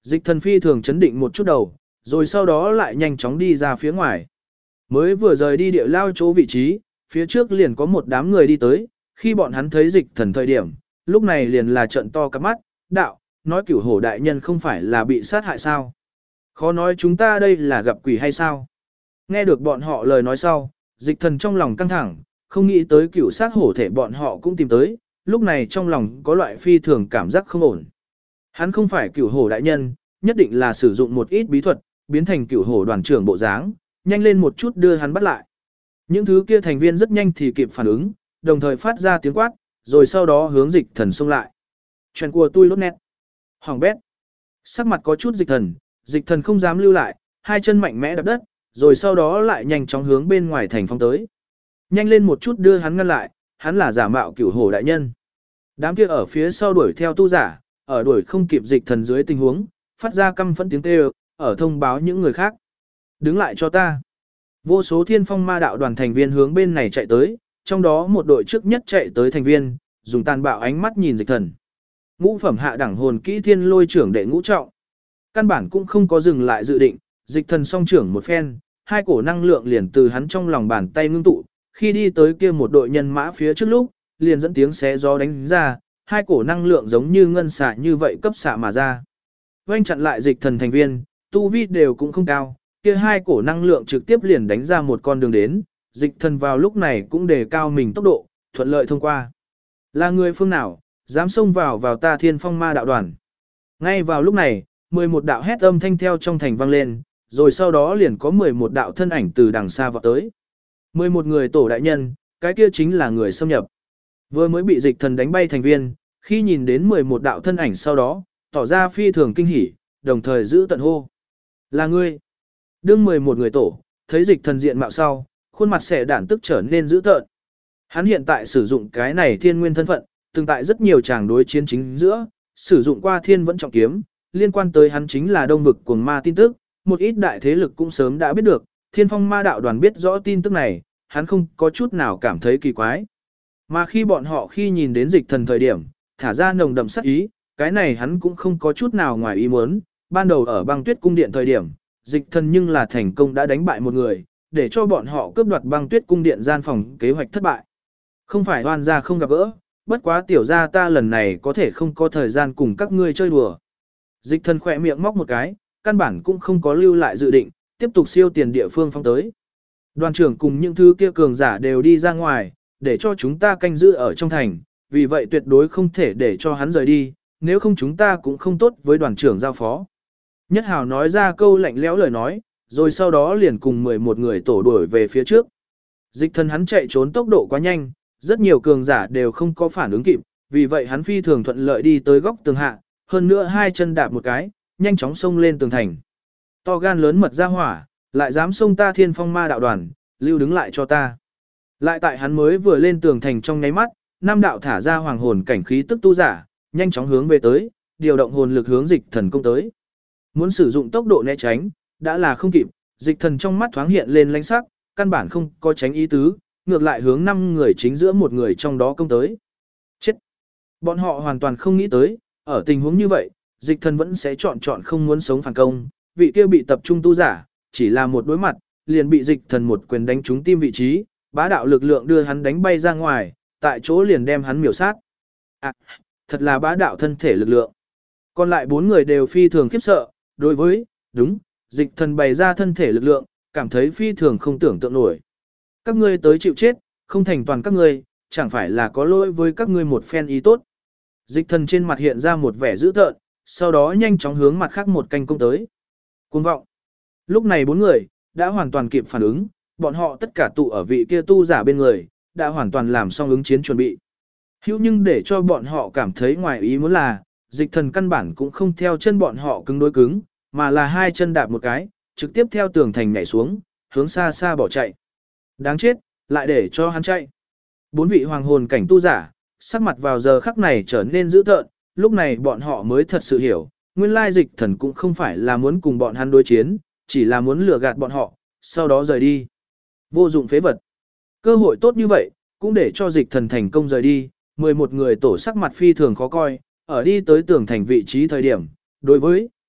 Dịch thần phi thường chấn định một chút đầu, rồi sau đó lại nhanh chóng đi ra phía ngoài. Mới vừa rời đi địa lao chỗ vị trí, phía trước liền có một đám người đi tới, khi bọn hắn thấy dịch thần thời điểm, lúc này liền là trận to cắp mắt, đạo, nói cửu hổ đại nhân không phải là bị sát hại sao? Khó nói chúng ta đây là gặp quỷ hay sao? Nghe được bọn họ lời nói sau, dịch thần trong lòng căng thẳng, không nghĩ tới cửu sát hổ thể bọn họ cũng tìm tới, lúc này trong lòng có loại phi thường cảm giác không ổn. Hắn không phải cửu hổ đại nhân, nhất định là sử dụng một ít bí thuật, biến thành cửu hổ đoàn trưởng bộ dáng, nhanh lên một chút đưa hắn bắt lại. Những thứ kia thành viên rất nhanh thì kịp phản ứng, đồng thời phát ra tiếng quát, rồi sau đó hướng dịch thần xông lại. Chuyện của tôi lốt nét. Hoàng bét. Sắc mặt có chút dịch thần không dám lưu lại, hai chân mạnh mẽ đập đất, rồi sau đó lại nhanh chóng hướng bên ngoài thành phong tới. Nhanh lên một chút đưa hắn ngăn lại, hắn là giả mạo cửu hổ đại nhân. Đám kia ở phía sau đuổi theo tu giả, ở đuổi không kịp dịch thần dưới tình huống, phát ra căm phẫn tiếng kêu, ở thông báo những người khác. Đứng lại cho ta. Vô số thiên phong ma đạo đoàn thành viên hướng bên này chạy tới, trong đó một đội trước nhất chạy tới thành viên, dùng tàn bạo ánh mắt nhìn dịch thần. Ngũ phẩm hạ đẳng hồn kỹ thiên lôi trưởng đệ ngũ trọng. Căn bản cũng không có dừng lại dự định, dịch thần song trưởng một phen, hai cổ năng lượng liền từ hắn trong lòng bàn tay ngưng tụ, khi đi tới kia một đội nhân mã phía trước lúc, liền dẫn tiếng xé gió đánh ra, hai cổ năng lượng giống như ngân xạ như vậy cấp xạ mà ra. Oanh chặn lại dịch thần thành viên, tu vi đều cũng không cao, kia hai cổ năng lượng trực tiếp liền đánh ra một con đường đến, dịch thần vào lúc này cũng đề cao mình tốc độ, thuận lợi thông qua. Là người phương nào, dám xông vào ta thiên phong ma đạo đoàn. Ngay vào lúc này, 11 đạo hét âm thanh theo trong thành vang lên, rồi sau đó liền có 11 đạo thân ảnh từ đằng xa vọt tới. 11 người tổ đại nhân, cái kia chính là người xâm nhập. Vừa mới bị dịch thần đánh bay thành viên, khi nhìn đến 11 đạo thân ảnh sau đó, tỏ ra phi thường kinh hỉ, đồng thời giữ tận hô. Là ngươi. Đương 11 người tổ, thấy dịch thần diện mạo sau, khuôn mặt xẻ đản tức trở nên dữ tợn. Hắn hiện tại sử dụng cái này thiên nguyên thân phận, từng tại rất nhiều tràng đối chiến chính giữa, sử dụng qua thiên vẫn trọng kiếm, liên quan tới hắn chính là đông vực cuồng ma tin tức, một ít đại thế lực cũng sớm đã biết được, thiên phong ma đạo đoàn biết rõ tin tức này, hắn không có chút nào cảm thấy kỳ quái. Mà khi bọn họ khi nhìn đến dịch thần thời điểm, thả ra nồng đậm sát ý, cái này hắn cũng không có chút nào ngoài ý muốn, ban đầu ở băng tuyết cung điện thời điểm, dịch thần nhưng là thành công đã đánh bại một người, để cho bọn họ cướp đoạt băng tuyết cung điện gian phòng kế hoạch thất bại. Không phải oan gia không gặp gỡ, bất quá tiểu gia ta lần này có thể không có thời gian cùng các ngươi chơi đùa. Dịch thần khỏe miệng móc một cái, căn bản cũng không có lưu lại dự định, tiếp tục siêu tiền địa phương phong tới. Đoàn trưởng cùng những thứ kia cường giả đều đi ra ngoài, để cho chúng ta canh giữ ở trong thành, vì vậy tuyệt đối không thể để cho hắn rời đi, nếu không chúng ta cũng không tốt với đoàn trưởng giao phó. Nhất Hào nói ra câu lạnh lẽo lời nói, rồi sau đó liền cùng 11 người tổ đuổi về phía trước. Dịch thần hắn chạy trốn tốc độ quá nhanh, rất nhiều cường giả đều không có phản ứng kịp, vì vậy hắn phi thường thuận lợi đi tới góc tường hạ, hơn nữa hai chân đạp một cái, nhanh chóng xông lên tường thành. To gan lớn mật ra hỏa, lại dám xông ta thiên phong ma đạo đoàn, lưu đứng lại cho ta. Lại tại hắn mới vừa lên tường thành trong nháy mắt, nam đạo thả ra hoàng hồn cảnh khí tức tu giả, nhanh chóng hướng về tới, điều động hồn lực hướng dịch thần công tới. Muốn sử dụng tốc độ né tránh, đã là không kịp, dịch thần trong mắt thoáng hiện lên lãnh sắc, căn bản không có tránh ý tứ, ngược lại hướng 5 người chính giữa một người trong đó công tới. Chết! Bọn họ hoàn toàn không nghĩ tới, ở tình huống như vậy, dịch thần vẫn sẽ chọn không muốn sống phản công, vị kia bị tập trung tu giả, chỉ là một đối mặt, liền bị dịch thần một quyền đánh trúng tim vị trí, bá đạo lực lượng đưa hắn đánh bay ra ngoài, tại chỗ liền đem hắn miểu sát. À, thật là bá đạo thân thể lực lượng. Còn lại 4 người đều phi thường khiếp sợ, đối với, đúng, dịch thần bày ra thân thể lực lượng, cảm thấy phi thường không tưởng tượng nổi. Các ngươi tới chịu chết, không thành toàn các ngươi, chẳng phải là có lỗi với các ngươi một phen ý tốt. Dịch thần trên mặt hiện ra một vẻ dữ tợn, sau đó nhanh chóng hướng mặt khác một canh công tới. Cuồng vọng. Lúc này 4 người, đã hoàn toàn kịp phản ứng, bọn họ tất cả tụ ở vị kia tu giả bên người, đã hoàn toàn làm xong ứng chiến chuẩn bị. Hữu nhưng để cho bọn họ cảm thấy ngoài ý muốn là, dịch thần căn bản cũng không theo chân bọn họ cứng đối cứng, mà là hai chân đạp một cái, trực tiếp theo tường thành nhảy xuống, hướng xa xa bỏ chạy. Đáng chết, lại để cho hắn chạy. 4 vị hoàng hồn cảnh tu giả, sắc mặt vào giờ khắc này trở nên dữ tợn, lúc này bọn họ mới thật sự hiểu, nguyên lai dịch thần cũng không phải là muốn cùng bọn hắn đối chiến, chỉ là muốn lừa gạt bọn họ, sau đó rời đi. Vô dụng phế vật. Cơ hội tốt như vậy, cũng để cho dịch thần thành công rời đi, 11 người tổ sắc mặt phi thường khó coi, ở đi tới tường thành vị trí thời điểm, đối với,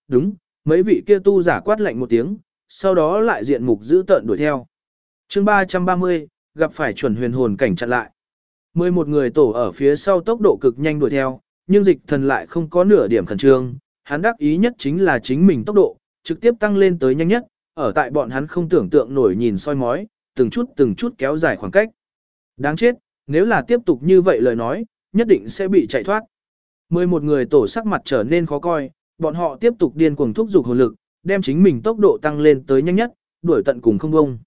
đúng, mấy vị kia tu giả quát lạnh một tiếng, sau đó lại diện mục giữ tợn đuổi theo. chương 330, gặp phải chuẩn huyền hồn cảnh chặn lại. 11 người tổ ở phía sau tốc độ cực nhanh đuổi theo, nhưng dịch thần lại không có nửa điểm khẩn trương, hắn đắc ý nhất chính là chính mình tốc độ, trực tiếp tăng lên tới nhanh nhất, ở tại bọn hắn không tưởng tượng nổi nhìn soi mói, từng chút kéo dài khoảng cách. Đáng chết, nếu là tiếp tục như vậy lời nói, nhất định sẽ bị chạy thoát. 11 người tổ sắc mặt trở nên khó coi, bọn họ tiếp tục điên cuồng thúc giục hồn lực, đem chính mình tốc độ tăng lên tới nhanh nhất, đuổi tận cùng không bông.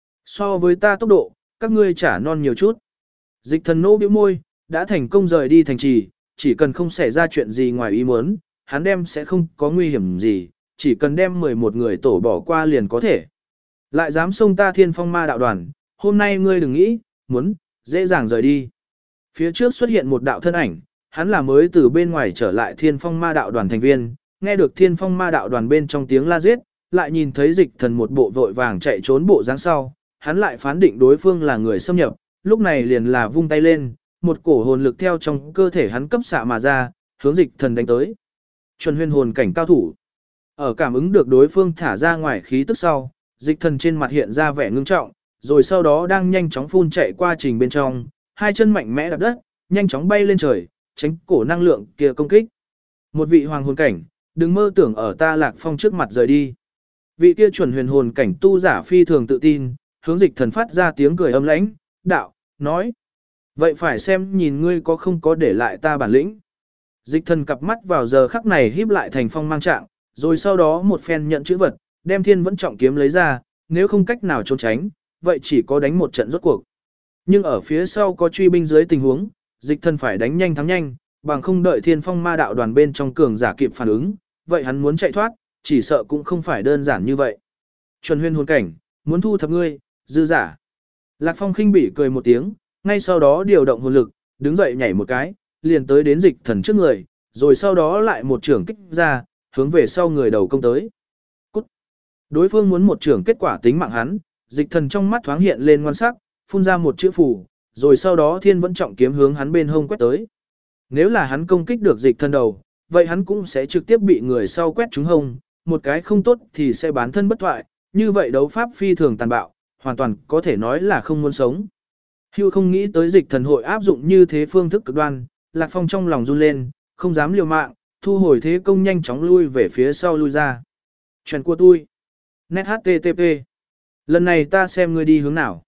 So với ta tốc độ, các ngươi trả non nhiều chút. Dịch thần nô bĩu môi, đã thành công rời đi thành trì, chỉ cần không xảy ra chuyện gì ngoài ý muốn, hắn đem sẽ không có nguy hiểm gì, chỉ cần đem 11 người tổ bỏ qua liền có thể. Lại dám xông ta Thiên Phong Ma đạo đoàn, hôm nay ngươi đừng nghĩ, muốn, dễ dàng rời đi. Phía trước xuất hiện một đạo thân ảnh, hắn là mới từ bên ngoài trở lại Thiên Phong Ma đạo đoàn thành viên, nghe được Thiên Phong Ma đạo đoàn bên trong tiếng la giết, lại nhìn thấy dịch thần một bộ vội vàng chạy trốn bộ dáng sau, hắn lại phán định đối phương là người xâm nhập, lúc này liền là vung tay lên, một cổ hồn lực theo trong cơ thể hắn cấp xạ mà ra, hướng dịch thần đánh tới. Chuẩn huyền hồn cảnh cao thủ. Ở cảm ứng được đối phương thả ra ngoài khí tức sau, dịch thần trên mặt hiện ra vẻ ngưng trọng, rồi sau đó đang nhanh chóng phun chạy qua trình bên trong, hai chân mạnh mẽ đạp đất, nhanh chóng bay lên trời, tránh cổ năng lượng kia công kích. Một vị hoàng hồn cảnh, đừng mơ tưởng ở ta Lạc Phong trước mặt rời đi. Vị kia chuẩn huyền hồn cảnh tu giả phi thường tự tin, hướng dịch thần phát ra tiếng cười âm lãnh, đạo, nói. Vậy phải xem nhìn ngươi có không có để lại ta bản lĩnh. Dịch thần cặp mắt vào giờ khắc này híp lại thành phong mang trạng, rồi sau đó một phen nhận chữ vật, đem thiên vẫn trọng kiếm lấy ra, nếu không cách nào trốn tránh, vậy chỉ có đánh một trận rốt cuộc. Nhưng ở phía sau có truy binh dưới tình huống, dịch thần phải đánh nhanh thắng nhanh, bằng không đợi Thiên Phong Ma đạo đoàn bên trong cường giả kịp phản ứng, vậy hắn muốn chạy thoát, chỉ sợ cũng không phải đơn giản như vậy. Chuẩn huyền hồn cảnh, muốn thu thập ngươi, dư giả. Lạc Phong khinh bỉ cười một tiếng, ngay sau đó điều động hồn lực, đứng dậy nhảy một cái, liền tới đến dịch thần trước người, rồi sau đó lại một trưởng kích ra, hướng về sau người đầu công tới. Cút. Đối phương muốn một trưởng kết quả tính mạng hắn, dịch thần trong mắt thoáng hiện lên ngoan sắc, phun ra một chữ phù, rồi sau đó thiên vẫn trọng kiếm hướng hắn bên hông quét tới. Nếu là hắn công kích được dịch thần đầu, vậy hắn cũng sẽ trực tiếp bị người sau quét trúng hông, một cái không tốt thì sẽ bán thân bất thoại, như vậy đấu pháp phi thường tàn bạo, hoàn toàn có thể nói là không muốn sống. Hưu không nghĩ tới dịch thần hội áp dụng như thế phương thức cực đoan, Lạc Phong trong lòng run lên, không dám liều mạng, thu hồi thế công nhanh chóng lui về phía sau lui ra. Chuyện của tôi. Net HTTP. Lần này ta xem ngươi đi hướng nào.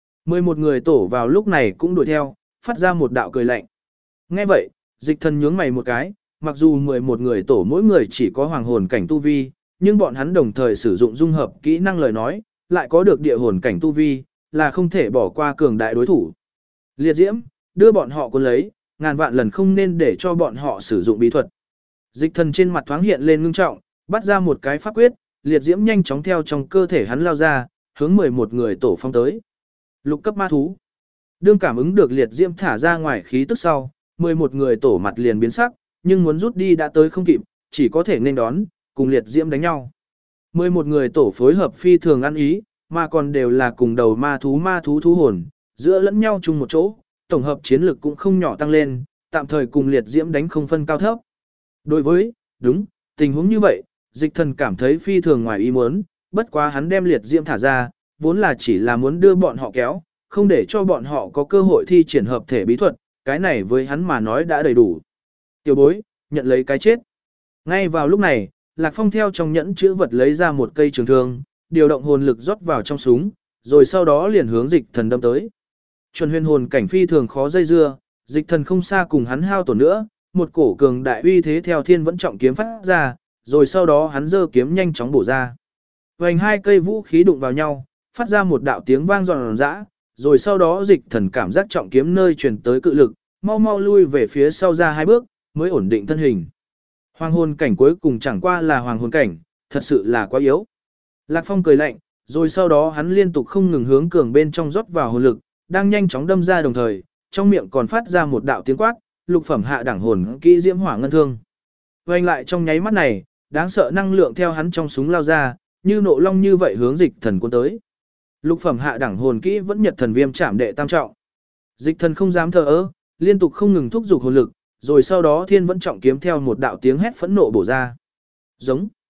11 người tổ vào lúc này cũng đuổi theo, phát ra một đạo cười lạnh. Nghe vậy, dịch thần nhướng mày một cái, mặc dù 11 người tổ mỗi người chỉ có hoàng hồn cảnh tu vi, nhưng bọn hắn đồng thời sử dụng dung hợp kỹ năng lời nói, lại có được địa hồn cảnh tu vi, là không thể bỏ qua cường đại đối thủ. Liệt diễm, đưa bọn họ cuốn lấy, ngàn vạn lần không nên để cho bọn họ sử dụng bí thuật. Dịch thần trên mặt thoáng hiện lên ngưng trọng, bắt ra một cái pháp quyết, liệt diễm nhanh chóng theo trong cơ thể hắn lao ra, hướng 11 người tổ phong tới. Lục cấp ma thú. Đương cảm ứng được liệt diễm thả ra ngoài khí tức sau, 11 người tổ mặt liền biến sắc, nhưng muốn rút đi đã tới không kịp, chỉ có thể nên đón, cùng liệt diễm đánh nhau. 11 người tổ phối hợp phi thường ăn ý, mà còn đều là cùng đầu ma thú thú hồn, giữa lẫn nhau chung một chỗ, tổng hợp chiến lực cũng không nhỏ tăng lên, tạm thời cùng liệt diễm đánh không phân cao thấp. Đối với, đúng, tình huống như vậy, dịch thần cảm thấy phi thường ngoài ý muốn, bất quá hắn đem liệt diễm thả ra, vốn là chỉ là muốn đưa bọn họ kéo, không để cho bọn họ có cơ hội thi triển hợp thể bí thuật, cái này với hắn mà nói đã đầy đủ. Tiểu bối, nhận lấy cái chết. Ngay vào lúc này, Lạc Phong theo trong nhẫn chữ vật lấy ra một cây trường thương, điều động hồn lực rót vào trong súng, rồi sau đó liền hướng dịch thần đâm tới. Chuẩn huyền hồn cảnh phi thường khó dây dưa, dịch thần không xa cùng hắn hao tổn nữa, một cổ cường đại uy thế theo thiên vẫn trọng kiếm phát ra, rồi sau đó hắn giơ kiếm nhanh chóng bổ ra. Vành hai cây vũ khí đụng vào nhau, phát ra một đạo tiếng vang giòn giã, rồi sau đó dịch thần cảm giác trọng kiếm nơi truyền tới cự lực, mau mau lui về phía sau ra hai bước, mới ổn định thân hình. Hoàng hồn cảnh cuối cùng chẳng qua là hoàng hồn cảnh, thật sự là quá yếu. Lạc Phong cười lạnh, rồi sau đó hắn liên tục không ngừng hướng cường bên trong rót vào hồn lực, đang nhanh chóng đâm ra đồng thời, trong miệng còn phát ra một đạo tiếng quát, lục phẩm hạ đẳng hồn kỹ diễm hỏa ngân thương. Vành lại trong nháy mắt này, đáng sợ năng lượng theo hắn trong súng lao ra, như nộ long như vậy hướng dịch thần cuốn tới. Lục phẩm hạ đẳng hồn kỹ vẫn nhật thần viêm chạm đệ tam trọng. Dịch thần không dám thờ ơ, liên tục không ngừng thúc giục hồn lực, rồi sau đó thiên vẫn trọng kiếm theo một đạo tiếng hét phẫn nộ bổ ra. Giống.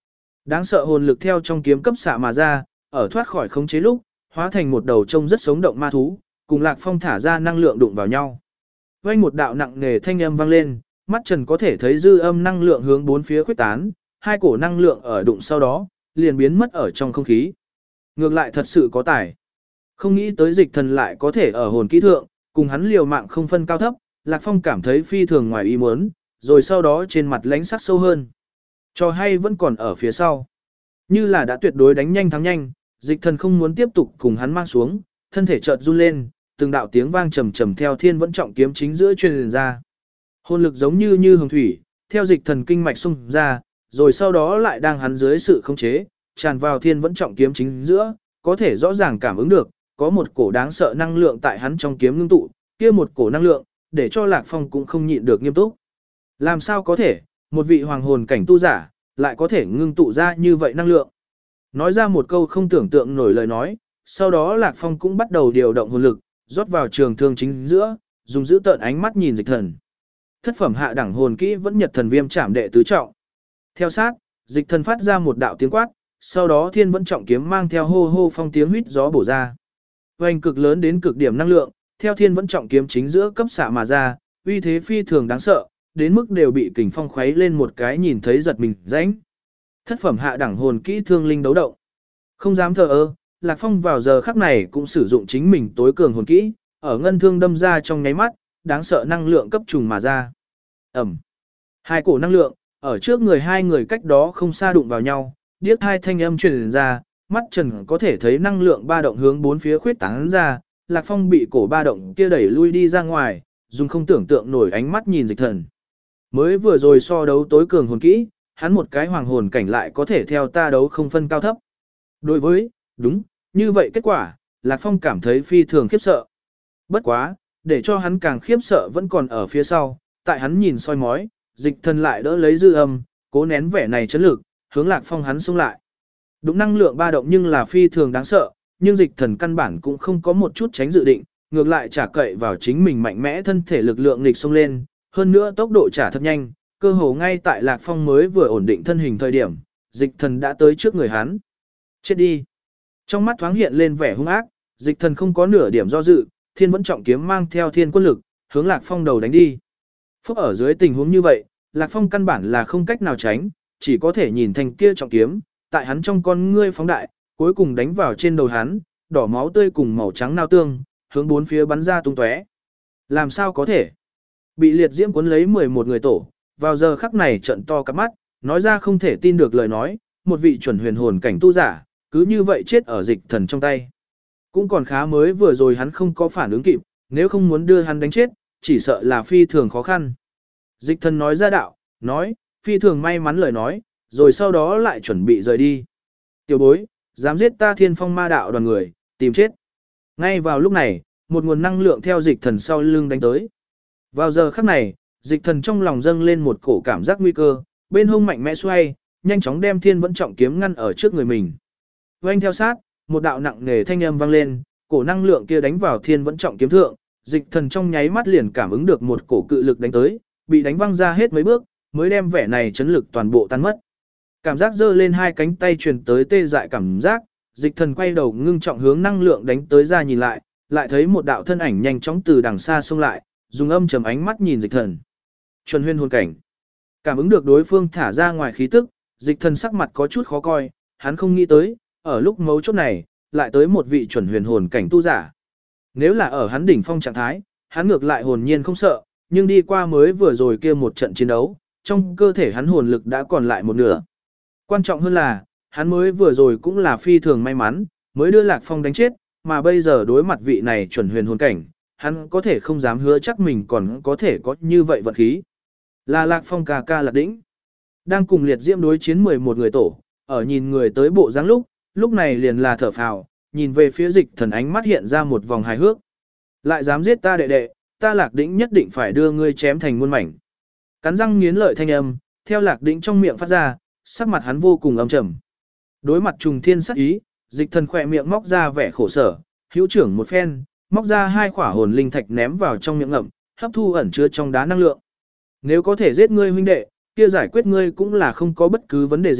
Đáng sợ hồn lực theo trong kiếm cấp xạ mà ra, ở thoát khỏi khống chế lúc, hóa thành một đầu trông rất sống động ma thú, cùng Lạc Phong thả ra năng lượng đụng vào nhau. Vang một đạo nặng nề thanh âm vang lên, mắt Trần có thể thấy dư âm năng lượng hướng bốn phía khuếch tán, hai cổ năng lượng ở đụng sau đó, liền biến mất ở trong không khí. Ngược lại thật sự có tài. Không nghĩ tới Dịch Thần lại có thể ở hồn kỹ thượng, cùng hắn liều mạng không phân cao thấp, Lạc Phong cảm thấy phi thường ngoài ý muốn, rồi sau đó trên mặt lánh sắc sâu hơn. Cho hay vẫn còn ở phía sau. Như là đã tuyệt đối đánh nhanh thắng nhanh, Dịch Thần không muốn tiếp tục cùng hắn mang xuống, thân thể chợt run lên, từng đạo tiếng vang trầm trầm theo Thiên Vẫn Trọng kiếm chính giữa truyền ra. Hồn lực giống như hồng thủy, theo Dịch Thần kinh mạch xung ra, rồi sau đó lại đang hắn dưới sự khống chế, tràn vào Thiên Vẫn Trọng kiếm chính giữa, có thể rõ ràng cảm ứng được, có một cổ đáng sợ năng lượng tại hắn trong kiếm ngưng tụ, kia một cổ năng lượng, để cho Lạc Phong cũng không nhịn được nghiêm túc. Làm sao có thể, một vị hoàng hồn cảnh tu giả, lại có thể ngưng tụ ra như vậy năng lượng. Nói ra một câu không tưởng tượng nổi lời nói, sau đó Lạc Phong cũng bắt đầu điều động hồn lực, rót vào trường thương chính giữa, dùng giữ tợn ánh mắt nhìn Dịch Thần. Thất phẩm hạ đẳng hồn kỹ vẫn Nhật Thần Viêm Trảm đệ tứ trọng. Theo sát, Dịch Thần phát ra một đạo tiếng quát, sau đó Thiên Vẫn Trọng kiếm mang theo hô hô phong tiếng huýt gió bổ ra. Oanh cực lớn đến cực điểm năng lượng, theo Thiên Vẫn Trọng kiếm chính giữa cấp xạ mà ra, uy thế phi thường đáng sợ, đến mức đều bị kình phong khuấy lên một cái nhìn thấy giật mình rãnh. Thất phẩm hạ đẳng hồn kỹ Thương Linh Đấu Động. Không dám thờ ơ, Lạc Phong vào giờ khắc này cũng sử dụng chính mình tối cường hồn kỹ, ở ngân thương đâm ra trong nháy mắt, đáng sợ năng lượng cấp trùng mà ra. Ầm. Hai cổ năng lượng ở trước người hai người cách đó không xa đụng vào nhau, điếc hai thanh âm truyền ra, mắt Trần có thể thấy năng lượng ba động hướng bốn phía khuyết tán ra, Lạc Phong bị cổ ba động kia đẩy lui đi ra ngoài, dùng không tưởng tượng nổi ánh mắt nhìn Dịch Thần. Mới vừa rồi so đấu tối cường hồn kỹ, hắn một cái hoàng hồn cảnh lại có thể theo ta đấu không phân cao thấp. Đối với, đúng, như vậy kết quả, Lạc Phong cảm thấy phi thường khiếp sợ. Bất quá, để cho hắn càng khiếp sợ vẫn còn ở phía sau, tại hắn nhìn soi mói, Dịch Thần lại đỡ lấy dư âm, cố nén vẻ này chấn lực, hướng Lạc Phong hắn xông lại. Đúng năng lượng ba động nhưng là phi thường đáng sợ, nhưng Dịch Thần căn bản cũng không có một chút tránh dự định, ngược lại trả cậy vào chính mình mạnh mẽ thân thể lực lượng nghịch xông lên, hơn nữa tốc độ trả thật nhanh, cơ hồ ngay tại Lạc Phong mới vừa ổn định thân hình thời điểm, Dịch Thần đã tới trước người hắn. Chết đi. Trong mắt thoáng hiện lên vẻ hung ác, Dịch Thần không có nửa điểm do dự, Thiên Vẫn Trọng kiếm mang theo thiên quân lực, hướng Lạc Phong đầu đánh đi. Phúc ở dưới tình huống như vậy, Lạc Phong căn bản là không cách nào tránh, chỉ có thể nhìn thành kia trọng kiếm, tại hắn trong con ngươi phóng đại, cuối cùng đánh vào trên đầu hắn, đỏ máu tươi cùng màu trắng nao tương, hướng bốn phía bắn ra tung tóe. Làm sao có thể? Bị liệt diễm cuốn lấy 11 người tổ, vào giờ khắc này trợn to cắp mắt, nói ra không thể tin được lời nói, một vị chuẩn huyền hồn cảnh tu giả, cứ như vậy chết ở Dịch Thần trong tay. Cũng còn khá mới vừa rồi hắn không có phản ứng kịp, nếu không muốn đưa hắn đánh chết, chỉ sợ là phi thường khó khăn. Dịch Thần nói ra đạo, nói, phi thường may mắn lời nói, rồi sau đó lại chuẩn bị rời đi. Tiểu bối, dám giết ta Thiên Phong Ma đạo đoàn người, tìm chết. Ngay vào lúc này, một nguồn năng lượng theo Dịch Thần sau lưng đánh tới. Vào giờ khắc này, Dịch Thần trong lòng dâng lên một cổ cảm giác nguy cơ, bên hông mạnh mẽ xoay, nhanh chóng đem Thiên Vẫn Trọng kiếm ngăn ở trước người mình. Oanh theo sát, một đạo nặng nề thanh âm vang lên, cổ năng lượng kia đánh vào Thiên Vẫn Trọng kiếm thượng, Dịch Thần trong nháy mắt liền cảm ứng được một cổ cự lực đánh tới, bị đánh văng ra hết mấy bước, mới đem vẻ này chấn lực toàn bộ tan mất. Cảm giác giơ lên hai cánh tay truyền tới tê dại cảm giác, Dịch Thần quay đầu ngưng trọng hướng năng lượng đánh tới ra nhìn lại, lại thấy một đạo thân ảnh nhanh chóng từ đằng xa xông lại, dùng âm trầm ánh mắt nhìn Dịch Thần. Chuẩn huyền hồn cảnh. Cảm ứng được đối phương thả ra ngoài khí tức, Dịch Thần sắc mặt có chút khó coi, hắn không nghĩ tới, ở lúc mấu chốt này, lại tới một vị chuẩn huyền hồn cảnh tu giả. Nếu là ở hắn đỉnh phong trạng thái, hắn ngược lại hồn nhiên không sợ, nhưng đi qua mới vừa rồi kia một trận chiến đấu, trong cơ thể hắn hồn lực đã còn lại một nửa. Quan trọng hơn là, hắn mới vừa rồi cũng là phi thường may mắn, mới đưa Lạc Phong đánh chết, mà bây giờ đối mặt vị này chuẩn huyền hồn cảnh, hắn có thể không dám hứa chắc mình còn có thể có như vậy vận khí. Là Lạc Phong ca ca Lạc Đĩnh. Đang cùng liệt diễm đối chiến 11 người tổ, ở nhìn người tới bộ dáng lúc này liền là thở phào, nhìn về phía Dịch Thần ánh mắt hiện ra một vòng hài hước. Lại dám giết ta đệ đệ, ta Lạc Đĩnh nhất định phải đưa ngươi chém thành muôn mảnh. Cắn răng nghiến lợi thanh âm, theo Lạc Đĩnh trong miệng phát ra, sắc mặt hắn vô cùng âm trầm. Đối mặt trùng thiên sát ý, Dịch Thần khỏe miệng móc ra vẻ khổ sở, hữu trưởng một phen, móc ra hai quả hồn linh thạch ném vào trong miệng ngậm, hấp thu ẩn chứa trong đá năng lượng. Nếu có thể giết ngươi huynh đệ, kia giải quyết ngươi cũng là không có bất cứ vấn đề gì,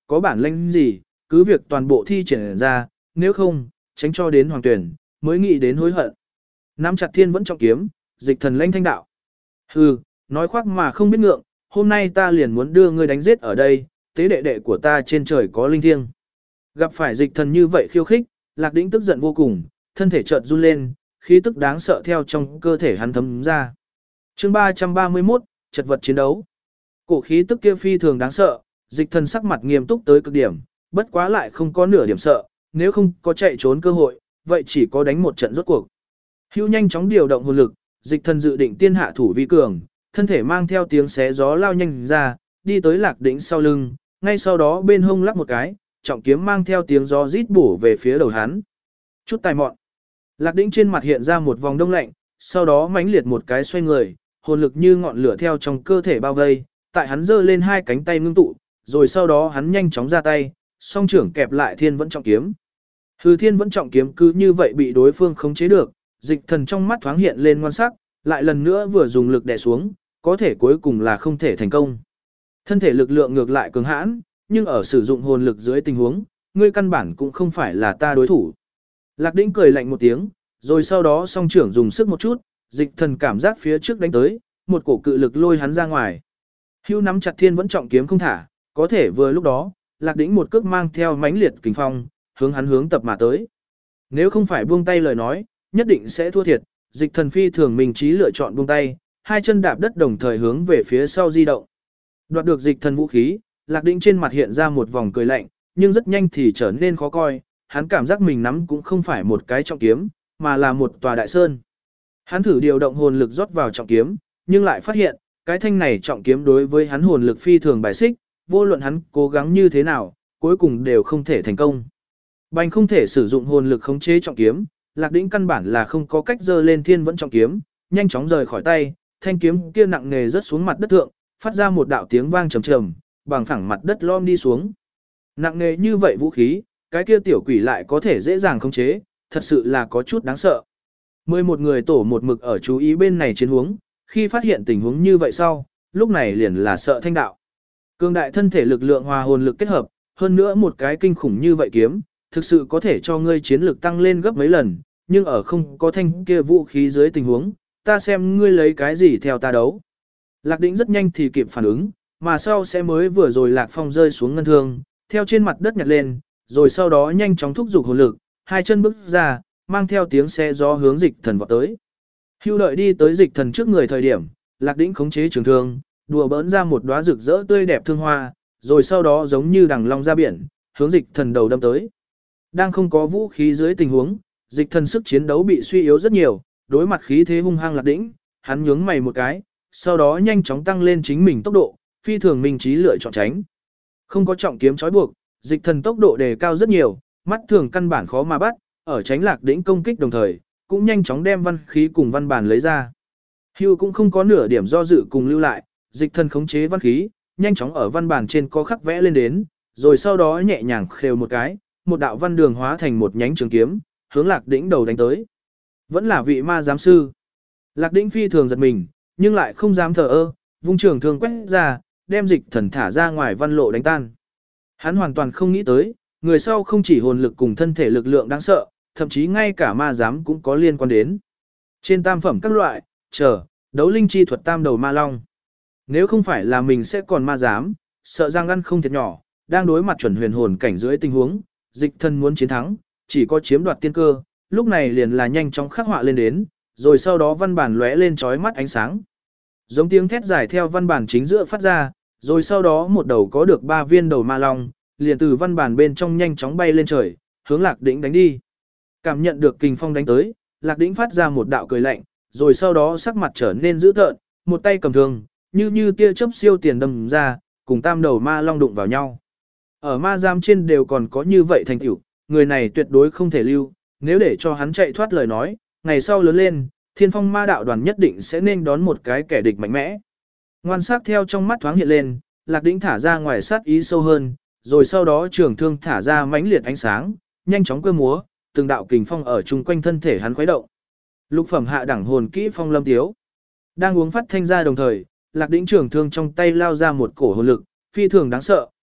có bản lĩnh gì, cứ việc toàn bộ thi triển ra, nếu không, tránh cho đến hoàng tuyển, mới nghĩ đến hối hận. Nắm chặt thiên vẫn trọng kiếm, dịch thần lãnh thanh đạo. Hừ, nói khoác mà không biết ngượng, hôm nay ta liền muốn đưa ngươi đánh giết ở đây, tế đệ đệ của ta trên trời có linh thiêng. Gặp phải dịch thần như vậy khiêu khích, Lạc Đĩnh tức giận vô cùng, thân thể chợt run lên, khí tức đáng sợ theo trong cơ thể hắn thấm ra. Chương 331, chật vật chiến đấu. Cổ khí tức kia phi thường đáng sợ, dịch thần sắc mặt nghiêm túc tới cực điểm, bất quá lại không có nửa điểm sợ, nếu không có chạy trốn cơ hội, vậy chỉ có đánh một trận rốt cuộc. Hưu nhanh chóng điều động hồn lực, dịch thần dự định tiên hạ thủ vi cường, thân thể mang theo tiếng xé gió lao nhanh ra, đi tới Lạc Đĩnh sau lưng, ngay sau đó bên hông lắc một cái, trọng kiếm mang theo tiếng gió rít bổ về phía đầu hắn. Chút tài mọn. Lạc Đĩnh trên mặt hiện ra một vòng đông lạnh, sau đó mãnh liệt một cái xoay người, hồn lực như ngọn lửa theo trong cơ thể bao vây, tại hắn giơ lên hai cánh tay ngưng tụ, rồi sau đó hắn nhanh chóng ra tay, song trưởng kẹp lại thiên vẫn trọng kiếm. Hư thiên vẫn trọng kiếm cứ như vậy bị đối phương khống chế được, dịch thần trong mắt thoáng hiện lên ngoan sắc, lại lần nữa vừa dùng lực đè xuống, có thể cuối cùng là không thể thành công. Thân thể lực lượng ngược lại cường hãn, nhưng ở sử dụng hồn lực dưới tình huống, ngươi căn bản cũng không phải là ta đối thủ. Lạc Đĩnh cười lạnh một tiếng, rồi sau đó song trưởng dùng sức một chút, dịch thần cảm giác phía trước đánh tới, một cổ cự lực lôi hắn ra ngoài. Hưu nắm chặt thiên vẫn trọng kiếm không thả, có thể vừa lúc đó, Lạc Đĩnh một cước mang theo mãnh liệt kình phong, hướng tập mà tới. Nếu không phải buông tay lời nói, nhất định sẽ thua thiệt, dịch thần phi thường mình trí lựa chọn buông tay, hai chân đạp đất đồng thời hướng về phía sau di động. Đoạt được dịch thần vũ khí, Lạc Đĩnh trên mặt hiện ra một vòng cười lạnh, nhưng rất nhanh thì trở nên khó coi, hắn cảm giác mình nắm cũng không phải một cái trọng kiếm, mà là một tòa đại sơn. Hắn thử điều động hồn lực rót vào trọng kiếm, nhưng lại phát hiện, cái thanh này trọng kiếm đối với hắn hồn lực phi thường bài xích, vô luận hắn cố gắng như thế nào, cuối cùng đều không thể thành công. Bành không thể sử dụng hồn lực khống chế trọng kiếm, Lạc Đĩnh căn bản là không có cách giơ lên thiên vẫn trọng kiếm, nhanh chóng rời khỏi tay, thanh kiếm kia nặng nề rớt xuống mặt đất thượng, phát ra một đạo tiếng vang trầm trầm, bằng phẳng mặt đất lom đi xuống. Nặng nề như vậy vũ khí, cái kia tiểu quỷ lại có thể dễ dàng khống chế, thật sự là có chút đáng sợ. 11 người tổ một mực ở chú ý bên này chiến huống, khi phát hiện tình huống như vậy sau, lúc này liền là sợ thanh đạo. Cường đại thân thể lực lượng hòa hồn lực kết hợp, hơn nữa một cái kinh khủng như vậy kiếm, thực sự có thể cho ngươi chiến lực tăng lên gấp mấy lần, nhưng ở không có thanh kia vũ khí dưới tình huống, ta xem ngươi lấy cái gì theo ta đấu. Lạc Đĩnh rất nhanh thì kịp phản ứng, mà sau sẽ mới vừa rồi Lạc Phong rơi xuống ngân thương, theo trên mặt đất nhặt lên, rồi sau đó nhanh chóng thúc giục hồn lực, hai chân bước ra, mang theo tiếng xe gió hướng dịch thần vọt tới. Hưu đợi đi tới dịch thần trước người thời điểm, Lạc Đĩnh khống chế trường thương, đùa bỡn ra một đóa rực rỡ tươi đẹp thương hoa, rồi sau đó giống như đằng long ra biển, hướng dịch thần đầu đâm tới. Đang không có vũ khí dưới tình huống, dịch thần sức chiến đấu bị suy yếu rất nhiều, đối mặt khí thế hung hăng Lạc Đĩnh, hắn nhướng mày một cái, sau đó nhanh chóng tăng lên chính mình tốc độ, phi thường minh trí lựa chọn tránh. Không có trọng kiếm trói buộc, dịch thần tốc độ đề cao rất nhiều, mắt thường căn bản khó mà bắt, ở tránh Lạc Đĩnh công kích đồng thời, cũng nhanh chóng đem văn khí cùng văn bản lấy ra. Hưu cũng không có nửa điểm do dự cùng lưu lại, dịch thần khống chế văn khí, nhanh chóng ở văn bản trên có khắc vẽ lên đến, rồi sau đó nhẹ nhàng khều một cái, một đạo văn đường hóa thành một nhánh trường kiếm, hướng Lạc Đĩnh đầu đánh tới. Vẫn là vị ma giám sư. Lạc Đĩnh phi thường giật mình, nhưng lại không dám thờ ơ, vung trường thương quét ra, đem dịch thần thả ra ngoài văn lộ đánh tan. Hắn hoàn toàn không nghĩ tới, người sau không chỉ hồn lực cùng thân thể lực lượng đáng sợ, thậm chí ngay cả ma giám cũng có liên quan đến. Trên tam phẩm các loại, đấu linh chi thuật tam đầu ma long. Nếu không phải là mình sẽ còn ma giám, sợ rằng ăn không thiệt nhỏ, đang đối mặt chuẩn huyền hồn cảnh dưới tình huống, dịch thần muốn chiến thắng, chỉ có chiếm đoạt tiên cơ, lúc này liền là nhanh chóng khắc họa lên đến, rồi sau đó văn bản lóe lên chói mắt ánh sáng. Giống tiếng thét dài theo văn bản chính giữa phát ra, rồi sau đó một đầu có được 3 viên đầu ma long, liền từ văn bản bên trong nhanh chóng bay lên trời, hướng Lạc Đĩnh đánh đi. Cảm nhận được kình phong đánh tới, Lạc Đĩnh phát ra một đạo cười lạnh, rồi sau đó sắc mặt trở nên dữ tợn, một tay cầm thương, như tia chớp siêu tiền đâm ra, cùng tam đầu ma long đụng vào nhau. Ở ma giam trên đều còn có như vậy thành tựu, người này tuyệt đối không thể lưu, nếu để cho hắn chạy thoát lời nói, ngày sau lớn lên, Thiên Phong Ma đạo đoàn nhất định sẽ nên đón một cái kẻ địch mạnh mẽ. Ngoan sắc theo trong mắt thoáng hiện lên, Lạc Đĩnh thả ra ngoài sát ý sâu hơn, rồi sau đó trường thương thả ra mãnh liệt ánh sáng, nhanh chóng cơ múa, từng đạo kình phong ở chung quanh thân thể hắn khuấy động. Lục phẩm hạ đẳng hồn kỹ Phong Lâm Tiếu. Đang uống phát thanh ra đồng thời, Lạc Đĩnh trường thương trong tay lao ra một cổ hồn lực, phi thường đáng sợ,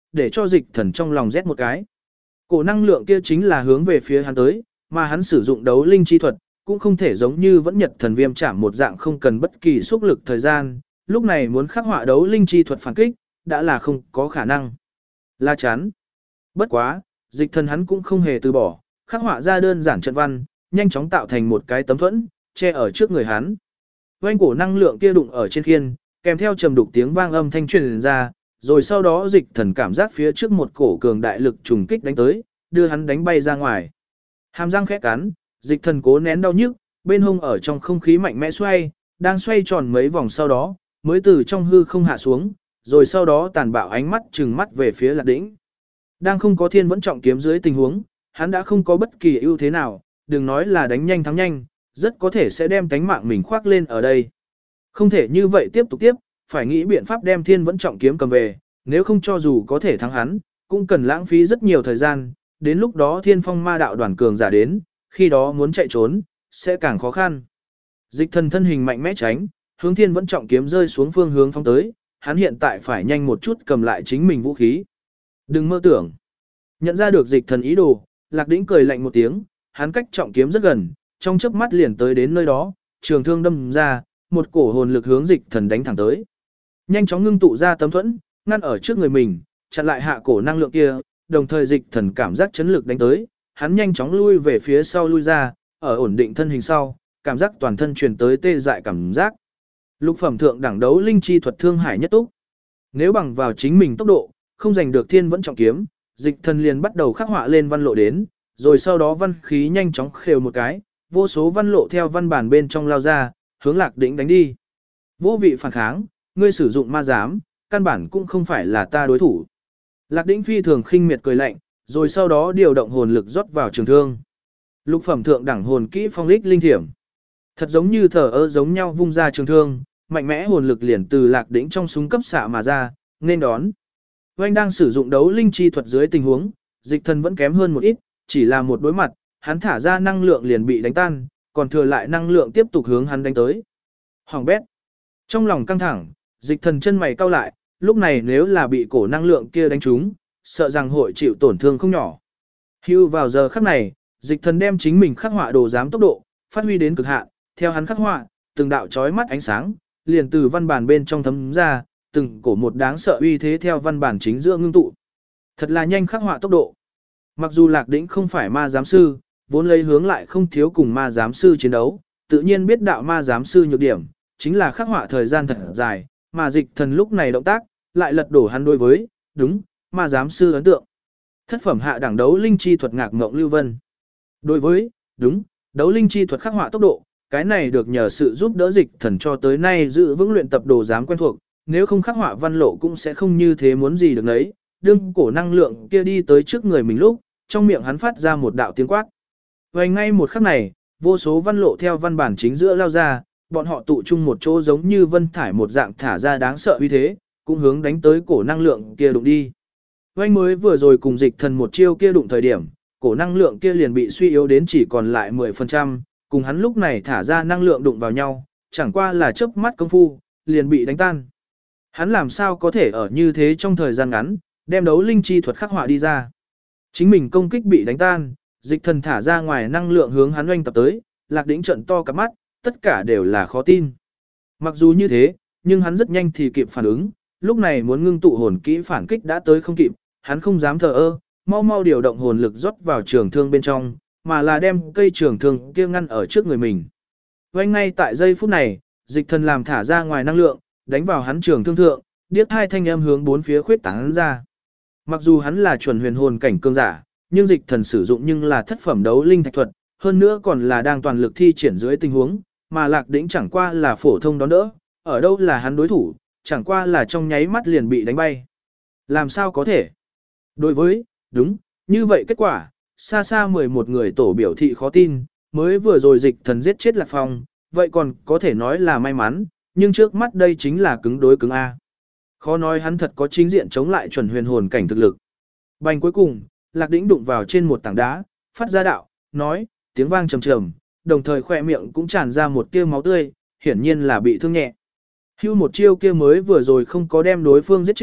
để cho dịch thần trong lòng rét một cái. Cổ năng lượng kia chính là hướng về phía hắn tới, mà hắn sử dụng đấu linh chi thuật, cũng không thể giống như vẫn nhật thần viêm chạm một dạng không cần bất kỳ xúc lực thời gian, lúc này muốn khắc họa đấu linh chi thuật phản kích, đã là không có khả năng. La chắn. Bất quá, dịch thần hắn cũng không hề từ bỏ, khắc họa ra đơn giản trận văn, nhanh chóng tạo thành một cái tấm thuẫn, che ở trước người hắn. Oanh cổ năng lượng kia đụng ở trên khiên, kèm theo trầm đục tiếng vang âm thanh truyền ra, rồi sau đó dịch thần cảm giác phía trước một cổ cường đại lực trùng kích đánh tới, đưa hắn đánh bay ra ngoài. Hàm răng khẽ cắn, dịch thần cố nén đau nhức, bên hông ở trong không khí mạnh mẽ xoay, đang xoay tròn mấy vòng sau đó, mới từ trong hư không hạ xuống, rồi sau đó tàn bạo ánh mắt trừng mắt về phía Lạc Đĩnh. Đang không có thiên vẫn trọng kiếm dưới tình huống, hắn đã không có bất kỳ ưu thế nào, đừng nói là đánh nhanh thắng nhanh, rất có thể sẽ đem tánh mạng mình khoác lên ở đây. Không thể như vậy tiếp tục tiếp, phải nghĩ biện pháp đem thiên vẫn trọng kiếm cầm về, nếu không cho dù có thể thắng hắn, cũng cần lãng phí rất nhiều thời gian, đến lúc đó thiên phong ma đạo đoàn cường giả đến, khi đó muốn chạy trốn, sẽ càng khó khăn. Dịch thần thân hình mạnh mẽ tránh, hướng thiên vẫn trọng kiếm rơi xuống phương hướng phóng tới, hắn hiện tại phải nhanh một chút cầm lại chính mình vũ khí. Đừng mơ tưởng. Nhận ra được dịch thần ý đồ, Lạc Đĩnh cười lạnh một tiếng, hắn cách trọng kiếm rất gần, trong chớp mắt liền tới đến nơi đó, trường thương đâm ra, một cổ hồn lực hướng dịch thần đánh thẳng tới. Nhanh chóng ngưng tụ ra tấm thuẫn, ngăn ở trước người mình, chặn lại hạ cổ năng lượng kia, đồng thời dịch thần cảm giác chấn lực đánh tới, hắn nhanh chóng lui về phía sau lui ra, ở ổn định thân hình sau, cảm giác toàn thân truyền tới tê dại cảm giác. Lục phẩm thượng đẳng đấu linh chi thuật thương hải nhất túc. Nếu bằng vào chính mình tốc độ, không giành được thiên vẫn trọng kiếm, dịch thần liền bắt đầu khắc họa lên văn lộ đến, rồi sau đó văn khí nhanh chóng khều một cái, vô số văn lộ theo văn bản bên trong lao ra, hướng Lạc Đĩnh đánh đi. Vô vị phản kháng, ngươi sử dụng ma giám, căn bản cũng không phải là ta đối thủ. Lạc Đĩnh phi thường khinh miệt cười lạnh, rồi sau đó điều động hồn lực rót vào trường thương. Lục phẩm thượng đẳng hồn kỹ phong lích linh thiểm. Thật giống như thở ơ giống nhau vung ra trường thương, mạnh mẽ hồn lực liền từ Lạc Đĩnh trong súng cấp xạ mà ra, nên đón. Oanh đang sử dụng đấu linh chi thuật dưới tình huống, dịch thần vẫn kém hơn một ít, chỉ là một đối mặt, hắn thả ra năng lượng liền bị đánh tan, còn thừa lại năng lượng tiếp tục hướng hắn đánh tới. Hoàng bét. Trong lòng căng thẳng, dịch thần chân mày cau lại, lúc này nếu là bị cổ năng lượng kia đánh trúng, sợ rằng hội chịu tổn thương không nhỏ. Hưu vào giờ khắc này, dịch thần đem chính mình khắc họa đồ giám tốc độ, phát huy đến cực hạn, theo hắn khắc họa, từng đạo chói mắt ánh sáng, liền từ văn bản bên trong thấm ra, từng cổ một đáng sợ uy thế theo văn bản chính giữa ngưng tụ. Thật là nhanh khắc họa tốc độ. Mặc dù Lạc Đĩnh không phải ma giám sư, vốn lấy hướng lại không thiếu cùng ma giám sư chiến đấu, tự nhiên biết đạo ma giám sư nhược điểm, chính là khắc họa thời gian thật dài, mà dịch thần lúc này động tác, lại lật đổ hắn đối với, đúng, ma giám sư ấn tượng. Thất phẩm hạ đẳng đấu linh chi thuật ngạc ngộng lưu vân. Đối với, đúng, đấu linh chi thuật khắc họa tốc độ, cái này được nhờ sự giúp đỡ dịch thần cho tới nay giữ vững luyện tập đồ giám quen thuộc, nếu không khắc họa văn lộ cũng sẽ không như thế muốn gì được nấy. Đương cổ năng lượng kia đi tới trước người mình lúc, trong miệng hắn phát ra một đạo tiếng quát. Và ngay một khắc này, vô số văn lộ theo văn bản chính giữa lao ra, bọn họ tụ chung một chỗ giống như vân thải một dạng thả ra đáng sợ uy thế, cũng hướng đánh tới cổ năng lượng kia đụng đi. Oanh mới vừa rồi cùng dịch thần một chiêu kia đụng thời điểm, cổ năng lượng kia liền bị suy yếu đến chỉ còn lại 10%, cùng hắn lúc này thả ra năng lượng đụng vào nhau, chẳng qua là chớp mắt công phu, liền bị đánh tan. Hắn làm sao có thể ở như thế trong thời gian ngắn, đem đấu linh chi thuật khắc họa đi ra. Chính mình công kích bị đánh tan, dịch thần thả ra ngoài năng lượng hướng hắn oanh tập tới, Lạc Đĩnh trợn to cả mắt, tất cả đều là khó tin. Mặc dù như thế, nhưng hắn rất nhanh thì kịp phản ứng, lúc này muốn ngưng tụ hồn kỹ phản kích đã tới không kịp, hắn không dám thờ ơ, mau mau điều động hồn lực rót vào trường thương bên trong, mà là đem cây trường thương kia ngăn ở trước người mình. Oanh ngay tại giây phút này, dịch thần làm thả ra ngoài năng lượng, đánh vào hắn trường thương thượng, điếc hai thanh âm hướng bốn phía khuyết tán ra. Mặc dù hắn là chuẩn huyền hồn cảnh cương giả, nhưng dịch thần sử dụng nhưng là thất phẩm đấu linh thạch thuật, hơn nữa còn là đang toàn lực thi triển dưới tình huống, mà Lạc Đĩnh chẳng qua là phổ thông đón đỡ, ở đâu là hắn đối thủ, chẳng qua là trong nháy mắt liền bị đánh bay. Làm sao có thể? Đối với, đúng, như vậy kết quả, xa xa 11 người tổ biểu thị khó tin, mới vừa rồi dịch thần giết chết Lạc Phong, vậy còn có thể nói là may mắn, nhưng trước mắt đây chính là cứng đối cứng A. Khó nói hắn thật có chính diện chống lại chuẩn huyền hồn cảnh thực lực. Bành cuối cùng, Lạc Đĩnh đụng vào trên một tảng đá, phát ra đạo, nói, tiếng vang trầm trầm, đồng thời khỏe miệng cũng tràn ra một tia máu tươi, hiển nhiên là bị thương nhẹ. Hưu một chiêu kia mới vừa rồi không có đem đối phương giết chết,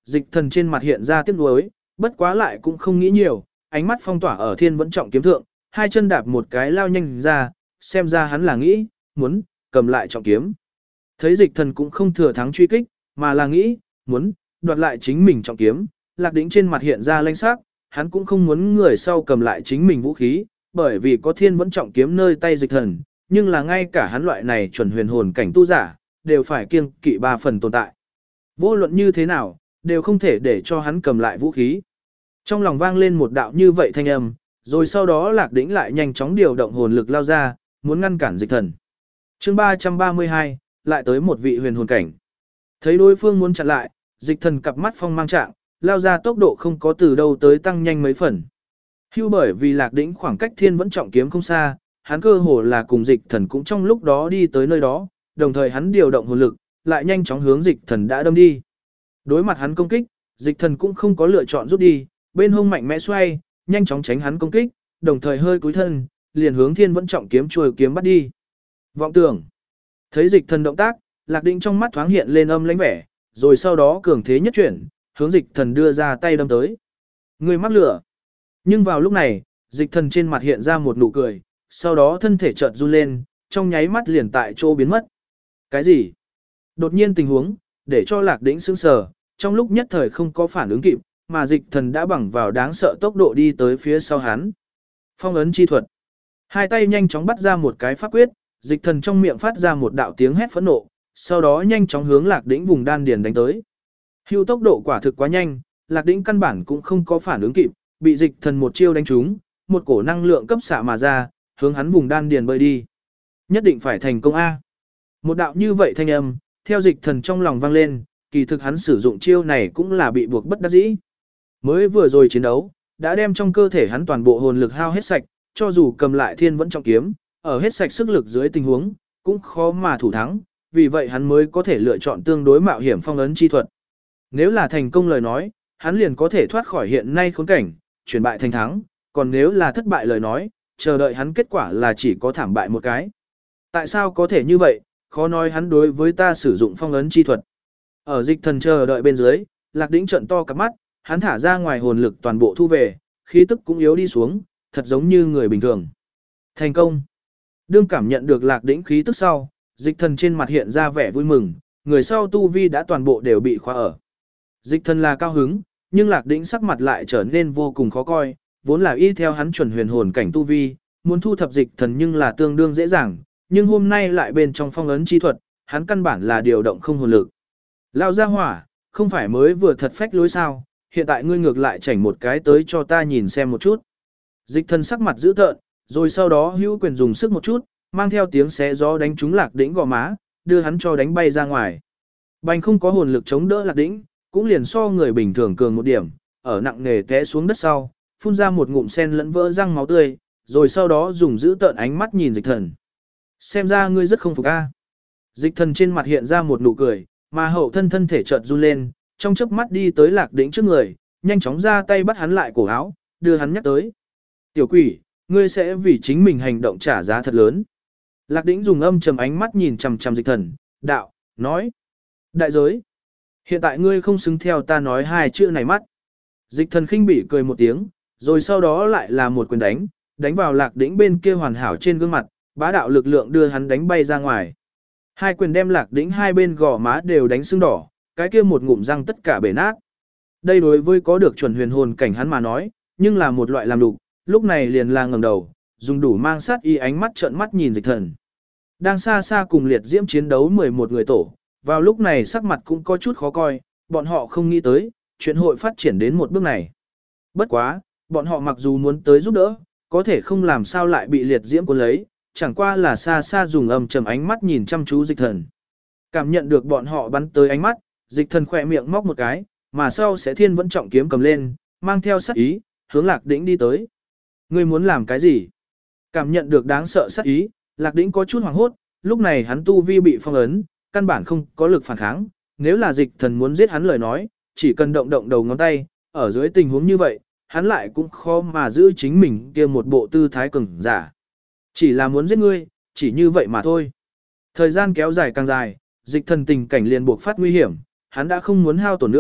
Dịch thần trên mặt hiện ra tiếc nuối, bất quá lại cũng không nghĩ nhiều, ánh mắt phong tỏa ở thiên vẫn trọng kiếm thượng, hai chân đạp một cái lao nhanh ra, xem ra hắn là nghĩ, muốn, cầm lại trọng kiếm. Thấy dịch thần cũng không thừa thắng truy kích, mà là nghĩ, muốn, đoạt lại chính mình trọng kiếm, Lạc Đĩnh trên mặt hiện ra lãnh sắc, hắn cũng không muốn người sau cầm lại chính mình vũ khí, bởi vì có thiên vẫn trọng kiếm nơi tay dịch thần, nhưng là ngay cả hắn loại này chuẩn huyền hồn cảnh tu giả, đều phải kiêng kỵ 3 phần tồn tại. Vô luận như thế nào, đều không thể để cho hắn cầm lại vũ khí. Trong lòng vang lên một đạo như vậy thanh âm, rồi sau đó Lạc Đĩnh lại nhanh chóng điều động hồn lực lao ra, muốn ngăn cản dịch thần. Chương 332, lại tới một vị huyền hồn cảnh. Thấy đối phương muốn chặn lại, dịch thần cặp mắt phong mang trạng, lao ra tốc độ không có từ đâu tới tăng nhanh mấy phần. Hưu bởi vì Lạc Đĩnh khoảng cách thiên vẫn trọng kiếm không xa, hắn cơ hồ là cùng dịch thần cũng trong lúc đó đi tới nơi đó, đồng thời hắn điều động hồn lực, lại nhanh chóng hướng dịch thần đã đâm đi. Đối mặt hắn công kích, dịch thần cũng không có lựa chọn rút đi, bên hông mạnh mẽ xoay, nhanh chóng tránh hắn công kích, đồng thời hơi cúi thân, liền hướng thiên vẫn trọng kiếm chuôi kiếm bắt đi. Vọng tưởng. Thấy dịch thần động tác, Lạc Đĩnh trong mắt thoáng hiện lên âm lãnh vẻ, rồi sau đó cường thế nhất chuyển, hướng dịch thần đưa ra tay đâm tới. Người mắc lửa. Nhưng vào lúc này, dịch thần trên mặt hiện ra một nụ cười, sau đó thân thể chợt run lên, trong nháy mắt liền tại chỗ biến mất. Cái gì? Đột nhiên tình huống, để cho Lạc Đĩnh sững sờ, trong lúc nhất thời không có phản ứng kịp, mà dịch thần đã bằng vào đáng sợ tốc độ đi tới phía sau hắn. Phong ấn chi thuật. Hai tay nhanh chóng bắt ra một cái pháp quyết, dịch thần trong miệng phát ra một đạo tiếng hét phẫn nộ, sau đó nhanh chóng hướng Lạc Đĩnh vùng đan điền đánh tới. Hưu tốc độ quả thực quá nhanh, Lạc Đĩnh căn bản cũng không có phản ứng kịp, bị dịch thần một chiêu đánh trúng, một cổ năng lượng cấp xạ mà ra, hướng hắn vùng đan điền bơi đi. Nhất định phải thành công A. Một đạo như vậy thanh âm, theo dịch thần trong lòng vang lên, kỳ thực hắn sử dụng chiêu này cũng là bị buộc bất đắc dĩ. Mới vừa rồi chiến đấu, đã đem trong cơ thể hắn toàn bộ hồn lực hao hết sạch, cho dù cầm lại thiên vẫn trọng kiếm, ở hết sạch sức lực dưới tình huống, cũng khó mà thủ thắng, vì vậy hắn mới có thể lựa chọn tương đối mạo hiểm phong ấn chi thuật. Nếu là thành công lời nói, hắn liền có thể thoát khỏi hiện nay khốn cảnh, chuyển bại thành thắng, còn nếu là thất bại lời nói, chờ đợi hắn kết quả là chỉ có thảm bại một cái. Tại sao có thể như vậy, khó nói hắn đối với ta sử dụng phong ấn chi thuật. Ở dịch thần chờ đợi bên dưới, Lạc Đĩnh trợn to cặp mắt, hắn thả ra ngoài hồn lực toàn bộ thu về, khí tức cũng yếu đi xuống, thật giống như người bình thường. Thành công. Đương cảm nhận được Lạc Đĩnh khí tức sau, dịch thần trên mặt hiện ra vẻ vui mừng, người sau tu vi đã toàn bộ đều bị khóa ở. Dịch thần là cao hứng, nhưng Lạc Đĩnh sắc mặt lại trở nên vô cùng khó coi, vốn là y theo hắn chuẩn huyền hồn cảnh tu vi, muốn thu thập dịch thần nhưng là tương đương dễ dàng, nhưng hôm nay lại bên trong phong ấn chi thuật, hắn căn bản là điều động không hồn lực. Lao ra hỏa, không phải mới vừa thật phách lối sao, hiện tại ngươi ngược lại chảnh một cái tới cho ta nhìn xem một chút. Dịch thần sắc mặt dữ tợn, rồi sau đó hữu quyền dùng sức một chút, mang theo tiếng xé gió đánh trúng Lạc Đĩnh gò má, đưa hắn cho đánh bay ra ngoài. Bành không có hồn lực chống đỡ Lạc Đĩnh, cũng liền so người bình thường cường một điểm, ở nặng nề té xuống đất sau, phun ra một ngụm sen lẫn vỡ răng máu tươi, rồi sau đó dùng dữ tợn ánh mắt nhìn dịch thần. Xem ra ngươi rất không phục a. Dịch thần trên mặt hiện ra một nụ cười, mà hậu thân thân thể chợt run lên, trong chớp mắt đi tới Lạc Đĩnh trước người, nhanh chóng ra tay bắt hắn lại cổ áo, đưa hắn nhắc tới. Tiểu quỷ, ngươi sẽ vì chính mình hành động trả giá thật lớn. Lạc Đĩnh dùng âm trầm ánh mắt nhìn chằm chằm dịch thần, đạo, nói. Đại giới. Hiện tại ngươi không xứng theo ta nói hai chữ này mắt. Dịch thần khinh bỉ cười một tiếng, rồi sau đó lại là một quyền đánh, đánh vào Lạc Đĩnh bên kia hoàn hảo trên gương mặt, bá đạo lực lượng đưa hắn đánh bay ra ngoài. Hai quyền đem Lạc Đĩnh hai bên gò má đều đánh sưng đỏ, cái kia một ngụm răng tất cả bể nát. Đây đối với có được chuẩn huyền hồn cảnh hắn mà nói, nhưng là một loại làm đục, lúc này liền là ngẩng đầu, dùng đủ mang sát y ánh mắt trợn mắt nhìn dịch thần. Đang xa xa cùng liệt diễm chiến đấu 11 người tổ, vào lúc này sắc mặt cũng có chút khó coi, bọn họ không nghĩ tới, chuyện hội phát triển đến một bước này. Bất quá, bọn họ mặc dù muốn tới giúp đỡ, có thể không làm sao lại bị liệt diễm cuốn lấy, chẳng qua là xa xa dùng âm trầm ánh mắt nhìn chăm chú dịch thần. Cảm nhận được bọn họ bắn tới ánh mắt, dịch thần khỏe miệng móc một cái, mà sau sẽ thiên vẫn trọng kiếm cầm lên, mang theo sát ý, hướng Lạc Đĩnh đi tới. Ngươi muốn làm cái gì? Cảm nhận được đáng sợ sát ý, Lạc Đĩnh có chút hoảng hốt, lúc này hắn tu vi bị phong ấn, căn bản không có lực phản kháng, nếu là dịch thần muốn giết hắn lời nói, chỉ cần động động đầu ngón tay, ở dưới tình huống như vậy, hắn lại cũng khó mà giữ chính mình kia một bộ tư thái cường giả. Chỉ là muốn giết ngươi, chỉ như vậy mà thôi. Thời gian kéo dài càng dài, dịch thần tình cảnh liền buộc phát nguy hiểm, hắn đã không muốn hao tổn nữa,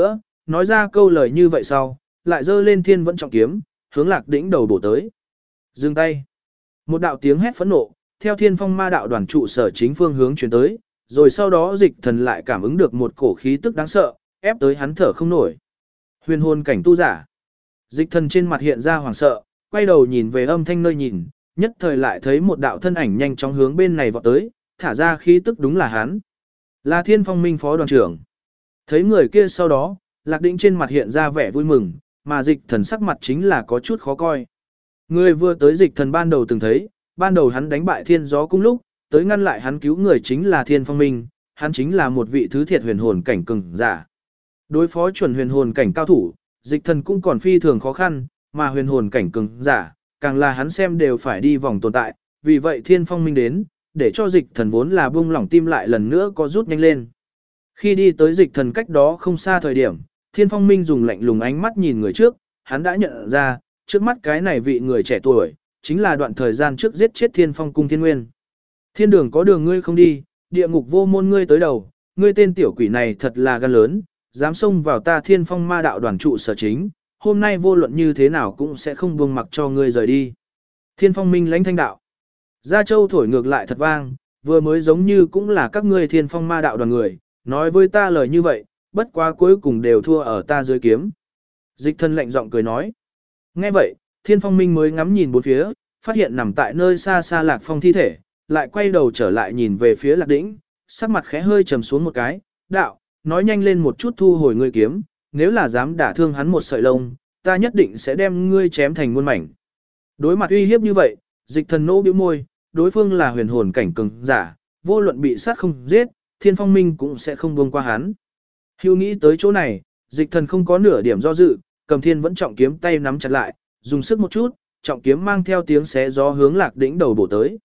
nói ra câu lời như vậy sau, lại giơ lên thiên vẫn trọng kiếm, hướng Lạc Đĩnh đầu bổ tới. Dừng tay. Một đạo tiếng hét phẫn nộ, theo Thiên Phong Ma đạo đoàn trụ sở chính phương hướng truyền tới, rồi sau đó Dịch Thần lại cảm ứng được một cổ khí tức đáng sợ, ép tới hắn thở không nổi. Huyền hồn cảnh tu giả. Dịch Thần trên mặt hiện ra hoảng sợ, quay đầu nhìn về âm thanh nơi nhìn, nhất thời lại thấy một đạo thân ảnh nhanh chóng hướng bên này vọt tới, thả ra khí tức đúng là hắn. Là Thiên Phong Minh phó đoàn trưởng. Thấy người kia sau đó, Lạc Đĩnh trên mặt hiện ra vẻ vui mừng, mà Dịch Thần sắc mặt chính là có chút khó coi. Người vừa tới Dịch Thần ban đầu từng thấy, ban đầu hắn đánh bại Thiên Gió Cung lúc, tới ngăn lại hắn cứu người chính là Thiên Phong Minh, hắn chính là một vị thứ thiệt huyền hồn cảnh cường giả. Đối phó chuẩn huyền hồn cảnh cao thủ, Dịch Thần cũng còn phi thường khó khăn, mà huyền hồn cảnh cường giả, càng là hắn xem đều phải đi vòng tồn tại, vì vậy Thiên Phong Minh đến, để cho Dịch Thần vốn là buông lỏng tim lại lần nữa có rút nhanh lên. Khi đi tới Dịch Thần cách đó không xa thời điểm, Thiên Phong Minh dùng lạnh lùng ánh mắt nhìn người trước, hắn đã nhận ra, trước mắt cái này vị người trẻ tuổi, chính là đoạn thời gian trước giết chết Thiên Phong Cung Thiên Nguyên. Thiên đường có đường ngươi không đi, địa ngục vô môn ngươi tới đầu, ngươi tên tiểu quỷ này thật là gan lớn, dám xông vào ta Thiên Phong Ma đạo đoàn trụ sở chính, hôm nay vô luận như thế nào cũng sẽ không buông mặc cho ngươi rời đi. Thiên Phong Minh lãnh thanh đạo. Gia Châu thổi ngược lại thật vang, vừa mới giống như cũng là các ngươi Thiên Phong Ma đạo đoàn người, nói với ta lời như vậy, bất quá cuối cùng đều thua ở ta dưới kiếm. Dịch Thần lạnh giọng cười nói. Nghe vậy, Thiên Phong Minh mới ngắm nhìn bốn phía, phát hiện nằm tại nơi xa xa Lạc Phong thi thể, lại quay đầu trở lại nhìn về phía Lạc Đĩnh, sắc mặt khẽ hơi trầm xuống một cái, đạo, nói nhanh lên một chút thu hồi ngươi kiếm, nếu là dám đả thương hắn một sợi lông, ta nhất định sẽ đem ngươi chém thành muôn mảnh. Đối mặt uy hiếp như vậy, Dịch Thần nỗ bĩu môi, đối phương là huyền hồn cảnh cường giả, vô luận bị sát không giết, Thiên Phong Minh cũng sẽ không buông qua hắn. Hưu nghĩ tới chỗ này, Dịch Thần không có nửa điểm do dự, cầm thiên vẫn trọng kiếm tay nắm chặt lại, dùng sức một chút, trọng kiếm mang theo tiếng xé gió hướng Lạc Đĩnh đầu bổ tới.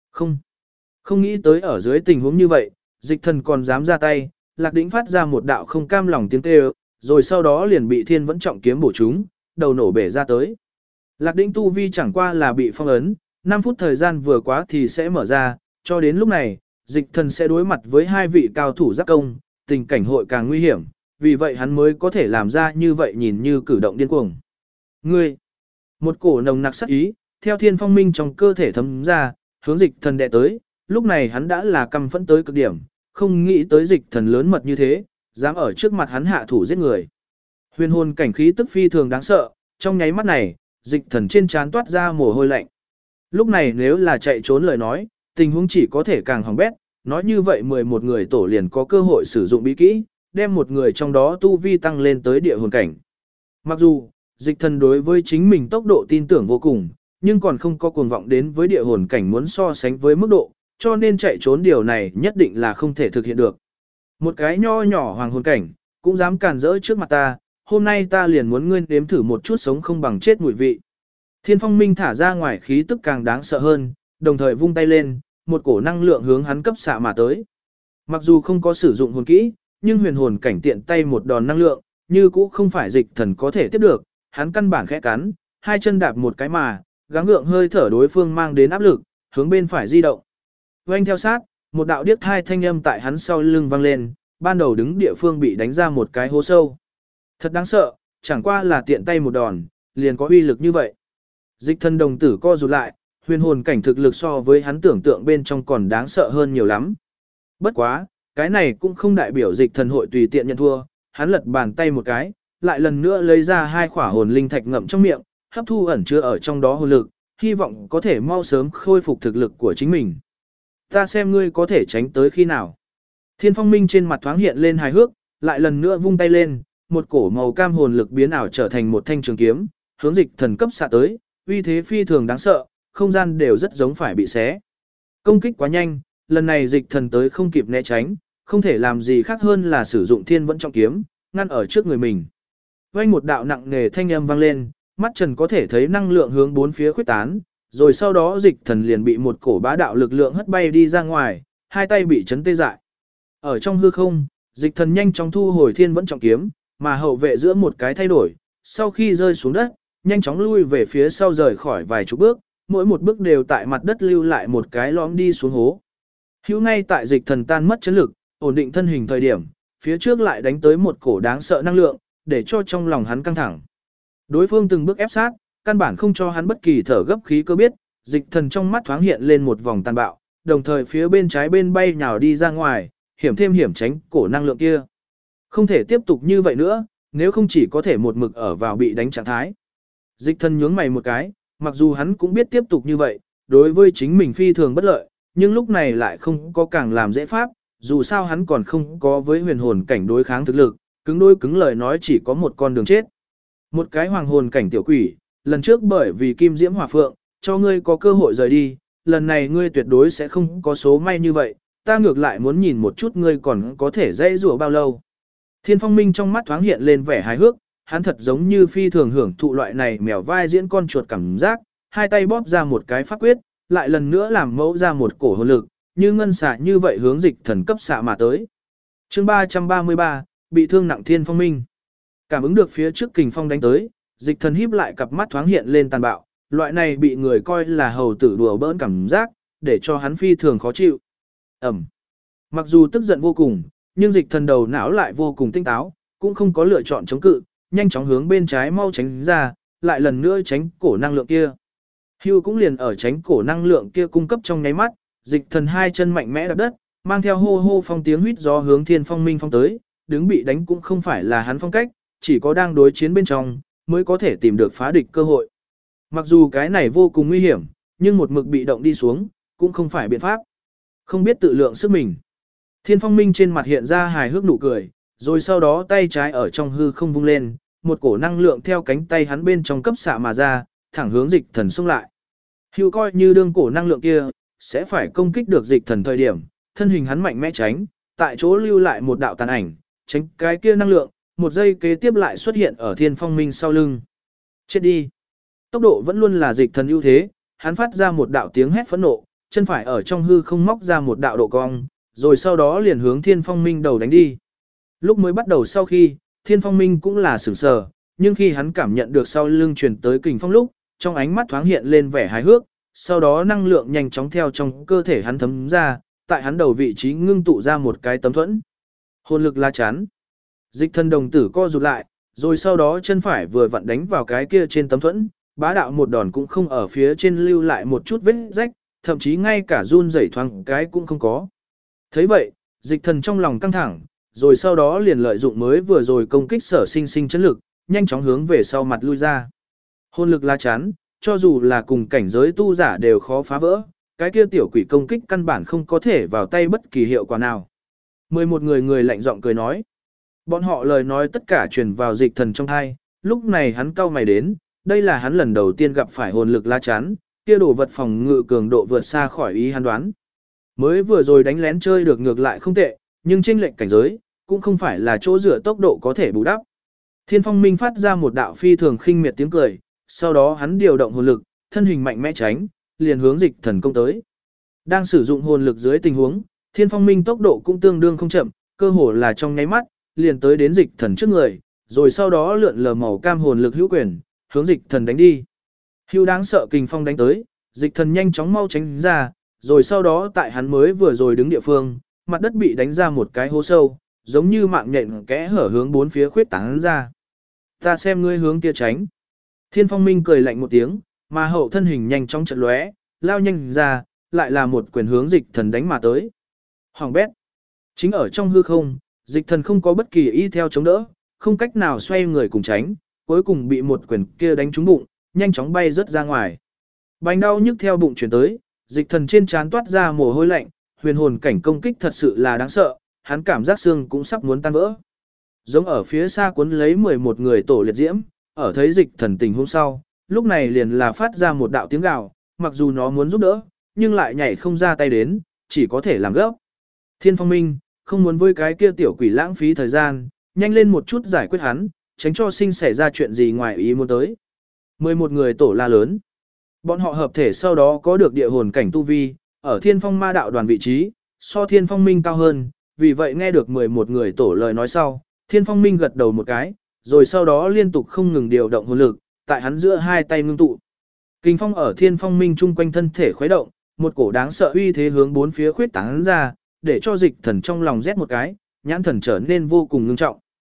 Không nghĩ tới ở dưới tình huống như vậy, Dịch Thần còn dám ra tay, Lạc Đĩnh phát ra một đạo không cam lòng tiếng kêu, rồi sau đó liền bị thiên vẫn trọng kiếm bổ trúng, đầu nổ bể ra tới. Lạc Đĩnh tu vi chẳng qua là bị phong ấn, 5 phút thời gian vừa quá thì sẽ mở ra, cho đến lúc này, Dịch Thần sẽ đối mặt với hai vị cao thủ giáp công, tình cảnh hội càng nguy hiểm, vì vậy hắn mới có thể làm ra như vậy nhìn như cử động điên cuồng. Ngươi! Một cổ nồng nặc sát ý, theo Thiên Phong Minh trong cơ thể thấm ra, hướng Dịch Thần đệ tới, lúc này hắn đã là căm phẫn tới cực điểm, không nghĩ tới Dịch Thần lớn mật như thế, dám ở trước mặt hắn hạ thủ giết người. Huyền hồn cảnh khí tức phi thường đáng sợ, trong nháy mắt này, Dịch Thần trên trán toát ra mồ hôi lạnh. Lúc này nếu là chạy trốn lời nói, tình huống chỉ có thể càng hỏng bét, nói như vậy 11 người tổ liền có cơ hội sử dụng bí kỹ, đem một người trong đó tu vi tăng lên tới địa hồn cảnh. Mặc dù, Dịch Thần đối với chính mình tốc độ tin tưởng vô cùng, nhưng còn không có cuồng vọng đến với địa hồn cảnh muốn so sánh với mức độ, cho nên chạy trốn điều này nhất định là không thể thực hiện được. Một cái nho nhỏ hoàng hồn cảnh, cũng dám càn rỡ trước mặt ta, hôm nay ta liền muốn ngươi nếm thử một chút sống không bằng chết mùi vị. Thiên Phong Minh thả ra ngoài khí tức càng đáng sợ hơn, đồng thời vung tay lên, một cổ năng lượng hướng hắn cấp xạ mà tới. Mặc dù không có sử dụng hồn kỹ, nhưng huyền hồn cảnh tiện tay một đòn năng lượng, như cũ không phải Dịch Thần có thể tiếp được, hắn căn bản khẽ cắn, hai chân đạp một cái mà, gắng gượng hơi thở đối phương mang đến áp lực, hướng bên phải di động. Oanh theo sát, một đạo điếc thai thanh âm tại hắn sau lưng vang lên, ban đầu đứng địa phương bị đánh ra một cái hố sâu. Thật đáng sợ, chẳng qua là tiện tay một đòn, liền có uy lực như vậy. Dịch Thần đồng tử co rụt lại, huyền hồn cảnh thực lực so với hắn tưởng tượng bên trong còn đáng sợ hơn nhiều lắm. Bất quá, cái này cũng không đại biểu Dịch Thần hội tùy tiện nhận thua, hắn lật bàn tay một cái, lại lần nữa lấy ra hai quả hồn linh thạch ngậm trong miệng, hấp thu ẩn chứa ở trong đó hồn lực, hy vọng có thể mau sớm khôi phục thực lực của chính mình. Ta xem ngươi có thể tránh tới khi nào. Thiên Phong Minh trên mặt thoáng hiện lên hài hước, lại lần nữa vung tay lên, một cổ màu cam hồn lực biến ảo trở thành một thanh trường kiếm, hướng Dịch Thần cấp xạ tới, uy thế phi thường đáng sợ, không gian đều rất giống phải bị xé. Công kích quá nhanh, lần này Dịch Thần tới không kịp né tránh, không thể làm gì khác hơn là sử dụng thiên vẫn trọng kiếm, ngăn ở trước người mình. Vang một đạo nặng nề thanh âm vang lên, mắt Trần có thể thấy năng lượng hướng bốn phía khuếch tán, rồi sau đó Dịch Thần liền bị một cổ bá đạo lực lượng hất bay đi ra ngoài, hai tay bị chấn tê dại. Ở trong hư không, Dịch Thần nhanh chóng thu hồi thiên vẫn trọng kiếm, mà hậu vệ giữa một cái thay đổi, sau khi rơi xuống đất, nhanh chóng lui về phía sau rời khỏi vài chục bước, mỗi một bước đều tại mặt đất lưu lại một cái lõm đi xuống hố. Hữu ngay tại Dịch Thần tan mất chấn lực, ổn định thân hình thời điểm, phía trước lại đánh tới một cổ đáng sợ năng lượng, để cho trong lòng hắn căng thẳng. Đối phương từng bước ép sát, căn bản không cho hắn bất kỳ thở gấp khí cơ biết, dịch thần trong mắt thoáng hiện lên một vòng tàn bạo, đồng thời phía bên trái bên bay nhào đi ra ngoài, hiểm thêm hiểm tránh cổ năng lượng kia. Không thể tiếp tục như vậy nữa, nếu không chỉ có thể một mực ở vào bị đánh trạng thái. Dịch thần nhướng mày một cái, mặc dù hắn cũng biết tiếp tục như vậy, đối với chính mình phi thường bất lợi, nhưng lúc này lại không có càng làm dễ pháp, dù sao hắn còn không có với huyền hồn cảnh đối kháng thực lực, cứng đôi cứng lời nói chỉ có một con đường chết. Một cái hoàng hồn cảnh tiểu quỷ, lần trước bởi vì kim diễm hỏa phượng, cho ngươi có cơ hội rời đi, lần này ngươi tuyệt đối sẽ không có số may như vậy, ta ngược lại muốn nhìn một chút ngươi còn có thể dây rủa bao lâu. Thiên Phong Minh trong mắt thoáng hiện lên vẻ hài hước, hắn thật giống như phi thường hưởng thụ loại này mèo vai diễn con chuột cảm giác, hai tay bóp ra một cái pháp quyết, lại lần nữa làm mẫu ra một cổ hồn lực, như ngân xạ như vậy hướng dịch thần cấp xạ mà tới. Chương 333, bị thương nặng Thiên Phong Minh. Cảm ứng được phía trước kình phong đánh tới, dịch thần híp lại cặp mắt thoáng hiện lên tàn bạo, loại này bị người coi là hầu tử đùa bỡn cảm giác, để cho hắn phi thường khó chịu. Ẩm. Mặc dù tức giận vô cùng, nhưng dịch thần đầu não lại vô cùng tinh táo, cũng không có lựa chọn chống cự, nhanh chóng hướng bên trái mau tránh ra, lại lần nữa tránh cổ năng lượng kia. Hưu cũng liền ở tránh cổ năng lượng kia cung cấp trong nháy mắt, dịch thần hai chân mạnh mẽ đạp đất, mang theo hô hô phong tiếng huýt gió hướng Thiên Phong Minh phong tới, đứng bị đánh cũng không phải là hắn phong cách, chỉ có đang đối chiến bên trong mới có thể tìm được phá địch cơ hội. Mặc dù cái này vô cùng nguy hiểm, nhưng một mực bị động đi xuống, cũng không phải biện pháp. Không biết tự lượng sức mình. Thiên Phong Minh trên mặt hiện ra hài hước nụ cười, rồi sau đó tay trái ở trong hư không vung lên, một cổ năng lượng theo cánh tay hắn bên trong cấp xạ mà ra, thẳng hướng dịch thần xông lại. Hưu coi như đương cổ năng lượng kia, sẽ phải công kích được dịch thần thời điểm, thân hình hắn mạnh mẽ tránh, tại chỗ lưu lại một đạo tàn ảnh, tránh cái kia năng lượng, một giây kế tiếp lại xuất hiện ở Thiên Phong Minh sau lưng. Chết đi! Tốc độ vẫn luôn là dịch thần ưu thế, hắn phát ra một đạo tiếng hét phẫn nộ, chân phải ở trong hư không móc ra một đạo độ cong, rồi sau đó liền hướng Thiên Phong Minh đầu đánh đi. Lúc mới bắt đầu sau khi, Thiên Phong Minh cũng là sửng sờ, nhưng khi hắn cảm nhận được sau lưng truyền tới kình phong lúc, trong ánh mắt thoáng hiện lên vẻ hài hước, sau đó năng lượng nhanh chóng theo trong cơ thể hắn thấm ra, tại hắn đầu vị trí ngưng tụ ra một cái tấm thuẫn. Hồn lực la chắn. Dịch thần đồng tử co rụt lại, rồi sau đó chân phải vừa vặn đánh vào cái kia trên tấm thuẫn, bá đạo một đòn cũng không ở phía trên lưu lại một chút vết rách, thậm chí ngay cả run rẩy thoáng cái cũng không có. Thấy vậy, dịch thần trong lòng căng thẳng, rồi sau đó liền lợi dụng mới vừa rồi công kích sở sinh sinh chấn lực, nhanh chóng hướng về sau mặt lui ra. Hồn lực la chắn, cho dù là cùng cảnh giới tu giả đều khó phá vỡ, cái kia tiểu quỷ công kích căn bản không có thể vào tay bất kỳ hiệu quả nào. 11 người lạnh giọng cười nói. Bọn họ lời nói tất cả truyền vào dịch thần trong tai, lúc này hắn cau mày đến, đây là hắn lần đầu tiên gặp phải hồn lực la chắn, kia đồ vật phòng ngự cường độ vượt xa khỏi ý hắn đoán. Mới vừa rồi đánh lén chơi được ngược lại không tệ, nhưng chênh lệch cảnh giới, cũng không phải là chỗ dựa tốc độ có thể bù đắp. Thiên Phong Minh phát ra một đạo phi thường khinh miệt tiếng cười, sau đó hắn điều động hồn lực, thân hình mạnh mẽ tránh, liền hướng dịch thần công tới. Đang sử dụng hồn lực dưới tình huống, Thiên Phong Minh tốc độ cũng tương đương không chậm, cơ hồ là trong nháy mắt, liền tới đến dịch thần trước người, rồi sau đó lượn lờ màu cam hồn lực hữu quyền, hướng dịch thần đánh đi. Hưu đáng sợ kình phong đánh tới, dịch thần nhanh chóng mau tránh ra, rồi sau đó tại hắn mới vừa rồi đứng địa phương, mặt đất bị đánh ra một cái hố sâu, giống như mạng nhện kẽ hở hướng bốn phía khuyết tán ra. Ta xem ngươi hướng kia tránh. Thiên Phong Minh cười lạnh một tiếng, mà hậu thân hình nhanh chóng chợt lóe, lao nhanh ra, lại là một quyền hướng dịch thần đánh mà tới. Hoàng bét. Chính ở trong hư không, dịch thần không có bất kỳ y theo chống đỡ, không cách nào xoay người cùng tránh, cuối cùng bị một quyền kia đánh trúng bụng, nhanh chóng bay rớt ra ngoài. Bành đau nhức theo bụng chuyển tới, dịch thần trên trán toát ra mồ hôi lạnh, huyền hồn cảnh công kích thật sự là đáng sợ, hắn cảm giác xương cũng sắp muốn tan vỡ. Giống ở phía xa cuốn lấy 11 người tổ liệt diễm, ở thấy dịch thần tình hôm sau, lúc này liền là phát ra một đạo tiếng gào, mặc dù nó muốn giúp đỡ, nhưng lại nhảy không ra tay đến, chỉ có thể làm gấp. Thiên Phong Minh, không muốn với cái kia tiểu quỷ lãng phí thời gian, nhanh lên một chút giải quyết hắn, tránh cho sinh xảy ra chuyện gì ngoài ý muốn tới. 11 người tổ la lớn. Bọn họ hợp thể sau đó có được địa hồn cảnh tu vi, ở Thiên Phong Ma đạo đoàn vị trí, so Thiên Phong Minh cao hơn, vì vậy nghe được 11 người tổ lời nói sau, Thiên Phong Minh gật đầu một cái, rồi sau đó liên tục không ngừng điều động hồn lực, tại hắn giữa hai tay ngưng tụ. Kình phong ở Thiên Phong Minh chung quanh thân thể khuấy động, một cổ đáng sợ uy thế hướng bốn phía khuyết tán ra, để cho dịch thần trong lòng rét một cái, nhãn thần trở nên vô cùng ngưng trọng.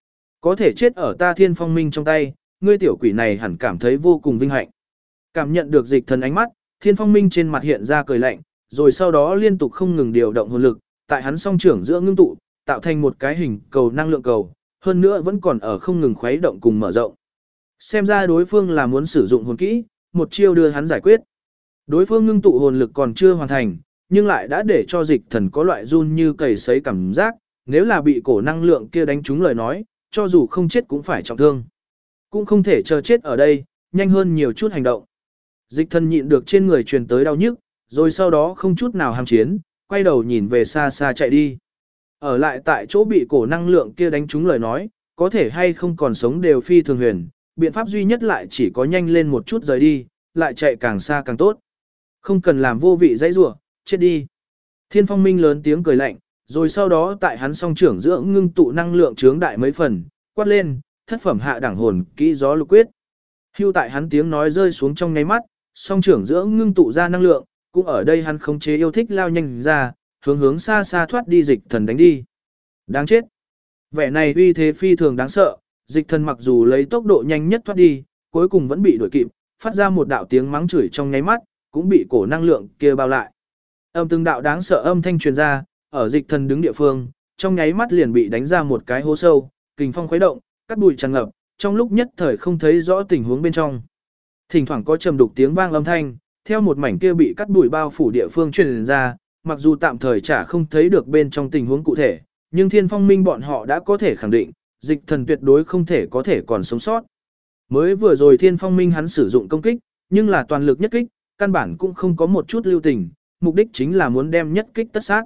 có thể chết ở ta Thiên Phong Minh trong tay, ngươi tiểu quỷ này hẳn cảm thấy vô cùng vinh hạnh. Cảm nhận được Dịch Thần ánh mắt, Thiên Phong Minh trên mặt hiện ra cười lạnh, rồi sau đó liên tục không ngừng điều động hồn lực, tại hắn song trưởng giữa ngưng tụ, tạo thành một cái hình cầu năng lượng cầu, hơn nữa vẫn còn ở không ngừng khuấy động cùng mở rộng. Xem ra đối phương là muốn sử dụng hồn kỹ, một chiêu đưa hắn giải quyết. Đối phương ngưng tụ hồn lực còn chưa hoàn thành, nhưng lại đã để cho Dịch Thần có loại run như cầy sấy cảm giác, nếu là bị cổ năng lượng kia đánh trúng lời nói, cho dù không chết cũng phải trọng thương. Cũng không thể chờ chết ở đây, nhanh hơn nhiều chút hành động. Dịch Thần nhịn được trên người truyền tới đau nhức, rồi sau đó không chút nào ham chiến, quay đầu nhìn về xa xa chạy đi. Ở lại tại chỗ bị cổ năng lượng kia đánh trúng lời nói, có thể hay không còn sống đều phi thường huyền, biện pháp duy nhất lại chỉ có nhanh lên một chút rời đi, lại chạy càng xa càng tốt. Không cần làm vô vị dãy rủa, chết đi. Thiên Phong Minh lớn tiếng cười lạnh, rồi sau đó tại hắn song trưởng giữa ngưng tụ năng lượng chướng đại mấy phần, quát lên, thất phẩm hạ đẳng hồn kỹ gió lục quyết. Hưu tại hắn tiếng nói rơi xuống trong nháy mắt, song trưởng giữa ngưng tụ ra năng lượng, cũng ở đây hắn khống chế yêu thích lao nhanh ra, hướng xa xa thoát đi Dịch Thần đánh đi. Đáng chết. Vẻ này uy thế phi thường đáng sợ, Dịch Thần mặc dù lấy tốc độ nhanh nhất thoát đi, cuối cùng vẫn bị đuổi kịp, phát ra một đạo tiếng mắng chửi trong nháy mắt, cũng bị cổ năng lượng kia bao lại. Từng đạo đáng sợ âm thanh truyền ra, ở Dịch Thần đứng địa phương, trong nháy mắt liền bị đánh ra một cái hố sâu, kình phong khuấy động, cát bụi tràn ngập, trong lúc nhất thời không thấy rõ tình huống bên trong. Thỉnh thoảng có trầm đục tiếng vang âm thanh, theo một mảnh kia bị cát bụi bao phủ địa phương truyền ra, mặc dù tạm thời chả không thấy được bên trong tình huống cụ thể, nhưng Thiên Phong Minh bọn họ đã có thể khẳng định, Dịch Thần tuyệt đối không thể có thể còn sống sót. Mới vừa rồi Thiên Phong Minh hắn sử dụng công kích, nhưng là toàn lực nhất kích, căn bản cũng không có một chút lưu tình, mục đích chính là muốn đem nhất kích tất sát.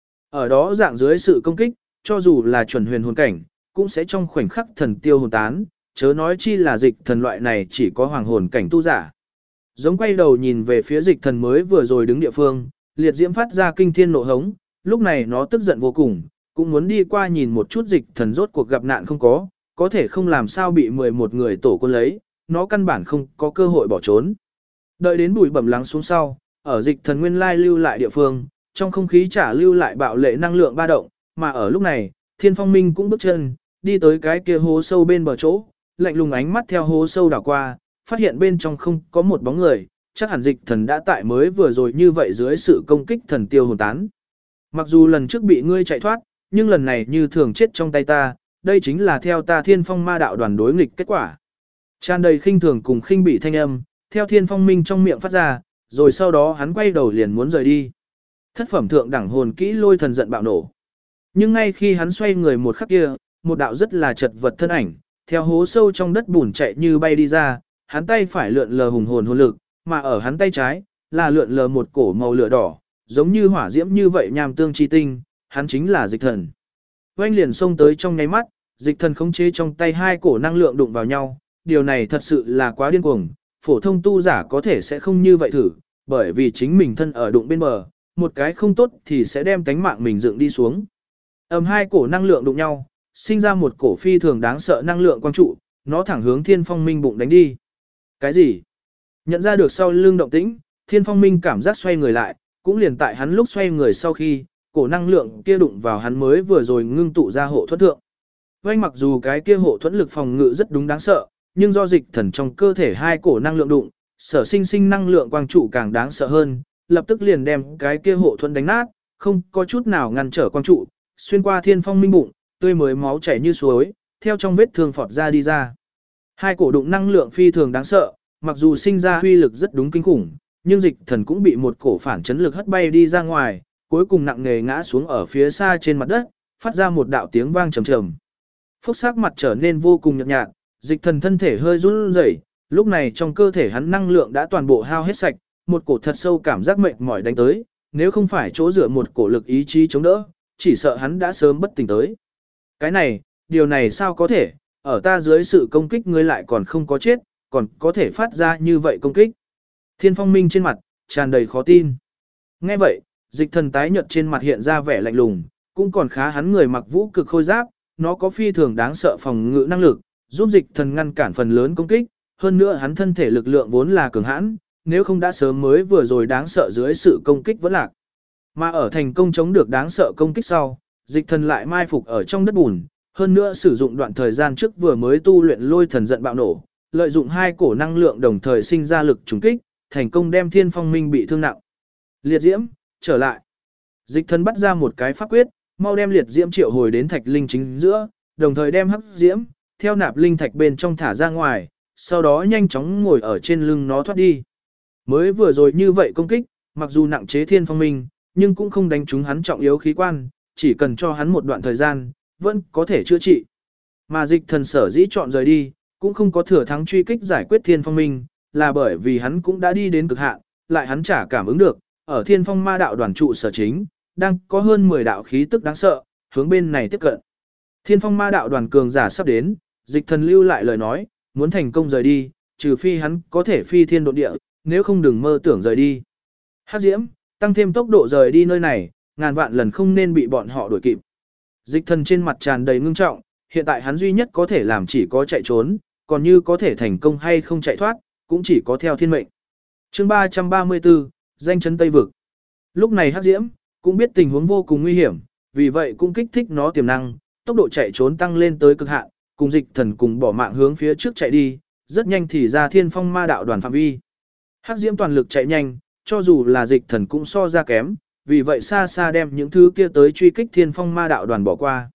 Ở đó dạng dưới sự công kích, cho dù là chuẩn huyền hồn cảnh, cũng sẽ trong khoảnh khắc thần tiêu hồn tán, chớ nói chi là Dịch Thần loại này chỉ có hoàng hồn cảnh tu giả. Giống quay đầu nhìn về phía Dịch Thần mới vừa rồi đứng địa phương, liệt diễm phát ra kinh thiên nộ hống, lúc này nó tức giận vô cùng, cũng muốn đi qua nhìn một chút Dịch Thần rốt cuộc gặp nạn không có thể không làm sao bị 11 người tổ quân lấy, nó căn bản không có cơ hội bỏ trốn. Đợi đến bụi bẩm lắng xuống sau, ở Dịch Thần nguyên lai lưu lại địa phương, trong không khí trả lưu lại bạo lệ năng lượng ba động, mà ở lúc này, Thiên Phong Minh cũng bước chân, đi tới cái kia hố sâu bên bờ chỗ, lạnh lùng ánh mắt theo hố sâu đảo qua, phát hiện bên trong không có một bóng người, chắc hẳn Dịch Thần đã tại mới vừa rồi như vậy dưới sự công kích thần tiêu hồn tán. Mặc dù lần trước bị ngươi chạy thoát, nhưng lần này như thường chết trong tay ta, đây chính là theo ta Thiên Phong ma đạo đoàn đối nghịch kết quả. Tràn đầy khinh thường cùng khinh bỉ thanh âm, theo Thiên Phong Minh trong miệng phát ra, rồi sau đó hắn quay đầu liền muốn rời đi. Thất phẩm thượng đẳng hồn kỹ lôi thần giận bạo nổ. Nhưng ngay khi hắn xoay người một khắc kia, một đạo rất là chật vật thân ảnh, theo hố sâu trong đất bùn chạy như bay đi ra, hắn tay phải lượn lờ hùng hồn hồn lực, mà ở hắn tay trái là lượn lờ một cổ màu lửa đỏ, giống như hỏa diễm như vậy nham tương chi tinh, hắn chính là Dịch Thần. Oanh liền xông tới trong nháy mắt, Dịch Thần khống chế trong tay hai cổ năng lượng đụng vào nhau, điều này thật sự là quá điên cuồng, phổ thông tu giả có thể sẽ không như vậy thử, bởi vì chính mình thân ở đụng bên bờ, một cái không tốt thì sẽ đem cánh mạng mình dựng đi xuống. Hai cổ năng lượng đụng nhau, sinh ra một cổ phi thường đáng sợ năng lượng quang trụ, nó thẳng hướng Thiên Phong Minh bụng đánh đi. Cái gì? Nhận ra được sau lưng động tĩnh, Thiên Phong Minh cảm giác xoay người lại, cũng liền tại hắn lúc xoay người sau khi, cổ năng lượng kia đụng vào hắn mới vừa rồi ngưng tụ ra hộ thuẫn thượng. Vành mặc dù cái kia hộ thuẫn lực phòng ngự rất đúng đáng sợ, nhưng do Dịch Thần trong cơ thể hai cổ năng lượng đụng, sở sinh năng lượng quang trụ càng đáng sợ hơn, lập tức liền đem cái kia hộ thuẫn đánh nát, không có chút nào ngăn trở quang trụ, xuyên qua Thiên Phong Minh bụng, tươi mới máu chảy như suối, theo trong vết thương phọt ra đi ra. Hai cổ đụng năng lượng phi thường đáng sợ, mặc dù sinh ra huy lực rất đúng kinh khủng, nhưng Dịch Thần cũng bị một cổ phản chấn lực hất bay đi ra ngoài, cuối cùng nặng nề ngã xuống ở phía xa trên mặt đất, phát ra một đạo tiếng vang trầm trầm. Phốc sắc mặt trở nên vô cùng nhợt nhạt, Dịch Thần thân thể hơi run rẩy, lúc này trong cơ thể hắn năng lượng đã toàn bộ hao hết sạch, một cổ thật sâu cảm giác mệt mỏi đánh tới, nếu không phải chỗ dựa một cổ lực ý chí chống đỡ, chỉ sợ hắn đã sớm bất tỉnh tới. Cái này, điều này sao có thể, ở ta dưới sự công kích ngươi lại còn không có chết, còn có thể phát ra như vậy công kích. Thiên Phong Minh trên mặt, tràn đầy khó tin. Nghe vậy, Dịch Thần tái nhợt trên mặt hiện ra vẻ lạnh lùng, cũng còn khá hắn người mặc vũ cực khôi giáp, nó có phi thường đáng sợ phòng ngự năng lực, giúp Dịch Thần ngăn cản phần lớn công kích, hơn nữa hắn thân thể lực lượng vốn là cường hãn, nếu không đã sớm mới vừa rồi đáng sợ dưới sự công kích vẫn lạc. Mà ở thành công chống được đáng sợ công kích sau, Dịch Thần lại mai phục ở trong đất bùn, hơn nữa sử dụng đoạn thời gian trước vừa mới tu luyện lôi thần giận bạo nổ, lợi dụng hai cổ năng lượng đồng thời sinh ra lực trùng kích, thành công đem Thiên Phong Minh bị thương nặng. Liệt diễm, trở lại. Dịch thần bắt ra một cái pháp quyết, mau đem liệt diễm triệu hồi đến thạch linh chính giữa, đồng thời đem hắc diễm theo nạp linh thạch bên trong thả ra ngoài, sau đó nhanh chóng ngồi ở trên lưng nó thoát đi. Mới vừa rồi như vậy công kích, mặc dù nặng chế Thiên Phong Minh, nhưng cũng không đánh trúng hắn trọng yếu khí quan, chỉ cần cho hắn một đoạn thời gian, vẫn có thể chữa trị. Mà dịch thần sở dĩ chọn rời đi, cũng không có thừa thắng truy kích giải quyết Thiên Phong Minh, là bởi vì hắn cũng đã đi đến cực hạn, lại hắn chả cảm ứng được, ở Thiên Phong Ma đạo đoàn trụ sở chính, đang có hơn 10 đạo khí tức đáng sợ, hướng bên này tiếp cận. Thiên Phong Ma đạo đoàn cường giả sắp đến, dịch thần lưu lại lời nói, muốn thành công rời đi, trừ phi hắn có thể phi thiên độ địa, nếu không đừng mơ tưởng rời đi. Hắc diễm, tăng thêm tốc độ rời đi nơi này, ngàn vạn lần không nên bị bọn họ đuổi kịp. Dịch thần trên mặt tràn đầy ngưng trọng, hiện tại hắn duy nhất có thể làm chỉ có chạy trốn, còn như có thể thành công hay không chạy thoát, cũng chỉ có theo thiên mệnh. Chương 334, danh chấn Tây Vực. Lúc này Hắc diễm cũng biết tình huống vô cùng nguy hiểm, vì vậy cũng kích thích nó tiềm năng, tốc độ chạy trốn tăng lên tới cực hạn, cùng dịch thần cùng bỏ mạng hướng phía trước chạy đi, rất nhanh thì ra Thiên Phong Ma đạo đoàn phạm vi. Hắc diễm toàn lực chạy nhanh, cho dù là dịch thần cũng so ra kém, vì vậy xa xa đem những thứ kia tới truy kích Thiên Phong Ma đạo đoàn bỏ qua.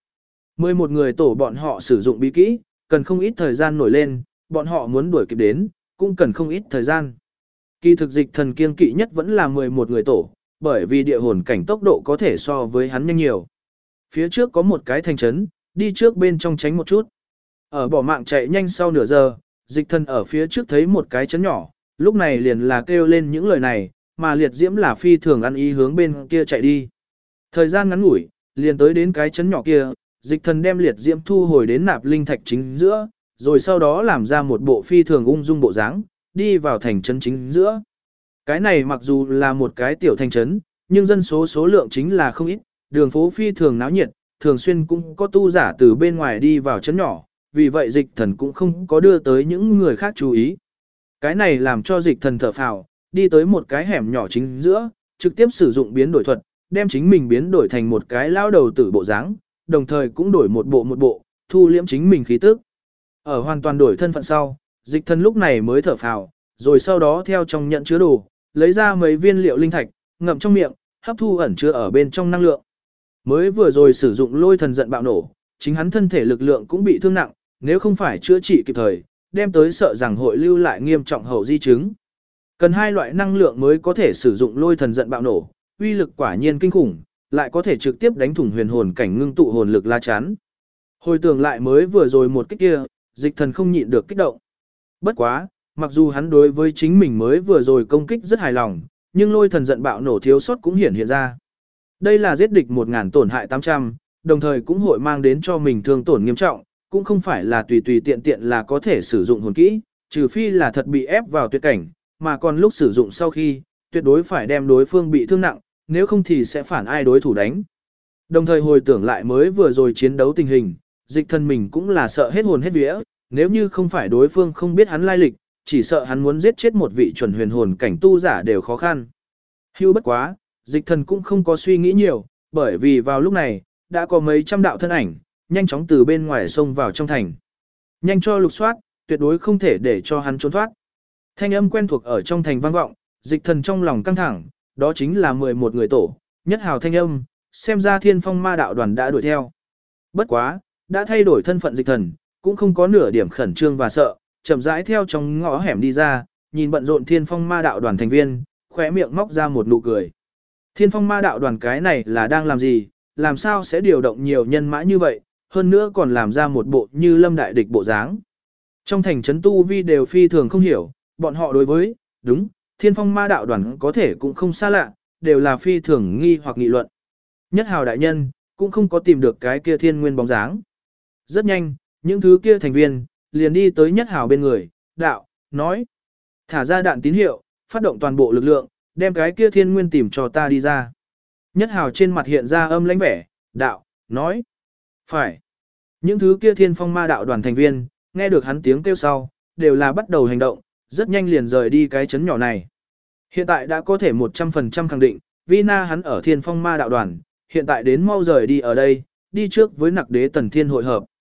11 người tổ bọn họ sử dụng bí kỹ, cần không ít thời gian nổi lên, bọn họ muốn đuổi kịp đến, cũng cần không ít thời gian. Kỳ thực dịch thần kiêng kỵ nhất vẫn là 11 người tổ, bởi vì địa hồn cảnh tốc độ có thể so với hắn nhanh nhiều. Phía trước có một cái thành trấn, đi trước bên trong tránh một chút. Ở bỏ mạng chạy nhanh sau nửa giờ, dịch thần ở phía trước thấy một cái trấn nhỏ, lúc này liền là kêu lên những lời này, mà liệt diễm là phi thường ăn ý hướng bên kia chạy đi. Thời gian ngắn ngủi, liền tới đến cái trấn nhỏ kia, dịch thần đem liệt diễm thu hồi đến nạp linh thạch chính giữa, rồi sau đó làm ra một bộ phi thường ung dung bộ dáng, đi vào thành trấn chính giữa. Cái này mặc dù là một cái tiểu thành trấn, nhưng dân số lượng chính là không ít, đường phố phi thường náo nhiệt, thường xuyên cũng có tu giả từ bên ngoài đi vào trấn nhỏ, vì vậy dịch thần cũng không có đưa tới những người khác chú ý. Cái này làm cho dịch thần thở phào, đi tới một cái hẻm nhỏ chính giữa, trực tiếp sử dụng biến đổi thuật, đem chính mình biến đổi thành một cái lao đầu tử bộ dáng, đồng thời cũng đổi một bộ, thu liễm chính mình khí tức. Ở hoàn toàn đổi thân phận sau, dịch thần lúc này mới thở phào, rồi sau đó theo trong nhận chứa đồ, lấy ra mấy viên liệu linh thạch, ngậm trong miệng, hấp thu ẩn chứa ở bên trong năng lượng. Mới vừa rồi sử dụng lôi thần giận bạo nổ, chính hắn thân thể lực lượng cũng bị thương nặng, nếu không phải chữa trị kịp thời, đem tới sợ rằng hội lưu lại nghiêm trọng hậu di chứng. Cần hai loại năng lượng mới có thể sử dụng lôi thần giận bạo nổ, uy lực quả nhiên kinh khủng, lại có thể trực tiếp đánh thủng huyền hồn cảnh ngưng tụ hồn lực la chắn. Hồi tưởng lại mới vừa rồi một kích kia, dịch thần không nhịn được kích động. Bất quá, mặc dù hắn đối với chính mình mới vừa rồi công kích rất hài lòng, nhưng lôi thần giận bạo nổ thiếu sót cũng hiện ra. Đây là giết địch 1000 tổn hại 800, đồng thời cũng hội mang đến cho mình thương tổn nghiêm trọng, cũng không phải là tùy tùy tiện tiện là có thể sử dụng hồn kỹ, trừ phi là thật bị ép vào tuyệt cảnh, mà còn lúc sử dụng sau khi, tuyệt đối phải đem đối phương bị thương nặng, nếu không thì sẽ phản ai đối thủ đánh. Đồng thời hồi tưởng lại mới vừa rồi chiến đấu tình hình, dịch thần mình cũng là sợ hết hồn hết vía, nếu như không phải đối phương không biết hắn lai lịch, chỉ sợ hắn muốn giết chết một vị chuẩn huyền hồn cảnh tu giả đều khó khăn. Hưu bất quá, dịch thần cũng không có suy nghĩ nhiều, bởi vì vào lúc này, đã có mấy trăm đạo thân ảnh, nhanh chóng từ bên ngoài xông vào trong thành. Nhanh cho lục soát, tuyệt đối không thể để cho hắn trốn thoát. Thanh âm quen thuộc ở trong thành vang vọng, dịch thần trong lòng căng thẳng, đó chính là 11 người tổ, nhất hào thanh âm, xem ra Thiên Phong Ma đạo đoàn đã đuổi theo. Bất quá, đã thay đổi thân phận dịch thần, cũng không có nửa điểm khẩn trương và sợ, chậm rãi theo trong ngõ hẻm đi ra, nhìn bận rộn Thiên Phong Ma đạo đoàn thành viên, khóe miệng móc ra một nụ cười. Thiên Phong Ma đạo đoàn cái này là đang làm gì, làm sao sẽ điều động nhiều nhân mã như vậy, hơn nữa còn làm ra một bộ như lâm đại địch bộ dáng. Trong thành trấn tu vi đều phi thường không hiểu, bọn họ đối với, đúng, Thiên Phong Ma đạo đoàn có thể cũng không xa lạ, đều là phi thường nghi hoặc nghị luận. Nhất hào đại nhân, cũng không có tìm được cái kia thiên nguyên bóng dáng. Rất nhanh, những thứ kia thành viên, liền đi tới nhất hào bên người, đạo, nói. Thả ra đạn tín hiệu, phát động toàn bộ lực lượng, đem cái kia thiên nguyên tìm cho ta đi ra. Nhất hào trên mặt hiện ra âm lãnh vẻ, đạo, nói. Phải. Những thứ kia Thiên Phong Ma đạo đoàn thành viên, nghe được hắn tiếng kêu sau, đều là bắt đầu hành động, rất nhanh liền rời đi cái chấn nhỏ này. Hiện tại đã có thể 100% khẳng định, Vina hắn ở Thiên Phong Ma đạo đoàn, hiện tại đến mau rời đi ở đây, đi trước với Nặc Đế Tần Thiên hội hợp.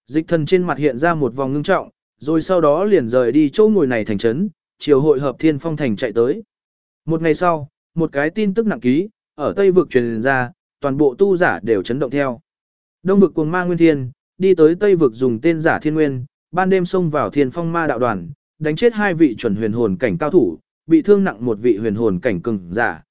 Dịch thần trên mặt hiện ra một vòng ngưng trọng, rồi sau đó liền rời đi chỗ ngồi này thành trấn, chiều hội hợp Thiên Phong thành chạy tới. Một ngày sau, một cái tin tức nặng ký, ở Tây vực truyền ra, toàn bộ tu giả đều chấn động theo. Đông vực cuồng ma Nguyên Thiên, đi tới Tây vực dùng tên giả Thiên Nguyên, ban đêm xông vào Thiên Phong ma đạo đoàn, đánh chết 2 vị chuẩn huyền hồn cảnh cao thủ, bị thương nặng 1 vị huyền hồn cảnh cường giả.